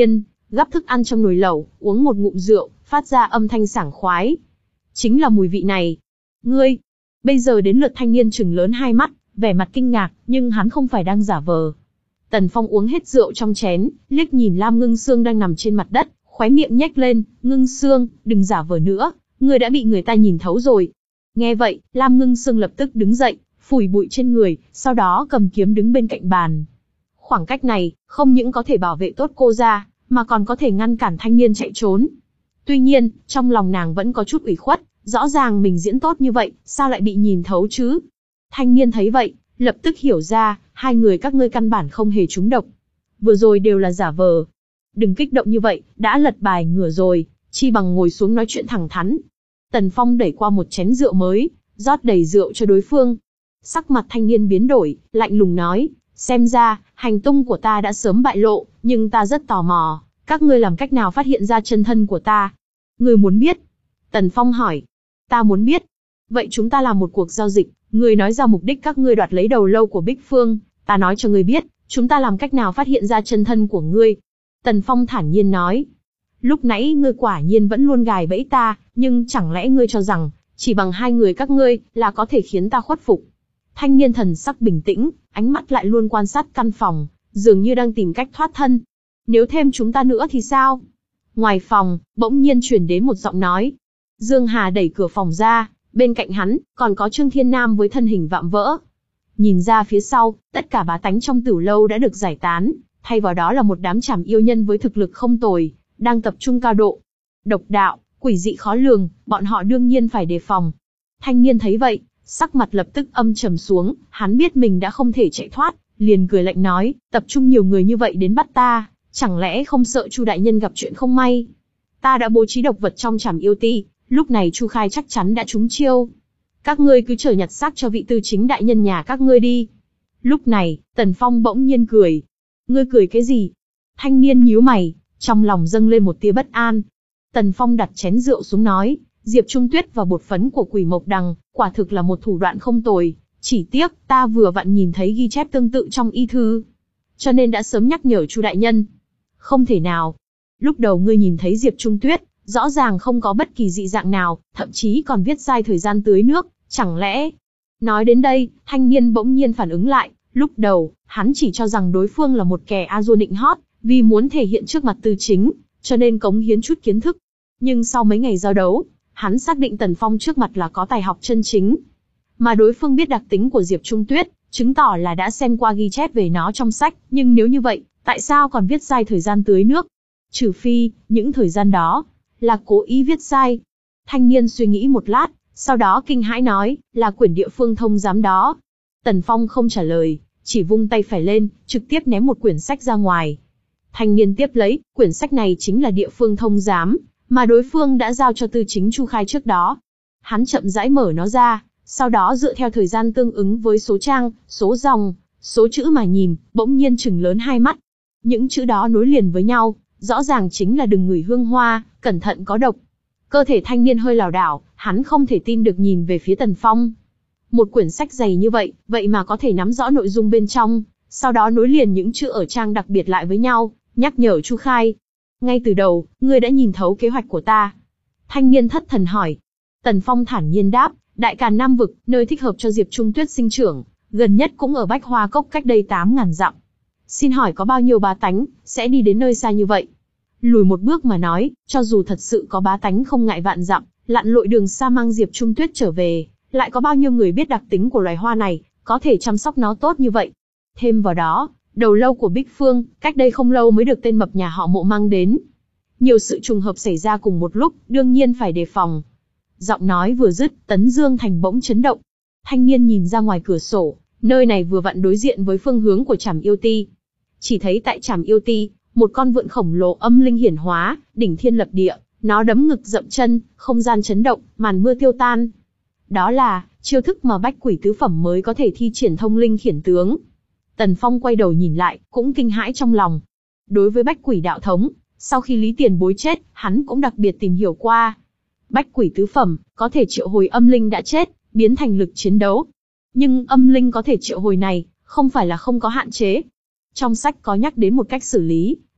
gắp thức ăn trong nồi lẩu, uống một ngụm rượu, phát ra âm thanh sảng khoái. Chính là mùi vị này. Ngươi, bây giờ đến lượt thanh niên trừng lớn hai mắt, vẻ mặt kinh ngạc, nhưng hắn không phải đang giả vờ. Tần Phong uống hết rượu trong chén, liếc nhìn Lam Ngưng Sương đang nằm trên mặt đất, khóe miệng nhếch lên, "Ngưng Sương, đừng giả vờ nữa, ngươi đã bị người ta nhìn thấu rồi." Nghe vậy, Lam Ngưng Sương lập tức đứng dậy, phủi bụi trên người, sau đó cầm kiếm đứng bên cạnh bàn. Khoảng cách này, không những có thể bảo vệ tốt cô ra, mà còn có thể ngăn cản thanh niên chạy trốn. Tuy nhiên, trong lòng nàng vẫn có chút ủy khuất, rõ ràng mình diễn tốt như vậy, sao lại bị nhìn thấu chứ? Thanh niên thấy vậy, lập tức hiểu ra, hai người các ngươi căn bản không hề trúng độc. Vừa rồi đều là giả vờ. Đừng kích động như vậy, đã lật bài ngửa rồi, chi bằng ngồi xuống nói chuyện thẳng thắn. Tần Phong đẩy qua một chén rượu mới, rót đầy rượu cho đối phương. Sắc mặt thanh niên biến đổi, lạnh lùng nói, xem ra, hành tung của ta đã sớm bại lộ, nhưng ta rất tò mò, các ngươi làm cách nào phát hiện ra chân thân của ta? Ngươi muốn biết? Tần Phong hỏi. Ta muốn biết. Vậy chúng ta làm một cuộc giao dịch, ngươi nói ra mục đích các ngươi đoạt lấy đầu lâu của Bích Phương, ta nói cho ngươi biết, chúng ta làm cách nào phát hiện ra chân thân của ngươi. Tần Phong thản nhiên nói. Lúc nãy ngươi quả nhiên vẫn luôn gài bẫy ta, nhưng chẳng lẽ ngươi cho rằng, chỉ bằng hai người các ngươi, là có thể khiến ta khuất phục? Thanh niên thần sắc bình tĩnh, ánh mắt lại luôn quan sát căn phòng, dường như đang tìm cách thoát thân. Nếu thêm chúng ta nữa thì sao? Ngoài phòng, bỗng nhiên truyền đến một giọng nói. Dương Hà đẩy cửa phòng ra, bên cạnh hắn, còn có Trương Thiên Nam với thân hình vạm vỡ. Nhìn ra phía sau, tất cả bá tánh trong Tửu Lâu đã được giải tán, thay vào đó là một đám trảm yêu nhân với thực lực không tồi, đang tập trung cao độ. Độc đạo, quỷ dị khó lường, bọn họ đương nhiên phải đề phòng. Thanh niên thấy vậy, sắc mặt lập tức âm trầm xuống, hắn biết mình đã không thể chạy thoát, liền cười lạnh nói, tập trung nhiều người như vậy đến bắt ta, chẳng lẽ không sợ Chu đại nhân gặp chuyện không may? Ta đã bố trí độc vật trong trảm yêu ti, lúc này Chu Khai chắc chắn đã trúng chiêu. Các ngươi cứ chờ nhặt xác cho vị tư chính đại nhân nhà các ngươi đi. Lúc này, Tần Phong bỗng nhiên cười. Ngươi cười cái gì? Thanh niên nhíu mày, trong lòng dâng lên một tia bất an. Tần Phong đặt chén rượu xuống nói, Diệp Trung Tuyết và bột phấn của Quỷ Mộc Đằng, quả thực là một thủ đoạn không tồi. Chỉ tiếc, ta vừa vặn nhìn thấy ghi chép tương tự trong y thư, cho nên đã sớm nhắc nhở Chu đại nhân. Không thể nào. Lúc đầu ngươi nhìn thấy Diệp Trung Tuyết, rõ ràng không có bất kỳ dị dạng nào, thậm chí còn viết sai thời gian tưới nước, chẳng lẽ... Nói đến đây, thanh niên bỗng nhiên phản ứng lại, lúc đầu, hắn chỉ cho rằng đối phương là một kẻ a dua nịnh hót, vì muốn thể hiện trước mặt tư chính, cho nên cống hiến chút kiến thức. Nhưng sau mấy ngày giao đấu, hắn xác định Tần Phong trước mặt là có tài học chân chính. Mà đối phương biết đặc tính của Diệp Trung Tuyết, chứng tỏ là đã xem qua ghi chép về nó trong sách, nhưng nếu như vậy, tại sao còn viết sai thời gian tưới nước? Trừ phi, những thời gian đó, là cố ý viết sai. Thanh niên suy nghĩ một lát, sau đó kinh hãi nói, là quyển địa phương thông giám đó. Tần Phong không trả lời, chỉ vung tay phải lên, trực tiếp ném một quyển sách ra ngoài. Thanh niên tiếp lấy, quyển sách này chính là địa phương thông giám, mà đối phương đã giao cho tư chính Chu Khai trước đó. Hắn chậm rãi mở nó ra, sau đó dựa theo thời gian tương ứng với số trang, số dòng, số chữ mà nhìn, bỗng nhiên trừng lớn hai mắt. Những chữ đó nối liền với nhau, rõ ràng chính là đừng ngửi hương hoa, cẩn thận có độc. Cơ thể thanh niên hơi lảo đảo, hắn không thể tin được nhìn về phía Tần Phong. Một quyển sách dày như vậy, vậy mà có thể nắm rõ nội dung bên trong, sau đó nối liền những chữ ở trang đặc biệt lại với nhau, nhắc nhở Chu Khai. Ngay từ đầu, ngươi đã nhìn thấu kế hoạch của ta. Thanh niên thất thần hỏi. Tần Phong thản nhiên đáp, Đại Càn Nam Vực, nơi thích hợp cho Diệp Trung Tuyết sinh trưởng, gần nhất cũng ở Bách Hoa Cốc cách đây tám ngàn dặm. Xin hỏi có bao nhiêu bá tánh, sẽ đi đến nơi xa như vậy? Lùi một bước mà nói, cho dù thật sự có bá tánh không ngại vạn dặm, lặn lội đường xa mang Diệp Trung Tuyết trở về, lại có bao nhiêu người biết đặc tính của loài hoa này, có thể chăm sóc nó tốt như vậy? Thêm vào đó, đầu lâu của Bích Phương, cách đây không lâu mới được tên mập nhà họ Mộ mang đến. Nhiều sự trùng hợp xảy ra cùng một lúc, đương nhiên phải đề phòng. Giọng nói vừa dứt, Tấn Dương Thành bỗng chấn động. Thanh niên nhìn ra ngoài cửa sổ, nơi này vừa vặn đối diện với phương hướng của Trảm Yêu Ti. Chỉ thấy tại Trảm Yêu Ti, một con vượn khổng lồ âm linh hiển hóa, đỉnh thiên lập địa, nó đấm ngực dậm chân, không gian chấn động, màn mưa tiêu tan. Đó là chiêu thức mà Bách Quỷ tứ phẩm mới có thể thi triển thông linh khiển tướng. Tần Phong quay đầu nhìn lại, cũng kinh hãi trong lòng. Đối với Bách Quỷ đạo thống, sau khi Lý Tiền Bối chết, hắn cũng đặc biệt tìm hiểu qua. Bách Quỷ tứ phẩm có thể triệu hồi âm linh đã chết, biến thành lực chiến đấu. Nhưng âm linh có thể triệu hồi này, không phải là không có hạn chế. Trong sách có nhắc đến một cách xử lý,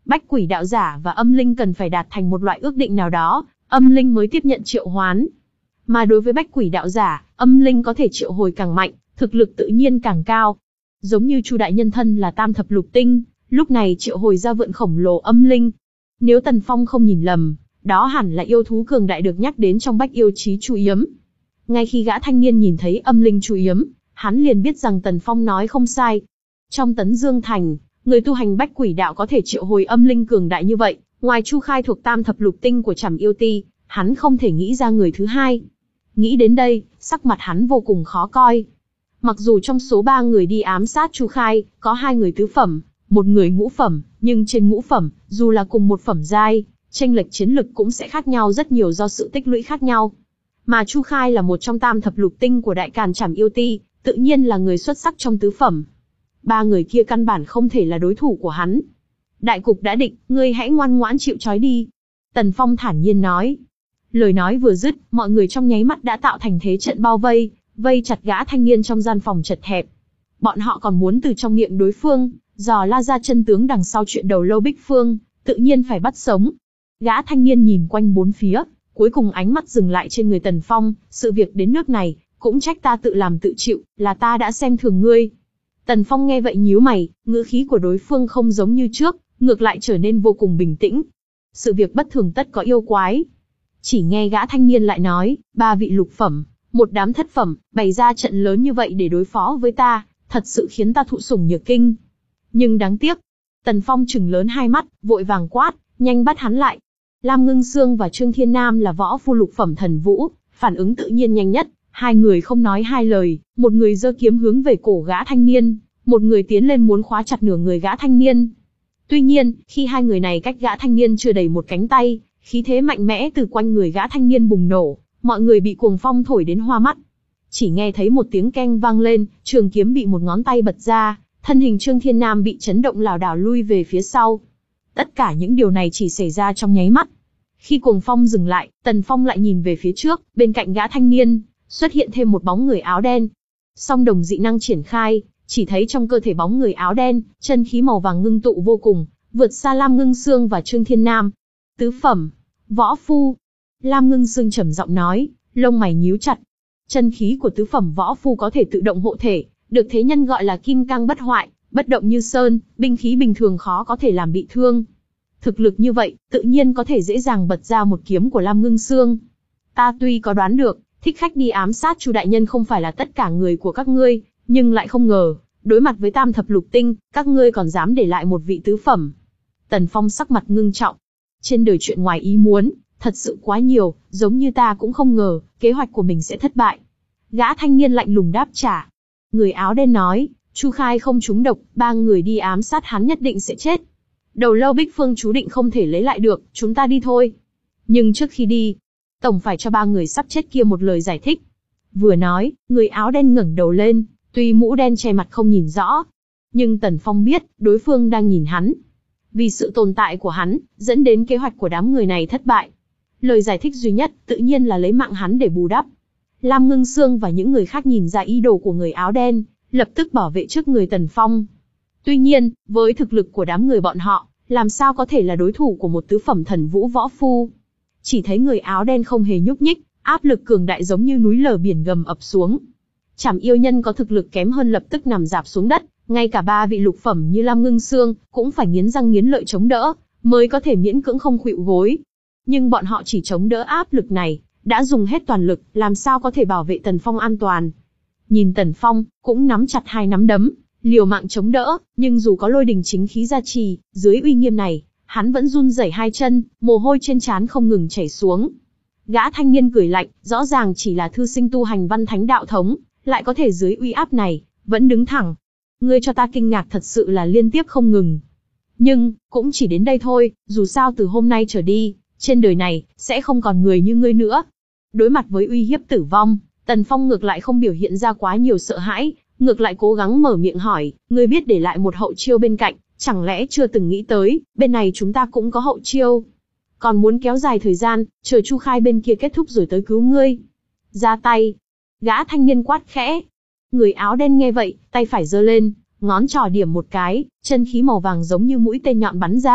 Bách quỷ đạo giả và âm linh cần phải đạt thành một loại ước định nào đó, âm linh mới tiếp nhận triệu hoán. Mà đối với bách quỷ đạo giả, âm linh có thể triệu hồi càng mạnh, thực lực tự nhiên càng cao. Giống như Chu đại nhân thân là tam thập lục tinh, lúc này triệu hồi ra vượn khổng lồ âm linh. Nếu Tần Phong không nhìn lầm, đó hẳn là yêu thú cường đại được nhắc đến trong Bách Yêu Chí Chu Yếm. Ngay khi gã thanh niên nhìn thấy âm linh Chu Yếm, hắn liền biết rằng Tần Phong nói không sai. Trong Tấn Dương Thành, người tu hành bách quỷ đạo có thể triệu hồi âm linh cường đại như vậy, ngoài Chu Khai thuộc tam thập lục tinh của Trảm Yêu Ti, hắn không thể nghĩ ra người thứ hai. Nghĩ đến đây, sắc mặt hắn vô cùng khó coi. Mặc dù trong số ba người đi ám sát Chu Khai, có hai người tứ phẩm, một người ngũ phẩm, nhưng trên ngũ phẩm, dù là cùng một phẩm giai, chênh lệch chiến lực cũng sẽ khác nhau rất nhiều do sự tích lũy khác nhau. Mà Chu Khai là một trong tam thập lục tinh của Đại Càn Trảm Yêu Ti, tự nhiên là người xuất sắc trong tứ phẩm. Ba người kia căn bản không thể là đối thủ của hắn. Đại cục đã định, ngươi hãy ngoan ngoãn chịu trói đi. Tần Phong thản nhiên nói. Lời nói vừa dứt, mọi người trong nháy mắt đã tạo thành thế trận bao vây, vây chặt gã thanh niên trong gian phòng chật hẹp. Bọn họ còn muốn từ trong miệng đối phương, dò la ra chân tướng đằng sau chuyện đầu lâu Bích Phương, tự nhiên phải bắt sống. Gã thanh niên nhìn quanh bốn phía, cuối cùng ánh mắt dừng lại trên người Tần Phong, sự việc đến nước này, cũng trách ta tự làm tự chịu, là ta đã xem thường ngươi. Tần Phong nghe vậy nhíu mày, ngữ khí của đối phương không giống như trước, ngược lại trở nên vô cùng bình tĩnh. Sự việc bất thường tất có yêu quái. Chỉ nghe gã thanh niên lại nói, ba vị lục phẩm, một đám thất phẩm, bày ra trận lớn như vậy để đối phó với ta, thật sự khiến ta thụ sủng nhược kinh. Nhưng đáng tiếc. Tần Phong trừng lớn hai mắt, vội vàng quát, nhanh bắt hắn lại. Lam Ngưng Sương và Trương Thiên Nam là võ phu lục phẩm thần vũ, phản ứng tự nhiên nhanh nhất, hai người không nói hai lời, một người giơ kiếm hướng về cổ gã thanh niên, một người tiến lên muốn khóa chặt nửa người gã thanh niên. Tuy nhiên, khi hai người này cách gã thanh niên chưa đầy một cánh tay, khí thế mạnh mẽ từ quanh người gã thanh niên bùng nổ, mọi người bị cuồng phong thổi đến hoa mắt. Chỉ nghe thấy một tiếng keng vang lên, trường kiếm bị một ngón tay bật ra, thân hình Trương Thiên Nam bị chấn động lảo đảo lui về phía sau. Tất cả những điều này chỉ xảy ra trong nháy mắt. Khi cuồng phong dừng lại, Tần Phong lại nhìn về phía trước, bên cạnh gã thanh niên, xuất hiện thêm một bóng người áo đen. Song đồng dị năng triển khai, chỉ thấy trong cơ thể bóng người áo đen, chân khí màu vàng ngưng tụ vô cùng, vượt xa Lam Ngưng Sương và Trương Thiên Nam. Tứ phẩm, võ phu. Lam Ngưng Sương trầm giọng nói, lông mày nhíu chặt. Chân khí của tứ phẩm võ phu có thể tự động hộ thể, được thế nhân gọi là kim cang bất hoại, bất động như sơn, binh khí bình thường khó có thể làm bị thương. Thực lực như vậy, tự nhiên có thể dễ dàng bật ra một kiếm của Lam Ngưng Sương. Ta tuy có đoán được, thích khách đi ám sát Chu đại nhân không phải là tất cả người của các ngươi, nhưng lại không ngờ, đối mặt với tam thập lục tinh, các ngươi còn dám để lại một vị tứ phẩm. Tần Phong sắc mặt ngưng trọng. Trên đời chuyện ngoài ý muốn, thật sự quá nhiều, giống như ta cũng không ngờ, kế hoạch của mình sẽ thất bại. Gã thanh niên lạnh lùng đáp trả. Người áo đen nói, Chu Khai không trúng độc, ba người đi ám sát hắn nhất định sẽ chết. Đầu lâu Bích Phương chú định không thể lấy lại được, chúng ta đi thôi. Nhưng trước khi đi, tổng phải cho ba người sắp chết kia một lời giải thích. Vừa nói, người áo đen ngẩng đầu lên, tuy mũ đen che mặt không nhìn rõ, nhưng Tần Phong biết, đối phương đang nhìn hắn. Vì sự tồn tại của hắn, dẫn đến kế hoạch của đám người này thất bại. Lời giải thích duy nhất, tự nhiên là lấy mạng hắn để bù đắp. Lam Ngưng Sương và những người khác nhìn ra ý đồ của người áo đen, lập tức bảo vệ trước người Tần Phong. Tuy nhiên, với thực lực của đám người bọn họ, làm sao có thể là đối thủ của một tứ phẩm thần vũ võ phu. Chỉ thấy người áo đen không hề nhúc nhích, áp lực cường đại giống như núi lở biển gầm ập xuống. Trảm yêu nhân có thực lực kém hơn lập tức nằm rạp xuống đất, ngay cả ba vị lục phẩm như Lam Ngưng Sương cũng phải nghiến răng nghiến lợi chống đỡ, mới có thể miễn cưỡng không khuỵu gối. Nhưng bọn họ chỉ chống đỡ áp lực này, đã dùng hết toàn lực, làm sao có thể bảo vệ Tần Phong an toàn. Nhìn Tần Phong, cũng nắm chặt hai nắm đấm, liều mạng chống đỡ, nhưng dù có lôi đình chính khí gia trì, dưới uy nghiêm này, hắn vẫn run rẩy hai chân, mồ hôi trên trán không ngừng chảy xuống. Gã thanh niên cười lạnh, rõ ràng chỉ là thư sinh tu hành văn thánh đạo thống, lại có thể dưới uy áp này, vẫn đứng thẳng. Ngươi cho ta kinh ngạc thật sự là liên tiếp không ngừng. Nhưng, cũng chỉ đến đây thôi, dù sao từ hôm nay trở đi, trên đời này, sẽ không còn người như ngươi nữa. Đối mặt với uy hiếp tử vong, Tần Phong ngược lại không biểu hiện ra quá nhiều sợ hãi, ngược lại cố gắng mở miệng hỏi, ngươi biết để lại một hậu chiêu bên cạnh, chẳng lẽ chưa từng nghĩ tới, bên này chúng ta cũng có hậu chiêu. Còn muốn kéo dài thời gian, chờ Chu Khai bên kia kết thúc rồi tới cứu ngươi. Ra tay. Gã thanh niên quát khẽ. Người áo đen nghe vậy, tay phải giơ lên, ngón trỏ điểm một cái, chân khí màu vàng giống như mũi tên nhọn bắn ra,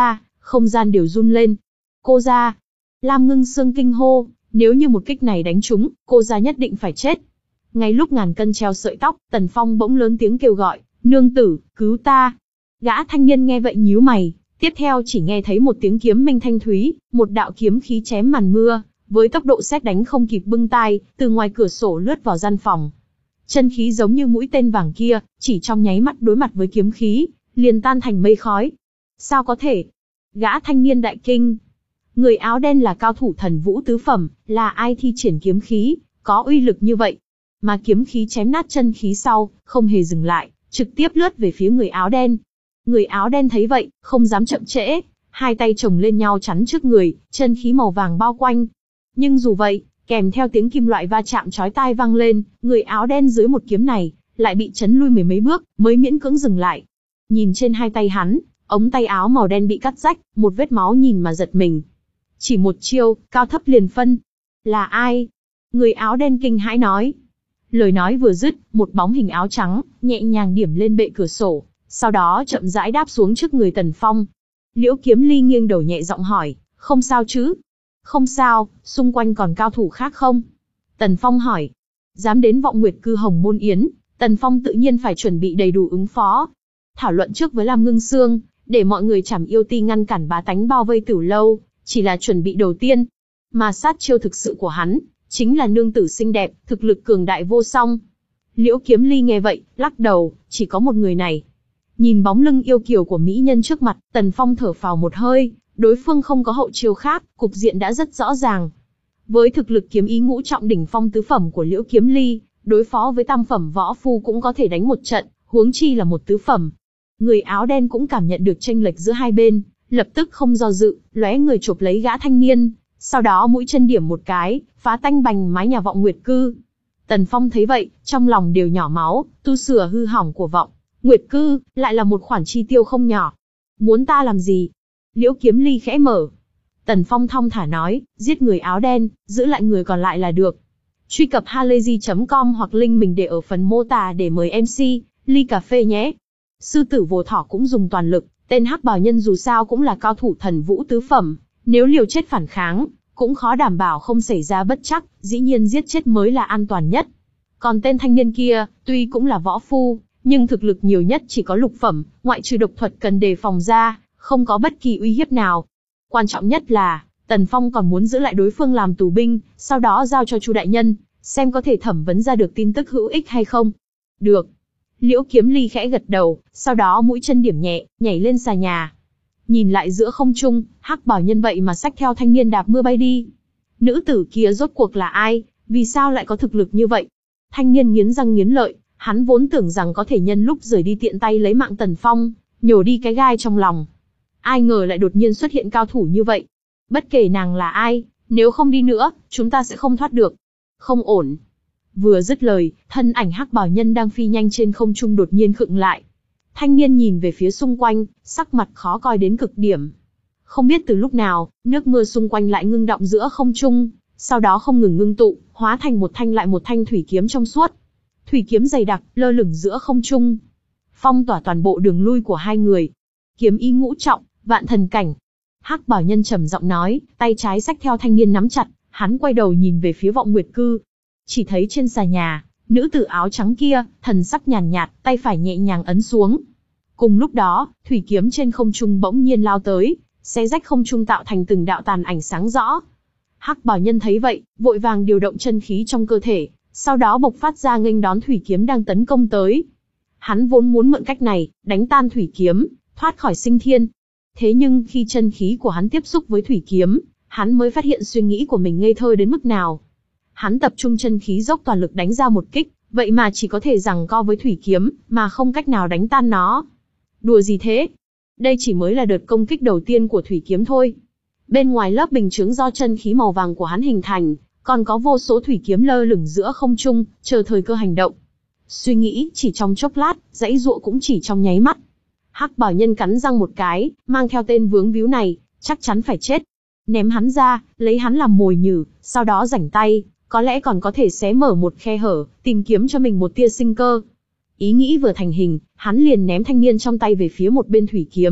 không gian đều run lên. Cô ra! Lam Ngưng Sương kinh hô, nếu như một kích này đánh trúng, cô ra nhất định phải chết. Ngay lúc ngàn cân treo sợi tóc, Tần Phong bỗng lớn tiếng kêu gọi, nương tử, cứu ta. Gã thanh niên nghe vậy nhíu mày, tiếp theo chỉ nghe thấy một tiếng kiếm minh thanh thúy, một đạo kiếm khí chém màn mưa, với tốc độ sét đánh không kịp bưng tai, từ ngoài cửa sổ lướt vào gian phòng. Chân khí giống như mũi tên vàng kia, chỉ trong nháy mắt đối mặt với kiếm khí, liền tan thành mây khói. Sao có thể? Gã thanh niên đại kinh. Người áo đen là cao thủ thần vũ tứ phẩm, là ai thi triển kiếm khí, có uy lực như vậy? Mà kiếm khí chém nát chân khí sau, không hề dừng lại, trực tiếp lướt về phía người áo đen. Người áo đen thấy vậy, không dám chậm trễ, hai tay chồng lên nhau chắn trước người, chân khí màu vàng bao quanh. Nhưng dù vậy, kèm theo tiếng kim loại va chạm chói tai vang lên, người áo đen dưới một kiếm này, lại bị chấn lui mười mấy bước, mới miễn cưỡng dừng lại. Nhìn trên hai tay hắn, ống tay áo màu đen bị cắt rách, một vết máu nhìn mà giật mình. Chỉ một chiêu, cao thấp liền phân. Là ai? Người áo đen kinh hãi nói. Lời nói vừa dứt, một bóng hình áo trắng, nhẹ nhàng điểm lên bệ cửa sổ, sau đó chậm rãi đáp xuống trước người Tần Phong. Liễu Kiếm Ly nghiêng đầu nhẹ giọng hỏi, không sao chứ? Không sao, xung quanh còn cao thủ khác không? Tần Phong hỏi. Dám đến Vọng Nguyệt Cư Hồng Môn Yến, Tần Phong tự nhiên phải chuẩn bị đầy đủ ứng phó. Thảo luận trước với Lam Ngưng Sương, để mọi người chảm yêu ti ngăn cản bá tánh bao vây Tử Lâu, chỉ là chuẩn bị đầu tiên. Mà sát chiêu thực sự của hắn, chính là nương tử xinh đẹp, thực lực cường đại vô song. Liễu Kiếm Ly nghe vậy, lắc đầu, chỉ có một người này. Nhìn bóng lưng yêu kiều của mỹ nhân trước mặt, Tần Phong thở phào một hơi, đối phương không có hậu chiêu khác, cục diện đã rất rõ ràng. Với thực lực kiếm ý ngũ trọng đỉnh phong tứ phẩm của Liễu Kiếm Ly, đối phó với tam phẩm võ phu cũng có thể đánh một trận, huống chi là một tứ phẩm. Người áo đen cũng cảm nhận được chênh lệch giữa hai bên, lập tức không do dự, lóe người chộp lấy gã thanh niên, sau đó mũi chân điểm một cái, phá tanh bành mái nhà Vọng Nguyệt Cư. Tần Phong thấy vậy, trong lòng đều nhỏ máu, tu sửa hư hỏng của Vọng Nguyệt Cư, lại là một khoản chi tiêu không nhỏ. Muốn ta làm gì? Liễu Kiếm Ly khẽ mở. Tần Phong thong thả nói, giết người áo đen, giữ lại người còn lại là được. Truy cập halayzi chấm com hoặc link mình để ở phần mô tả để mời em xê, ly cà phê nhé. Sư tử Vô Thỏ cũng dùng toàn lực, tên Hắc Bào Nhân dù sao cũng là cao thủ thần vũ tứ phẩm, nếu liều chết phản kháng, cũng khó đảm bảo không xảy ra bất trắc, dĩ nhiên giết chết mới là an toàn nhất. Còn tên thanh niên kia, tuy cũng là võ phu, nhưng thực lực nhiều nhất chỉ có lục phẩm, ngoại trừ độc thuật cần đề phòng ra, không có bất kỳ uy hiếp nào. Quan trọng nhất là, Tần Phong còn muốn giữ lại đối phương làm tù binh, sau đó giao cho Chu đại nhân, xem có thể thẩm vấn ra được tin tức hữu ích hay không. Được. Liễu Kiếm Ly khẽ gật đầu, sau đó mũi chân điểm nhẹ, nhảy lên xà nhà. Nhìn lại giữa không trung, Hắc Bảo Nhân vậy mà xách theo thanh niên đạp mưa bay đi. Nữ tử kia rốt cuộc là ai, vì sao lại có thực lực như vậy? Thanh niên nghiến răng nghiến lợi, hắn vốn tưởng rằng có thể nhân lúc rời đi tiện tay lấy mạng Tần Phong, nhổ đi cái gai trong lòng. Ai ngờ lại đột nhiên xuất hiện cao thủ như vậy. Bất kể nàng là ai, nếu không đi nữa, chúng ta sẽ không thoát được. Không ổn. Vừa dứt lời, thân ảnh Hắc Bảo Nhân đang phi nhanh trên không trung đột nhiên khựng lại. Thanh niên nhìn về phía xung quanh, sắc mặt khó coi đến cực điểm. Không biết từ lúc nào, nước mưa xung quanh lại ngưng đọng giữa không trung, sau đó không ngừng ngưng tụ, hóa thành một thanh lại một thanh thủy kiếm trong suốt. Thủy kiếm dày đặc, lơ lửng giữa không trung, phong tỏa toàn bộ đường lui của hai người. Kiếm ý ngũ trọng, vạn thần cảnh. Hắc Bảo Nhân trầm giọng nói, tay trái xách theo thanh niên nắm chặt, hắn quay đầu nhìn về phía Vọng Nguyệt Cư. Chỉ thấy trên xà nhà, nữ tử áo trắng kia, thần sắc nhàn nhạt, tay phải nhẹ nhàng ấn xuống. Cùng lúc đó, thủy kiếm trên không trung bỗng nhiên lao tới, xé rách không trung tạo thành từng đạo tàn ảnh sáng rõ. Hắc Bảo Nhân thấy vậy, vội vàng điều động chân khí trong cơ thể, sau đó bộc phát ra nghênh đón thủy kiếm đang tấn công tới. Hắn vốn muốn mượn cách này, đánh tan thủy kiếm, thoát khỏi sinh thiên. Thế nhưng khi chân khí của hắn tiếp xúc với thủy kiếm, hắn mới phát hiện suy nghĩ của mình ngây thơ đến mức nào. Hắn tập trung chân khí dốc toàn lực đánh ra một kích, vậy mà chỉ có thể giằng co với thủy kiếm, mà không cách nào đánh tan nó. Đùa gì thế? Đây chỉ mới là đợt công kích đầu tiên của thủy kiếm thôi. Bên ngoài lớp bình chướng do chân khí màu vàng của hắn hình thành, còn có vô số thủy kiếm lơ lửng giữa không trung, chờ thời cơ hành động. Suy nghĩ chỉ trong chốc lát, dãy dụa cũng chỉ trong nháy mắt. Hắc Bảo Nhân cắn răng một cái, mang theo tên vướng víu này, chắc chắn phải chết. Ném hắn ra, lấy hắn làm mồi nhử, sau đó rảnh tay, có lẽ còn có thể xé mở một khe hở, tìm kiếm cho mình một tia sinh cơ. Ý nghĩ vừa thành hình, hắn liền ném thanh niên trong tay về phía một bên thủy kiếm,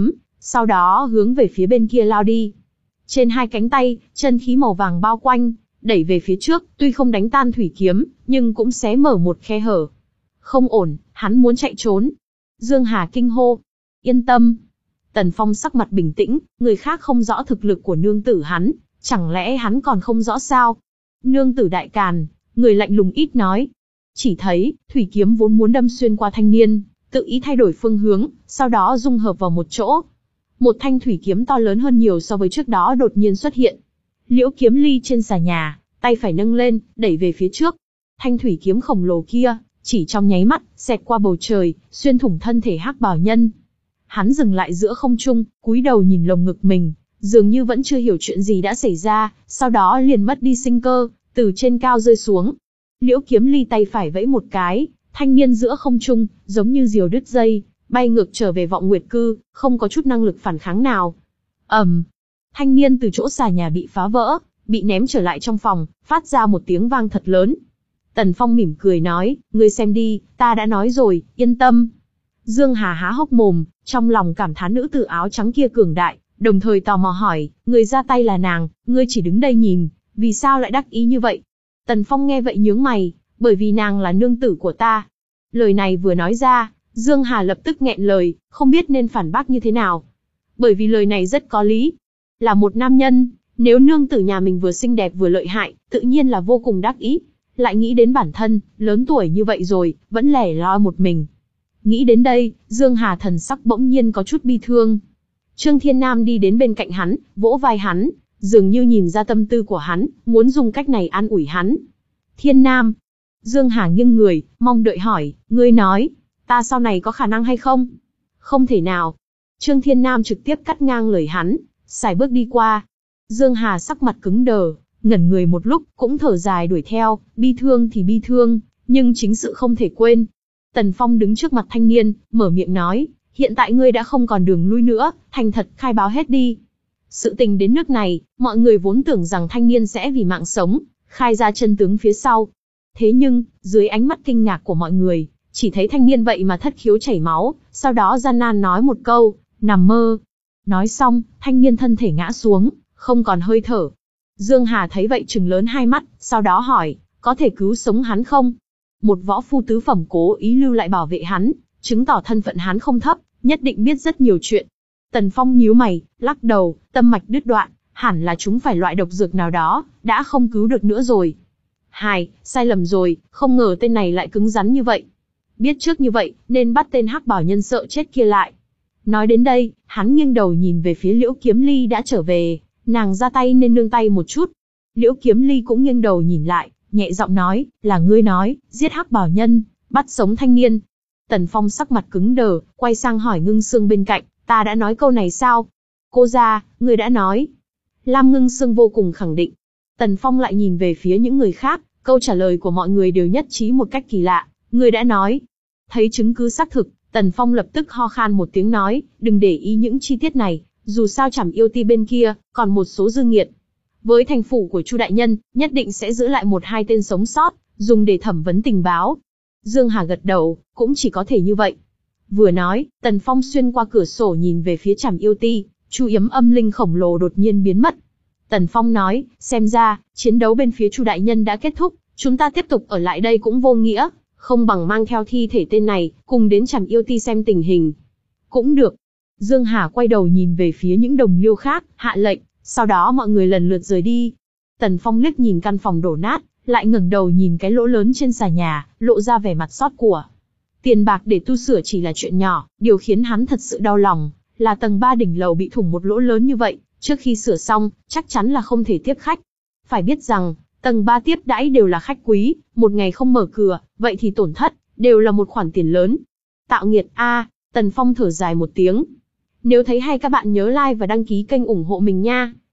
sau đó hướng về phía bên kia lao đi. Trên hai cánh tay, chân khí màu vàng bao quanh, đẩy về phía trước, tuy không đánh tan thủy kiếm, nhưng cũng xé mở một khe hở. Không ổn, hắn muốn chạy trốn. Dương Hà kinh hô. Yên tâm. Tần Phong sắc mặt bình tĩnh, người khác không rõ thực lực của nương tử hắn, chẳng lẽ hắn còn không rõ sao? Nương tử đại càn, người lạnh lùng ít nói. Chỉ thấy, thủy kiếm vốn muốn đâm xuyên qua thanh niên, tự ý thay đổi phương hướng, sau đó dung hợp vào một chỗ. Một thanh thủy kiếm to lớn hơn nhiều so với trước đó đột nhiên xuất hiện. Liễu Kiếm Ly trên xà nhà, tay phải nâng lên, đẩy về phía trước. Thanh thủy kiếm khổng lồ kia, chỉ trong nháy mắt, xẹt qua bầu trời, xuyên thủng thân thể hắc bào nhân. Hắn dừng lại giữa không trung, cúi đầu nhìn lồng ngực mình, dường như vẫn chưa hiểu chuyện gì đã xảy ra, sau đó liền mất đi sinh cơ, từ trên cao rơi xuống. Liễu Kiếm Ly tay phải vẫy một cái, thanh niên giữa không trung, giống như diều đứt dây, bay ngược trở về Vọng Nguyệt Cư, không có chút năng lực phản kháng nào. ầm, um, thanh niên từ chỗ xà nhà bị phá vỡ, bị ném trở lại trong phòng, phát ra một tiếng vang thật lớn. Tần Phong mỉm cười nói, ngươi xem đi, ta đã nói rồi, yên tâm. Dương Hà há hốc mồm, trong lòng cảm thán nữ tử áo trắng kia cường đại, đồng thời tò mò hỏi, người ra tay là nàng, ngươi chỉ đứng đây nhìn, vì sao lại đắc ý như vậy? Tần Phong nghe vậy nhướng mày, bởi vì nàng là nương tử của ta. Lời này vừa nói ra, Dương Hà lập tức nghẹn lời, không biết nên phản bác như thế nào. Bởi vì lời này rất có lý. Là một nam nhân, nếu nương tử nhà mình vừa xinh đẹp vừa lợi hại, tự nhiên là vô cùng đắc ý. Lại nghĩ đến bản thân, lớn tuổi như vậy rồi, vẫn lẻ loi một mình. Nghĩ đến đây, Dương Hà thần sắc bỗng nhiên có chút bi thương. Trương Thiên Nam đi đến bên cạnh hắn, vỗ vai hắn, dường như nhìn ra tâm tư của hắn, muốn dùng cách này an ủi hắn. Thiên Nam. Dương Hà nghiêng người, mong đợi hỏi, ngươi nói, ta sau này có khả năng hay không? Không thể nào. Trương Thiên Nam trực tiếp cắt ngang lời hắn, sải bước đi qua. Dương Hà sắc mặt cứng đờ, ngẩn người một lúc, cũng thở dài đuổi theo, bi thương thì bi thương, nhưng chính sự không thể quên. Tần Phong đứng trước mặt thanh niên, mở miệng nói, hiện tại ngươi đã không còn đường lui nữa, thành thật khai báo hết đi. Sự tình đến nước này, mọi người vốn tưởng rằng thanh niên sẽ vì mạng sống, khai ra chân tướng phía sau. Thế nhưng, dưới ánh mắt kinh ngạc của mọi người, chỉ thấy thanh niên vậy mà thất khiếu chảy máu, sau đó gian nan nói một câu, nằm mơ. Nói xong, thanh niên thân thể ngã xuống, không còn hơi thở. Dương Hà thấy vậy trừng lớn hai mắt, sau đó hỏi, có thể cứu sống hắn không? Một võ phu tứ phẩm cố ý lưu lại bảo vệ hắn, chứng tỏ thân phận hắn không thấp, nhất định biết rất nhiều chuyện. Tần Phong nhíu mày, lắc đầu, tâm mạch đứt đoạn, hẳn là chúng phải loại độc dược nào đó, đã không cứu được nữa rồi. Hài, sai lầm rồi, không ngờ tên này lại cứng rắn như vậy. Biết trước như vậy, nên bắt tên hắc bảo nhân sợ chết kia lại. Nói đến đây, hắn nghiêng đầu nhìn về phía Liễu Kiếm Ly đã trở về, nàng ra tay nên nương tay một chút. Liễu Kiếm Ly cũng nghiêng đầu nhìn lại, nhẹ giọng nói, là ngươi nói, giết hắc bảo nhân, bắt sống thanh niên. Tần Phong sắc mặt cứng đờ, quay sang hỏi Ngưng Sương bên cạnh, ta đã nói câu này sao? Cô gia, ngươi đã nói. Lam Ngưng Sương vô cùng khẳng định. Tần Phong lại nhìn về phía những người khác, câu trả lời của mọi người đều nhất trí một cách kỳ lạ, ngươi đã nói. Thấy chứng cứ xác thực, Tần Phong lập tức ho khan một tiếng nói, đừng để ý những chi tiết này, dù sao Trảm Yêu Ti bên kia, còn một số dư nghiệt. Với thành phủ của Chu đại nhân, nhất định sẽ giữ lại một hai tên sống sót, dùng để thẩm vấn tình báo. Dương Hà gật đầu, cũng chỉ có thể như vậy. Vừa nói, Tần Phong xuyên qua cửa sổ nhìn về phía Trảm Yêu Ti, Chu yếm âm linh khổng lồ đột nhiên biến mất. Tần Phong nói, xem ra, chiến đấu bên phía Chu đại nhân đã kết thúc, chúng ta tiếp tục ở lại đây cũng vô nghĩa, không bằng mang theo thi thể tên này, cùng đến Trảm Yêu Ti xem tình hình. Cũng được. Dương Hà quay đầu nhìn về phía những đồng liêu khác, hạ lệnh, sau đó mọi người lần lượt rời đi. Tần Phong liếc nhìn căn phòng đổ nát, lại ngẩng đầu nhìn cái lỗ lớn trên xà nhà, lộ ra vẻ mặt xót của. Tiền bạc để tu sửa chỉ là chuyện nhỏ, điều khiến hắn thật sự đau lòng, là tầng ba đỉnh lầu bị thủng một lỗ lớn như vậy, trước khi sửa xong, chắc chắn là không thể tiếp khách. Phải biết rằng, tầng ba tiếp đãi đều là khách quý, một ngày không mở cửa, vậy thì tổn thất, đều là một khoản tiền lớn. Tạo nghiệt a, Tần Phong thở dài một tiếng. Nếu thấy hay các bạn nhớ like và đăng ký kênh ủng hộ mình nha.